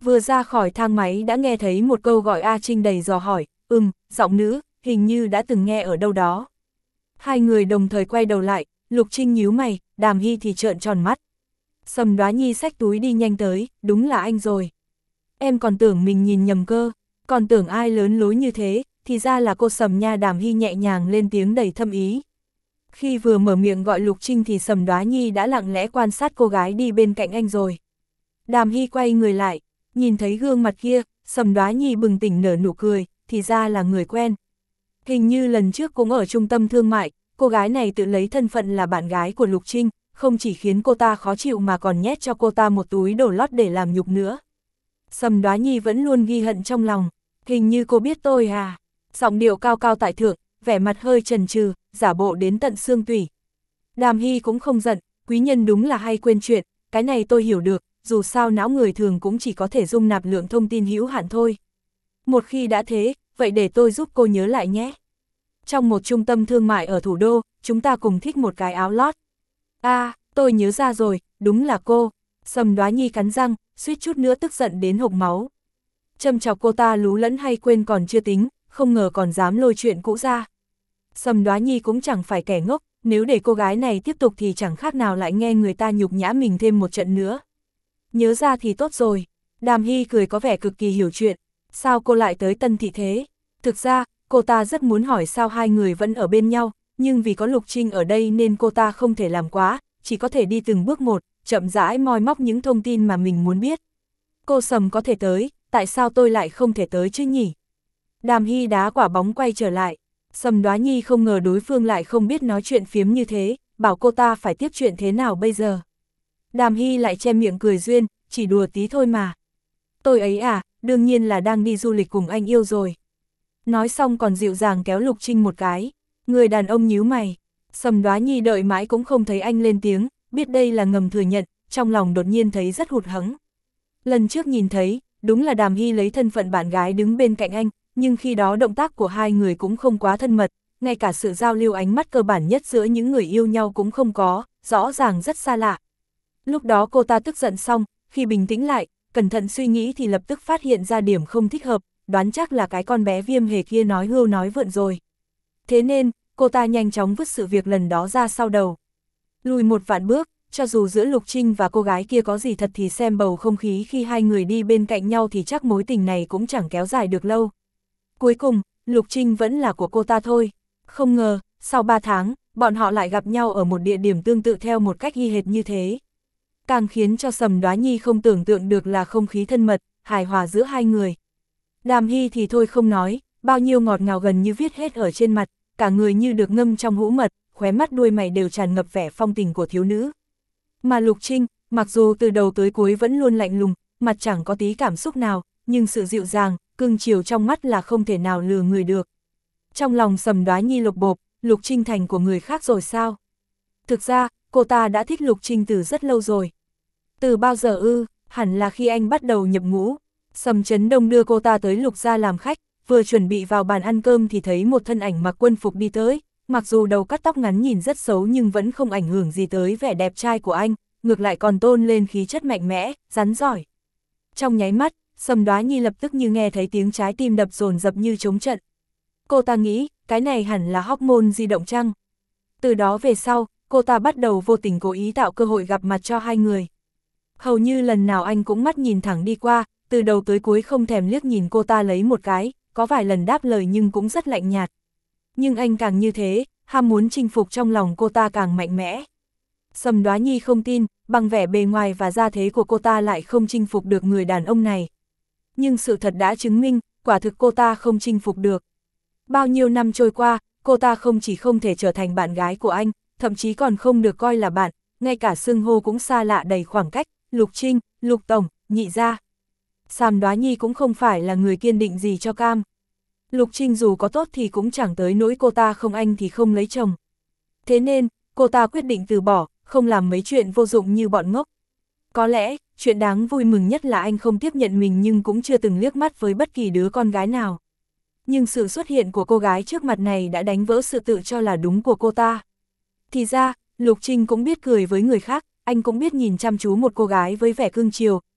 Vừa ra khỏi thang máy đã nghe thấy một câu gọi A Trinh đầy dò hỏi, ừm, giọng nữ, hình như đã từng nghe ở đâu đó. Hai người đồng thời quay đầu lại, Lục Trinh nhíu mày, Đàm Hy thì trợn tròn mắt. Sầm Đoá Nhi xách túi đi nhanh tới, đúng là anh rồi. Em còn tưởng mình nhìn nhầm cơ, còn tưởng ai lớn lối như thế, thì ra là cô Sầm nha. Đàm Hy nhẹ nhàng lên tiếng đầy thâm ý. Khi vừa mở miệng gọi Lục Trinh thì Sầm Đoá Nhi đã lặng lẽ quan sát cô gái đi bên cạnh anh rồi. Đàm Hy quay người lại, nhìn thấy gương mặt kia, Sầm Đoá Nhi bừng tỉnh nở nụ cười, thì ra là người quen. Hình như lần trước cũng ở trung tâm thương mại, cô gái này tự lấy thân phận là bạn gái của Lục Trinh, không chỉ khiến cô ta khó chịu mà còn nhét cho cô ta một túi đồ lót để làm nhục nữa. Sầm Đoá Nhi vẫn luôn ghi hận trong lòng, hình như cô biết tôi à, giọng điệu cao cao tại thượng, vẻ mặt hơi chần chừ, giả bộ đến tận xương tủy. Đàm Hy cũng không giận, quý nhân đúng là hay quên chuyện, cái này tôi hiểu được, dù sao não người thường cũng chỉ có thể dung nạp lượng thông tin hữu hạn thôi. Một khi đã thế, vậy để tôi giúp cô nhớ lại nhé. Trong một trung tâm thương mại ở thủ đô, chúng ta cùng thích một cái áo lót. À, tôi nhớ ra rồi, đúng là cô. Sầm Đoá Nhi cắn răng, suýt chút nữa tức giận đến hộc máu. Châm chọc cô ta lú lẫn hay quên còn chưa tính, không ngờ còn dám lôi chuyện cũ ra. Sầm Đoá Nhi cũng chẳng phải kẻ ngốc, nếu để cô gái này tiếp tục thì chẳng khác nào lại nghe người ta nhục nhã mình thêm một trận nữa. Nhớ ra thì tốt rồi. Đàm Hy cười có vẻ cực kỳ hiểu chuyện. Sao cô lại tới Tân Thị thế? Thực ra, cô ta rất muốn hỏi sao hai người vẫn ở bên nhau, nhưng vì có Lục Trinh ở đây nên cô ta không thể làm quá, chỉ có thể đi từng bước một, chậm rãi moi móc những thông tin mà mình muốn biết. Cô Sầm có thể tới, tại sao tôi lại không thể tới chứ nhỉ? Đàm Hy đá quả bóng quay trở lại. Sầm Đoá Nhi không ngờ đối phương lại không biết nói chuyện phiếm như thế, bảo cô ta phải tiếp chuyện thế nào bây giờ. Đàm Hy lại che miệng cười duyên, chỉ đùa tí thôi mà. Tôi ấy à, đương nhiên là đang đi du lịch cùng anh yêu rồi. Nói xong còn dịu dàng kéo Lục Trinh một cái. Người đàn ông nhíu mày. Sầm Đoá Nhi đợi mãi cũng không thấy anh lên tiếng, biết đây là ngầm thừa nhận, trong lòng đột nhiên thấy rất hụt hẫng. Lần trước nhìn thấy, đúng là Đàm Hy lấy thân phận bạn gái đứng bên cạnh anh, nhưng khi đó động tác của hai người cũng không quá thân mật, ngay cả sự giao lưu ánh mắt cơ bản nhất giữa những người yêu nhau cũng không có, rõ ràng rất xa lạ. Lúc đó cô ta tức giận xong, khi bình tĩnh lại, cẩn thận suy nghĩ thì lập tức phát hiện ra điểm không thích hợp, đoán chắc là cái con bé Viêm Hề kia nói hưu nói vượn rồi. Thế nên, cô ta nhanh chóng vứt sự việc lần đó ra sau đầu. Lùi một vạn bước, cho dù giữa Lục Trinh và cô gái kia có gì thật thì xem bầu không khí khi hai người đi bên cạnh nhau thì chắc mối tình này cũng chẳng kéo dài được lâu. Cuối cùng, Lục Trinh vẫn là của cô ta thôi. Không ngờ, sau ba tháng, bọn họ lại gặp nhau ở một địa điểm tương tự theo một cách y hệt như thế. Càng khiến cho Sầm Đoá Nhi không tưởng tượng được là không khí thân mật, hài hòa giữa hai người. Đàm Hy thì thôi không nói, bao nhiêu ngọt ngào gần như viết hết ở trên mặt, cả người như được ngâm trong hũ mật, khóe mắt đuôi mày đều tràn ngập vẻ phong tình của thiếu nữ. Mà Lục Trinh, mặc dù từ đầu tới cuối vẫn luôn lạnh lùng, mặt chẳng có tí cảm xúc nào, nhưng sự dịu dàng, cưng chiều trong mắt là không thể nào lừa người được. Trong lòng Sầm Đoá Nhi lục bộp, Lục Trinh thành của người khác rồi sao? Thực ra, cô ta đã thích Lục Trinh từ rất lâu rồi. Từ bao giờ ư, hẳn là khi anh bắt đầu nhập ngũ. Sầm Trấn Đông đưa cô ta tới Lục gia làm khách, vừa chuẩn bị vào bàn ăn cơm thì thấy một thân ảnh mặc quân phục đi tới, mặc dù đầu cắt tóc ngắn nhìn rất xấu nhưng vẫn không ảnh hưởng gì tới vẻ đẹp trai của anh, ngược lại còn tôn lên khí chất mạnh mẽ, rắn giỏi. Trong nháy mắt, Sầm Đoá Nhi lập tức như nghe thấy tiếng trái tim đập dồn dập như trống trận. Cô ta nghĩ, cái này hẳn là hormone di động chăng? Từ đó về sau, cô ta bắt đầu vô tình cố ý tạo cơ hội gặp mặt cho hai người. Hầu như lần nào anh cũng mắt nhìn thẳng đi qua, từ đầu tới cuối không thèm liếc nhìn cô ta lấy một cái, có vài lần đáp lời nhưng cũng rất lạnh nhạt. Nhưng anh càng như thế, ham muốn chinh phục trong lòng cô ta càng mạnh mẽ. Sầm Đoá Nhi không tin, bằng vẻ bề ngoài và gia thế của cô ta lại không chinh phục được người đàn ông này. Nhưng sự thật đã chứng minh, quả thực cô ta không chinh phục được. Bao nhiêu năm trôi qua, cô ta không chỉ không thể trở thành bạn gái của anh, thậm chí còn không được coi là bạn, ngay cả xưng hô cũng xa lạ đầy khoảng cách, Lục Trinh, Lục Tổng, nhị gia. Sầm Đoá Nhi cũng không phải là người kiên định gì cho cam. Lục Trinh dù có tốt thì cũng chẳng tới nỗi cô ta không anh thì không lấy chồng. Thế nên, cô ta quyết định từ bỏ, không làm mấy chuyện vô dụng như bọn ngốc. Có lẽ, chuyện đáng vui mừng nhất là anh không tiếp nhận mình nhưng cũng chưa từng liếc mắt với bất kỳ đứa con gái nào. Nhưng sự xuất hiện của cô gái trước mặt này đã đánh vỡ sự tự cho là đúng của cô ta. Thì ra, Lục Trinh cũng biết cười với người khác, anh cũng biết nhìn chăm chú một cô gái với vẻ cưng chiều,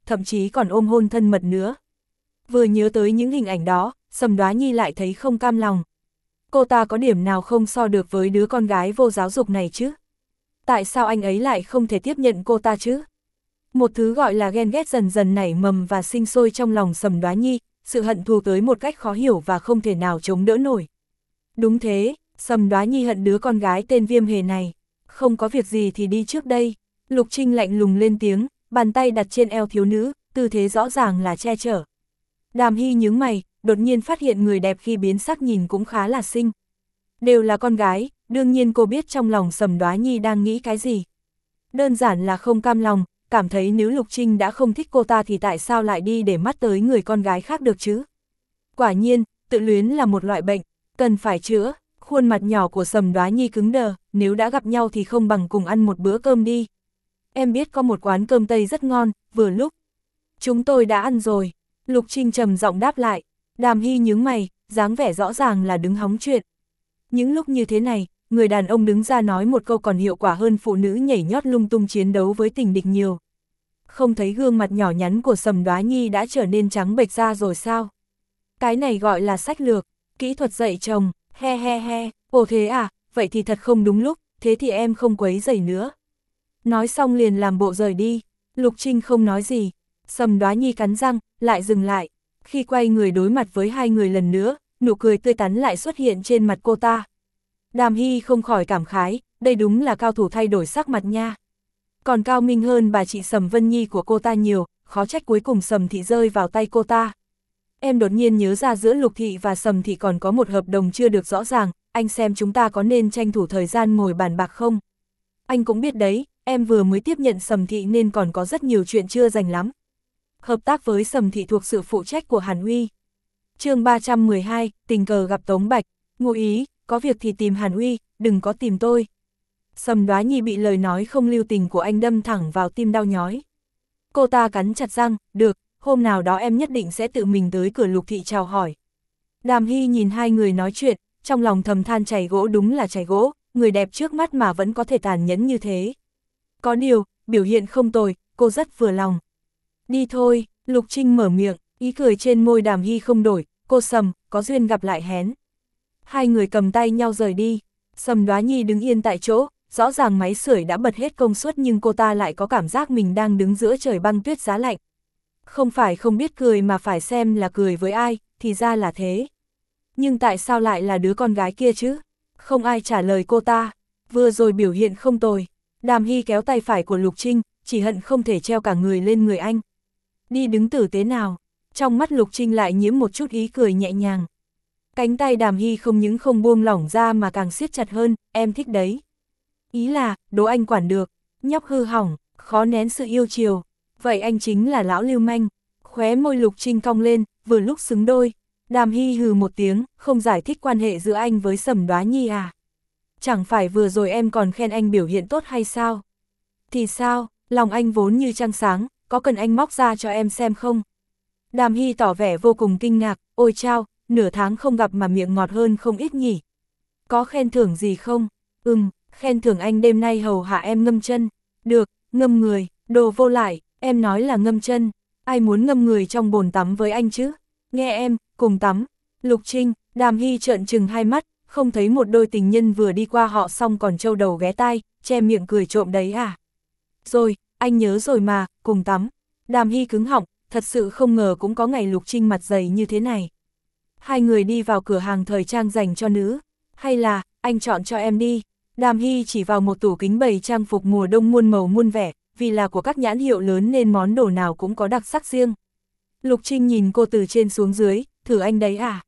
thậm chí còn ôm hôn thân mật nữa. Vừa nhớ tới những hình ảnh đó, Sầm Đoá Nhi lại thấy không cam lòng. Cô ta có điểm nào không so được với đứa con gái vô giáo dục này chứ? Tại sao anh ấy lại không thể tiếp nhận cô ta chứ? Một thứ gọi là ghen ghét dần dần nảy mầm và sinh sôi trong lòng Sầm Đoá Nhi, sự hận thù tới một cách khó hiểu và không thể nào chống đỡ nổi. Đúng thế, Sầm Đoá Nhi hận đứa con gái tên Viêm Hề này. Không có việc gì thì đi trước đây. Lục Trinh lạnh lùng lên tiếng, bàn tay đặt trên eo thiếu nữ, tư thế rõ ràng là che chở. Đàm Hy nhướng mày, đột nhiên phát hiện người đẹp khi biến sắc nhìn cũng khá là xinh. Đều là con gái, đương nhiên cô biết trong lòng Sầm Đoá Nhi đang nghĩ cái gì. Đơn giản là không cam lòng, cảm thấy nếu Lục Trinh đã không thích cô ta thì tại sao lại đi để mắt tới người con gái khác được chứ? Quả nhiên, tự luyến là một loại bệnh, cần phải chữa. Khuôn mặt nhỏ của Sầm Đoá Nhi cứng đờ, nếu đã gặp nhau thì không bằng cùng ăn một bữa cơm đi. Em biết có một quán cơm Tây rất ngon, vừa lúc. Chúng tôi đã ăn rồi. Lục Trinh trầm giọng đáp lại. Đàm Hy nhướng mày, dáng vẻ rõ ràng là đứng hóng chuyện. Những lúc như thế này, người đàn ông đứng ra nói một câu còn hiệu quả hơn phụ nữ nhảy nhót lung tung chiến đấu với tình địch nhiều. Không thấy gương mặt nhỏ nhắn của Sầm Đoá Nhi đã trở nên trắng bệch ra rồi sao? Cái này gọi là sách lược, kỹ thuật dạy chồng, he he he, ồ thế à, vậy thì thật không đúng lúc, thế thì em không quấy rầy nữa. Nói xong liền làm bộ rời đi, Lục Trinh không nói gì, Sầm Đoá Nhi cắn răng, lại dừng lại, khi quay người đối mặt với hai người lần nữa, nụ cười tươi tắn lại xuất hiện trên mặt cô ta. Đàm Hy không khỏi cảm khái, đây đúng là cao thủ thay đổi sắc mặt nha. Còn cao minh hơn bà chị Sầm Vân Nhi của cô ta nhiều, khó trách cuối cùng Sầm Thị rơi vào tay cô ta. Em đột nhiên nhớ ra giữa Lục Thị và Sầm Thị còn có một hợp đồng chưa được rõ ràng, anh xem chúng ta có nên tranh thủ thời gian ngồi bàn bạc không? Anh cũng biết đấy, em vừa mới tiếp nhận Sầm Thị nên còn có rất nhiều chuyện chưa rành lắm. Hợp tác với Sầm Thị thuộc sự phụ trách của Hàn Uy. Chương ba trăm mười hai, tình cờ gặp Tống Bạch, ngụ ý, có việc thì tìm Hàn Uy, đừng có tìm tôi. Sầm Đoá Nhi bị lời nói không lưu tình của anh đâm thẳng vào tim đau nhói. Cô ta cắn chặt răng, được, hôm nào đó em nhất định sẽ tự mình tới cửa Lục Thị chào hỏi. Đàm Hy nhìn hai người nói chuyện, trong lòng thầm than chày gỗ đúng là chày gỗ, người đẹp trước mắt mà vẫn có thể tàn nhẫn như thế. Có điều, biểu hiện không tồi, cô rất vừa lòng. Đi thôi, Lục Trinh mở miệng, ý cười trên môi Đàm Hy không đổi, cô Sầm, có duyên gặp lại hén. Hai người cầm tay nhau rời đi, Sầm Đoá Nhi đứng yên tại chỗ, rõ ràng máy sưởi đã bật hết công suất nhưng cô ta lại có cảm giác mình đang đứng giữa trời băng tuyết giá lạnh. Không phải không biết cười mà phải xem là cười với ai, thì ra là thế. Nhưng tại sao lại là đứa con gái kia chứ? Không ai trả lời cô ta, vừa rồi biểu hiện không tồi. Đàm Hy kéo tay phải của Lục Trinh, chỉ hận không thể treo cả người lên người anh. Đi đứng tử tế nào, trong mắt Lục Trinh lại nhiễm một chút ý cười nhẹ nhàng. Cánh tay Đàm Hy không những không buông lỏng ra mà càng siết chặt hơn, em thích đấy. Ý là, đố anh quản được, nhóc hư hỏng, khó nén sự yêu chiều. Vậy anh chính là lão lưu manh. Khóe môi Lục Trinh cong lên, vừa lúc xứng đôi. Đàm Hy hừ một tiếng, không giải thích quan hệ giữa anh với Sầm Đoá Nhi à? Chẳng phải vừa rồi em còn khen anh biểu hiện tốt hay sao? Thì sao, lòng anh vốn như trăng sáng, có cần anh móc ra cho em xem không? Đàm Hy tỏ vẻ vô cùng kinh ngạc, ôi chao, nửa tháng không gặp mà miệng ngọt hơn không ít nhỉ. Có khen thưởng gì không? Ừm, khen thưởng anh đêm nay hầu hạ em ngâm chân. Được, ngâm người, đồ vô lại, em nói là ngâm chân. Ai muốn ngâm người trong bồn tắm với anh chứ? Nghe em, cùng tắm. Lục Trinh, Đàm Hy trợn trừng hai mắt, không thấy một đôi tình nhân vừa đi qua họ xong còn trâu đầu ghé tai, che miệng cười trộm đấy à? Rồi, anh nhớ rồi mà, cùng tắm. Đàm Hy cứng họng, thật sự không ngờ cũng có ngày Lục Trinh mặt dày như thế này. Hai người đi vào cửa hàng thời trang dành cho nữ. Hay là, anh chọn cho em đi. Đàm Hy chỉ vào một tủ kính bày trang phục mùa đông muôn màu muôn vẻ, vì là của các nhãn hiệu lớn nên món đồ nào cũng có đặc sắc riêng. Lục Trinh nhìn cô từ trên xuống dưới, thử anh đấy à?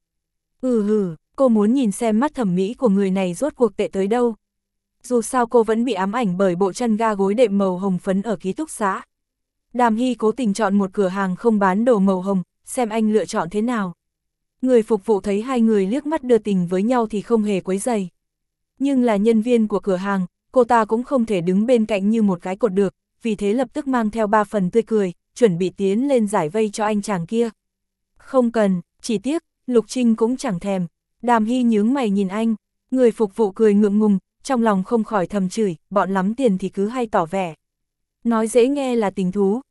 Ừ hừ, cô muốn nhìn xem mắt thẩm mỹ của người này rốt cuộc tệ tới đâu. Dù sao cô vẫn bị ám ảnh bởi bộ chăn ga gối đệm màu hồng phấn ở ký túc xá. Đàm Hy cố tình chọn một cửa hàng không bán đồ màu hồng, xem anh lựa chọn thế nào. Người phục vụ thấy hai người liếc mắt đưa tình với nhau thì không hề quấy rầy. Nhưng là nhân viên của cửa hàng, cô ta cũng không thể đứng bên cạnh như một cái cột được, vì thế lập tức mang theo ba phần tươi cười, chuẩn bị tiến lên giải vây cho anh chàng kia. Không cần, chỉ tiếc, Lục Trinh cũng chẳng thèm. Đàm Hy nhướng mày nhìn anh, người phục vụ cười ngượng ngùng, trong lòng không khỏi thầm chửi, bọn lắm tiền thì cứ hay tỏ vẻ. Nói dễ nghe là tình thú,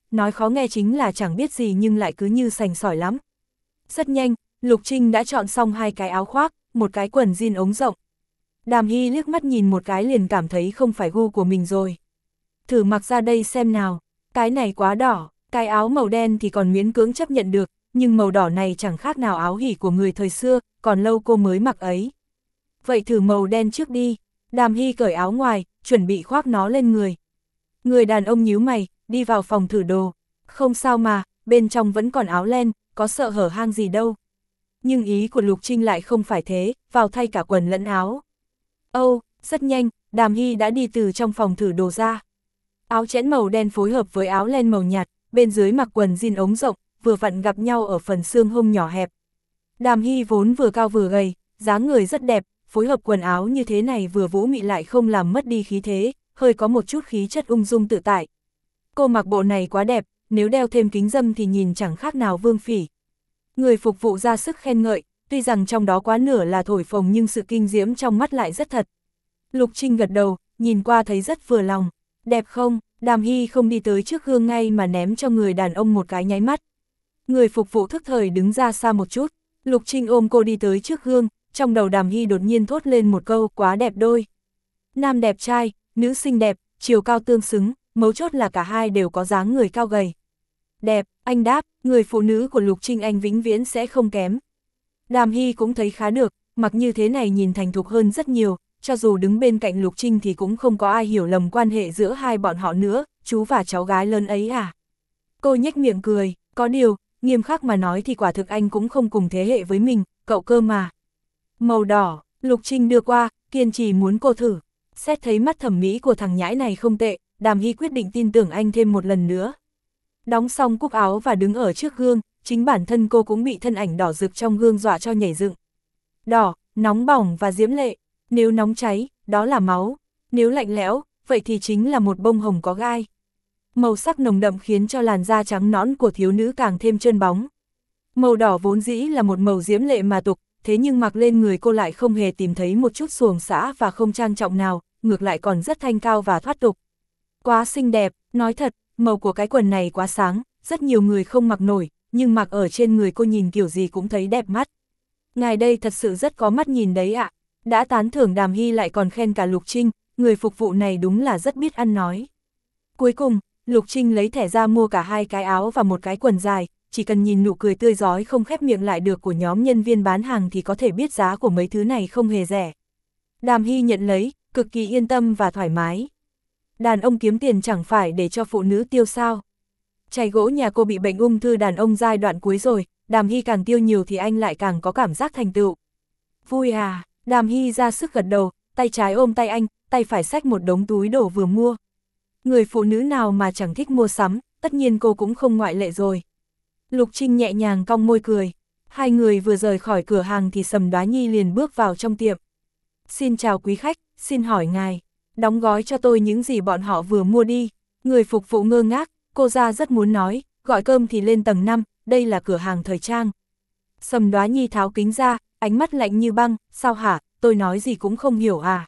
nói khó nghe chính là chẳng biết gì nhưng lại cứ như sành sỏi lắm. Rất nhanh, Lục Trinh đã chọn xong hai cái áo khoác, một cái quần jean ống rộng. Đàm Hy liếc mắt nhìn một cái liền cảm thấy không phải gu của mình rồi. Thử mặc ra đây xem nào, cái này quá đỏ, cái áo màu đen thì còn miễn cưỡng chấp nhận được, nhưng màu đỏ này chẳng khác nào áo hỉ của người thời xưa, còn lâu cô mới mặc ấy. Vậy thử màu đen trước đi. Đàm Hy cởi áo ngoài, chuẩn bị khoác nó lên người. Người đàn ông nhíu mày, đi vào phòng thử đồ. Không sao mà, bên trong vẫn còn áo len, có sợ hở hang gì đâu. Nhưng ý của Lục Trinh lại không phải thế, vào thay cả quần lẫn áo. Âu, oh, rất nhanh, Đàm Hy đã đi từ trong phòng thử đồ ra. Áo chẽn màu đen phối hợp với áo len màu nhạt, bên dưới mặc quần jean ống rộng, vừa vặn gặp nhau ở phần xương hông nhỏ hẹp. Đàm Hy vốn vừa cao vừa gầy, dáng người rất đẹp, phối hợp quần áo như thế này vừa vũ mị lại không làm mất đi khí thế, hơi có một chút khí chất ung dung tự tại. Cô mặc bộ này quá đẹp, nếu đeo thêm kính râm thì nhìn chẳng khác nào vương phỉ. Người phục vụ ra sức khen ngợi, tuy rằng trong đó quá nửa là thổi phồng nhưng sự kinh diễm trong mắt lại rất thật. Lục Trinh gật đầu, nhìn qua thấy rất vừa lòng. Đẹp không? Đàm Hy không đi tới trước gương ngay mà ném cho người đàn ông một cái nháy mắt. Người phục vụ thức thời đứng ra xa một chút. Lục Trinh ôm cô đi tới trước gương, trong đầu Đàm Hy đột nhiên thốt lên một câu quá đẹp đôi. Nam đẹp trai, nữ xinh đẹp, chiều cao tương xứng, mấu chốt là cả hai đều có dáng người cao gầy. Đẹp, anh đáp, người phụ nữ của Lục Trinh anh vĩnh viễn sẽ không kém. Đàm Hy cũng thấy khá được, mặc như thế này nhìn thành thục hơn rất nhiều, cho dù đứng bên cạnh Lục Trinh thì cũng không có ai hiểu lầm quan hệ giữa hai bọn họ nữa, chú và cháu gái lớn ấy à. Cô nhếch miệng cười, có điều, nghiêm khắc mà nói thì quả thực anh cũng không cùng thế hệ với mình, cậu cơ mà. Màu đỏ, Lục Trinh đưa qua, kiên trì muốn cô thử. Xét thấy mắt thẩm mỹ của thằng nhãi này không tệ, Đàm Hy quyết định tin tưởng anh thêm một lần nữa. Đóng xong cúc áo và đứng ở trước gương, chính bản thân cô cũng bị thân ảnh đỏ rực trong gương dọa cho nhảy dựng. Đỏ, nóng bỏng và diễm lệ, nếu nóng cháy, đó là máu, nếu lạnh lẽo, vậy thì chính là một bông hồng có gai. Màu sắc nồng đậm khiến cho làn da trắng nõn của thiếu nữ càng thêm trơn bóng. Màu đỏ vốn dĩ là một màu diễm lệ mà tục, thế nhưng mặc lên người cô lại không hề tìm thấy một chút xuồng xã và không trang trọng nào, ngược lại còn rất thanh cao và thoát tục. Quá xinh đẹp, nói thật, màu của cái quần này quá sáng, rất nhiều người không mặc nổi, nhưng mặc ở trên người cô nhìn kiểu gì cũng thấy đẹp mắt. Ngài đây thật sự rất có mắt nhìn đấy ạ. Đã tán thưởng Đàm Hy lại còn khen cả Lục Trinh, người phục vụ này đúng là rất biết ăn nói. Cuối cùng, Lục Trinh lấy thẻ ra mua cả hai cái áo và một cái quần dài, chỉ cần nhìn nụ cười tươi rói không khép miệng lại được của nhóm nhân viên bán hàng thì có thể biết giá của mấy thứ này không hề rẻ. Đàm Hy nhận lấy, cực kỳ yên tâm và thoải mái. Đàn ông kiếm tiền chẳng phải để cho phụ nữ tiêu sao. Chày gỗ nhà cô bị bệnh ung thư đàn ông giai đoạn cuối rồi, Đàm Hy càng tiêu nhiều thì anh lại càng có cảm giác thành tựu. Vui à, Đàm Hy ra sức gật đầu, tay trái ôm tay anh, tay phải xách một đống túi đồ vừa mua. Người phụ nữ nào mà chẳng thích mua sắm, tất nhiên cô cũng không ngoại lệ rồi. Lục Trinh nhẹ nhàng cong môi cười. Hai người vừa rời khỏi cửa hàng thì Sầm Đoá Nhi liền bước vào trong tiệm. Xin chào quý khách, xin hỏi ngài, đóng gói cho tôi những gì bọn họ vừa mua đi. Người phục vụ ngơ ngác, cô ra rất muốn nói, gọi cơm thì lên tầng năm, đây là cửa hàng thời trang. Sầm Đoá Nhi tháo kính ra, ánh mắt lạnh như băng, sao hả, tôi nói gì cũng không hiểu à.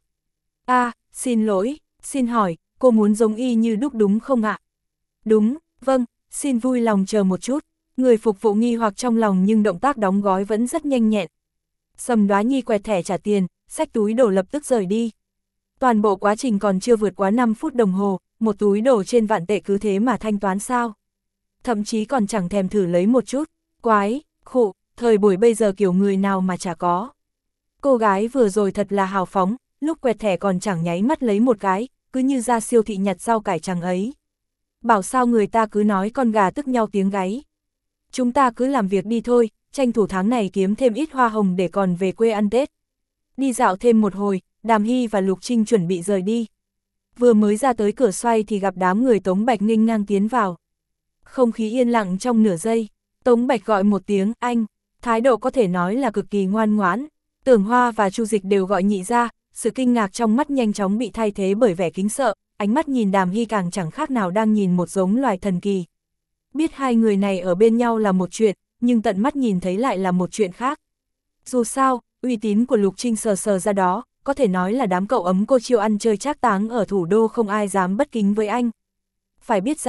À, xin lỗi, xin hỏi, cô muốn giống y như đúc đúng không ạ? Đúng, vâng, xin vui lòng chờ một chút. Người phục vụ nghi hoặc trong lòng nhưng động tác đóng gói vẫn rất nhanh nhẹn. Sầm Đoá Nhi quẹt thẻ trả tiền, xách túi đồ lập tức rời đi. Toàn bộ quá trình còn chưa vượt quá năm phút đồng hồ, một túi đồ trên vạn tệ cứ thế mà thanh toán sao? Thậm chí còn chẳng thèm thử lấy một chút. Quái, khụ, thời buổi bây giờ kiểu người nào mà chả có. Cô gái vừa rồi thật là hào phóng, lúc quẹt thẻ còn chẳng nháy mắt lấy một cái, cứ như ra siêu thị nhặt rau cải chẳng ấy. Bảo sao người ta cứ nói con gà tức nhau tiếng gáy. Chúng ta cứ làm việc đi thôi, tranh thủ tháng này kiếm thêm ít hoa hồng để còn về quê ăn Tết. Đi dạo thêm một hồi, Đàm Hy và Lục Trinh chuẩn bị rời đi. Vừa mới ra tới cửa xoay thì gặp đám người Tống Bạch nghênh ngang tiến vào. Không khí yên lặng trong nửa giây, Tống Bạch gọi một tiếng anh, thái độ có thể nói là cực kỳ ngoan ngoãn. Tưởng Hoa và Chu Dịch đều gọi nhị ra, sự kinh ngạc trong mắt nhanh chóng bị thay thế bởi vẻ kính sợ, ánh mắt nhìn Đàm Hy càng chẳng khác nào đang nhìn một giống loài thần kỳ. Biết hai người này ở bên nhau là một chuyện, nhưng tận mắt nhìn thấy lại là một chuyện khác. Dù sao, uy tín của Lục Trinh sờ sờ ra đó, có thể nói là đám cậu ấm cô chiêu ăn chơi trác táng ở thủ đô không ai dám bất kính với anh. Phải biết rằng,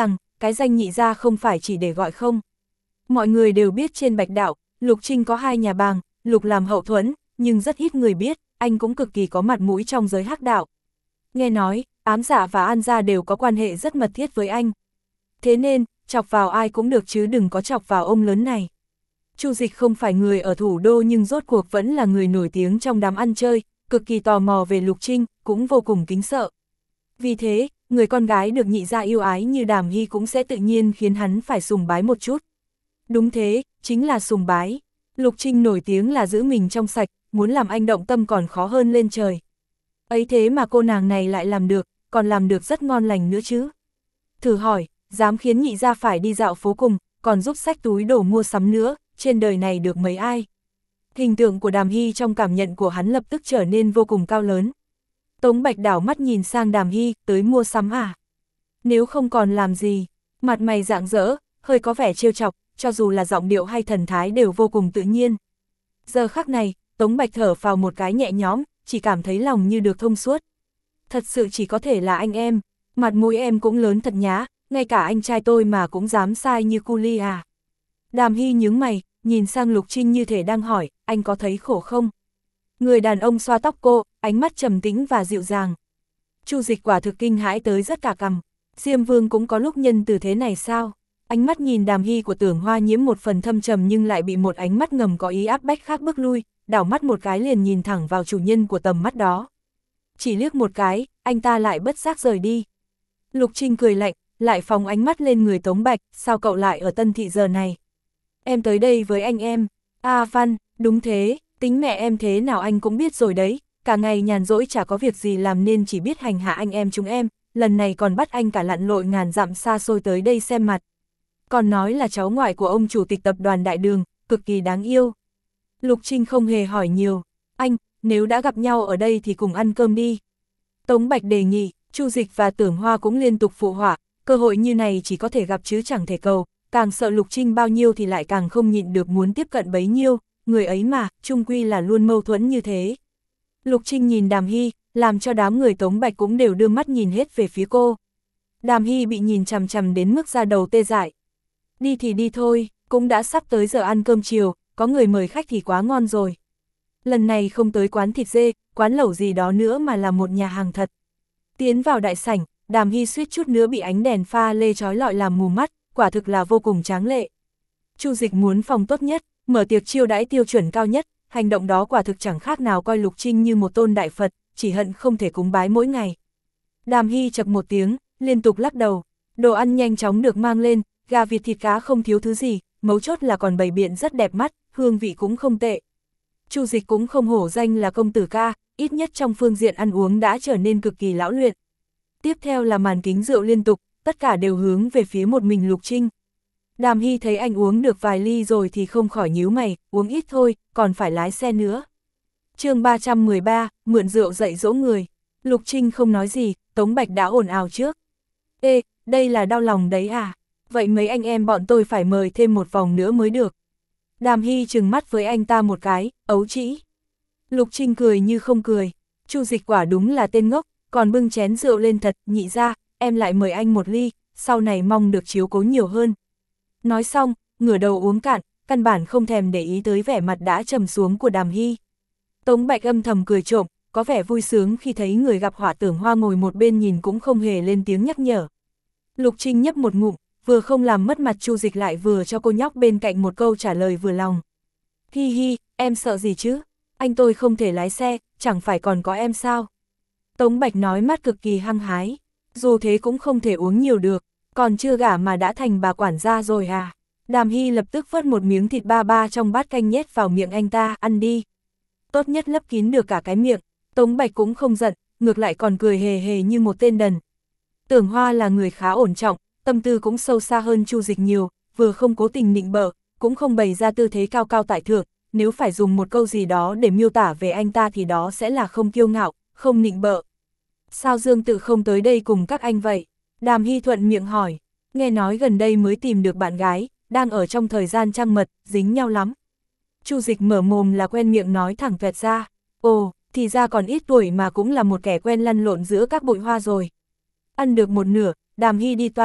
cái danh nhị gia không phải chỉ để gọi không. Mọi người đều biết trên Bạch Đạo, Lục Trinh có hai nhà bàng, Lục làm hậu thuẫn, nhưng rất ít người biết, anh cũng cực kỳ có mặt mũi trong giới hắc đạo. Nghe nói, Ám Dạ và An Gia đều có quan hệ rất mật thiết với anh. Thế nên, chọc vào ai cũng được chứ đừng có chọc vào ông lớn này. Chu Dịch không phải người ở thủ đô nhưng rốt cuộc vẫn là người nổi tiếng trong đám ăn chơi, cực kỳ tò mò về Lục Trinh, cũng vô cùng kính sợ. Vì thế, người con gái được nhị gia yêu ái như Đàm Hy cũng sẽ tự nhiên khiến hắn phải sùng bái một chút. Đúng thế, chính là sùng bái. Lục Trinh nổi tiếng là giữ mình trong sạch, muốn làm anh động tâm còn khó hơn lên trời. Ấy thế mà cô nàng này lại làm được, còn làm được rất ngon lành nữa chứ. Thử hỏi, dám khiến nhị gia phải đi dạo phố cùng, còn giúp xách túi đồ mua sắm nữa, trên đời này được mấy ai. Hình tượng của Đàm Hy trong cảm nhận của hắn lập tức trở nên vô cùng cao lớn. Tống Bạch đảo mắt nhìn sang Đàm Hy, tới mua sắm à? Nếu không còn làm gì, mặt mày rạng rỡ, hơi có vẻ trêu chọc, cho dù là giọng điệu hay thần thái đều vô cùng tự nhiên. Giờ khắc này, Tống Bạch thở phào một cái nhẹ nhõm, chỉ cảm thấy lòng như được thông suốt. Thật sự chỉ có thể là anh em, mặt mũi em cũng lớn thật nhá, ngay cả anh trai tôi mà cũng dám sai như cu ly à. Đàm Hy nhướng mày, nhìn sang Lục Trinh như thể đang hỏi, anh có thấy khổ không? Người đàn ông xoa tóc cô, ánh mắt trầm tĩnh và dịu dàng. Chu Dịch quả thực kinh hãi tới rất cả cằm. Diêm Vương cũng có lúc nhân từ thế này sao? Ánh mắt nhìn Đàm Hy của Tưởng Hoa nhiễm một phần thâm trầm nhưng lại bị một ánh mắt ngầm có ý áp bách khác bước lui, đảo mắt một cái liền nhìn thẳng vào chủ nhân của tầm mắt đó. Chỉ liếc một cái, anh ta lại bất giác rời đi. Lục Trinh cười lạnh, lại phóng ánh mắt lên người Tống Bạch, sao cậu lại ở Tân Thị giờ này? Em tới đây với anh em. A Văn, đúng thế, tính mẹ em thế nào anh cũng biết rồi đấy, cả ngày nhàn rỗi chả có việc gì làm nên chỉ biết hành hạ anh em chúng em, lần này còn bắt anh cả lặn lội ngàn dặm xa xôi tới đây xem mặt. Còn nói là cháu ngoại của ông chủ tịch tập đoàn Đại Đường, cực kỳ đáng yêu. Lục Trinh không hề hỏi nhiều, anh, nếu đã gặp nhau ở đây thì cùng ăn cơm đi. Tống Bạch đề nghị, Chu Dịch và Tưởng Hoa cũng liên tục phụ họa, cơ hội như này chỉ có thể gặp chứ chẳng thể cầu, càng sợ Lục Trinh bao nhiêu thì lại càng không nhịn được muốn tiếp cận bấy nhiêu, người ấy mà, chung quy là luôn mâu thuẫn như thế. Lục Trinh nhìn Đàm Hy, làm cho đám người Tống Bạch cũng đều đưa mắt nhìn hết về phía cô. Đàm Hy bị nhìn chằm chằm đến mức da đầu tê dại. Đi thì đi thôi, cũng đã sắp tới giờ ăn cơm chiều, có người mời khách thì quá ngon rồi. Lần này không tới quán thịt dê, quán lẩu gì đó nữa mà là một nhà hàng thật. Tiến vào đại sảnh, Đàm Hy suýt chút nữa bị ánh đèn pha lê chói lọi làm mù mắt, quả thực là vô cùng tráng lệ. Chu Dịch muốn phòng tốt nhất, mở tiệc chiêu đãi tiêu chuẩn cao nhất, hành động đó quả thực chẳng khác nào coi Lục Trinh như một tôn đại Phật, chỉ hận không thể cúng bái mỗi ngày. Đàm Hy chập một tiếng, liên tục lắc đầu, đồ ăn nhanh chóng được mang lên, gà vịt thịt cá không thiếu thứ gì, mấu chốt là còn bày biện rất đẹp mắt, hương vị cũng không tệ. Chu Dịch cũng không hổ danh là công tử ca, ít nhất trong phương diện ăn uống đã trở nên cực kỳ lão luyện. Tiếp theo là màn kính rượu liên tục, tất cả đều hướng về phía một mình Lục Trinh. Đàm Hy thấy anh uống được vài ly rồi thì không khỏi nhíu mày, uống ít thôi, còn phải lái xe nữa. Chương ba trăm mười ba, mượn rượu dạy dỗ người. Lục Trinh không nói gì, Tống Bạch đã ồn ào trước. Ê, đây là đau lòng đấy à? Vậy mấy anh em bọn tôi phải mời thêm một vòng nữa mới được. Đàm Hy trừng mắt với anh ta một cái, ấu trĩ. Lục Trinh cười như không cười. Chu Dịch quả đúng là tên ngốc, còn bưng chén rượu lên thật, nhị ra, em lại mời anh một ly, sau này mong được chiếu cố nhiều hơn. Nói xong, ngửa đầu uống cạn, căn bản không thèm để ý tới vẻ mặt đã trầm xuống của Đàm Hy. Tống Bạch âm thầm cười trộm, có vẻ vui sướng khi thấy người gặp họa Tưởng Hoa ngồi một bên nhìn cũng không hề lên tiếng nhắc nhở. Lục Trinh nhấp một ngụm, vừa không làm mất mặt Chu Dịch lại vừa cho cô nhóc bên cạnh một câu trả lời vừa lòng. Hi hi, em sợ gì chứ? Anh tôi không thể lái xe, chẳng phải còn có em sao? Tống Bạch nói mắt cực kỳ hăng hái, dù thế cũng không thể uống nhiều được, còn chưa gả mà đã thành bà quản gia rồi à? Đàm Hy lập tức vớt một miếng thịt ba ba trong bát canh nhét vào miệng anh ta, ăn đi. Tốt nhất lấp kín được cả cái miệng. Tống Bạch cũng không giận, ngược lại còn cười hề hề như một tên đần. Tưởng Hoa là người khá ổn trọng, tâm tư cũng sâu xa hơn Chu Dịch nhiều, vừa không cố tình nịnh bợ, cũng không bày ra tư thế cao cao tại thượng, nếu phải dùng một câu gì đó để miêu tả về anh ta thì đó sẽ là không kiêu ngạo, không nịnh bợ. Sao Dương Tự không tới đây cùng các anh vậy? Đàm Hy thuận miệng hỏi, nghe nói gần đây mới tìm được bạn gái, đang ở trong thời gian trăng mật, dính nhau lắm. Chu Dịch mở mồm là quen miệng nói thẳng tuẹt ra, ồ, thì ra còn ít tuổi mà cũng là một kẻ quen lăn lộn giữa các bụi hoa rồi. Ăn được một nửa, Đàm Hy đi toilet,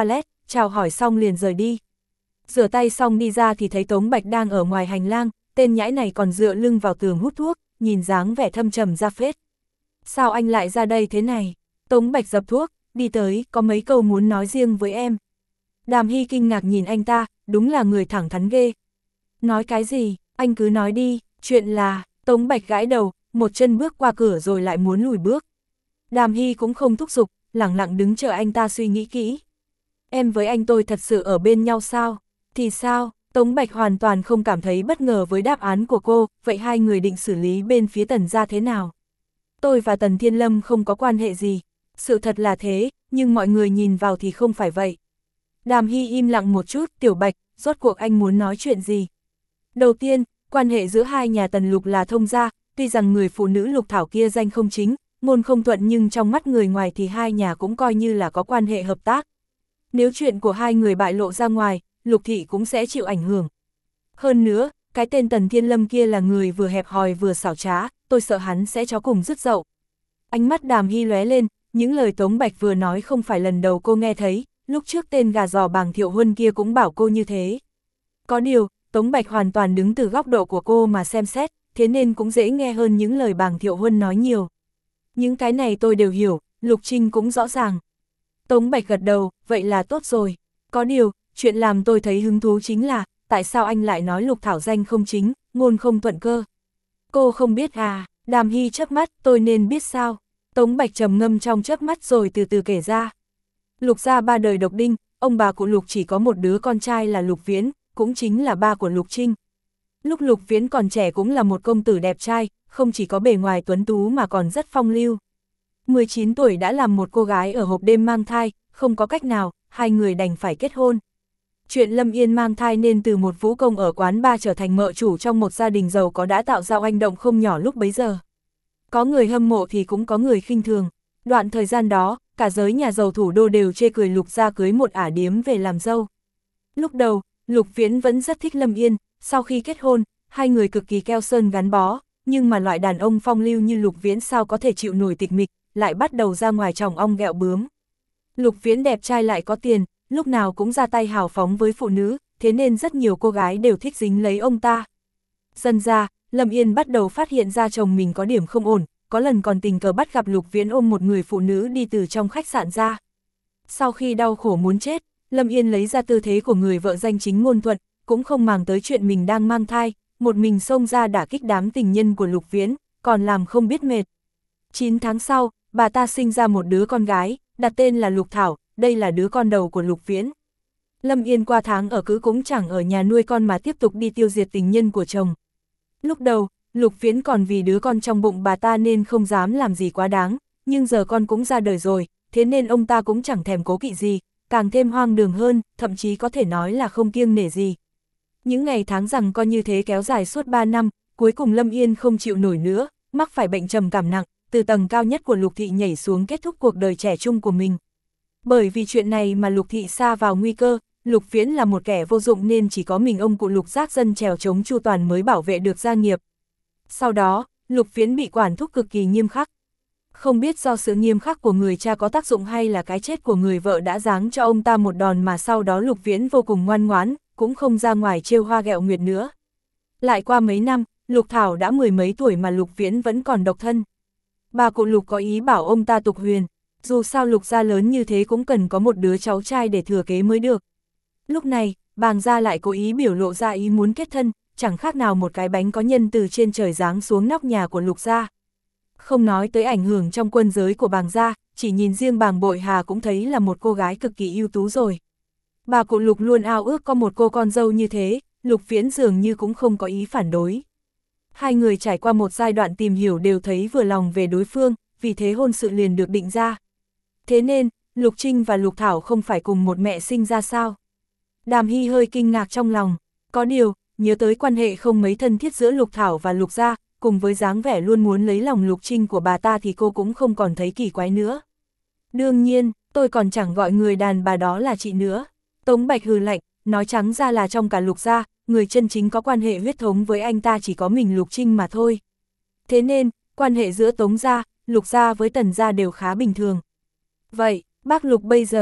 chào hỏi xong liền rời đi. Rửa tay xong đi ra thì thấy Tống Bạch đang ở ngoài hành lang, tên nhãi này còn dựa lưng vào tường hút thuốc, nhìn dáng vẻ thâm trầm ra phết. Sao anh lại ra đây thế này? Tống Bạch dập thuốc, đi tới, có mấy câu muốn nói riêng với em. Đàm Hy kinh ngạc nhìn anh ta, đúng là người thẳng thắn ghê. Nói cái gì, anh cứ nói đi, chuyện là, Tống Bạch gãi đầu, một chân bước qua cửa rồi lại muốn lùi bước. Đàm Hy cũng không thúc giục, lẳng lặng đứng chờ anh ta suy nghĩ kỹ. Em với anh tôi thật sự ở bên nhau sao? Thì sao? Tống Bạch hoàn toàn không cảm thấy bất ngờ với đáp án của cô, vậy hai người định xử lý bên phía Tần gia thế nào? Tôi và Tần Thiên Lâm không có quan hệ gì. Sự thật là thế, nhưng mọi người nhìn vào thì không phải vậy. Đàm Hy im lặng một chút, Tiểu Bạch, rốt cuộc anh muốn nói chuyện gì? Đầu tiên, quan hệ giữa hai nhà Tần Lục là thông gia, tuy rằng người phụ nữ Lục Thảo kia danh không chính, ngôn không thuận nhưng trong mắt người ngoài thì hai nhà cũng coi như là có quan hệ hợp tác. Nếu chuyện của hai người bại lộ ra ngoài, Lục Thị cũng sẽ chịu ảnh hưởng. Hơn nữa, cái tên Tần Thiên Lâm kia là người vừa hẹp hòi vừa xảo trá, tôi sợ hắn sẽ chó cùng dứt dậu. Ánh mắt Đàm Hy lóe lên, những lời Tống Bạch vừa nói không phải lần đầu cô nghe thấy, lúc trước tên gà giò Bàng Thiệu Huân kia cũng bảo cô như thế. Có điều, Tống Bạch hoàn toàn đứng từ góc độ của cô mà xem xét, thế nên cũng dễ nghe hơn những lời Bàng Thiệu Huân nói nhiều. Những cái này tôi đều hiểu, Lục Trinh cũng rõ ràng. Tống Bạch gật đầu, vậy là tốt rồi. Có điều, chuyện làm tôi thấy hứng thú chính là, tại sao anh lại nói Lục Thảo danh không chính, ngôn không thuận cơ? Cô không biết à? Đàm Hy chớp mắt, tôi nên biết sao? Tống Bạch trầm ngâm trong chớp mắt rồi từ từ kể ra. Lục gia ba đời độc đinh, ông bà của Lục chỉ có một đứa con trai là Lục Viễn, cũng chính là ba của Lục Trinh. Lúc Lục Viễn còn trẻ cũng là một công tử đẹp trai, không chỉ có bề ngoài tuấn tú mà còn rất phong lưu. mười chín tuổi đã làm một cô gái ở hộp đêm mang thai, không có cách nào, hai người đành phải kết hôn. Chuyện Lâm Yên mang thai nên từ một vũ công ở quán bar trở thành mợ chủ trong một gia đình giàu có đã tạo ra oanh động không nhỏ lúc bấy giờ. Có người hâm mộ thì cũng có người khinh thường. Đoạn thời gian đó, cả giới nhà giàu thủ đô đều chê cười Lục gia cưới một ả điếm về làm dâu. Lúc đầu, Lục Viễn vẫn rất thích Lâm Yên, sau khi kết hôn, hai người cực kỳ keo sơn gắn bó, nhưng mà loại đàn ông phong lưu như Lục Viễn sao có thể chịu nổi tịch mịch, lại bắt đầu ra ngoài tròng ong ghẹo bướm. Lục Viễn đẹp trai lại có tiền, lúc nào cũng ra tay hào phóng với phụ nữ, thế nên rất nhiều cô gái đều thích dính lấy ông ta. Dần ra, Lâm Yên bắt đầu phát hiện ra chồng mình có điểm không ổn, có lần còn tình cờ bắt gặp Lục Viễn ôm một người phụ nữ đi từ trong khách sạn ra. Sau khi đau khổ muốn chết, Lâm Yên lấy ra tư thế của người vợ danh chính ngôn thuận, cũng không màng tới chuyện mình đang mang thai, một mình xông ra đả kích đám tình nhân của Lục Viễn, còn làm không biết mệt. chín tháng sau, bà ta sinh ra một đứa con gái, đặt tên là Lục Thảo, đây là đứa con đầu của Lục Viễn. Lâm Yên qua tháng ở cữ cũng chẳng ở nhà nuôi con mà tiếp tục đi tiêu diệt tình nhân của chồng. Lúc đầu, Lục Viễn còn vì đứa con trong bụng bà ta nên không dám làm gì quá đáng, nhưng giờ con cũng ra đời rồi, thế nên ông ta cũng chẳng thèm cố kỵ gì, càng thêm hoang đường hơn, thậm chí có thể nói là không kiêng nể gì. Những ngày tháng rằng con như thế kéo dài suốt ba năm, cuối cùng Lâm Yên không chịu nổi nữa, mắc phải bệnh trầm cảm nặng, từ tầng cao nhất của Lục Thị nhảy xuống kết thúc cuộc đời trẻ trung của mình. Bởi vì chuyện này mà Lục Thị sa vào nguy cơ, Lục Viễn là một kẻ vô dụng nên chỉ có mình ông cụ Lục Giác Dân trèo chống chu toàn mới bảo vệ được gia nghiệp. Sau đó, Lục Viễn bị quản thúc cực kỳ nghiêm khắc. Không biết do sự nghiêm khắc của người cha có tác dụng hay là cái chết của người vợ đã giáng cho ông ta một đòn mà sau đó Lục Viễn vô cùng ngoan ngoãn, cũng không ra ngoài trêu hoa ghẹo nguyệt nữa. Lại qua mấy năm, Lục Thảo đã mười mấy tuổi mà Lục Viễn vẫn còn độc thân. Bà cụ Lục có ý bảo ông ta tục huyền, dù sao Lục gia lớn như thế cũng cần có một đứa cháu trai để thừa kế mới được. Lúc này, Bàng gia lại cố ý biểu lộ ra ý muốn kết thân, chẳng khác nào một cái bánh có nhân từ trên trời giáng xuống nóc nhà của Lục gia. Không nói tới ảnh hưởng trong quân giới của Bàng gia, chỉ nhìn riêng Bàng Bội Hà cũng thấy là một cô gái cực kỳ ưu tú rồi. Bà cụ Lục luôn ao ước có một cô con dâu như thế, Lục Viễn dường như cũng không có ý phản đối. Hai người trải qua một giai đoạn tìm hiểu đều thấy vừa lòng về đối phương, vì thế hôn sự liền được định ra. Thế nên, Lục Trinh và Lục Thảo không phải cùng một mẹ sinh ra sao? Đàm Hy hơi kinh ngạc trong lòng, có điều, nhớ tới quan hệ không mấy thân thiết giữa Lục Thảo và Lục gia, cùng với dáng vẻ luôn muốn lấy lòng Lục Trinh của bà ta thì cô cũng không còn thấy kỳ quái nữa. Đương nhiên, tôi còn chẳng gọi người đàn bà đó là chị nữa. Tống Bạch hừ lạnh, nói trắng ra là trong cả Lục gia, người chân chính có quan hệ huyết thống với anh ta chỉ có mình Lục Trinh mà thôi. Thế nên, quan hệ giữa Tống gia, Lục gia với Tần gia đều khá bình thường. Vậy, bác Lục bây giờ,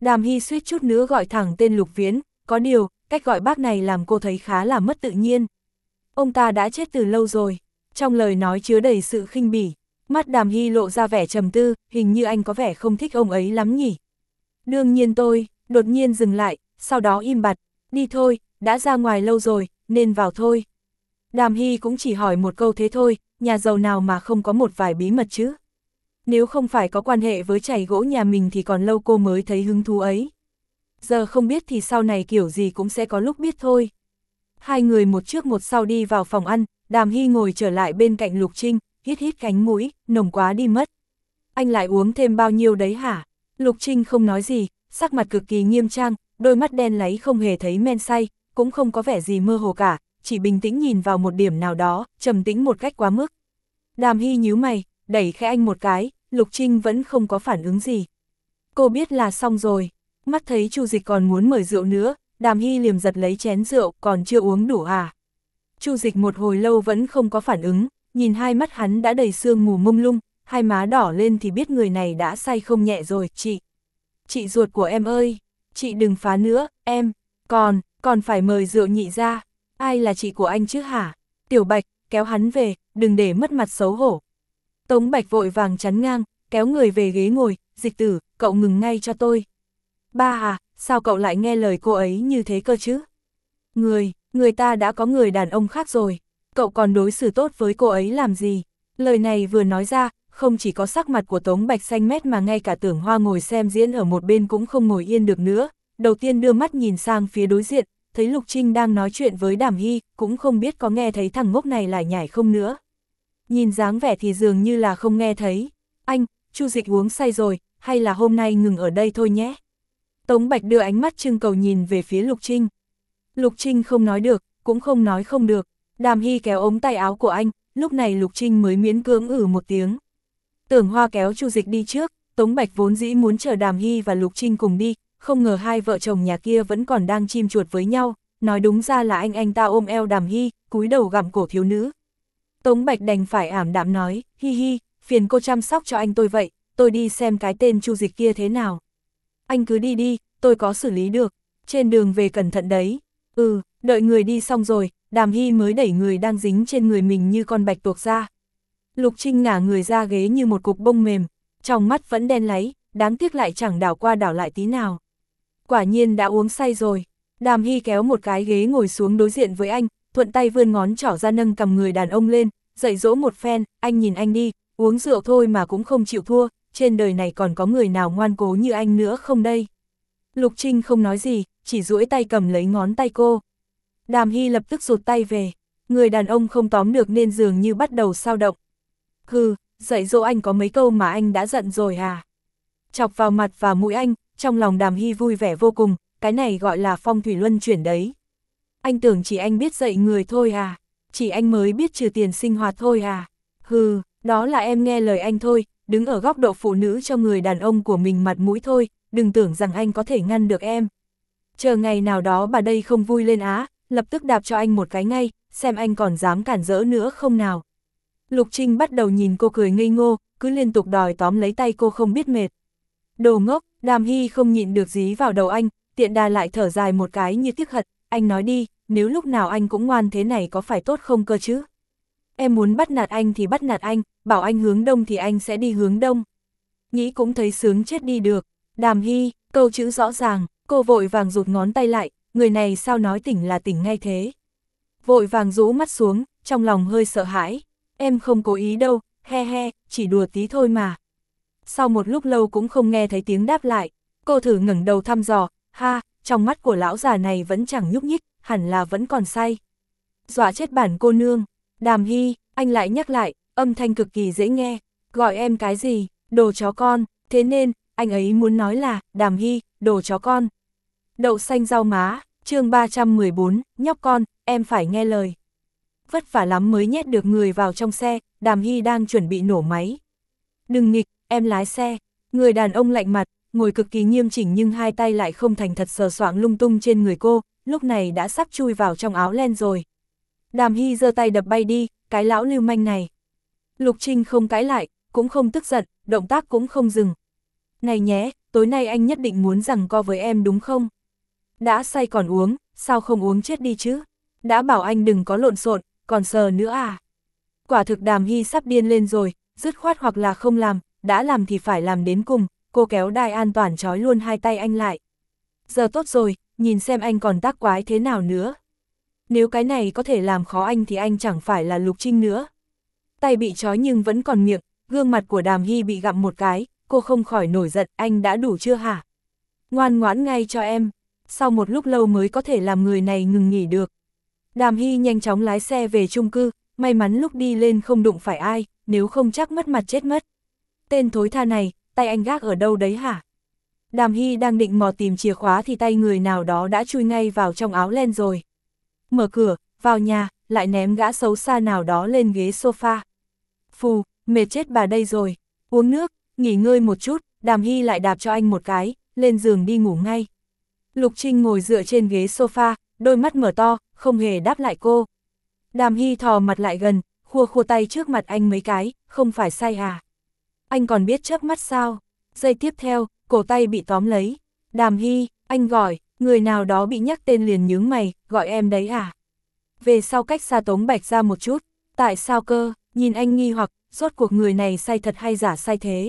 Đàm Hy suýt chút nữa gọi thẳng tên Lục Viễn, có điều, cách gọi bác này làm cô thấy khá là mất tự nhiên. Ông ta đã chết từ lâu rồi, trong lời nói chứa đầy sự khinh bỉ, mắt Đàm Hy lộ ra vẻ trầm tư, hình như anh có vẻ không thích ông ấy lắm nhỉ. Đương nhiên tôi, đột nhiên dừng lại, sau đó im bặt, đi thôi, đã ra ngoài lâu rồi, nên vào thôi. Đàm Hy cũng chỉ hỏi một câu thế thôi, nhà giàu nào mà không có một vài bí mật chứ. Nếu không phải có quan hệ với chảy gỗ nhà mình thì còn lâu cô mới thấy hứng thú ấy. Giờ không biết thì sau này kiểu gì cũng sẽ có lúc biết thôi. Hai người một trước một sau đi vào phòng ăn, Đàm Hy ngồi trở lại bên cạnh Lục Trinh, hít hít cánh mũi, nồng quá đi mất. Anh lại uống thêm bao nhiêu đấy hả? Lục Trinh không nói gì, sắc mặt cực kỳ nghiêm trang, đôi mắt đen láy không hề thấy men say, cũng không có vẻ gì mơ hồ cả, chỉ bình tĩnh nhìn vào một điểm nào đó, trầm tĩnh một cách quá mức. Đàm Hy nhíu mày, đẩy khẽ anh một cái, Lục Trinh vẫn không có phản ứng gì. Cô biết là xong rồi, mắt thấy Chu Dịch còn muốn mời rượu nữa, Đàm Hy liềm giật lấy chén rượu, còn chưa uống đủ à? Chu Dịch một hồi lâu vẫn không có phản ứng, nhìn hai mắt hắn đã đầy sương mù mông lung, hai má đỏ lên thì biết người này đã say không nhẹ rồi. Chị, chị ruột của em ơi, chị đừng phá nữa, em, còn, còn phải mời rượu nhị ra, ai là chị của anh chứ hả? Tiểu Bạch, kéo hắn về, đừng để mất mặt xấu hổ. Tống Bạch vội vàng chắn ngang, kéo người về ghế ngồi, Dịch tử, cậu ngừng ngay cho tôi. Ba à, sao cậu lại nghe lời cô ấy như thế cơ chứ? Người, người ta đã có người đàn ông khác rồi, cậu còn đối xử tốt với cô ấy làm gì? Lời này vừa nói ra, không chỉ có sắc mặt của Tống Bạch xanh mét mà ngay cả Tưởng Hoa ngồi xem diễn ở một bên cũng không ngồi yên được nữa. Đầu tiên đưa mắt nhìn sang phía đối diện, thấy Lục Trinh đang nói chuyện với Đàm Hy, cũng không biết có nghe thấy thằng ngốc này lại nhảy không nữa. Nhìn dáng vẻ thì dường như là không nghe thấy. Anh, Chu Dịch uống say rồi, hay là hôm nay ngừng ở đây thôi nhé? Tống Bạch đưa ánh mắt trưng cầu nhìn về phía Lục Trinh. Lục Trinh không nói được, cũng không nói không được. Đàm Hy kéo ống tay áo của anh, lúc này Lục Trinh mới miễn cưỡng ử một tiếng. Tưởng Hoa kéo Chu Dịch đi trước, Tống Bạch vốn dĩ muốn chờ Đàm Hy và Lục Trinh cùng đi, không ngờ hai vợ chồng nhà kia vẫn còn đang chim chuột với nhau, nói đúng ra là anh anh ta ôm eo Đàm Hy, cúi đầu gặm cổ thiếu nữ. Tống Bạch đành phải ảm đạm nói, hi hi, phiền cô chăm sóc cho anh tôi vậy, tôi đi xem cái tên Chu Dịch kia thế nào. Anh cứ đi đi, tôi có xử lý được, trên đường về cẩn thận đấy. Ừ, đợi người đi xong rồi, Đàm Hy mới đẩy người đang dính trên người mình như con bạch tuộc ra. Lục Trinh ngả người ra ghế như một cục bông mềm, trong mắt vẫn đen láy, đáng tiếc lại chẳng đảo qua đảo lại tí nào. Quả nhiên đã uống say rồi. Đàm Hy kéo một cái ghế ngồi xuống đối diện với anh, thuận tay vươn ngón trỏ ra nâng cầm người đàn ông lên, dạy dỗ một phen, anh nhìn anh đi, uống rượu thôi mà cũng không chịu thua, trên đời này còn có người nào ngoan cố như anh nữa không đây? Lục Trinh không nói gì, chỉ duỗi tay cầm lấy ngón tay cô. Đàm Hy lập tức rụt tay về, người đàn ông không tóm được nên dường như bắt đầu xao động. Hừ, dạy dỗ anh có mấy câu mà anh đã giận rồi à? Chọc vào mặt và mũi anh, trong lòng Đàm Hy vui vẻ vô cùng, cái này gọi là phong thủy luân chuyển đấy. Anh tưởng chỉ anh biết dạy người thôi à? Chỉ anh mới biết trừ tiền sinh hoạt thôi à? Hừ, đó là em nghe lời anh thôi, đứng ở góc độ phụ nữ cho người đàn ông của mình mặt mũi thôi, đừng tưởng rằng anh có thể ngăn được em. Chờ ngày nào đó bà đây không vui lên á, lập tức đạp cho anh một cái ngay, xem anh còn dám cản rỡ nữa không nào. Lục Trinh bắt đầu nhìn cô cười ngây ngô, cứ liên tục đòi tóm lấy tay cô không biết mệt. Đồ ngốc, Đàm Hy không nhịn được dí vào đầu anh, tiện đà lại thở dài một cái như tiếc hận, anh nói đi, nếu lúc nào anh cũng ngoan thế này có phải tốt không cơ chứ? Em muốn bắt nạt anh thì bắt nạt anh, bảo anh hướng đông thì anh sẽ đi hướng đông. Nghĩ cũng thấy sướng chết đi được. Đàm Hy, câu chữ rõ ràng, cô vội vàng rụt ngón tay lại, người này sao nói tỉnh là tỉnh ngay thế. Vội vàng rũ mắt xuống, trong lòng hơi sợ hãi. Em không cố ý đâu, he he, chỉ đùa tí thôi mà. Sau một lúc lâu cũng không nghe thấy tiếng đáp lại, cô thử ngẩng đầu thăm dò, ha, trong mắt của lão già này vẫn chẳng nhúc nhích, hẳn là vẫn còn say. Dọa chết bản cô nương. Đàm Hy, anh lại nhắc lại, âm thanh cực kỳ dễ nghe, gọi em cái gì, đồ chó con, thế nên, anh ấy muốn nói là, Đàm Hy, đồ chó con. Đậu xanh rau má, chương ba trăm mười bốn, nhóc con, em phải nghe lời. Vất vả lắm mới nhét được người vào trong xe, Đàm Hy đang chuẩn bị nổ máy. Đừng nghịch, em lái xe. Người đàn ông lạnh mặt, ngồi cực kỳ nghiêm chỉnh nhưng hai tay lại không thành thật sờ soạng lung tung trên người cô, lúc này đã sắp chui vào trong áo len rồi. Đàm Hy giơ tay đập bay đi, cái lão lưu manh này. Lục Trinh không cãi lại, cũng không tức giận, động tác cũng không dừng. Này nhé, tối nay anh nhất định muốn giằng co với em đúng không? Đã say còn uống, sao không uống chết đi chứ? Đã bảo anh đừng có lộn xộn, còn sờ nữa à? Quả thực Đàm Hy sắp điên lên rồi, dứt khoát hoặc là không làm, đã làm thì phải làm đến cùng, cô kéo đai an toàn trói luôn hai tay anh lại. Giờ tốt rồi, nhìn xem anh còn tác quái thế nào nữa. Nếu cái này có thể làm khó anh thì anh chẳng phải là Lục Trinh nữa. Tay bị trói nhưng vẫn còn miệng, gương mặt của Đàm Hy bị gặm một cái, cô không khỏi nổi giận, anh đã đủ chưa hả? Ngoan ngoãn ngay cho em, sau một lúc lâu mới có thể làm người này ngừng nghỉ được. Đàm Hy nhanh chóng lái xe về chung cư, may mắn lúc đi lên không đụng phải ai, nếu không chắc mất mặt chết mất. Tên thối tha này, tay anh gác ở đâu đấy hả? Đàm Hy đang định mò tìm chìa khóa thì tay người nào đó đã chui ngay vào trong áo len rồi. Mở cửa, vào nhà, lại ném gã xấu xa nào đó lên ghế sofa. Phù, mệt chết bà đây rồi. Uống nước, nghỉ ngơi một chút, Đàm Hy lại đạp cho anh một cái, lên giường đi ngủ ngay. Lục Trinh ngồi dựa trên ghế sofa, đôi mắt mở to, không hề đáp lại cô. Đàm Hy thò mặt lại gần, khua khua tay trước mặt anh mấy cái, không phải say à? Anh còn biết chớp mắt sao? Giây tiếp theo, cổ tay bị tóm lấy. Đàm Hy, anh gọi, người nào đó bị nhắc tên liền nhướng mày, gọi em đấy à? Về sau cách xa Tống Bạch ra một chút, tại sao cơ, nhìn anh nghi hoặc, rốt cuộc người này say thật hay giả say thế?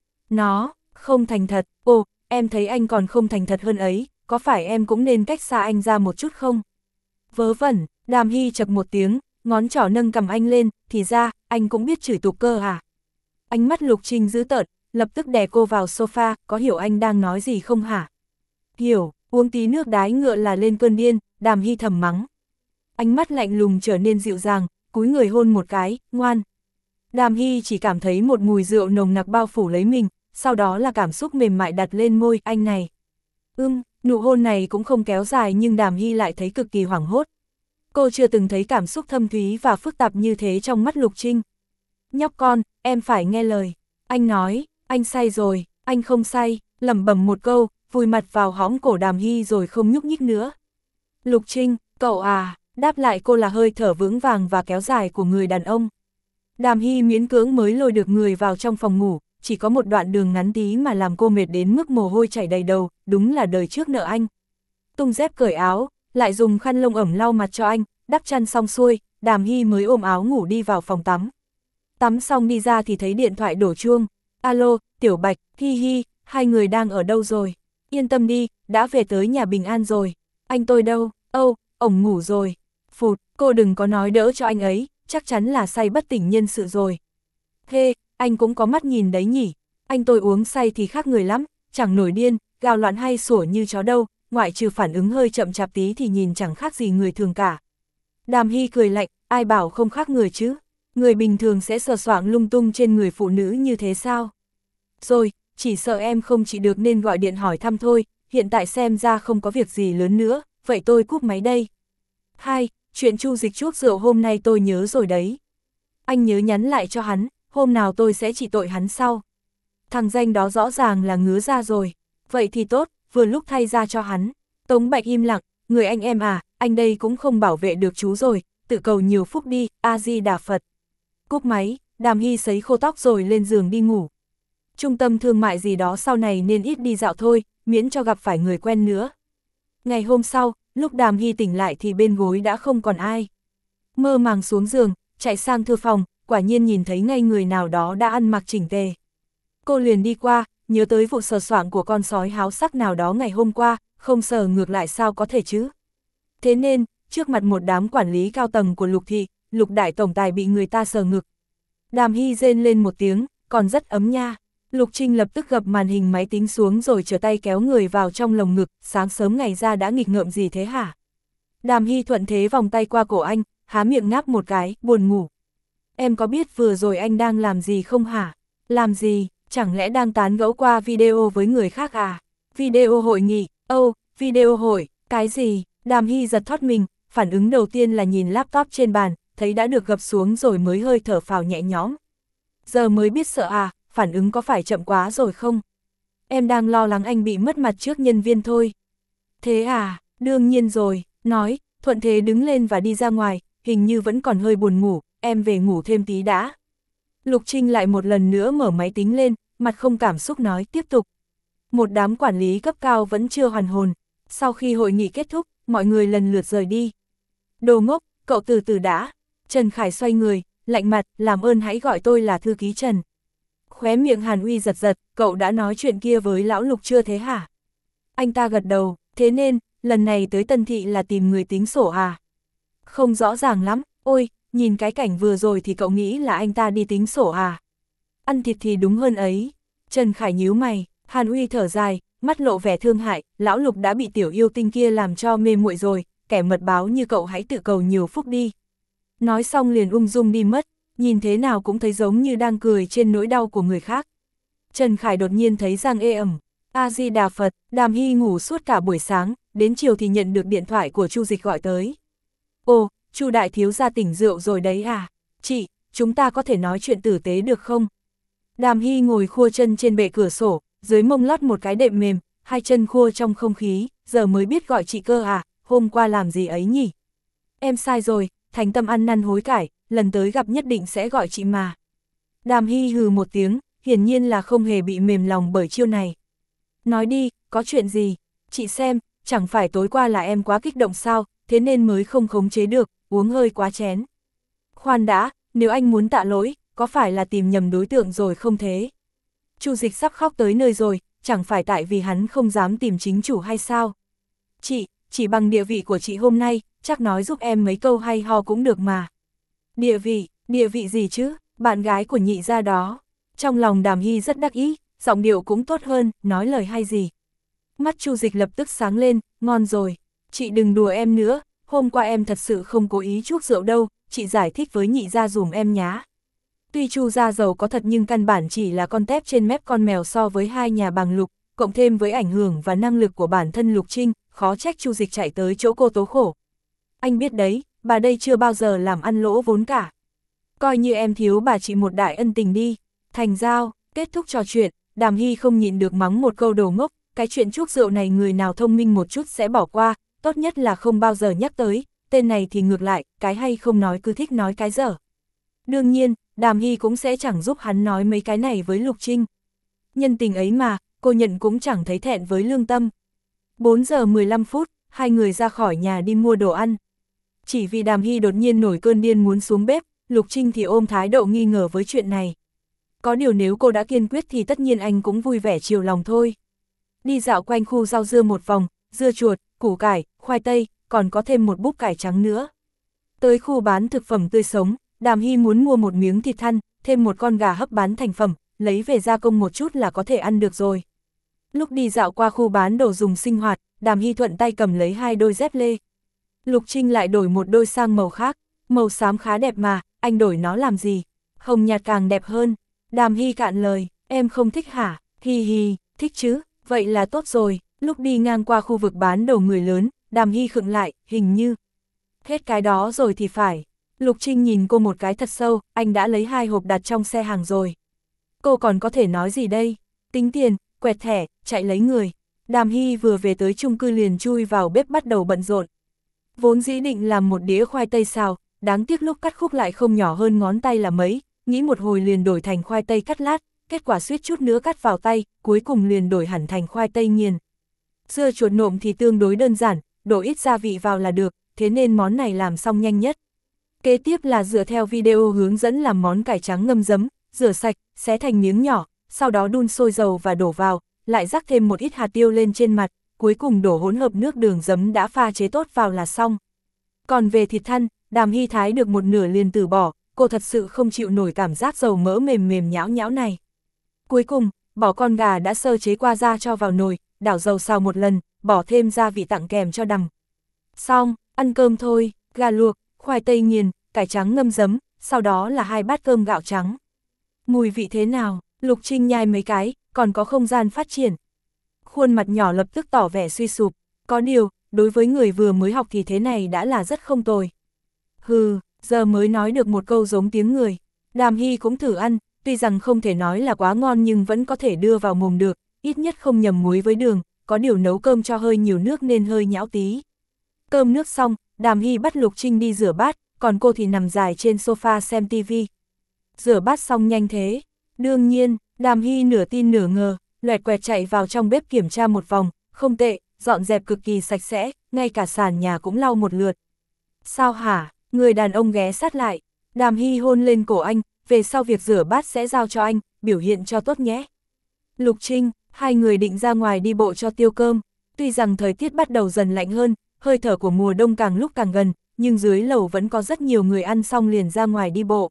Nó, không thành thật, ồ, em thấy anh còn không thành thật hơn ấy, có phải em cũng nên cách xa anh ra một chút không? Vớ vẩn, Đàm Hy chập một tiếng, ngón trỏ nâng cầm anh lên, thì ra, anh cũng biết chửi tục cơ à? Ánh mắt Lục Trinh dữ tợn, lập tức đè cô vào sofa, có hiểu anh đang nói gì không hả? Hiểu, uống tí nước đái ngựa là lên cơn điên, Đàm Hy thầm mắng. Ánh mắt lạnh lùng trở nên dịu dàng, cúi người hôn một cái, ngoan. Đàm Hy chỉ cảm thấy một mùi rượu nồng nặc bao phủ lấy mình, sau đó là cảm xúc mềm mại đặt lên môi, anh này. Ưm, nụ hôn này cũng không kéo dài nhưng Đàm Hy lại thấy cực kỳ hoảng hốt. Cô chưa từng thấy cảm xúc thâm thúy và phức tạp như thế trong mắt Lục Trinh. Nhóc con, em phải nghe lời. Anh nói, anh say rồi, anh không say, lẩm bẩm một câu, vùi mặt vào hõm cổ Đàm Hy rồi không nhúc nhích nữa. Lục Trinh, cậu à, đáp lại cô là hơi thở vững vàng và kéo dài của người đàn ông. Đàm Hy miễn cưỡng mới lôi được người vào trong phòng ngủ, chỉ có một đoạn đường ngắn tí mà làm cô mệt đến mức mồ hôi chảy đầy đầu, đúng là đời trước nợ anh. Tung dép cởi áo, lại dùng khăn lông ẩm lau mặt cho anh, đắp chăn xong xuôi, Đàm Hy mới ôm áo ngủ đi vào phòng tắm. Tắm xong đi ra thì thấy điện thoại đổ chuông. Alo, Tiểu Bạch, hi hi, hai người đang ở đâu rồi? Yên tâm đi, đã về tới nhà bình an rồi. Anh tôi đâu? Âu, ổng ngủ rồi. Phụt, cô đừng có nói đỡ cho anh ấy, chắc chắn là say bất tỉnh nhân sự rồi. Hê, anh cũng có mắt nhìn đấy nhỉ. Anh tôi uống say thì khác người lắm, chẳng nổi điên, gào loạn hay sủa như chó đâu, ngoại trừ phản ứng hơi chậm chạp tí thì nhìn chẳng khác gì người thường cả. Đàm Hy cười lạnh, ai bảo không khác người chứ? Người bình thường sẽ sờ soạng lung tung trên người phụ nữ như thế sao? Rồi, chỉ sợ em không chỉ được nên gọi điện hỏi thăm thôi, hiện tại xem ra không có việc gì lớn nữa, vậy tôi cúp máy đây. Hai, chuyện Chu Dịch chuốc rượu hôm nay tôi nhớ rồi đấy. Anh nhớ nhắn lại cho hắn, hôm nào tôi sẽ trị tội hắn sau. Thằng danh đó rõ ràng là ngứa ra rồi. Vậy thì tốt, vừa lúc thay ra cho hắn. Tống Bạch im lặng, người anh em à, anh đây cũng không bảo vệ được chú rồi, tự cầu nhiều phúc đi, A-di-đà Phật. Cúp máy, Đàm Hy sấy khô tóc rồi lên giường đi ngủ. Trung tâm thương mại gì đó sau này nên ít đi dạo thôi, miễn cho gặp phải người quen nữa. Ngày hôm sau, lúc Đàm Hy tỉnh lại thì bên gối đã không còn ai. Mơ màng xuống giường, chạy sang thư phòng, quả nhiên nhìn thấy ngay người nào đó đã ăn mặc chỉnh tề. Cô liền đi qua, nhớ tới vụ sờ soạng của con sói háo sắc nào đó ngày hôm qua, không sờ ngược lại sao có thể chứ. Thế nên, trước mặt một đám quản lý cao tầng của Lục thị, Lục đại tổng tài bị người ta sờ ngực. Đàm Hy rên lên một tiếng, còn rất ấm nha. Lục Trinh lập tức gập màn hình máy tính xuống rồi trở tay kéo người vào trong lồng ngực, sáng sớm ngày ra đã nghịch ngợm gì thế hả? Đàm Hy thuận thế vòng tay qua cổ anh, há miệng ngáp một cái, buồn ngủ. Em có biết vừa rồi anh đang làm gì không hả? Làm gì, chẳng lẽ đang tán gẫu qua video với người khác à? Video hội nghị, âu, oh, video hội, cái gì? Đàm Hy giật thót mình, phản ứng đầu tiên là nhìn laptop trên bàn, thấy đã được gập xuống rồi mới hơi thở phào nhẹ nhõm. Giờ mới biết sợ à, phản ứng có phải chậm quá rồi không? Em đang lo lắng anh bị mất mặt trước nhân viên thôi. Thế à, đương nhiên rồi, nói, thuận thế đứng lên và đi ra ngoài, hình như vẫn còn hơi buồn ngủ, em về ngủ thêm tí đã. Lục Trinh lại một lần nữa mở máy tính lên, mặt không cảm xúc nói tiếp tục. Một đám quản lý cấp cao vẫn chưa hoàn hồn. Sau khi hội nghị kết thúc, mọi người lần lượt rời đi. Đồ ngốc, cậu từ từ đã. Trần Khải xoay người, lạnh mặt, làm ơn hãy gọi tôi là thư ký Trần. Khóe miệng Hàn Uy giật giật, cậu đã nói chuyện kia với lão Lục chưa thế hả? Anh ta gật đầu, thế nên, lần này tới Tân Thị là tìm người tính sổ à? Không rõ ràng lắm, ôi, nhìn cái cảnh vừa rồi thì cậu nghĩ là anh ta đi tính sổ à? Ăn thịt thì đúng hơn ấy. Trần Khải nhíu mày, Hàn Uy thở dài, mắt lộ vẻ thương hại, lão Lục đã bị tiểu yêu tinh kia làm cho mê muội rồi, kẻ mật báo như cậu hãy tự cầu nhiều phúc đi. Nói xong liền ung dung đi mất, nhìn thế nào cũng thấy giống như đang cười trên nỗi đau của người khác. Trần Khải đột nhiên thấy răng ê ẩm. A-di-đà Phật, Đàm Hy ngủ suốt cả buổi sáng, đến chiều thì nhận được điện thoại của Chu Dịch gọi tới. Ồ, Chu đại thiếu gia tỉnh rượu rồi đấy à? Chị, chúng ta có thể nói chuyện tử tế được không? Đàm Hy ngồi khua chân trên bệ cửa sổ, dưới mông lót một cái đệm mềm, hai chân khua trong không khí, giờ mới biết gọi chị cơ à, hôm qua làm gì ấy nhỉ? Em sai rồi, thành tâm ăn năn hối cải, lần tới gặp nhất định sẽ gọi chị mà. Đàm Hy hừ một tiếng, hiển nhiên là không hề bị mềm lòng bởi chiêu này. Nói đi, có chuyện gì? Chị xem, chẳng phải tối qua là em quá kích động sao, thế nên mới không khống chế được, uống hơi quá chén. Khoan đã, nếu anh muốn tạ lỗi, có phải là tìm nhầm đối tượng rồi không thế? Chu Dịch sắp khóc tới nơi rồi, chẳng phải tại vì hắn không dám tìm chính chủ hay sao? Chị, chỉ bằng địa vị của chị hôm nay, chắc nói giúp em mấy câu hay ho cũng được mà. Địa vị, địa vị gì chứ, bạn gái của nhị gia đó. Trong lòng Đàm Hy rất đắc ý, giọng điệu cũng tốt hơn, nói lời hay gì. Mắt Chu Dịch lập tức sáng lên, ngon rồi, chị đừng đùa em nữa, hôm qua em thật sự không cố ý chuốc rượu đâu, chị giải thích với nhị gia dùm em nhá. Tuy Chu gia giàu có thật nhưng căn bản chỉ là con tép trên mép con mèo so với hai nhà bằng Lục, cộng thêm với ảnh hưởng và năng lực của bản thân Lục Trinh, khó trách Chu Dịch chạy tới chỗ cô tố khổ. Anh biết đấy, bà đây chưa bao giờ làm ăn lỗ vốn cả. Coi như em thiếu bà chị một đại ân tình đi. Thành giao, kết thúc trò chuyện, Đàm Hy không nhịn được mắng một câu đồ ngốc, cái chuyện chuốc rượu này người nào thông minh một chút sẽ bỏ qua, tốt nhất là không bao giờ nhắc tới, tên này thì ngược lại, cái hay không nói cứ thích nói cái dở. Đương nhiên, Đàm Hy cũng sẽ chẳng giúp hắn nói mấy cái này với Lục Trinh. Nhân tình ấy mà, cô nhận cũng chẳng thấy thẹn với lương tâm. bốn giờ mười lăm phút, hai người ra khỏi nhà đi mua đồ ăn. Chỉ vì Đàm Hy đột nhiên nổi cơn điên muốn xuống bếp, Lục Trinh thì ôm thái độ nghi ngờ với chuyện này. Có điều nếu cô đã kiên quyết thì tất nhiên anh cũng vui vẻ chiều lòng thôi. Đi dạo quanh khu rau dưa một vòng, dưa chuột, củ cải, khoai tây, còn có thêm một búp cải trắng nữa. Tới khu bán thực phẩm tươi sống, Đàm Hy muốn mua một miếng thịt thăn, thêm một con gà hấp bán thành phẩm, lấy về gia công một chút là có thể ăn được rồi. Lúc đi dạo qua khu bán đồ dùng sinh hoạt, Đàm Hy thuận tay cầm lấy hai đôi dép lê. Lục Trinh lại đổi một đôi sang màu khác, màu xám khá đẹp mà, anh đổi nó làm gì? Hồng nhạt càng đẹp hơn. Đàm Hy cạn lời, em không thích hả? Hi hi, thích chứ, vậy là tốt rồi. Lúc đi ngang qua khu vực bán đồ người lớn, Đàm Hy khựng lại, hình như hết cái đó rồi thì phải. Lục Trinh nhìn cô một cái thật sâu, anh đã lấy hai hộp đặt trong xe hàng rồi. Cô còn có thể nói gì đây? Tính tiền, quẹt thẻ, chạy lấy người. Đàm Hy vừa về tới chung cư liền chui vào bếp bắt đầu bận rộn. Vốn dĩ định làm một đĩa khoai tây xào, đáng tiếc lúc cắt khúc lại không nhỏ hơn ngón tay là mấy, nghĩ một hồi liền đổi thành khoai tây cắt lát, kết quả suýt chút nữa cắt vào tay, cuối cùng liền đổi hẳn thành khoai tây nghiền. Dưa chuột nộm thì tương đối đơn giản, đổ ít gia vị vào là được, thế nên món này làm xong nhanh nhất. Kế tiếp là dựa theo video hướng dẫn làm món cải trắng ngâm giấm, rửa sạch, xé thành miếng nhỏ, sau đó đun sôi dầu và đổ vào, lại rắc thêm một ít hạt tiêu lên trên mặt, cuối cùng đổ hỗn hợp nước đường giấm đã pha chế tốt vào là xong. Còn về thịt thăn, Đàm Hy thái được một nửa liền từ bỏ, cô thật sự không chịu nổi cảm giác dầu mỡ mềm mềm nhão nhão này. Cuối cùng, bỏ con gà đã sơ chế qua ra cho vào nồi, đảo dầu xào một lần, bỏ thêm gia vị tặng kèm cho đằng. Xong, ăn cơm thôi, gà luộc, khoai tây nghiền, cải trắng ngâm giấm, sau đó là hai bát cơm gạo trắng. Mùi vị thế nào? Lục Trinh nhai mấy cái, còn có không gian phát triển. Khuôn mặt nhỏ lập tức tỏ vẻ suy sụp, có điều, đối với người vừa mới học thì thế này đã là rất không tồi. Hừ, giờ mới nói được một câu giống tiếng người. Đàm Hy cũng thử ăn, tuy rằng không thể nói là quá ngon nhưng vẫn có thể đưa vào mồm được, ít nhất không nhầm muối với đường, có điều nấu cơm cho hơi nhiều nước nên hơi nhão tí. Cơm nước xong, Đàm Hy bắt Lục Trinh đi rửa bát, còn cô thì nằm dài trên sofa xem tivi. Rửa bát xong nhanh thế. Đương nhiên, Đàm Hy nửa tin nửa ngờ, loẹt quẹt chạy vào trong bếp kiểm tra một vòng, không tệ, dọn dẹp cực kỳ sạch sẽ, ngay cả sàn nhà cũng lau một lượt. Sao hả? Người đàn ông ghé sát lại, Đàm Hy hôn lên cổ anh, về sau việc rửa bát sẽ giao cho anh, biểu hiện cho tốt nhé. Lục Trinh, hai người định ra ngoài đi bộ cho tiêu cơm, tuy rằng thời tiết bắt đầu dần lạnh hơn, hơi thở của mùa đông càng lúc càng gần, nhưng dưới lầu vẫn có rất nhiều người ăn xong liền ra ngoài đi bộ.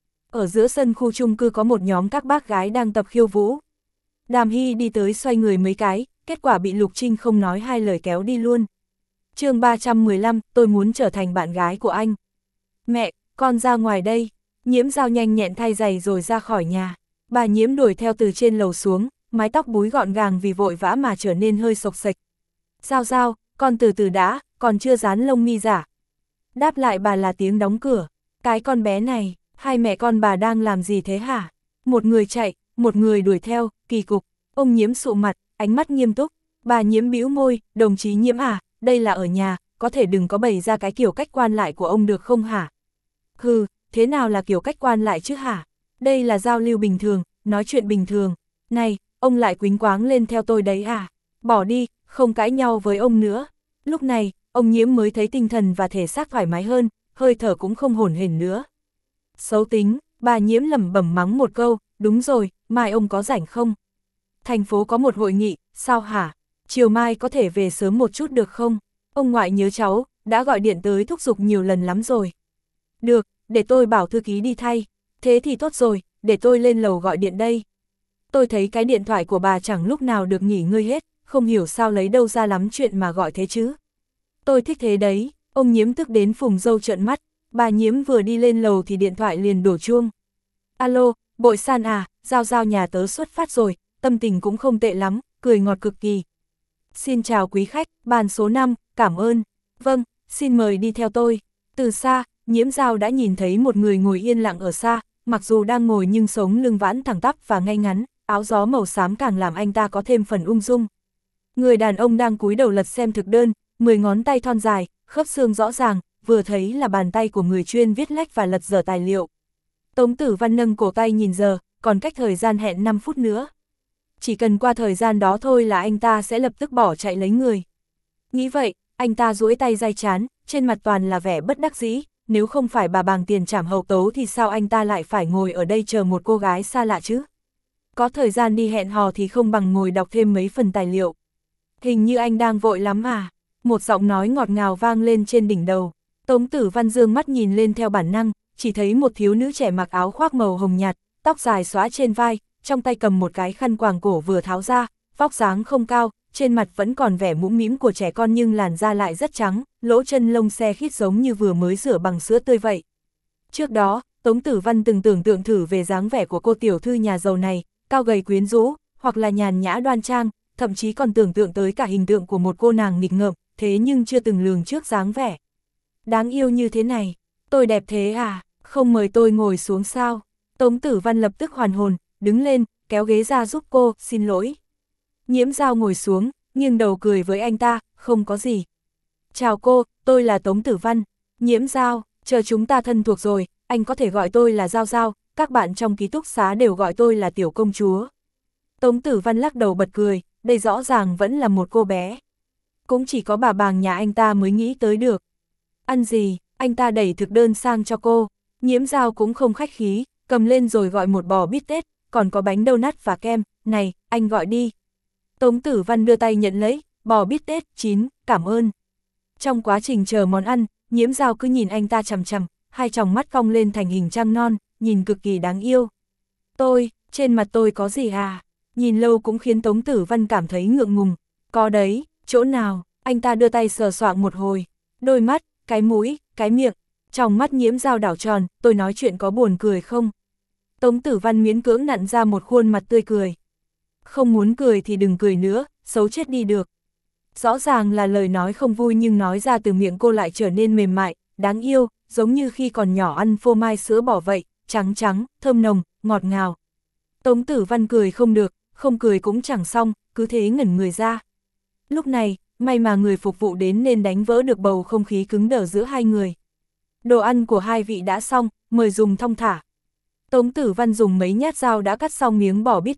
Ở giữa sân khu chung cư có một nhóm các bác gái đang tập khiêu vũ. Đàm Hy đi tới xoay người mấy cái, kết quả bị Lục Trinh không nói hai lời kéo đi luôn. chương ba trăm mười lăm, tôi muốn trở thành bạn gái của anh. Mẹ, con ra ngoài đây. Nhiễm Giao nhanh nhẹn thay giày rồi ra khỏi nhà. Bà Nhiễm đuổi theo từ trên lầu xuống, mái tóc búi gọn gàng vì vội vã mà trở nên hơi xộc xệch. Giao Giao, con từ từ đã, còn chưa dán lông mi giả. Đáp lại bà là tiếng đóng cửa. Cái con bé này, hai mẹ con bà đang làm gì thế hả? Một người chạy, một người đuổi theo, kỳ cục. Ông Nhiễm sụ mặt, ánh mắt nghiêm túc. Bà Nhiễm bĩu môi, đồng chí Nhiễm à, đây là ở nhà, có thể đừng có bày ra cái kiểu cách quan lại của ông được không hả? Hừ, thế nào là kiểu cách quan lại chứ hả? Đây là giao lưu bình thường, nói chuyện bình thường. Này, ông lại quýnh quáng lên theo tôi đấy à? Bỏ đi, không cãi nhau với ông nữa. Lúc này, ông Nhiễm mới thấy tinh thần và thể xác thoải mái hơn, hơi thở cũng không hổn hển nữa. Xấu tính, bà Nhiễm lẩm bẩm mắng một câu, đúng rồi, mai ông có rảnh không? Thành phố có một hội nghị, sao hả? Chiều mai có thể về sớm một chút được không? Ông ngoại nhớ cháu, đã gọi điện tới thúc giục nhiều lần lắm rồi. Được, để tôi bảo thư ký đi thay. Thế thì tốt rồi, để tôi lên lầu gọi điện đây. Tôi thấy cái điện thoại của bà chẳng lúc nào được nghỉ ngơi hết, không hiểu sao lấy đâu ra lắm chuyện mà gọi thế chứ. Tôi thích thế đấy, ông Nhiễm tức đến phùng râu trợn mắt, bà Nhiễm vừa đi lên lầu thì điện thoại liền đổ chuông. Alo, Bội San à, Giao Giao nhà tớ xuất phát rồi, tâm tình cũng không tệ lắm, cười ngọt cực kỳ. Xin chào quý khách, bàn số năm, cảm ơn. Vâng, xin mời đi theo tôi. Từ xa, Nhiễm Giao đã nhìn thấy một người ngồi yên lặng ở xa, mặc dù đang ngồi nhưng sống lưng vãn thẳng tắp và ngay ngắn, áo gió màu xám càng làm anh ta có thêm phần ung dung. Người đàn ông đang cúi đầu lật xem thực đơn, mười ngón tay thon dài, khớp xương rõ ràng, vừa thấy là bàn tay của người chuyên viết lách và lật dở tài liệu. Tống Tử Văn nâng cổ tay nhìn giờ, còn cách thời gian hẹn năm phút nữa. Chỉ cần qua thời gian đó thôi là anh ta sẽ lập tức bỏ chạy lấy người. Nghĩ vậy, anh ta duỗi tay day chán, trên mặt toàn là vẻ bất đắc dĩ, nếu không phải bà bàng tiền trảm hậu tấu thì sao anh ta lại phải ngồi ở đây chờ một cô gái xa lạ chứ? Có thời gian đi hẹn hò thì không bằng ngồi đọc thêm mấy phần tài liệu. Hình như anh đang vội lắm à? Một giọng nói ngọt ngào vang lên trên đỉnh đầu. Tống Tử Văn dương mắt nhìn lên theo bản năng, chỉ thấy một thiếu nữ trẻ mặc áo khoác màu hồng nhạt, tóc dài xõa trên vai, trong tay cầm một cái khăn quàng cổ vừa tháo ra, vóc dáng không cao, trên mặt vẫn còn vẻ mũm mĩm của trẻ con nhưng làn da lại rất trắng, lỗ chân lông xe khít giống như vừa mới rửa bằng sữa tươi vậy. Trước đó, Tống Tử Văn từng tưởng tượng thử về dáng vẻ của cô tiểu thư nhà giàu này, cao gầy quyến rũ, hoặc là nhàn nhã đoan trang, thậm chí còn tưởng tượng tới cả hình tượng của một cô nàng nghịch ngợm, thế nhưng chưa từng lường trước dáng vẻ. Đáng yêu như thế này, tôi đẹp thế à, không mời tôi ngồi xuống sao? Tống Tử Văn lập tức hoàn hồn, đứng lên, kéo ghế ra giúp cô, xin lỗi. Nhiễm Giao ngồi xuống, nghiêng đầu cười với anh ta, không có gì. Chào cô, tôi là Tống Tử Văn. Nhiễm Giao, chờ chúng ta thân thuộc rồi, anh có thể gọi tôi là Giao Giao, các bạn trong ký túc xá đều gọi tôi là tiểu công chúa. Tống Tử Văn lắc đầu bật cười, đây rõ ràng vẫn là một cô bé. Cũng chỉ có bà bàng nhà anh ta mới nghĩ tới được. Ăn gì, anh ta đẩy thực đơn sang cho cô. Nhiễm Giao cũng không khách khí, cầm lên rồi gọi một bò bít tết, còn có bánh donut và kem, này, anh gọi đi. Tống Tử Văn đưa tay nhận lấy, bò bít tết, chín, cảm ơn. Trong quá trình chờ món ăn, Nhiễm Giao cứ nhìn anh ta chằm chằm, hai tròng mắt cong lên thành hình trăng non, nhìn cực kỳ đáng yêu. Tôi, trên mặt tôi có gì à? Nhìn lâu cũng khiến Tống Tử Văn cảm thấy ngượng ngùng. Có đấy, chỗ nào? Anh ta đưa tay sờ soạng một hồi. Đôi mắt, cái mũi, cái miệng. Trong mắt Nhiễm Giao đảo tròn, tôi nói chuyện có buồn cười không? Tống Tử Văn miễn cưỡng nặn ra một khuôn mặt tươi cười. Không muốn cười thì đừng cười nữa, xấu chết đi được. Rõ ràng là lời nói không vui nhưng nói ra từ miệng cô lại trở nên mềm mại, đáng yêu, giống như khi còn nhỏ ăn phô mai sữa bò vậy, trắng trắng, thơm nồng, ngọt ngào. Tống Tử Văn cười không được, không cười cũng chẳng xong, cứ thế ngẩn người ra. Lúc này, may mà người phục vụ đến nên đánh vỡ được bầu không khí cứng đờ giữa hai người. Đồ ăn của hai vị đã xong, mời dùng thong thả. Tống Tử Văn dùng mấy nhát dao đã cắt xong miếng bò bít tết,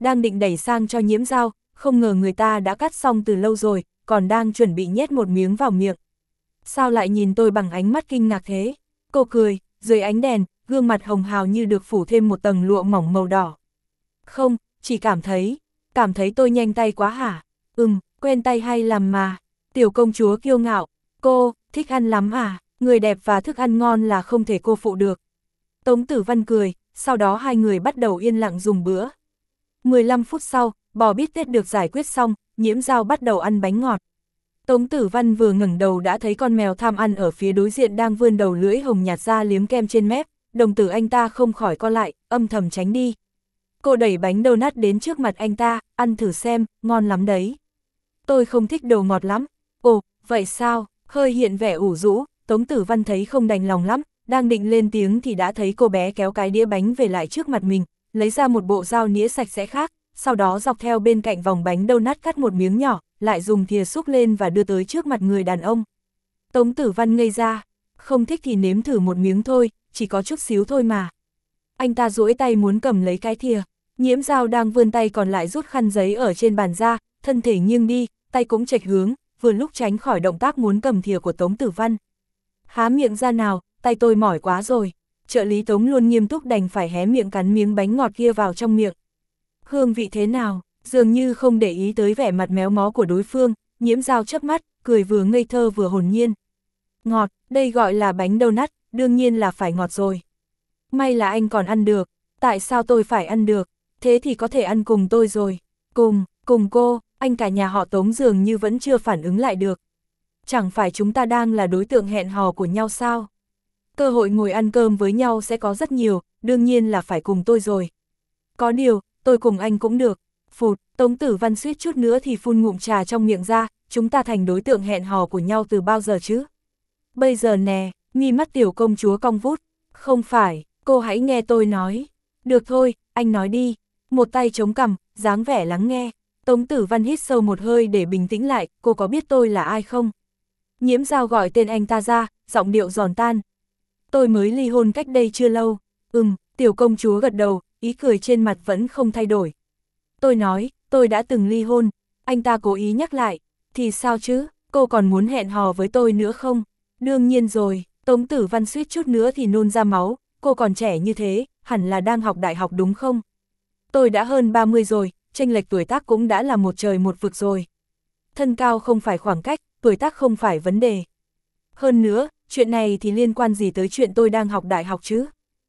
đang định đẩy sang cho Nhiễm Dao, không ngờ người ta đã cắt xong từ lâu rồi, còn đang chuẩn bị nhét một miếng vào miệng. Sao lại nhìn tôi bằng ánh mắt kinh ngạc thế? Cô cười, dưới ánh đèn, gương mặt hồng hào như được phủ thêm một tầng lụa mỏng màu đỏ. Không, chỉ cảm thấy, cảm thấy tôi nhanh tay quá hả? Ừm, quen tay hay làm mà. Tiểu công chúa kiêu ngạo, cô, thích ăn lắm à? Người đẹp và thức ăn ngon là không thể cô phụ được. Tống Tử Văn cười, sau đó hai người bắt đầu yên lặng dùng bữa. mười lăm phút sau, bò bít tết được giải quyết xong, Nhiễm Dao bắt đầu ăn bánh ngọt. Tống Tử Văn vừa ngẩng đầu đã thấy con mèo tham ăn ở phía đối diện đang vươn đầu lưỡi hồng nhạt ra liếm kem trên mép, đồng tử anh ta không khỏi co lại, âm thầm tránh đi. Cô đẩy bánh donut đến trước mặt anh ta, ăn thử xem, ngon lắm đấy. Tôi không thích đồ ngọt lắm. Ồ, vậy sao? Hơi hiện vẻ ủ rũ, Tống Tử Văn thấy không đành lòng lắm, đang định lên tiếng thì đã thấy cô bé kéo cái đĩa bánh về lại trước mặt mình, lấy ra một bộ dao nĩa sạch sẽ khác, sau đó dọc theo bên cạnh vòng bánh donut cắt một miếng nhỏ, lại dùng thìa xúc lên và đưa tới trước mặt người đàn ông. Tống Tử Văn ngây ra, không thích thì nếm thử một miếng thôi, chỉ có chút xíu thôi mà. Anh ta duỗi tay muốn cầm lấy cái thìa, Nhiễm Dao đang vươn tay còn lại rút khăn giấy ở trên bàn ra, thân thể nghiêng đi, tay cũng chệch hướng, vừa lúc tránh khỏi động tác muốn cầm thìa của Tống Tử Văn. Há miệng ra nào, tay tôi mỏi quá rồi. Trợ lý Tống luôn nghiêm túc đành phải hé miệng cắn miếng bánh ngọt kia vào trong miệng. Hương vị thế nào? Dường như không để ý tới vẻ mặt méo mó của đối phương, Nhiễm Dao chớp mắt, cười vừa ngây thơ vừa hồn nhiên. Ngọt, đây gọi là bánh donut, đương nhiên là phải ngọt rồi. May là anh còn ăn được, tại sao tôi phải ăn được? Thế thì có thể ăn cùng tôi rồi. Cùng, cùng cô, anh cả nhà họ Tống dường như vẫn chưa phản ứng lại được. Chẳng phải chúng ta đang là đối tượng hẹn hò của nhau sao? Cơ hội ngồi ăn cơm với nhau sẽ có rất nhiều, đương nhiên là phải cùng tôi rồi. Có điều, tôi cùng anh cũng được. Phụt, Tống Tử Văn suýt chút nữa thì phun ngụm trà trong miệng ra, chúng ta thành đối tượng hẹn hò của nhau từ bao giờ chứ? Bây giờ nè, mi mắt tiểu công chúa cong vút. Không phải, cô hãy nghe tôi nói. Được thôi, anh nói đi. Một tay chống cằm, dáng vẻ lắng nghe. Tống Tử Văn hít sâu một hơi để bình tĩnh lại, cô có biết tôi là ai không? Nhiễm Dao gọi tên anh ta ra, giọng điệu giòn tan. Tôi mới ly hôn cách đây chưa lâu. Ừm, tiểu công chúa gật đầu, ý cười trên mặt vẫn không thay đổi. Tôi nói, tôi đã từng ly hôn. Anh ta cố ý nhắc lại. Thì sao chứ, cô còn muốn hẹn hò với tôi nữa không? Đương nhiên rồi, Tống Tử Văn suýt chút nữa thì nôn ra máu. Cô còn trẻ như thế, hẳn là đang học đại học đúng không? Tôi đã hơn ba mươi rồi, chênh lệch tuổi tác cũng đã là một trời một vực rồi. Thân cao không phải khoảng cách, tuổi tác không phải vấn đề. Hơn nữa, chuyện này thì liên quan gì tới chuyện tôi đang học đại học chứ?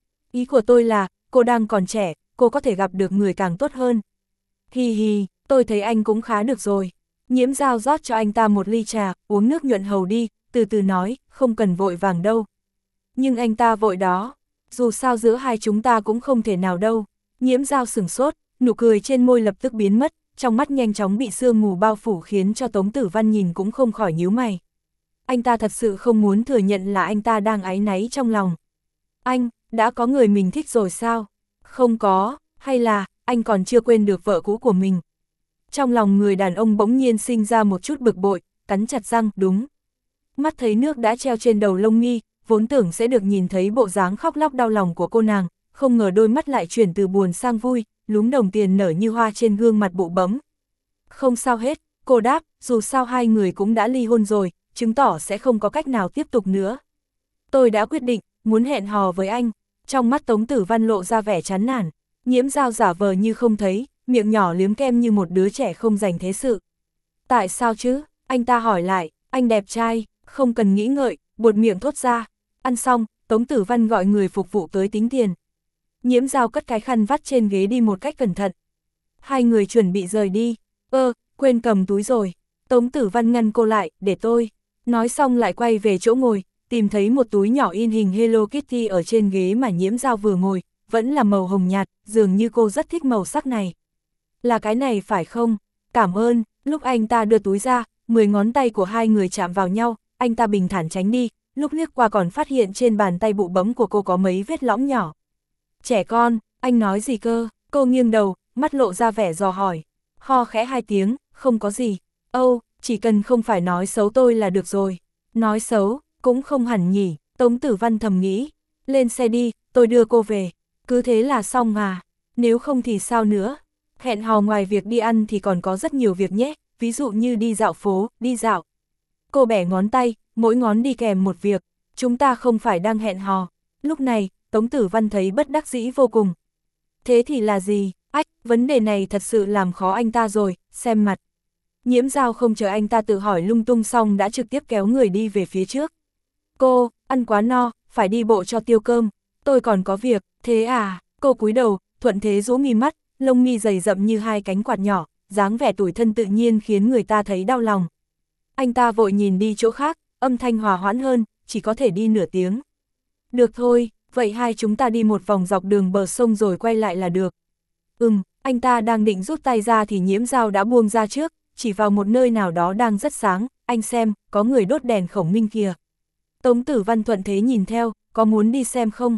Ý của tôi là, cô đang còn trẻ, cô có thể gặp được người càng tốt hơn. Hi hi, tôi thấy anh cũng khá được rồi. Nhiễm Dao rót cho anh ta một ly trà, uống nước nhuận hầu đi, từ từ nói, không cần vội vàng đâu. Nhưng anh ta vội đó, dù sao giữa hai chúng ta cũng không thể nào đâu. Nhiễm Dao sửng sốt, nụ cười trên môi lập tức biến mất, trong mắt nhanh chóng bị sương mù bao phủ khiến cho Tống Tử Văn nhìn cũng không khỏi nhíu mày. Anh ta thật sự không muốn thừa nhận là anh ta đang áy náy trong lòng. Anh, đã có người mình thích rồi sao? Không có, hay là, anh còn chưa quên được vợ cũ của mình? Trong lòng người đàn ông bỗng nhiên sinh ra một chút bực bội, cắn chặt răng, đúng. Mắt thấy nước đã treo trên đầu lông mi, vốn tưởng sẽ được nhìn thấy bộ dáng khóc lóc đau lòng của cô nàng, không ngờ đôi mắt lại chuyển từ buồn sang vui, lúm đồng tiền nở như hoa trên gương mặt bụ bấm. Không sao hết, cô đáp, dù sao hai người cũng đã ly hôn rồi, chứng tỏ sẽ không có cách nào tiếp tục nữa. Tôi đã quyết định, muốn hẹn hò với anh. Trong mắt Tống Tử Văn lộ ra vẻ chán nản, Nhiễm Dao giả vờ như không thấy, miệng nhỏ liếm kem như một đứa trẻ không dành thế sự. Tại sao chứ? Anh ta hỏi lại, anh đẹp trai, không cần nghĩ ngợi, buột miệng thốt ra. Ăn xong, Tống Tử Văn gọi người phục vụ tới tính tiền. Nhiễm Dao cất cái khăn vắt trên ghế đi một cách cẩn thận. Hai người chuẩn bị rời đi. Ơ, quên cầm túi rồi. Tống Tử Văn ngăn cô lại, để tôi. Nói xong lại quay về chỗ ngồi, tìm thấy một túi nhỏ in hình Hello Kitty ở trên ghế mà Nhiễm Dao vừa ngồi, vẫn là màu hồng nhạt, dường như cô rất thích màu sắc này. Là cái này phải không? Cảm ơn. Lúc anh ta đưa túi ra, mười ngón tay của hai người chạm vào nhau, anh ta bình thản tránh đi, lúc liếc qua còn phát hiện trên bàn tay bụ bấm của cô có mấy vết lõm nhỏ. Trẻ con, anh nói gì cơ? Cô nghiêng đầu, mắt lộ ra vẻ dò hỏi. Ho khẽ hai tiếng, không có gì. Âu, chỉ cần không phải nói xấu tôi là được rồi. Nói xấu, cũng không hẳn nhỉ, Tống Tử Văn thầm nghĩ. Lên xe đi, tôi đưa cô về. Cứ thế là xong à? Nếu không thì sao nữa? Hẹn hò ngoài việc đi ăn thì còn có rất nhiều việc nhé, ví dụ như đi dạo phố, đi dạo. Cô bẻ ngón tay, mỗi ngón đi kèm một việc, chúng ta không phải đang hẹn hò. Lúc này, Tống Tử Văn thấy bất đắc dĩ vô cùng. Thế thì là gì? Ách, vấn đề này thật sự làm khó anh ta rồi, xem mặt. Nhiễm Giao không chờ anh ta tự hỏi lung tung xong đã trực tiếp kéo người đi về phía trước. Cô, ăn quá no, phải đi bộ cho tiêu cơm, tôi còn có việc, thế à? Cô cúi đầu, thuận thế rũ mi mắt, lông mi dày rậm như hai cánh quạt nhỏ, dáng vẻ tủi thân tự nhiên khiến người ta thấy đau lòng. Anh ta vội nhìn đi chỗ khác, âm thanh hòa hoãn hơn, chỉ có thể đi nửa tiếng. Được thôi, vậy hai chúng ta đi một vòng dọc đường bờ sông rồi quay lại là được. Ừm, anh ta đang định rút tay ra thì Nhiễm Giao đã buông ra trước, chỉ vào một nơi nào đó đang rất sáng, anh xem, có người đốt đèn khổng minh kìa. Tống Tử Văn thuận thế nhìn theo, có muốn đi xem không?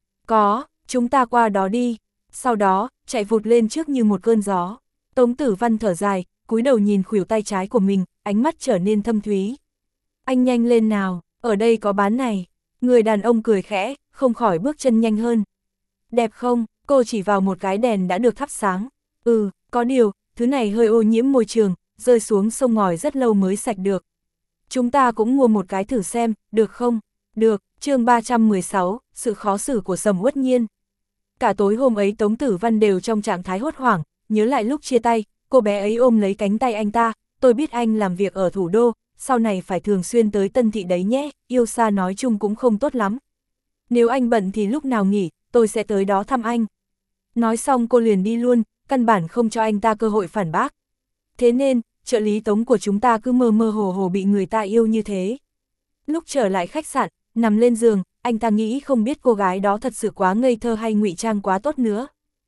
Có, chúng ta qua đó đi. Sau đó, chạy vụt lên trước như một cơn gió. Tống Tử Văn thở dài, cúi đầu nhìn khuỷu tay trái của mình, ánh mắt trở nên thâm thúy. Anh nhanh lên nào, ở đây có bán này. Người đàn ông cười khẽ, không khỏi bước chân nhanh hơn. Đẹp không? Cô chỉ vào một cái đèn đã được thắp sáng. Ừ, có điều, thứ này hơi ô nhiễm môi trường, rơi xuống sông ngòi rất lâu mới sạch được. Chúng ta cũng mua một cái thử xem, được không? Được, chương ba trăm mười sáu, sự khó xử của Sầm Uất Nhiên. Cả tối hôm ấy Tống Tử Văn đều trong trạng thái hốt hoảng, nhớ lại lúc chia tay, cô bé ấy ôm lấy cánh tay anh ta, tôi biết anh làm việc ở thủ đô, sau này phải thường xuyên tới Tân Thị đấy nhé, yêu xa nói chung cũng không tốt lắm. Nếu anh bận thì lúc nào nghỉ, tôi sẽ tới đó thăm anh. Nói xong cô liền đi luôn, căn bản không cho anh ta cơ hội phản bác. Thế nên, trợ lý Tống của chúng ta cứ mơ mơ hồ hồ bị người ta yêu như thế. Lúc trở lại khách sạn, nằm lên giường, anh ta nghĩ không biết cô gái đó thật sự quá ngây thơ hay ngụy trang quá tốt nữa.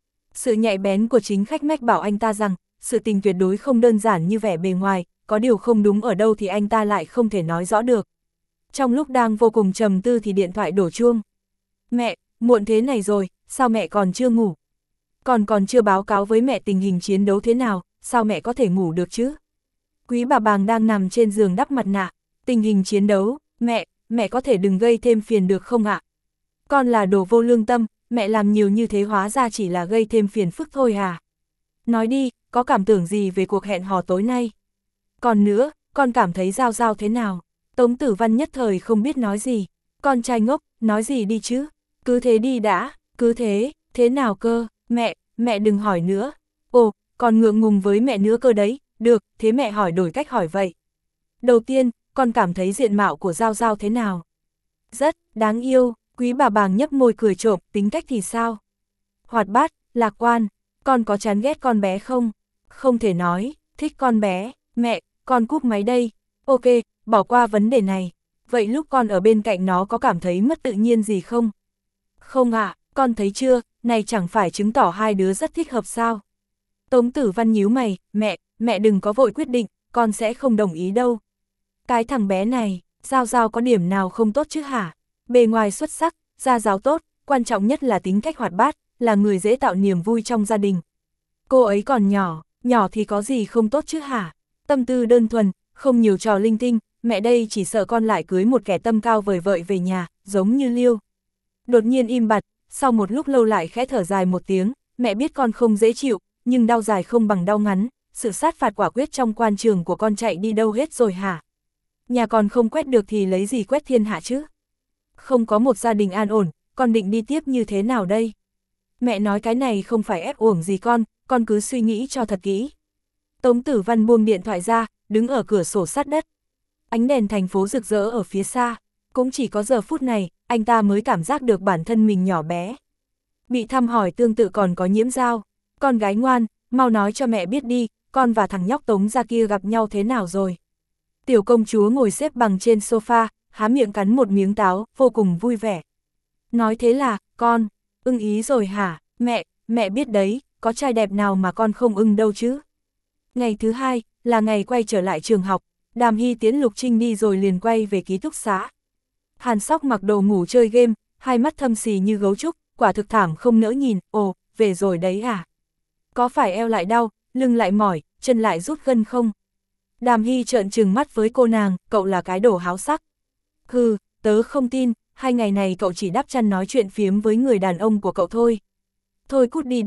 Sự nhạy bén của chính khách mách bảo anh ta rằng, sự tình tuyệt đối không đơn giản như vẻ bề ngoài, có điều không đúng ở đâu thì anh ta lại không thể nói rõ được. Trong lúc đang vô cùng trầm tư thì điện thoại đổ chuông. Mẹ, muộn thế này rồi, sao mẹ còn chưa ngủ? Còn còn chưa báo cáo với mẹ tình hình chiến đấu thế nào, sao mẹ có thể ngủ được chứ? Quý bà Bàng đang nằm trên giường đắp mặt nạ, tình hình chiến đấu, mẹ, mẹ có thể đừng gây thêm phiền được không ạ? Con là đồ vô lương tâm, mẹ làm nhiều như thế hóa ra chỉ là gây thêm phiền phức thôi à? Nói đi, có cảm tưởng gì về cuộc hẹn hò tối nay? Còn nữa, con cảm thấy Giao Giao thế nào? Tống Tử Văn nhất thời không biết nói gì. Con trai ngốc, nói gì đi chứ? Cứ thế đi đã, cứ thế, thế nào cơ? Mẹ, mẹ đừng hỏi nữa. Ồ, còn ngượng ngùng với mẹ nữa cơ đấy. Được, thế mẹ hỏi đổi cách hỏi vậy. Đầu tiên, con cảm thấy diện mạo của Giao Giao thế nào? Rất, đáng yêu. Quý bà Bàng nhấp môi cười trộm, tính cách thì sao? Hoạt bát, lạc quan. Con có chán ghét con bé không? Không thể nói, thích con bé. Mẹ, con cúp máy đây. Ok, bỏ qua vấn đề này. Vậy lúc con ở bên cạnh nó có cảm thấy mất tự nhiên gì không? Không ạ, à, con thấy chưa, này chẳng phải chứng tỏ hai đứa rất thích hợp sao? Tống Tử Văn nhíu mày, mẹ, mẹ đừng có vội quyết định, con sẽ không đồng ý đâu. Cái thằng bé này, Giao Giao có điểm nào không tốt chứ hả? Bề ngoài xuất sắc, gia giáo tốt, quan trọng nhất là tính cách hoạt bát, là người dễ tạo niềm vui trong gia đình. Cô ấy còn nhỏ, nhỏ thì có gì không tốt chứ hả? Tâm tư đơn thuần, không nhiều trò linh tinh, mẹ đây chỉ sợ con lại cưới một kẻ tâm cao vời vợi về nhà, giống như Liêu. Đột nhiên im bặt, sau một lúc lâu lại khẽ thở dài một tiếng, mẹ biết con không dễ chịu, nhưng đau dài không bằng đau ngắn, sự sát phạt quả quyết trong quan trường của con chạy đi đâu hết rồi hả? Nhà con không quét được thì lấy gì quét thiên hạ chứ? Không có một gia đình an ổn, con định đi tiếp như thế nào đây? Mẹ nói cái này không phải ép uổng gì con, con cứ suy nghĩ cho thật kỹ. Tống Tử Văn buông điện thoại ra, đứng ở cửa sổ sát đất. Ánh đèn thành phố rực rỡ ở phía xa, cũng chỉ có giờ phút này, anh ta mới cảm giác được bản thân mình nhỏ bé. Bị thăm hỏi tương tự còn có Nhiễm Giao. Con gái ngoan, mau nói cho mẹ biết đi, con và thằng nhóc Tống gia kia gặp nhau thế nào rồi? Tiểu công chúa ngồi xếp bằng trên sofa, há miệng cắn một miếng táo, vô cùng vui vẻ. Nói thế là, con, ưng ý rồi hả? Mẹ, mẹ biết đấy, có trai đẹp nào mà con không ưng đâu chứ? Ngày thứ hai, là ngày quay trở lại trường học, Đàm Hy tiễn Lục Trinh đi rồi liền quay về ký túc xá. Hàn Sóc mặc đồ ngủ chơi game, hai mắt thâm xì như gấu trúc, quả thực thảm không nỡ nhìn, ồ, về rồi đấy à? Có phải eo lại đau, lưng lại mỏi, chân lại rút gân không? Đàm Hy trợn trừng mắt với cô nàng, cậu là cái đồ háo sắc. Hừ, tớ không tin, hai ngày này cậu chỉ đắp chăn nói chuyện phiếm với người đàn ông của cậu thôi. Thôi cút đi đi,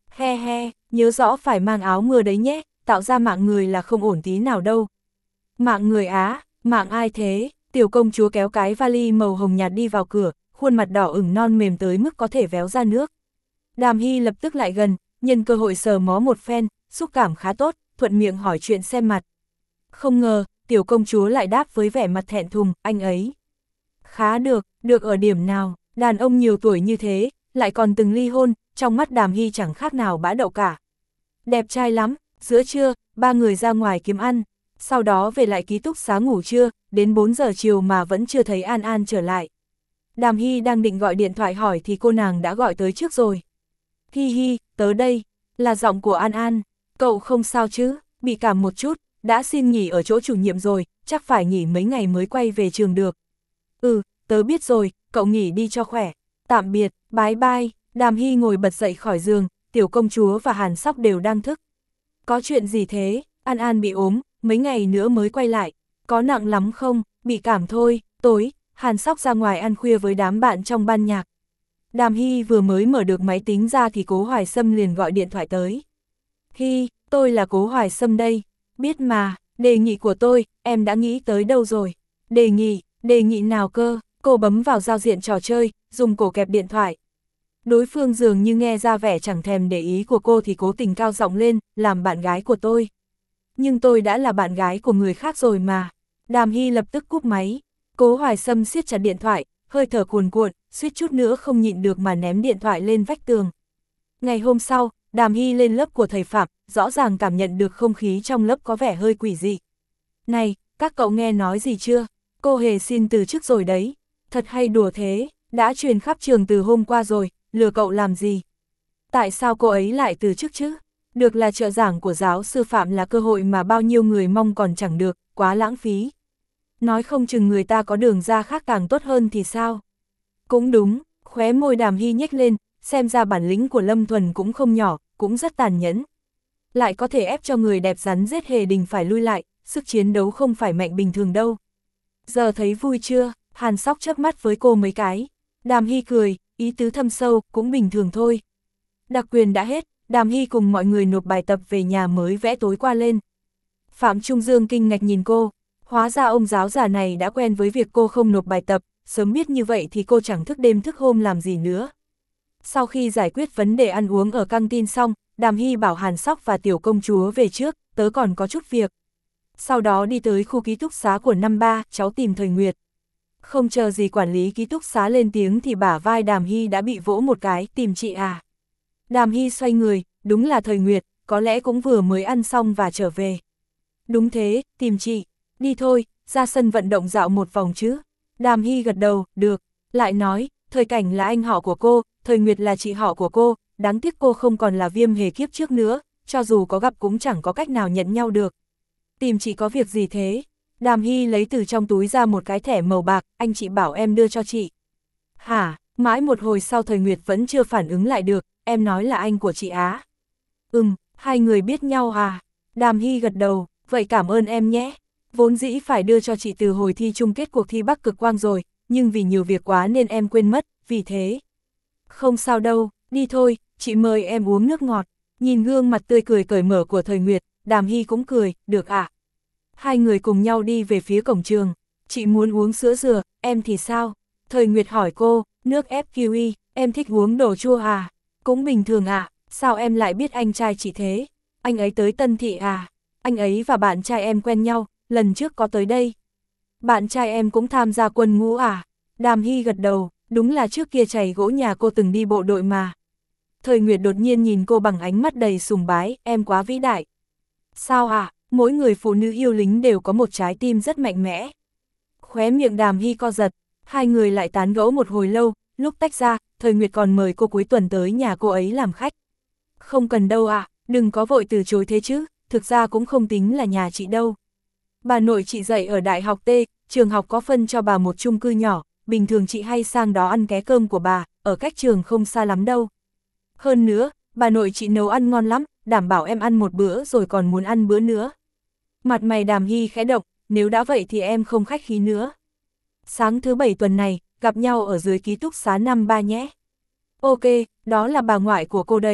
He he, nhớ rõ phải mang áo mưa đấy nhé, tạo ra mạng người là không ổn tí nào đâu. Mạng người á, mạng ai thế? Tiểu công chúa kéo cái vali màu hồng nhạt đi vào cửa, khuôn mặt đỏ ửng non mềm tới mức có thể véo ra nước. Đàm Hy lập tức lại gần, nhân cơ hội sờ mó một phen, xúc cảm khá tốt, thuận miệng hỏi chuyện xem mặt. Không ngờ, tiểu công chúa lại đáp với vẻ mặt thẹn thùng, anh ấy. Khá được, được ở điểm nào, đàn ông nhiều tuổi như thế, lại còn từng ly hôn, trong mắt Đàm Hy chẳng khác nào bã đậu cả. Đẹp trai lắm, giữa trưa, ba người ra ngoài kiếm ăn, sau đó về lại ký túc xá ngủ trưa, đến bốn giờ chiều mà vẫn chưa thấy An An trở lại. Đàm Hy đang định gọi điện thoại hỏi thì cô nàng đã gọi tới trước rồi. Hi hi, tớ đây, là giọng của An An, cậu không sao chứ, bị cảm một chút, đã xin nghỉ ở chỗ chủ nhiệm rồi, chắc phải nghỉ mấy ngày mới quay về trường được. Ừ, tớ biết rồi, cậu nghỉ đi cho khỏe, tạm biệt, bye bye. Đàm Hy ngồi bật dậy khỏi giường, tiểu công chúa và Hàn Sóc đều đang thức. Có chuyện gì thế? An An bị ốm, mấy ngày nữa mới quay lại, có nặng lắm không? Bị cảm thôi. Tối, Hàn Sóc ra ngoài ăn khuya với đám bạn trong ban nhạc. Đàm Hy vừa mới mở được máy tính ra thì Cố Hoài Sâm liền gọi điện thoại tới. Hy, tôi là Cố Hoài Sâm đây. Biết mà, đề nghị của tôi, em đã nghĩ tới đâu rồi? Đề nghị, đề nghị nào cơ? Cô bấm vào giao diện trò chơi, dùng cổ kẹp điện thoại. Đối phương dường như nghe ra vẻ chẳng thèm để ý của cô thì cố tình cao giọng lên, làm bạn gái của tôi. Nhưng tôi đã là bạn gái của người khác rồi mà. Đàm Hy lập tức cúp máy. Cố Hoài Sâm siết chặt điện thoại, hơi thở cuồn cuộn, suýt chút nữa không nhịn được mà ném điện thoại lên vách tường. Ngày hôm sau, Đàm Hy lên lớp của thầy Phạm, rõ ràng cảm nhận được không khí trong lớp có vẻ hơi quỷ dị. Này, các cậu nghe nói gì chưa? Cô Hề xin từ chức rồi đấy. Thật hay đùa thế, đã truyền khắp trường từ hôm qua rồi, lừa cậu làm gì? Tại sao cô ấy lại từ chức chứ? Được là trợ giảng của giáo sư Phạm là cơ hội mà bao nhiêu người mong còn chẳng được, quá lãng phí. Nói không chừng người ta có đường ra khác càng tốt hơn thì sao? Cũng đúng, khóe môi Đàm Hy nhếch lên, xem ra bản lĩnh của Lâm Thuần cũng không nhỏ, cũng rất tàn nhẫn. Lại có thể ép cho người đẹp rắn giết Hề Đình phải lui lại, sức chiến đấu không phải mạnh bình thường đâu. Giờ thấy vui chưa? Hàn Sóc chớp mắt với cô mấy cái. Đàm Hy cười, ý tứ thâm sâu, cũng bình thường thôi. Đặc quyền đã hết, Đàm Hy cùng mọi người nộp bài tập về nhà mới vẽ tối qua lên. Phạm Trung Dương kinh ngạc nhìn cô, hóa ra ông giáo già này đã quen với việc cô không nộp bài tập, sớm biết như vậy thì cô chẳng thức đêm thức hôm làm gì nữa. Sau khi giải quyết vấn đề ăn uống ở căng tin xong, Đàm Hy bảo Hàn Sóc và tiểu công chúa về trước, tớ còn có chút việc. Sau đó đi tới khu ký túc xá của năm ba, cháu tìm Thời Nguyệt. Không chờ gì quản lý ký túc xá lên tiếng thì bả vai Đàm Hy đã bị vỗ một cái, tìm chị à. Đàm Hy xoay người, đúng là Thời Nguyệt, có lẽ cũng vừa mới ăn xong và trở về. Đúng thế, tìm chị, đi thôi, ra sân vận động dạo một vòng chứ. Đàm Hy gật đầu, được, lại nói, Thời Cảnh là anh họ của cô, Thời Nguyệt là chị họ của cô, đáng tiếc cô không còn là Viêm Hề kiếp trước nữa, cho dù có gặp cũng chẳng có cách nào nhận nhau được. Tìm chị có việc gì thế? Đàm Hy lấy từ trong túi ra một cái thẻ màu bạc, anh chị bảo em đưa cho chị. Hả, mãi một hồi sau Thời Nguyệt vẫn chưa phản ứng lại được, em nói là anh của chị Á. Ừm, hai người biết nhau à? Đàm Hy gật đầu, vậy cảm ơn em nhé. Vốn dĩ phải đưa cho chị từ hồi thi chung kết cuộc thi Bắc Cực Quang rồi, nhưng vì nhiều việc quá nên em quên mất, vì thế. Không sao đâu, đi thôi, chị mời em uống nước ngọt. Nhìn gương mặt tươi cười cởi mở của Thời Nguyệt, Đàm Hy cũng cười, được ạ. À? Hai người cùng nhau đi về phía cổng trường. Chị muốn uống sữa dừa, em thì sao? Thời Nguyệt hỏi cô, nước ép kiwi, em thích uống đồ chua à? Cũng bình thường ạ, à? Sao em lại biết anh trai chị thế? Anh ấy tới Tân Thị à? Anh ấy và bạn trai em quen nhau, lần trước có tới đây. Bạn trai em cũng tham gia quân ngũ à? Đàm Hy gật đầu, đúng là trước kia chày gỗ nhà cô từng đi bộ đội mà. Thời Nguyệt đột nhiên nhìn cô bằng ánh mắt đầy sùng bái, em quá vĩ đại. Sao à? Mỗi người phụ nữ yêu lính đều có một trái tim rất mạnh mẽ. Khóe miệng Đàm Hy co giật, hai người lại tán gẫu một hồi lâu, lúc tách ra, Thời Nguyệt còn mời cô cuối tuần tới nhà cô ấy làm khách. Không cần đâu ạ, à, đừng có vội từ chối thế chứ, thực ra cũng không tính là nhà chị đâu. Bà nội chị dạy ở Đại học T, trường học có phân cho bà một chung cư nhỏ, bình thường chị hay sang đó ăn ké cơm của bà, ở cách trường không xa lắm đâu. Hơn nữa, bà nội chị nấu ăn ngon lắm, đảm bảo em ăn một bữa rồi còn muốn ăn bữa nữa. Mặt mày Đàm Hy khẽ động, nếu đã vậy thì em không khách khí nữa. Sáng thứ bảy tuần này, gặp nhau ở dưới ký túc xá năm ba nhé. Ok, đó là bà ngoại của cô đấy.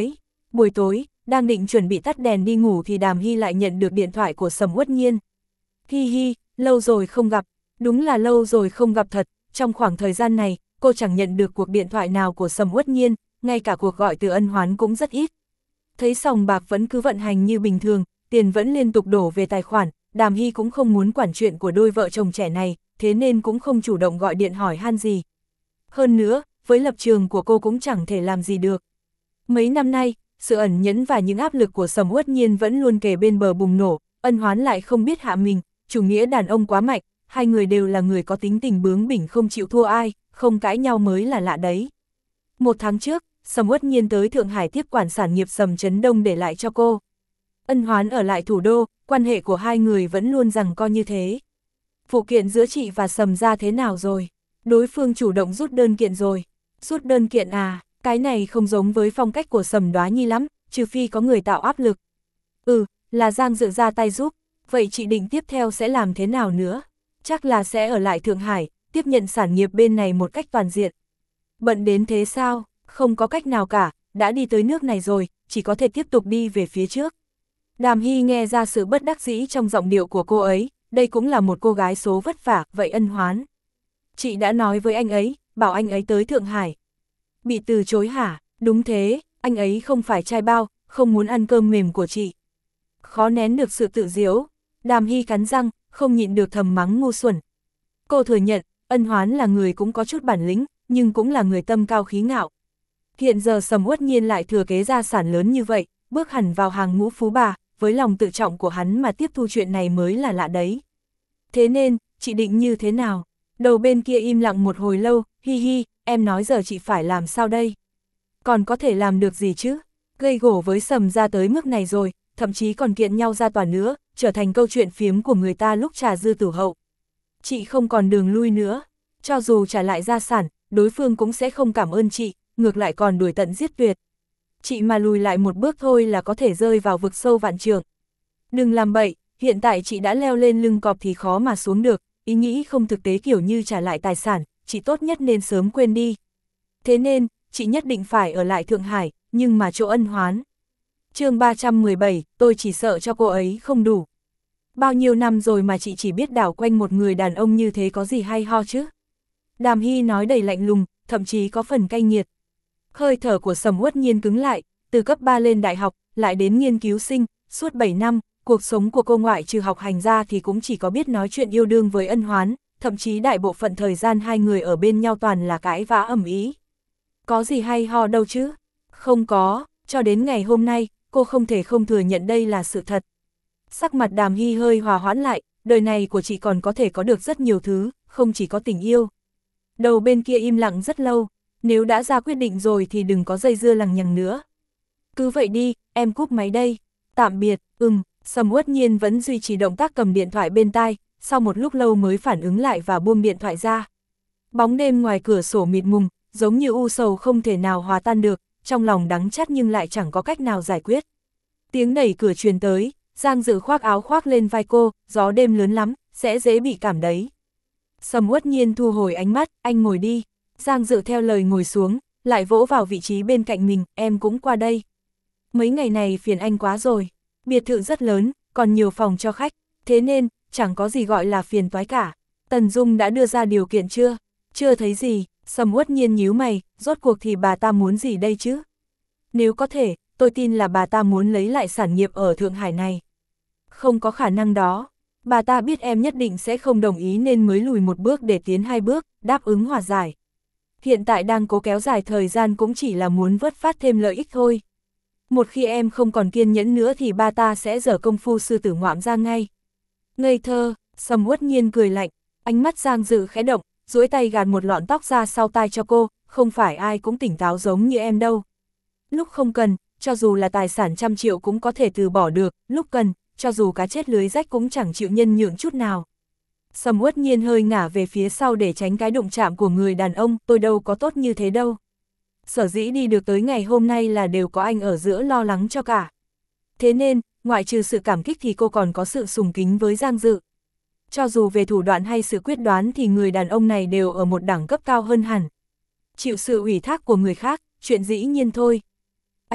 Buổi tối, đang định chuẩn bị tắt đèn đi ngủ thì Đàm Hy lại nhận được điện thoại của Sầm Uất Nhiên. Hi hi, lâu rồi không gặp, đúng là lâu rồi không gặp thật, trong khoảng thời gian này, cô chẳng nhận được cuộc điện thoại nào của Sầm Uất Nhiên, ngay cả cuộc gọi từ Ân Hoán cũng rất ít. Thấy sòng bạc vẫn cứ vận hành như bình thường, tiền vẫn liên tục đổ về tài khoản, Đàm Hy cũng không muốn quản chuyện của đôi vợ chồng trẻ này, thế nên cũng không chủ động gọi điện hỏi han gì. Hơn nữa, với lập trường của cô cũng chẳng thể làm gì được. Mấy năm nay, sự ẩn nhẫn và những áp lực của Sầm Uất Nhiên vẫn luôn kề bên bờ bùng nổ, Ân Hoán lại không biết hạ mình, chủ nghĩa đàn ông quá mạnh, hai người đều là người có tính tình bướng bỉnh không chịu thua ai, không cãi nhau mới là lạ đấy. Một tháng trước, Sầm Uất Nhiên tới Thượng Hải tiếp quản sản nghiệp Sầm Trấn Đông để lại cho cô. Ân Hoán ở lại thủ đô, quan hệ của hai người vẫn luôn giằng co như thế. Vụ kiện giữa chị và Sầm ra thế nào rồi? Đối phương chủ động rút đơn kiện rồi. Rút đơn kiện à, cái này không giống với phong cách của Sầm Đoá Nhi lắm, trừ phi có người tạo áp lực. Ừ, là Giang Dự ra tay giúp, vậy chị định tiếp theo sẽ làm thế nào nữa? Chắc là sẽ ở lại Thượng Hải, tiếp nhận sản nghiệp bên này một cách toàn diện. Bận đến thế sao? Không có cách nào cả, đã đi tới nước này rồi, chỉ có thể tiếp tục đi về phía trước. Đàm Hy nghe ra sự bất đắc dĩ trong giọng điệu của cô ấy, đây cũng là một cô gái số vất vả, vậy Ân Hoán. Chị đã nói với anh ấy, bảo anh ấy tới Thượng Hải. Bị từ chối hả? Đúng thế, anh ấy không phải trai bao, không muốn ăn cơm mềm của chị. Khó nén được sự tự diễu, Đàm Hy cắn răng, không nhịn được thầm mắng ngu xuẩn. Cô thừa nhận, Ân Hoán là người cũng có chút bản lĩnh, nhưng cũng là người tâm cao khí ngạo. Hiện giờ Sầm Uất Nhiên lại thừa kế gia sản lớn như vậy, bước hẳn vào hàng ngũ phú bà, với lòng tự trọng của hắn mà tiếp thu chuyện này mới là lạ đấy. Thế nên, chị định như thế nào? Đầu bên kia im lặng một hồi lâu, hi hi, em nói giờ chị phải làm sao đây? Còn có thể làm được gì chứ? Gây gổ với Sầm ra tới mức này rồi, thậm chí còn kiện nhau ra tòa nữa, trở thành câu chuyện phiếm của người ta lúc trà dư tử hậu. Chị không còn đường lui nữa, cho dù trả lại gia sản, đối phương cũng sẽ không cảm ơn chị, ngược lại còn đuổi tận giết tuyệt. Chị mà lùi lại một bước thôi là có thể rơi vào vực sâu vạn trượng. Đừng làm bậy, hiện tại chị đã leo lên lưng cọp thì khó mà xuống được, ý nghĩ không thực tế kiểu như trả lại tài sản, chị tốt nhất nên sớm quên đi. Thế nên, chị nhất định phải ở lại Thượng Hải, nhưng mà chỗ Ân Hoán. Chương ba trăm mười bảy, tôi chỉ sợ cho cô ấy không đủ. Bao nhiêu năm rồi mà chị chỉ biết đảo quanh một người đàn ông như thế có gì hay ho chứ? Đàm Hy nói đầy lạnh lùng, thậm chí có phần cay nghiệt. Hơi thở của Sầm Uất Nhiên cứng lại, từ cấp ba lên đại học, lại đến nghiên cứu sinh, suốt bảy năm, cuộc sống của cô ngoại trừ học hành ra thì cũng chỉ có biết nói chuyện yêu đương với Ân Hoán, thậm chí đại bộ phận thời gian hai người ở bên nhau toàn là cãi vã ầm ĩ. Có gì hay ho đâu chứ? Không có, cho đến ngày hôm nay, cô không thể không thừa nhận đây là sự thật. Sắc mặt Đàm Hy hơi hòa hoãn lại, đời này của chị còn có thể có được rất nhiều thứ, không chỉ có tình yêu. Đầu bên kia im lặng rất lâu, nếu đã ra quyết định rồi thì đừng có dây dưa lằng nhằng nữa. Cứ vậy đi, em cúp máy đây. Tạm biệt, ừm, Sầm Uất Nhiên vẫn duy trì động tác cầm điện thoại bên tai, sau một lúc lâu mới phản ứng lại và buông điện thoại ra. Bóng đêm ngoài cửa sổ mịt mùng, giống như u sầu không thể nào hòa tan được, trong lòng đắng chát nhưng lại chẳng có cách nào giải quyết. Tiếng đẩy cửa truyền tới, Giang Dự khoác áo khoác lên vai cô, gió đêm lớn lắm, sẽ dễ bị cảm đấy. Sầm Uất Nhiên thu hồi ánh mắt, anh ngồi đi. Giang Dự theo lời ngồi xuống, lại vỗ vào vị trí bên cạnh mình, em cũng qua đây. Mấy ngày này phiền anh quá rồi, biệt thự rất lớn, còn nhiều phòng cho khách, thế nên, chẳng có gì gọi là phiền toái cả. Tần Dung đã đưa ra điều kiện chưa? Chưa thấy gì, Sầm Uất Nhiên nhíu mày, rốt cuộc thì bà ta muốn gì đây chứ? Nếu có thể, tôi tin là bà ta muốn lấy lại sản nghiệp ở Thượng Hải này. Không có khả năng đó, bà ta biết em nhất định sẽ không đồng ý nên mới lùi một bước để tiến hai bước, đáp ứng hòa giải. Hiện tại đang cố kéo dài thời gian cũng chỉ là muốn vớt phát thêm lợi ích thôi. Một khi em không còn kiên nhẫn nữa thì bà ta sẽ dở công phu sư tử ngoạm ra ngay. Ngây thơ, Sầm Uất Nhiên cười lạnh, ánh mắt Giang Dự khẽ động, duỗi tay gạt một lọn tóc ra sau tai cho cô, không phải ai cũng tỉnh táo giống như em đâu. Lúc không cần, cho dù là tài sản trăm triệu cũng có thể từ bỏ được, lúc cần, cho dù cá chết lưới rách cũng chẳng chịu nhân nhượng chút nào. Sầm Uất Nhiên hơi ngả về phía sau để tránh cái đụng chạm của người đàn ông, tôi đâu có tốt như thế đâu. Sở dĩ đi được tới ngày hôm nay là đều có anh ở giữa lo lắng cho cả. Thế nên, ngoại trừ sự cảm kích thì cô còn có sự sùng kính với Giang Dự. Cho dù về thủ đoạn hay sự quyết đoán thì người đàn ông này đều ở một đẳng cấp cao hơn hẳn. Chịu sự ủy thác của người khác, chuyện dĩ nhiên thôi.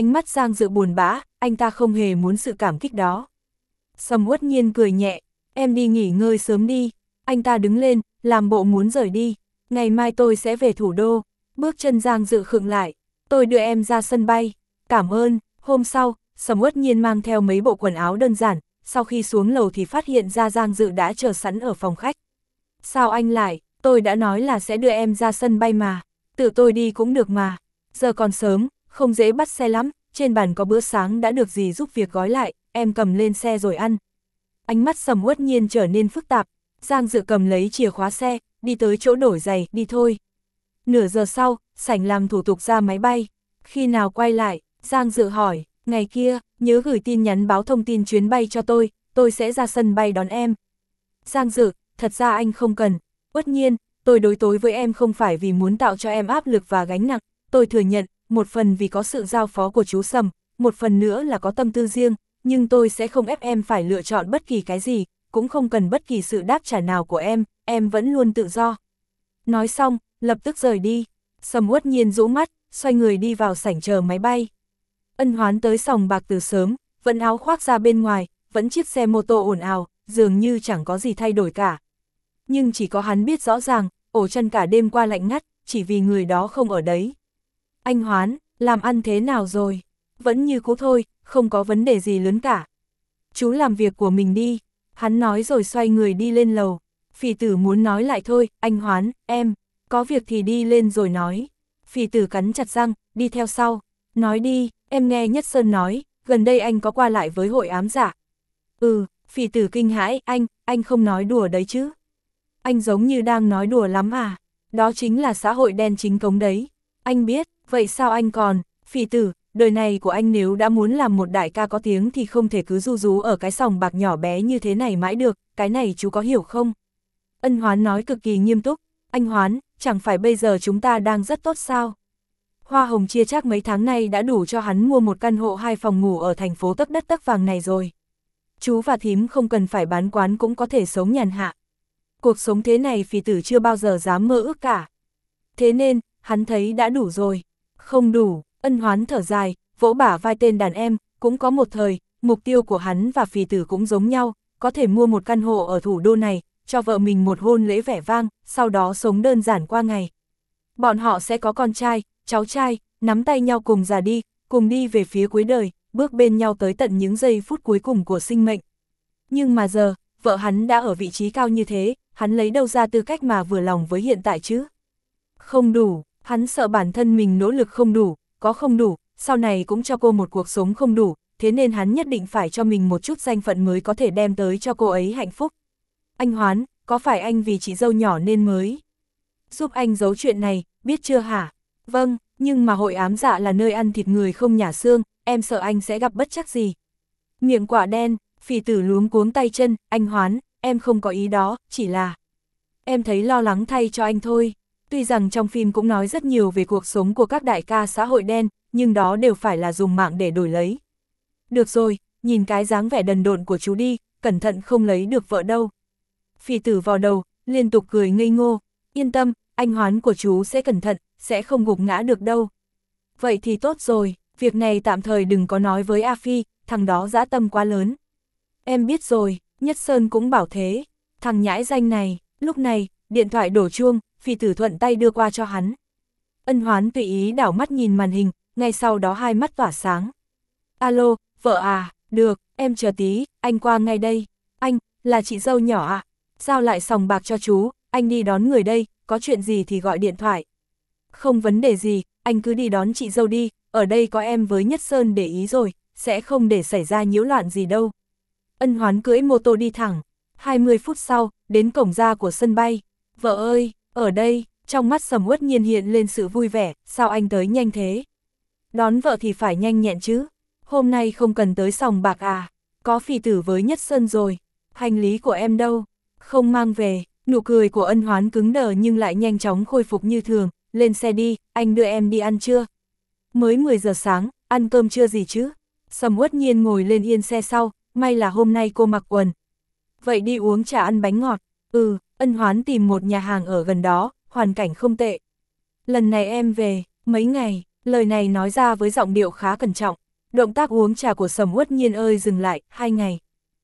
Ánh mắt Giang Dự buồn bã, anh ta không hề muốn sự cảm kích đó. Sầm Uất Nhiên cười nhẹ, em đi nghỉ ngơi sớm đi. Anh ta đứng lên, làm bộ muốn rời đi. Ngày mai tôi sẽ về thủ đô. Bước chân Giang Dự khựng lại, tôi đưa em ra sân bay. Cảm ơn. Hôm sau, Sầm Uất Nhiên mang theo mấy bộ quần áo đơn giản, sau khi xuống lầu thì phát hiện ra Giang Dự đã chờ sẵn ở phòng khách. Sao anh lại, tôi đã nói là sẽ đưa em ra sân bay mà, tự tôi đi cũng được mà. Giờ còn sớm, không dễ bắt xe lắm, trên bàn có bữa sáng đã được dì giúp việc gói lại, em cầm lên xe rồi ăn. Ánh mắt Sầm Uất Nhiên trở nên phức tạp, Giang Dự cầm lấy chìa khóa xe, đi tới chỗ đổi giày, đi thôi. Nửa giờ sau, sảnh làm thủ tục ra máy bay. Khi nào quay lại, Giang Dự hỏi, ngày kia, nhớ gửi tin nhắn báo thông tin chuyến bay cho tôi, tôi sẽ ra sân bay đón em. Giang Dự, thật ra anh không cần. Uất Nhiên, tôi đối tối với em không phải vì muốn tạo cho em áp lực và gánh nặng, tôi thừa nhận, một phần vì có sự giao phó của chú Sầm, một phần nữa là có tâm tư riêng, nhưng tôi sẽ không ép em phải lựa chọn bất kỳ cái gì, cũng không cần bất kỳ sự đáp trả nào của em, em vẫn luôn tự do. Nói xong, lập tức rời đi. Sầm Uất Nhiên rũ mắt, xoay người đi vào sảnh chờ máy bay. Ân Hoán tới sòng bạc từ sớm, vẫn áo khoác ra bên ngoài, vẫn chiếc xe mô tô ồn ào, dường như chẳng có gì thay đổi cả. Nhưng chỉ có hắn biết rõ ràng, ổ chân cả đêm qua lạnh ngắt, chỉ vì người đó không ở đấy. Anh Hoán, làm ăn thế nào rồi? Vẫn như cũ thôi, không có vấn đề gì lớn cả. Chú làm việc của mình đi. Hắn nói rồi xoay người đi lên lầu. Phỉ Tử muốn nói lại thôi, anh Hoán, em, có việc thì đi lên rồi nói. Phỉ Tử cắn chặt răng, đi theo sau. Nói đi, em nghe Nhất Sơn nói, gần đây anh có qua lại với hội ám giả. Ừ, Phỉ Tử kinh hãi, anh, anh không nói đùa đấy chứ. Anh giống như đang nói đùa lắm à, đó chính là xã hội đen chính cống đấy. Anh biết, vậy sao anh còn, Phỉ Tử, đời này của anh nếu đã muốn làm một đại ca có tiếng thì không thể cứ ru rú ở cái sòng bạc nhỏ bé như thế này mãi được, cái này chú có hiểu không? Ân Hoán nói cực kỳ nghiêm túc, anh Hoán, chẳng phải bây giờ chúng ta đang rất tốt sao? Hoa hồng chia chác mấy tháng nay đã đủ cho hắn mua một căn hộ hai phòng ngủ ở thành phố tấc đất tấc vàng này rồi. Chú và thím không cần phải bán quán cũng có thể sống nhàn hạ. Cuộc sống thế này Phỉ Tử chưa bao giờ dám mơ ước cả. Thế nên, hắn thấy đã đủ rồi. Không đủ, Ân Hoán thở dài, vỗ bả vai tên đàn em, cũng có một thời, mục tiêu của hắn và Phỉ Tử cũng giống nhau, có thể mua một căn hộ ở thủ đô này, cho vợ mình một hôn lễ vẻ vang, sau đó sống đơn giản qua ngày. Bọn họ sẽ có con trai, cháu trai, nắm tay nhau cùng già đi, cùng đi về phía cuối đời, bước bên nhau tới tận những giây phút cuối cùng của sinh mệnh. Nhưng mà giờ, vợ hắn đã ở vị trí cao như thế, hắn lấy đâu ra tư cách mà vừa lòng với hiện tại chứ? Không đủ, hắn sợ bản thân mình nỗ lực không đủ, có không đủ, sau này cũng cho cô một cuộc sống không đủ, thế nên hắn nhất định phải cho mình một chút danh phận mới có thể đem tới cho cô ấy hạnh phúc. Anh Hoán, có phải anh vì chị dâu nhỏ nên mới giúp anh giấu chuyện này, biết chưa hả? Vâng, nhưng mà hội ám dạ là nơi ăn thịt người không nhả xương, em sợ anh sẽ gặp bất trắc gì. Miệng quả đen, Phỉ Tử luống cuống tay chân, anh Hoán, em không có ý đó, chỉ là em thấy lo lắng thay cho anh thôi. Tuy rằng trong phim cũng nói rất nhiều về cuộc sống của các đại ca xã hội đen, nhưng đó đều phải là dùng mạng để đổi lấy. Được rồi, nhìn cái dáng vẻ đần độn của chú đi, cẩn thận không lấy được vợ đâu. Phỉ Tử vào đầu, liên tục cười ngây ngô, yên tâm, anh Hoán của chú sẽ cẩn thận, sẽ không gục ngã được đâu. Vậy thì tốt rồi, việc này tạm thời đừng có nói với A Phi, thằng đó dã tâm quá lớn. Em biết rồi, Nhất Sơn cũng bảo thế, thằng nhãi danh này. Lúc này, điện thoại đổ chuông, Phỉ Tử thuận tay đưa qua cho hắn. Ân Hoán tùy ý đảo mắt nhìn màn hình, ngay sau đó hai mắt tỏa sáng. Alo, vợ à, được, em chờ tí, anh qua ngay đây. Anh, là chị dâu nhỏ ạ, à? Sao lại sòng bạc cho chú, anh đi đón người đây, có chuyện gì thì gọi điện thoại. Không vấn đề gì, anh cứ đi đón chị dâu đi, ở đây có em với Nhất Sơn để ý rồi, sẽ không để xảy ra nhiễu loạn gì đâu. Ân Hoán cưỡi mô tô đi thẳng. hai mươi phút sau, đến cổng ra của sân bay. Vợ ơi, ở đây, trong mắt Sầm Uất Nhiên hiện lên sự vui vẻ, sao anh tới nhanh thế? Đón vợ thì phải nhanh nhẹn chứ. Hôm nay không cần tới sòng bạc à? Có Phỉ Tử với Nhất Sơn rồi. Hành lý của em đâu? Không mang về. Nụ cười của Ân Hoán cứng đờ nhưng lại nhanh chóng khôi phục như thường. Lên xe đi, anh đưa em đi ăn trưa. Mới mười giờ sáng, ăn cơm trưa gì chứ? Sầm Uất Nhiên ngồi lên yên xe sau, may là hôm nay cô mặc quần. Vậy đi uống trà ăn bánh ngọt. Ừ, Ân Hoán tìm một nhà hàng ở gần đó, hoàn cảnh không tệ. Lần này em về, mấy ngày, Lời này nói ra với giọng điệu khá cẩn trọng, động tác uống trà của Sầm Uất Nhiên ơi dừng lại, hai ngày.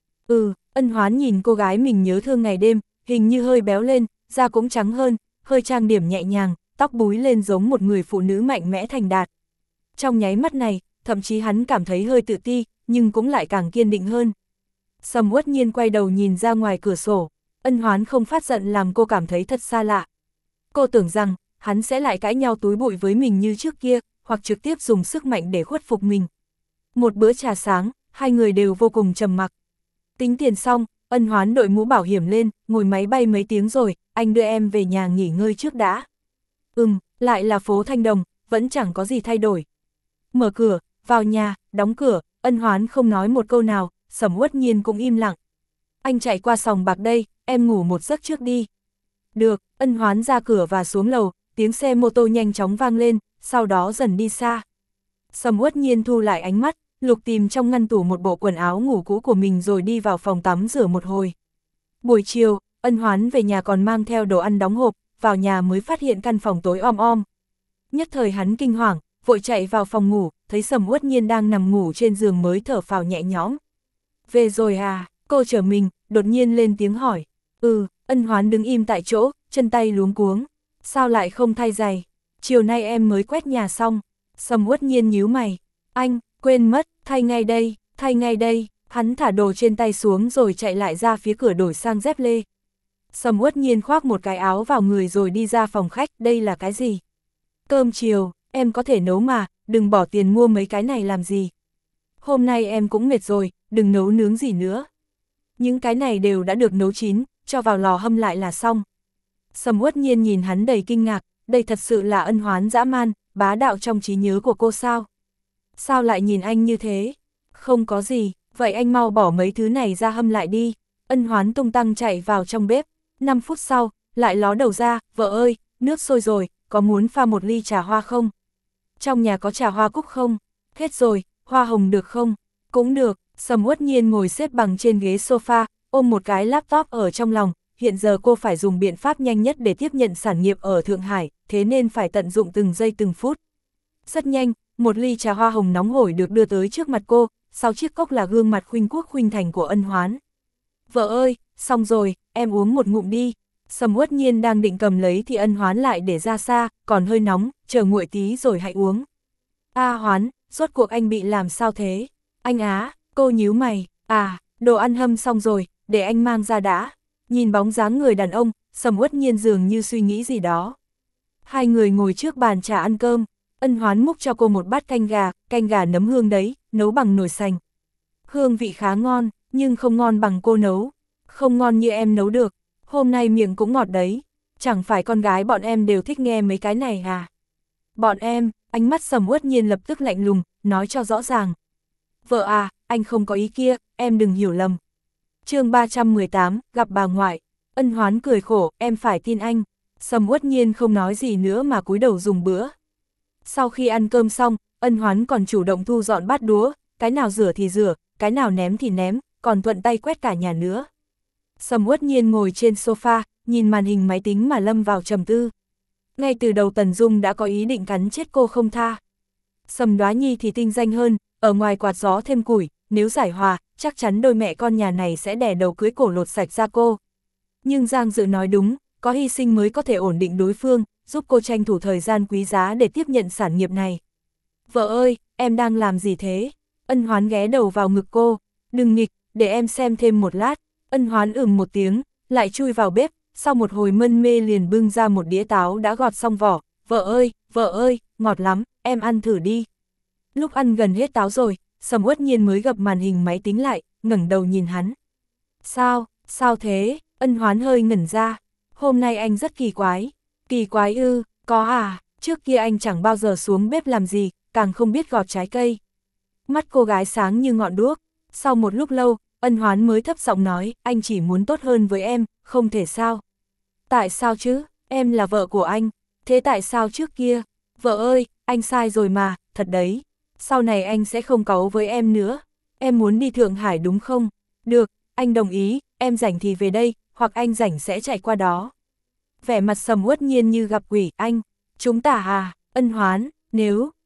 Ừ, Ân Hoán nhìn cô gái mình nhớ thương ngày đêm, hình như hơi béo lên, da cũng trắng hơn, hơi trang điểm nhẹ nhàng, tóc búi lên giống một người phụ nữ mạnh mẽ thành đạt. Trong nháy mắt này, thậm chí hắn cảm thấy hơi tự ti, nhưng cũng lại càng kiên định hơn. Sầm Uất Nhiên quay đầu nhìn ra ngoài cửa sổ, Ân Hoán không phát giận làm cô cảm thấy thật xa lạ. Cô tưởng rằng, hắn sẽ lại cãi nhau túi bụi với mình như trước kia, hoặc trực tiếp dùng sức mạnh để khuất phục mình. Một bữa trà sáng, hai người đều vô cùng trầm mặc. Tính tiền xong, Ân Hoán đội mũ bảo hiểm lên, ngồi máy bay mấy tiếng rồi, anh đưa em về nhà nghỉ ngơi trước đã. Ừm, lại là phố Thanh Đồng, vẫn chẳng có gì thay đổi. Mở cửa, vào nhà, đóng cửa, Ân Hoán không nói một câu nào, Sầm Uất Nhiên cũng im lặng. Anh chạy qua sòng bạc đây, em ngủ một giấc trước đi. Được, Ân Hoán ra cửa và xuống lầu, tiếng xe mô tô nhanh chóng vang lên, sau đó dần đi xa. Sầm Uất Nhiên thu lại ánh mắt, lục tìm trong ngăn tủ một bộ quần áo ngủ cũ của mình rồi đi vào phòng tắm rửa một hồi. Buổi chiều, Ân Hoán về nhà còn mang theo đồ ăn đóng hộp, vào nhà mới phát hiện căn phòng tối om om. Nhất thời hắn kinh hoàng, vội chạy vào phòng ngủ, thấy Sầm Uất Nhiên đang nằm ngủ trên giường mới thở phào nhẹ nhõm. Về rồi à, cô trở mình, đột nhiên lên tiếng hỏi. Ừ, Ân Hoán đứng im tại chỗ, chân tay luống cuống. Sao lại không thay giày? Chiều nay em mới quét nhà xong. Sầm Uất Nhiên nhíu mày. Anh, quên mất, thay ngay đây, thay ngay đây. Hắn thả đồ trên tay xuống rồi chạy lại ra phía cửa đổi sang dép lê. Sầm Uất Nhiên khoác một cái áo vào người rồi đi ra phòng khách, đây là cái gì? Cơm chiều, em có thể nấu mà, đừng bỏ tiền mua mấy cái này làm gì. Hôm nay em cũng mệt rồi, đừng nấu nướng gì nữa. Những cái này đều đã được nấu chín, cho vào lò hâm lại là xong. Sầm Uất Nhiên nhìn hắn đầy kinh ngạc, đây thật sự là Ân Hoán dã man, bá đạo trong trí nhớ của cô sao? Sao lại nhìn anh như thế? Không có gì, vậy anh mau bỏ mấy thứ này ra hâm lại đi. Ân Hoán tung tăng chạy vào trong bếp, năm phút sau, lại ló đầu ra, vợ ơi, nước sôi rồi, có muốn pha một ly trà hoa không? Trong nhà có trà hoa cúc không? Hết rồi, hoa hồng được không? Cũng được. Sầm Uất Nhiên ngồi xếp bằng trên ghế sofa, ôm một cái laptop ở trong lòng, hiện giờ cô phải dùng biện pháp nhanh nhất để tiếp nhận sản nghiệp ở Thượng Hải, thế nên phải tận dụng từng giây từng phút. Rất nhanh, một ly trà hoa hồng nóng hổi được đưa tới trước mặt cô, sau chiếc cốc là gương mặt khuynh quốc khuynh thành của Ân Hoán. Vợ ơi, xong rồi, em uống một ngụm đi. Sầm Uất Nhiên đang định cầm lấy thì Ân Hoán lại để ra xa, còn hơi nóng, chờ nguội tí rồi hãy uống. A Hoán, rốt cuộc anh bị làm sao thế? Anh á, cô nhíu mày, à, đồ ăn hâm xong rồi, để anh mang ra đã. Nhìn bóng dáng người đàn ông, Sầm Uất Nhiên dường như suy nghĩ gì đó. Hai người ngồi trước bàn trà ăn cơm, Ân Hoán múc cho cô một bát canh gà, canh gà nấm hương đấy, nấu bằng nồi sành. Hương vị khá ngon, nhưng không ngon bằng cô nấu. Không ngon như em nấu được, hôm nay miệng cũng ngọt đấy. Chẳng phải con gái bọn em đều thích nghe mấy cái này à? Bọn em, ánh mắt Sầm Uất Nhiên lập tức lạnh lùng, nói cho rõ ràng. Vợ à, anh không có ý kia, em đừng hiểu lầm. Chương ba trăm mười tám, gặp bà ngoại. Ân Hoán cười khổ, em phải tin anh. Sầm Uất Nhiên không nói gì nữa mà cúi đầu dùng bữa. Sau khi ăn cơm xong, Ân Hoán còn chủ động thu dọn bát đũa, cái nào rửa thì rửa, cái nào ném thì ném, còn thuận tay quét cả nhà nữa. Sầm Uất Nhiên ngồi trên sofa, nhìn màn hình máy tính mà lâm vào trầm tư. Ngay từ đầu Tần Dung đã có ý định cắn chết cô không tha. Sầm Đoá Nhi thì tinh danh hơn, ở ngoài quạt gió thêm củi, nếu giải hòa, chắc chắn đôi mẹ con nhà này sẽ đè đầu cưới cổ lột sạch ra cô. Nhưng Giang Dự nói đúng, có hy sinh mới có thể ổn định đối phương, giúp cô tranh thủ thời gian quý giá để tiếp nhận sản nghiệp này. Vợ ơi, em đang làm gì thế? Ân Hoán ghé đầu vào ngực cô, đừng nghịch, để em xem thêm một lát. Ân Hoán ừm một tiếng, lại chui vào bếp, sau một hồi mân mê liền bưng ra một đĩa táo đã gọt xong vỏ. Vợ ơi, vợ ơi, ngọt lắm, em ăn thử đi. Lúc ăn gần hết táo rồi, Sầm Uất Nhiên mới gập màn hình máy tính lại, ngẩng đầu nhìn hắn. Sao, sao thế? Ân Hoán hơi ngẩn ra. Hôm nay anh rất kỳ quái. Kỳ quái ư, có à, trước kia anh chẳng bao giờ xuống bếp làm gì, càng không biết gọt trái cây. Mắt cô gái sáng như ngọn đuốc. Sau một lúc lâu, Ân Hoán mới thấp giọng nói, anh chỉ muốn tốt hơn với em, không thể sao. Tại sao chứ, em là vợ của anh, thế tại sao trước kia? Vợ ơi, anh sai rồi mà, thật đấy. Sau này anh sẽ không cáu với em nữa. Em muốn đi Thượng Hải đúng không? Được, anh đồng ý, em rảnh thì về đây, hoặc anh rảnh sẽ chạy qua đó. Vẻ mặt Sầm Uất Nhiên như gặp quỷ, anh, chúng ta à, Ân Hoán, nếu,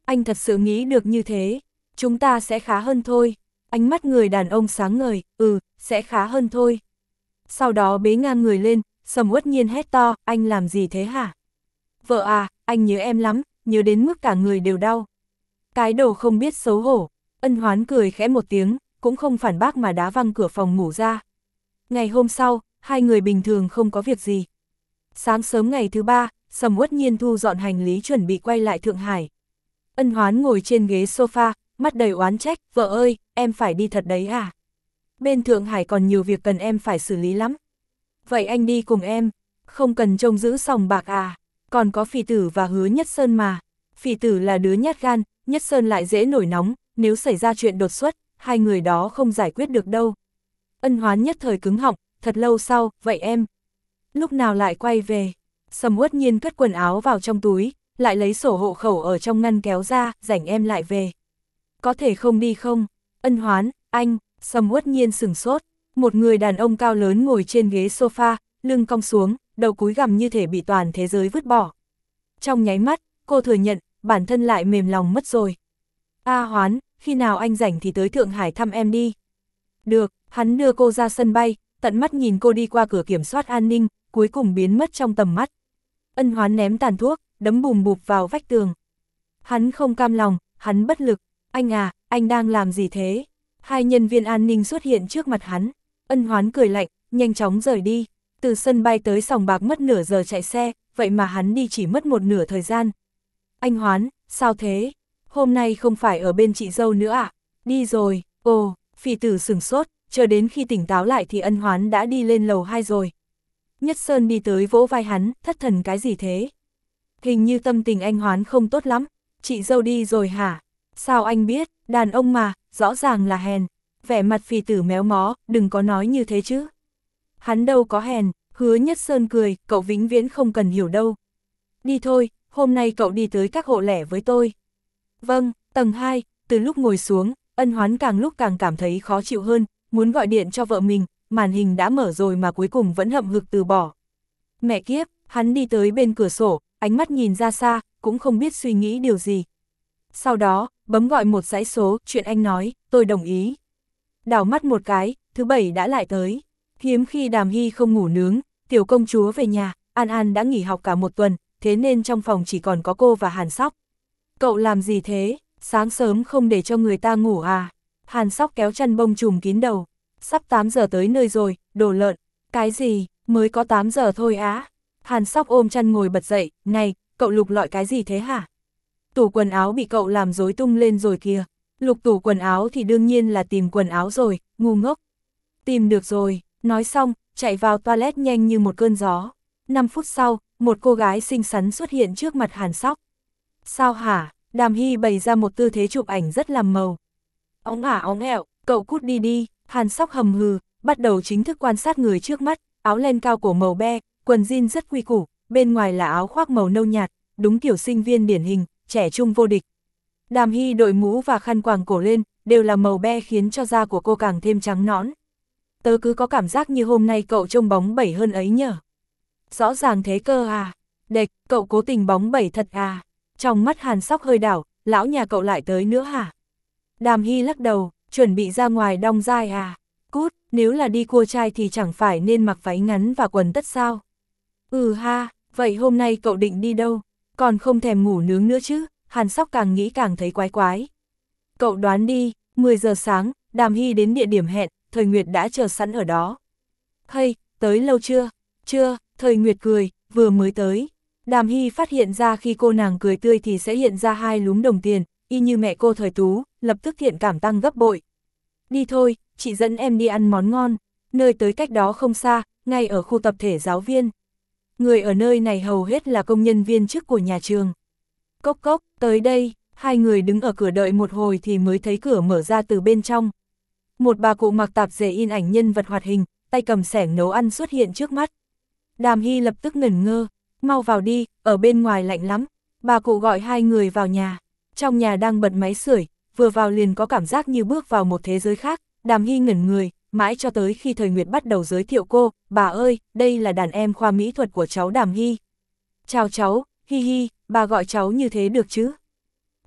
Anh thật sự nghĩ được như thế, chúng ta sẽ khá hơn thôi. Ánh mắt người đàn ông sáng ngời, ừ, sẽ khá hơn thôi. Sau đó bế ngang người lên, Sầm Uất Nhiên hét to, anh làm gì thế hả? Vợ à, anh nhớ em lắm, nhớ đến mức cả người đều đau. Cái đồ không biết xấu hổ. Ân Hoán cười khẽ một tiếng, cũng không phản bác mà đá văng cửa phòng ngủ ra. Ngày hôm sau, hai người bình thường không có việc gì. Sáng sớm ngày thứ ba, Sầm Uất Nhiên thu dọn hành lý chuẩn bị quay lại Thượng Hải. Ân Hoán ngồi trên ghế sofa, mắt đầy oán trách, vợ ơi, em phải đi thật đấy à? Bên Thượng Hải còn nhiều việc cần em phải xử lý lắm. Vậy anh đi cùng em, không cần trông giữ sòng bạc à? Còn có Phỉ Tử và Hứa Nhất Sơn mà. Phỉ Tử là đứa nhát gan, Nhất Sơn lại dễ nổi nóng, nếu xảy ra chuyện đột xuất, hai người đó không giải quyết được đâu. Ân Hoán nhất thời cứng họng, thật lâu sau, vậy em lúc nào lại quay về? Sầm Uất Nhiên cất quần áo vào trong túi, lại lấy sổ hộ khẩu ở trong ngăn kéo ra, rảnh em lại về. Có thể không đi không? Ân Hoán, anh, Sầm Uất Nhiên sửng sốt, một người đàn ông cao lớn ngồi trên ghế sofa, lưng cong xuống, đầu cúi gằm như thể bị toàn thế giới vứt bỏ. Trong nháy mắt, cô thừa nhận, bản thân lại mềm lòng mất rồi. A Hoán, khi nào anh rảnh thì tới Thượng Hải thăm em đi. Được, hắn đưa cô ra sân bay, tận mắt nhìn cô đi qua cửa kiểm soát an ninh, cuối cùng biến mất trong tầm mắt. Ân Hoán ném tàn thuốc, đấm bùm bụp vào vách tường. Hắn không cam lòng, hắn bất lực. Anh à, anh đang làm gì thế? Hai nhân viên an ninh xuất hiện trước mặt hắn. Ân Hoán cười lạnh, nhanh chóng rời đi. Từ sân bay tới sòng bạc mất nửa giờ chạy xe, vậy mà hắn đi chỉ mất một nửa thời gian. Anh Hoán, sao thế? Hôm nay không phải ở bên chị dâu nữa à? Đi rồi, ồ, Phỉ Tử sửng sốt, chờ đến khi tỉnh táo lại thì Ân Hoán đã đi lên lầu hai rồi. Nhất Sơn đi tới vỗ vai hắn, thất thần cái gì thế? Hình như tâm tình anh Hoán không tốt lắm, chị dâu đi rồi hả? Sao anh biết, đàn ông mà, rõ ràng là hèn. Vẻ mặt Phỉ Tử méo mó, đừng có nói như thế chứ. Hắn đâu có hèn, Hứa Nhất Sơn cười, cậu vĩnh viễn không cần hiểu đâu. Đi thôi, hôm nay cậu đi tới các hộ lẻ với tôi. Vâng, tầng hai, từ lúc ngồi xuống, Ân Hoán càng lúc càng cảm thấy khó chịu hơn, muốn gọi điện cho vợ mình, màn hình đã mở rồi mà cuối cùng vẫn hậm hực từ bỏ. Mẹ kiếp, hắn đi tới bên cửa sổ, ánh mắt nhìn ra xa, cũng không biết suy nghĩ điều gì. Sau đó, bấm gọi một dãy số, chuyện anh nói, tôi đồng ý. Đảo mắt một cái, thứ bảy đã lại tới. Hiếm khi Đàm Hy không ngủ nướng, tiểu công chúa về nhà, An An đã nghỉ học cả một tuần, thế nên trong phòng chỉ còn có cô và Hàn Sóc. Cậu làm gì thế, sáng sớm không để cho người ta ngủ à? Hàn Sóc kéo chăn bông trùm kín đầu. Sắp tám giờ tới nơi rồi, đồ lợn. Cái gì, mới có tám giờ thôi á? Hàn Sóc ôm chăn ngồi bật dậy, này, cậu lục lọi cái gì thế hả? Tủ quần áo bị cậu làm rối tung lên rồi kìa. Lục tủ quần áo thì đương nhiên là tìm quần áo rồi, ngu ngốc. Tìm được rồi, nói xong, chạy vào toilet nhanh như một cơn gió. năm phút sau, một cô gái xinh xắn xuất hiện trước mặt Hàn Sóc. Sao hả? Đàm Hy bày ra một tư thế chụp ảnh rất làm màu. Óng ả óng ẹo, cậu cút đi đi. Hàn Sóc hầm hừ, bắt đầu chính thức quan sát người trước mắt, áo len cao cổ màu be, quần jean rất quy củ, bên ngoài là áo khoác màu nâu nhạt, đúng kiểu sinh viên điển hình, trẻ trung vô địch. Đàm Hy đội mũ và khăn quàng cổ lên, đều là màu be khiến cho da của cô càng thêm trắng nõn. Tớ cứ có cảm giác như hôm nay cậu trông bóng bẩy hơn ấy nhở. Rõ ràng thế cơ à, đệch, cậu cố tình bóng bẩy thật à. Trong mắt Hàn Sóc hơi đảo, lão nhà cậu lại tới nữa hả? Đàm Hy lắc đầu, chuẩn bị ra ngoài đong dai à? Cút, nếu là đi cua trai thì chẳng phải nên mặc váy ngắn và quần tất sao? Ừ ha, vậy hôm nay cậu định đi đâu? Còn không thèm ngủ nướng nữa chứ? Hàn Sóc càng nghĩ càng thấy quái quái. Cậu đoán đi, mười giờ sáng, Đàm Hy đến địa điểm hẹn, Thời Nguyệt đã chờ sẵn ở đó. Hay, tới lâu chưa? Chưa, Thời Nguyệt cười, vừa mới tới. Đàm Hy phát hiện ra khi cô nàng cười tươi thì sẽ hiện ra hai lúm đồng tiền, y như mẹ cô Thời Tú, lập tức thiện cảm tăng gấp bội. Đi thôi, chị dẫn em đi ăn món ngon, nơi tới cách đó không xa, ngay ở khu tập thể giáo viên. Người ở nơi này hầu hết là công nhân viên chức của nhà trường. Cốc cốc, tới đây, hai người đứng ở cửa đợi một hồi thì mới thấy cửa mở ra từ bên trong. Một bà cụ mặc tạp dề in ảnh nhân vật hoạt hình, tay cầm xẻng nấu ăn xuất hiện trước mắt. Đàm Hy lập tức ngẩn ngơ, mau vào đi, ở bên ngoài lạnh lắm. Bà cụ gọi hai người vào nhà. Trong nhà đang bật máy sưởi, vừa vào liền có cảm giác như bước vào một thế giới khác. Đàm Hy ngẩn người, mãi cho tới khi Thời Nguyệt bắt đầu giới thiệu cô, bà ơi, đây là đàn em khoa mỹ thuật của cháu Đàm Hy. Chào cháu, hi hi, bà gọi cháu như thế được chứ?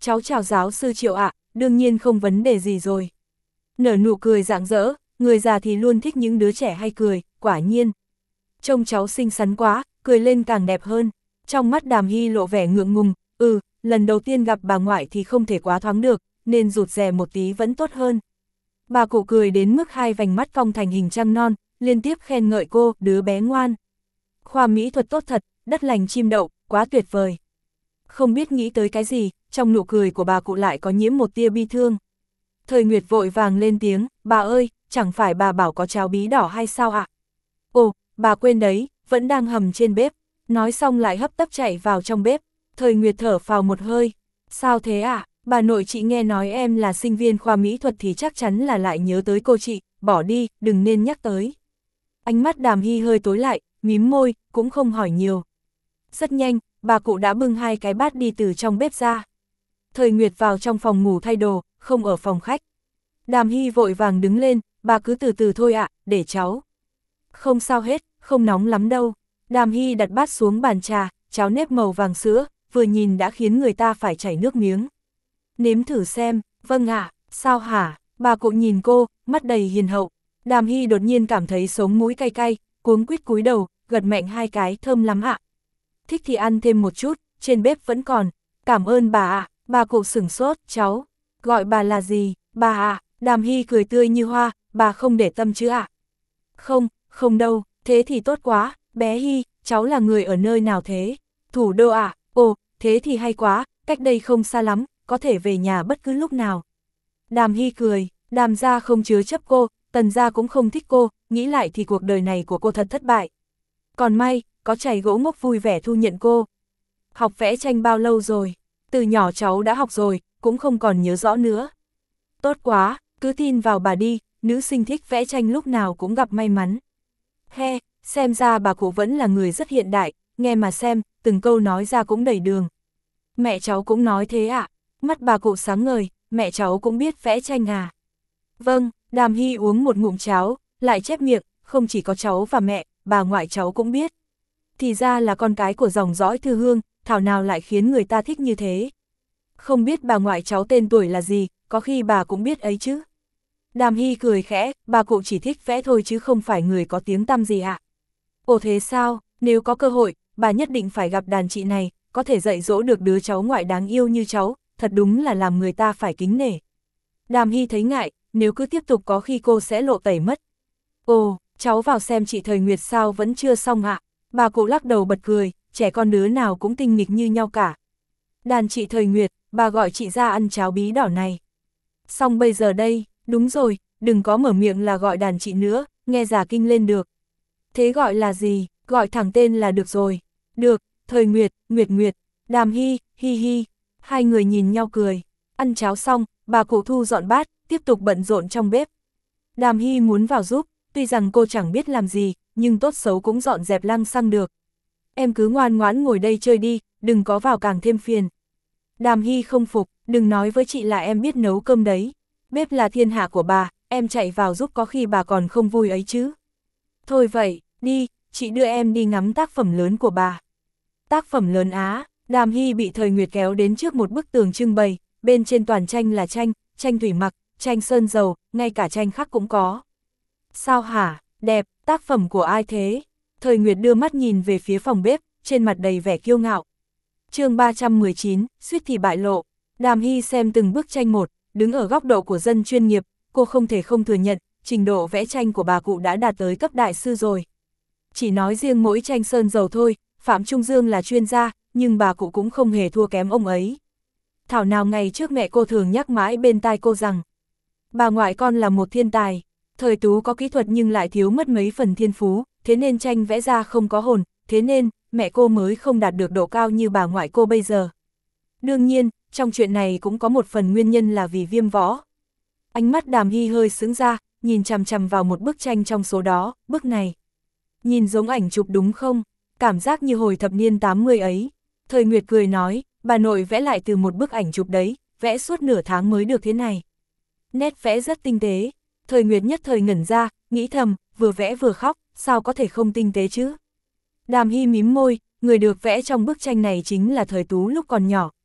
cháu chào giáo sư Triệu ạ, đương nhiên không vấn đề gì rồi. Nở nụ cười rạng rỡ, người già thì luôn thích những đứa trẻ hay cười, quả nhiên. Trông cháu xinh xắn quá, cười lên càng đẹp hơn. Trong mắt Đàm Hy lộ vẻ ngượng ngùng, ừ, lần đầu tiên gặp bà ngoại thì không thể quá thoáng được, nên rụt rè một tí vẫn tốt hơn. Bà cụ cười đến mức hai vành mắt cong thành hình trăng non, liên tiếp khen ngợi cô, đứa bé ngoan. Khoa mỹ thuật tốt thật, đất lành chim đậu, quá tuyệt vời. Không biết nghĩ tới cái gì, trong nụ cười của bà cụ lại có nhiễm một tia bi thương. Thời Nguyệt vội vàng lên tiếng, bà ơi, chẳng phải bà bảo có cháo bí đỏ hay sao ạ? Ồ, bà quên đấy, vẫn đang hầm trên bếp. Nói xong lại hấp tấp chạy vào trong bếp. Thời Nguyệt thở phào một hơi. Sao thế ạ? Bà nội chị nghe nói em là sinh viên khoa mỹ thuật thì chắc chắn là lại nhớ tới cô chị, bỏ đi, đừng nên nhắc tới. Ánh mắt Đàm Hy hơi tối lại, mím môi, cũng không hỏi nhiều. Rất nhanh, bà cụ đã bưng hai cái bát đi từ trong bếp ra. Thời Nguyệt vào trong phòng ngủ thay đồ, không ở phòng khách. Đàm Hy vội vàng đứng lên, bà cứ từ từ thôi ạ, để cháu. Không sao hết, không nóng lắm đâu. Đàm Hy đặt bát xuống bàn trà, cháo nếp màu vàng sữa, vừa nhìn đã khiến người ta phải chảy nước miếng. Nếm thử xem, vâng ạ, sao hả? Bà cụ nhìn cô, mắt đầy hiền hậu. Đàm Hy đột nhiên cảm thấy sống mũi cay cay, cuống quýt cúi đầu, gật mạnh hai cái, thơm lắm ạ. Thích thì ăn thêm một chút, trên bếp vẫn còn. Cảm ơn bà ạ, bà cụ sửng sốt, cháu. Gọi bà là gì? Bà ạ, Đàm Hy cười tươi như hoa, bà không để tâm chứ ạ? Không, không đâu, thế thì tốt quá, bé Hy, cháu là người ở nơi nào thế? Thủ đô ạ, ồ, thế thì hay quá, cách đây không xa lắm, có thể về nhà bất cứ lúc nào. Đàm Hy cười, Đàm gia không chứa chấp cô, Tần gia cũng không thích cô, nghĩ lại thì cuộc đời này của cô thật thất bại. Còn may, có chày gỗ ngốc vui vẻ thu nhận cô. Học vẽ tranh bao lâu rồi? Từ nhỏ cháu đã học rồi, cũng không còn nhớ rõ nữa. Tốt quá, cứ tin vào bà đi, nữ sinh thích vẽ tranh lúc nào cũng gặp may mắn. He, xem ra bà cụ vẫn là người rất hiện đại, nghe mà xem, từng câu nói ra cũng đầy đường. Mẹ cháu cũng nói thế ạ, mắt bà cụ sáng ngời, mẹ cháu cũng biết vẽ tranh à. Vâng, Đàm Hy uống một ngụm cháo, lại chép miệng, không chỉ có cháu và mẹ, bà ngoại cháu cũng biết. Thì ra là con cái của dòng dõi Thư Hương, thảo nào lại khiến người ta thích như thế. Không biết bà ngoại cháu tên tuổi là gì, có khi bà cũng biết ấy chứ. Đàm Hy cười khẽ, bà cụ chỉ thích vẽ thôi chứ không phải người có tiếng tăm gì ạ. Ồ thế sao, nếu có cơ hội, bà nhất định phải gặp đàn chị này, có thể dạy dỗ được đứa cháu ngoại đáng yêu như cháu, thật đúng là làm người ta phải kính nể. Đàm Hy thấy ngại, nếu cứ tiếp tục có khi cô sẽ lộ tẩy mất. Ồ, cháu vào xem chị Thời Nguyệt sao vẫn chưa xong ạ. Bà cụ lắc đầu bật cười, trẻ con đứa nào cũng tinh nghịch như nhau cả. Đàn chị Thời Nguyệt, bà gọi chị ra ăn cháo bí đỏ này. Xong bây giờ đây, đúng rồi, đừng có mở miệng là gọi đàn chị nữa, nghe giả kinh lên được. Thế gọi là gì, gọi thẳng tên là được rồi. Được, Thời Nguyệt, Nguyệt Nguyệt, Đàm Hy, hi hi. Hai người nhìn nhau cười. Ăn cháo xong, bà cụ thu dọn bát, tiếp tục bận rộn trong bếp. Đàm Hy muốn vào giúp, tuy rằng cô chẳng biết làm gì, nhưng tốt xấu cũng dọn dẹp lăng xăng được. Em cứ ngoan ngoãn ngồi đây chơi đi, đừng có vào càng thêm phiền. Đàm Hy không phục, đừng nói với chị là em biết nấu cơm đấy. Bếp là thiên hạ của bà, em chạy vào giúp có khi bà còn không vui ấy chứ. Thôi vậy, đi, chị đưa em đi ngắm tác phẩm lớn của bà. Tác phẩm lớn á, Đàm Hy bị Thời Nguyệt kéo đến trước một bức tường trưng bày, bên trên toàn tranh là tranh, tranh thủy mặc, tranh sơn dầu, ngay cả tranh khắc cũng có. Sao hả, đẹp, tác phẩm của ai thế? Thời Nguyệt đưa mắt nhìn về phía phòng bếp, trên mặt đầy vẻ kiêu ngạo. Chương ba trăm mười chín, suýt thì bại lộ. Đàm Hy xem từng bức tranh một, đứng ở góc độ của dân chuyên nghiệp, cô không thể không thừa nhận, trình độ vẽ tranh của bà cụ đã đạt tới cấp đại sư rồi. Chỉ nói riêng mỗi tranh sơn dầu thôi, Phạm Trung Dương là chuyên gia, nhưng bà cụ cũng không hề thua kém ông ấy. Thảo nào ngày trước mẹ cô thường nhắc mãi bên tai cô rằng, bà ngoại con là một thiên tài, Thời Tú có kỹ thuật nhưng lại thiếu mất mấy phần thiên phú, thế nên tranh vẽ ra không có hồn, thế nên mẹ cô mới không đạt được độ cao như bà ngoại cô bây giờ. Đương nhiên, trong chuyện này cũng có một phần nguyên nhân là vì viêm võ. Ánh mắt Đàm Hy hơi sững ra, nhìn chằm chằm vào một bức tranh trong số đó, bức này. Nhìn giống ảnh chụp đúng không? Cảm giác như hồi thập niên tám mươi ấy. Thời Nguyệt cười nói, bà nội vẽ lại từ một bức ảnh chụp đấy, vẽ suốt nửa tháng mới được thế này. Nét vẽ rất tinh tế. Thời Nguyệt nhất thời ngẩn ra, nghĩ thầm, vừa vẽ vừa khóc, sao có thể không tinh tế chứ? Đàm Hy mím môi, người được vẽ trong bức tranh này chính là Thời Tú lúc còn nhỏ,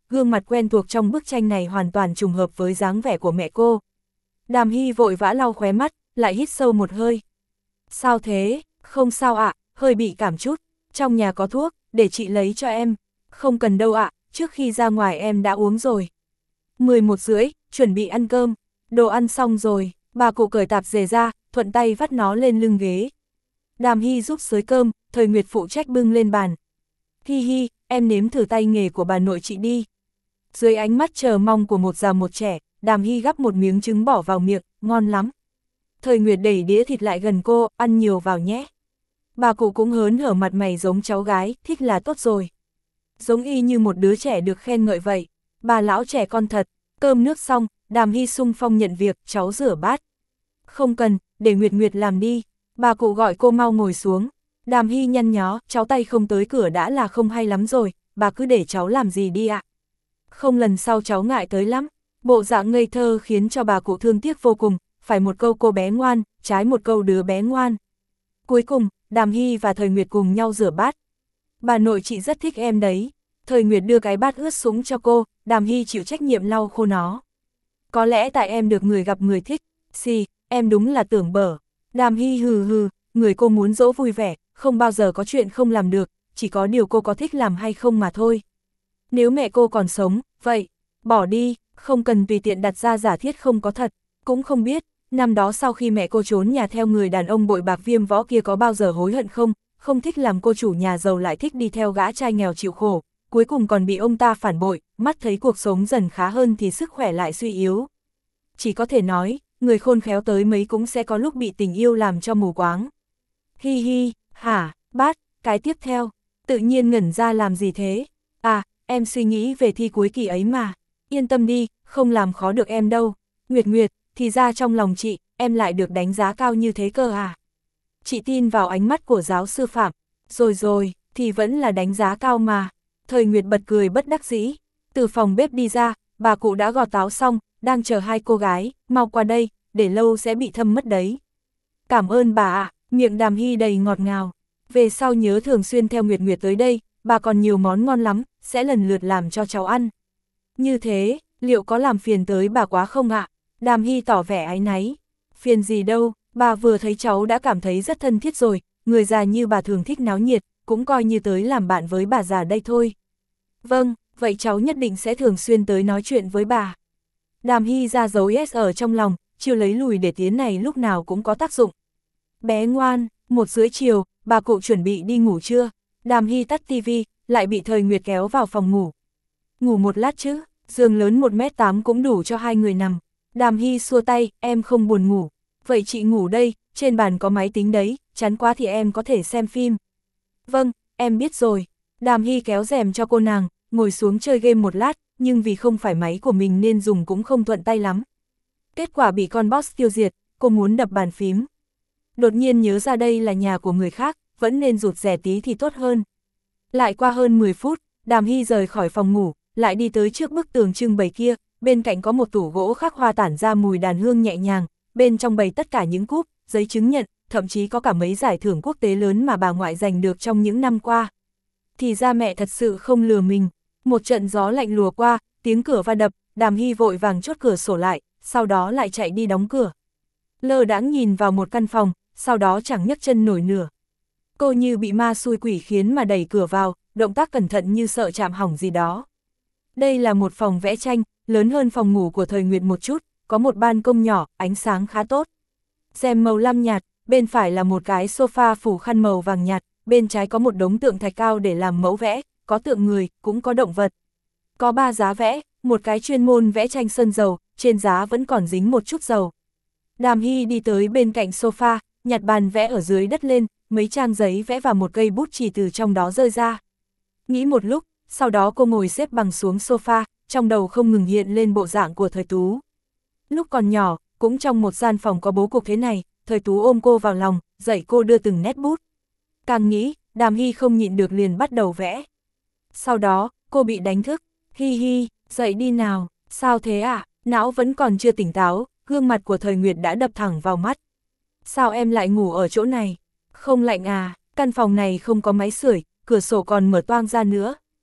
gương mặt quen thuộc trong bức tranh này hoàn toàn trùng hợp với dáng vẻ của mẹ cô. Đàm Hy vội vã lau khóe mắt, lại hít sâu một hơi. Sao thế? Không sao ạ, hơi bị cảm chút. Trong nhà có thuốc, để chị lấy cho em. Không cần đâu ạ, trước khi ra ngoài em đã uống rồi. mười một rưỡi, chuẩn bị ăn cơm. Đồ ăn xong rồi, bà cụ cởi tạp dề ra, thuận tay vắt nó lên lưng ghế. Đàm Hy giúp xới cơm, Thời Nguyệt phụ trách bưng lên bàn. Hi hi, em nếm thử tay nghề của bà nội chị đi. Dưới ánh mắt chờ mong của một già một trẻ, Đàm Hy gắp một miếng trứng bỏ vào miệng, ngon lắm. Thời Nguyệt đẩy đĩa thịt lại gần cô, ăn nhiều vào nhé. Bà cụ cũng hớn hở, mặt mày giống cháu gái, thích là tốt rồi. Giống y như một đứa trẻ được khen ngợi vậy. Bà lão trẻ con thật. Cơm nước xong, Đàm Hy sung phong nhận việc, cháu rửa bát. Không cần, để Nguyệt Nguyệt làm đi. Bà cụ gọi cô mau ngồi xuống. Đàm Hy nhăn nhó, cháu tay không tới cửa đã là không hay lắm rồi, bà cứ để cháu làm gì đi ạ. Không, lần sau cháu ngại tới lắm. Bộ dạng ngây thơ khiến cho bà cụ thương tiếc vô cùng, phải một câu cô bé ngoan, trái một câu đứa bé ngoan. Cuối cùng, Đàm Hy và Thời Nguyệt cùng nhau rửa bát. Bà nội chị rất thích em đấy. Thời Nguyệt đưa cái bát ướt sũng cho cô, Đàm Hy chịu trách nhiệm lau khô nó. Có lẽ tại em được người gặp người thích. Xì, em đúng là tưởng bở. Đàm Hy hừ hừ, người cô muốn dỗ vui vẻ, không bao giờ có chuyện không làm được, chỉ có điều cô có thích làm hay không mà thôi. Nếu mẹ cô còn sống, vậy, bỏ đi, không cần tùy tiện đặt ra giả thiết không có thật. Cũng không biết, năm đó sau khi mẹ cô trốn nhà theo người đàn ông bội bạc Viêm Võ kia có bao giờ hối hận không, không thích làm cô chủ nhà giàu lại thích đi theo gã trai nghèo chịu khổ, cuối cùng còn bị ông ta phản bội, mắt thấy cuộc sống dần khá hơn thì sức khỏe lại suy yếu. Chỉ có thể nói, người khôn khéo tới mấy cũng sẽ có lúc bị tình yêu làm cho mù quáng. Hi hi, hả, bát, cái tiếp theo, tự nhiên ngẩn ra làm gì thế? À, em suy nghĩ về thi cuối kỳ ấy mà. Yên tâm đi, không làm khó được em đâu. Nguyệt Nguyệt, thì ra trong lòng chị, em lại được đánh giá cao như thế cơ à? Chị tin vào ánh mắt của giáo sư Phạm. Rồi rồi, thì vẫn là đánh giá cao mà. Thời Nguyệt bật cười bất đắc dĩ. Từ phòng bếp đi ra, bà cụ đã gọt táo xong, đang chờ hai cô gái, mau qua đây, để lâu sẽ bị thâm mất đấy. Cảm ơn bà ạ, miệng Đàm Hy đầy ngọt ngào. Về sau nhớ thường xuyên theo Nguyệt Nguyệt tới đây, bà còn nhiều món ngon lắm, sẽ lần lượt làm cho cháu ăn. Như thế, liệu có làm phiền tới bà quá không ạ? Đàm Hy tỏ vẻ áy náy. Phiền gì đâu, bà vừa thấy cháu đã cảm thấy rất thân thiết rồi, người già như bà thường thích náo nhiệt, cũng coi như tới làm bạn với bà già đây thôi. Vâng, vậy cháu nhất định sẽ thường xuyên tới nói chuyện với bà. Đàm Hy ra dấu yes ở trong lòng, chiều lấy lùi để tiến này lúc nào cũng có tác dụng. Bé ngoan, một rưỡi chiều, bà cụ chuẩn bị đi ngủ chưa? Đàm Hy tắt tivi, lại bị Thời Nguyệt kéo vào phòng ngủ. Ngủ một lát chứ, giường lớn một mét tám cũng đủ cho hai người nằm. Đàm Hy xua tay, em không buồn ngủ. Vậy chị ngủ đây, trên bàn có máy tính đấy, chán quá thì em có thể xem phim. Vâng, em biết rồi. Đàm Hy kéo rèm cho cô nàng, ngồi xuống chơi game một lát, nhưng vì không phải máy của mình nên dùng cũng không thuận tay lắm. Kết quả bị con boss tiêu diệt, cô muốn đập bàn phím. Đột nhiên nhớ ra đây là nhà của người khác, vẫn nên rụt rè tí thì tốt hơn. Lại qua hơn mười phút, Đàm Hy rời khỏi phòng ngủ, lại đi tới trước bức tường trưng bày kia, bên cạnh có một tủ gỗ khắc hoa tản ra mùi đàn hương nhẹ nhàng, bên trong bày tất cả những cúp, giấy chứng nhận, thậm chí có cả mấy giải thưởng quốc tế lớn mà bà ngoại giành được trong những năm qua. Thì ra mẹ thật sự không lừa mình. Một trận gió lạnh lùa qua, tiếng cửa va đập, Đàm Hy vội vàng chốt cửa sổ lại, sau đó lại chạy đi đóng cửa. Lơ đãng nhìn vào một căn phòng, sau đó chẳng nhấc chân nổi nửa. Cô như bị ma xui quỷ khiến mà đẩy cửa vào, động tác cẩn thận như sợ chạm hỏng gì đó. Đây là một phòng vẽ tranh, lớn hơn phòng ngủ của Thời Nguyệt một chút, có một ban công nhỏ, ánh sáng khá tốt. Rèm màu lam nhạt, bên phải là một cái sofa phủ khăn màu vàng nhạt, bên trái có một đống tượng thạch cao để làm mẫu vẽ, có tượng người, cũng có động vật. Có ba giá vẽ, một cái chuyên môn vẽ tranh sơn dầu, trên giá vẫn còn dính một chút dầu. Đàm Hy đi tới bên cạnh sofa, nhặt bàn vẽ ở dưới đất lên, mấy trang giấy vẽ và một cây bút chì từ trong đó rơi ra. Nghĩ một lúc, sau đó cô ngồi xếp bằng xuống sofa, trong đầu không ngừng hiện lên bộ dạng của Thời Tú. Lúc còn nhỏ, cũng trong một gian phòng có bố cục thế này, Thời Tú ôm cô vào lòng, dạy cô đưa từng nét bút. Càng nghĩ, Đàm Hy không nhịn được liền bắt đầu vẽ. Sau đó, cô bị đánh thức. Hi hi, dậy đi nào, sao thế ạ? À? Não vẫn còn chưa tỉnh táo, gương mặt của Thời Nguyệt đã đập thẳng vào mắt. Sao em lại ngủ ở chỗ này? Không lạnh à, căn phòng này không có máy sưởi, cửa sổ còn mở toang ra nữa.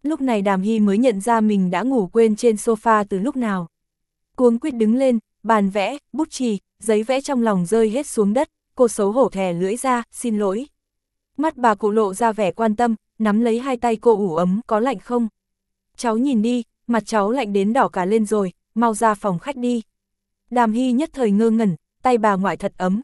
Lúc này Đàm Hy mới nhận ra mình đã ngủ quên trên sofa từ lúc nào. Cuống quýt đứng lên, bàn vẽ, bút chì, giấy vẽ trong lòng rơi hết xuống đất, cô xấu hổ thè lưỡi ra, xin lỗi. Mắt bà cụ lộ ra vẻ quan tâm, nắm lấy hai tay cô ủ ấm, có lạnh không? Cháu nhìn đi, mặt cháu lạnh đến đỏ cả lên rồi, mau ra phòng khách đi. Đàm Hy nhất thời ngơ ngẩn, tay bà ngoại thật ấm.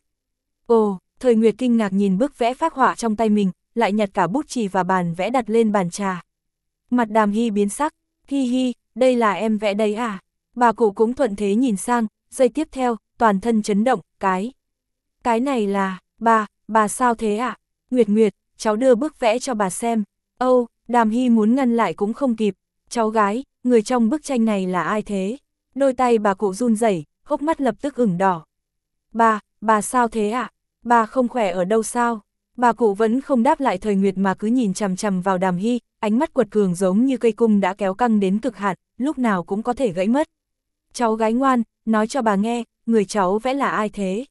Ồ, Thời Nguyệt kinh ngạc nhìn bức vẽ phác họa trong tay mình, lại nhặt cả bút chì và bàn vẽ đặt lên bàn trà. Mặt Đàm Hy biến sắc, hi hi, đây là em vẽ đấy à? Bà cụ cũng thuận thế nhìn sang, giây tiếp theo, toàn thân chấn động, cái. Cái này là, bà, bà sao thế ạ? À? Nguyệt Nguyệt, cháu đưa bức vẽ cho bà xem. Âu, Đàm Hy muốn ngăn lại cũng không kịp. Cháu gái, người trong bức tranh này là ai thế? Đôi tay bà cụ run rẩy, hốc mắt lập tức ửng đỏ. Bà, bà sao thế ạ? À? Bà không khỏe ở đâu sao? Bà cụ vẫn không đáp lại Thời Nguyệt mà cứ nhìn chằm chằm vào Đàm Hy, ánh mắt quật cường giống như cây cung đã kéo căng đến cực hạn, lúc nào cũng có thể gãy mất. Cháu gái ngoan, nói cho bà nghe, người cháu vẽ là ai thế?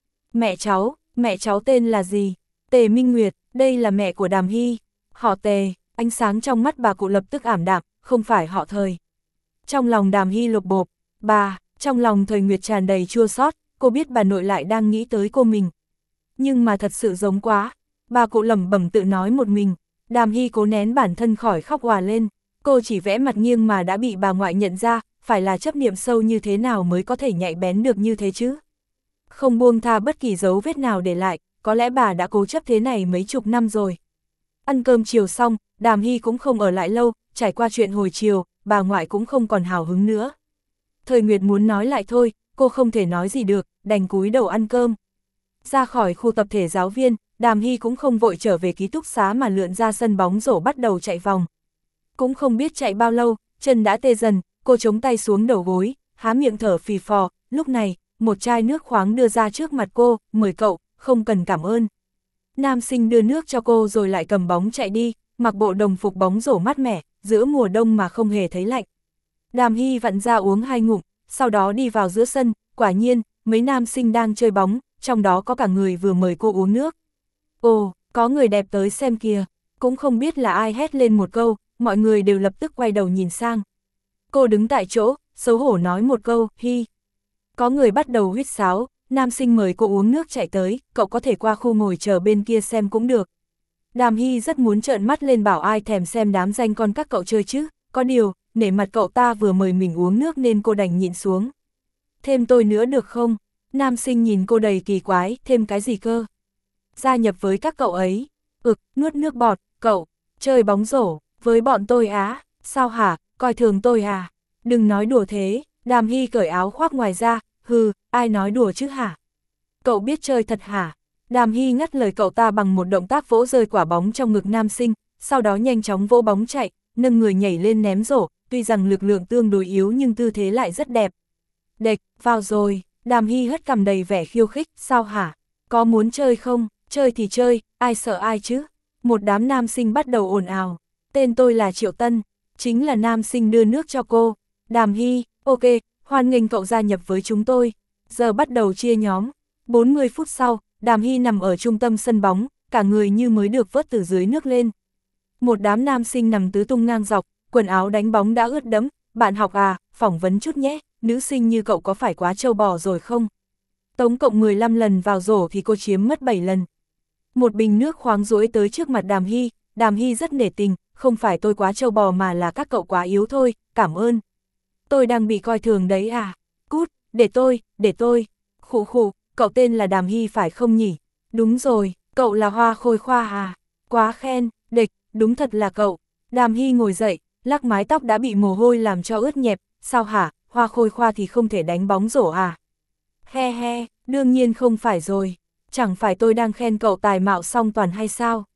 Mẹ cháu, mẹ cháu tên là gì? Tề Minh Nguyệt, đây là mẹ của Đàm Hy. Họ Tề, ánh sáng trong mắt bà cụ lập tức ảm đạm, không phải họ Thời. Trong lòng Đàm Hy lột bộp, bà, trong lòng Thời Nguyệt tràn đầy chua xót, cô biết bà nội lại đang nghĩ tới cô mình. Nhưng mà thật sự giống quá, bà cụ lẩm bẩm tự nói một mình. Đàm Hy cố nén bản thân khỏi khóc òa lên, cô chỉ vẽ mặt nghiêng mà đã bị bà ngoại nhận ra, phải là chấp niệm sâu như thế nào mới có thể nhạy bén được như thế chứ. Không buông tha bất kỳ dấu vết nào để lại, có lẽ bà đã cố chấp thế này mấy chục năm rồi. Ăn cơm chiều xong, Đàm Hy cũng không ở lại lâu, trải qua chuyện hồi chiều, bà ngoại cũng không còn hào hứng nữa. Thời Nguyệt muốn nói lại thôi, cô không thể nói gì được, đành cúi đầu ăn cơm. Ra khỏi khu tập thể giáo viên, Đàm Hy cũng không vội trở về ký túc xá mà lượn ra sân bóng rổ bắt đầu chạy vòng. Cũng không biết chạy bao lâu, chân đã tê dần, cô chống tay xuống đầu gối, há miệng thở phì phò, lúc này, một chai nước khoáng đưa ra trước mặt cô, mời cậu, không cần cảm ơn. Nam sinh đưa nước cho cô rồi lại cầm bóng chạy đi, mặc bộ đồng phục bóng rổ mát mẻ, giữa mùa đông mà không hề thấy lạnh. Đàm Hy vặn ra uống hai ngụm, sau đó đi vào giữa sân, quả nhiên, mấy nam sinh đang chơi bóng, trong đó có cả người vừa mời cô uống nước. Ồ, có người đẹp tới xem kìa, cũng không biết là ai hét lên một câu, mọi người đều lập tức quay đầu nhìn sang. Cô đứng tại chỗ, xấu hổ nói một câu, hi. Có người bắt đầu huýt sáo, nam sinh mời cô uống nước chạy tới, cậu có thể qua khu ngồi chờ bên kia xem cũng được. Đàm Hy rất muốn trợn mắt lên bảo ai thèm xem đám danh con các cậu chơi chứ, có điều, nể mặt cậu ta vừa mời mình uống nước nên cô đành nhịn xuống. Thêm tôi nữa được không? Nam sinh nhìn cô đầy kỳ quái, thêm cái gì cơ? Gia nhập với các cậu ấy. Ực, nuốt nước bọt, cậu, chơi bóng rổ, với bọn tôi á, sao hả, coi thường tôi à? Đừng nói đùa thế, Đàm Hy cởi áo khoác ngoài ra, hừ, ai nói đùa chứ hả? Cậu biết chơi thật hả? Đàm Hy ngắt lời cậu ta bằng một động tác vỗ rơi quả bóng trong ngực nam sinh, sau đó nhanh chóng vỗ bóng chạy, nâng người nhảy lên ném rổ, tuy rằng lực lượng tương đối yếu nhưng tư thế lại rất đẹp. Đệch, vào rồi, Đàm Hy hất cằm đầy vẻ khiêu khích, sao hả? Có muốn chơi không? Chơi thì chơi, ai sợ ai chứ? Một đám nam sinh bắt đầu ồn ào. Tên tôi là Triệu Tân, chính là nam sinh đưa nước cho cô. Đàm Hy, ok, hoan nghênh cậu gia nhập với chúng tôi. Giờ bắt đầu chia nhóm. bốn mươi phút sau, Đàm Hy nằm ở trung tâm sân bóng, cả người như mới được vớt từ dưới nước lên. Một đám nam sinh nằm tứ tung ngang dọc, quần áo đánh bóng đã ướt đẫm. Bạn học à, phỏng vấn chút nhé, nữ sinh như cậu có phải quá trâu bò rồi không? Tổng cộng mười lăm lần vào rổ thì cô chiếm mất bảy lần. Một bình nước khoáng rũi tới trước mặt Đàm Hy, Đàm Hy rất nể tình, không phải tôi quá trâu bò mà là các cậu quá yếu thôi, cảm ơn. Tôi đang bị coi thường đấy à? Cút, để tôi, để tôi. Khụ khụ, cậu tên là Đàm Hy phải không nhỉ? Đúng rồi, cậu là Hoa Khôi Khoa à? Quá khen, địch, đúng thật là cậu. Đàm Hy ngồi dậy, lắc mái tóc đã bị mồ hôi làm cho ướt nhẹp, sao hả, Hoa Khôi Khoa thì không thể đánh bóng rổ à? He he, đương nhiên không phải rồi. Chẳng phải tôi đang khen cậu tài mạo song toàn hay sao?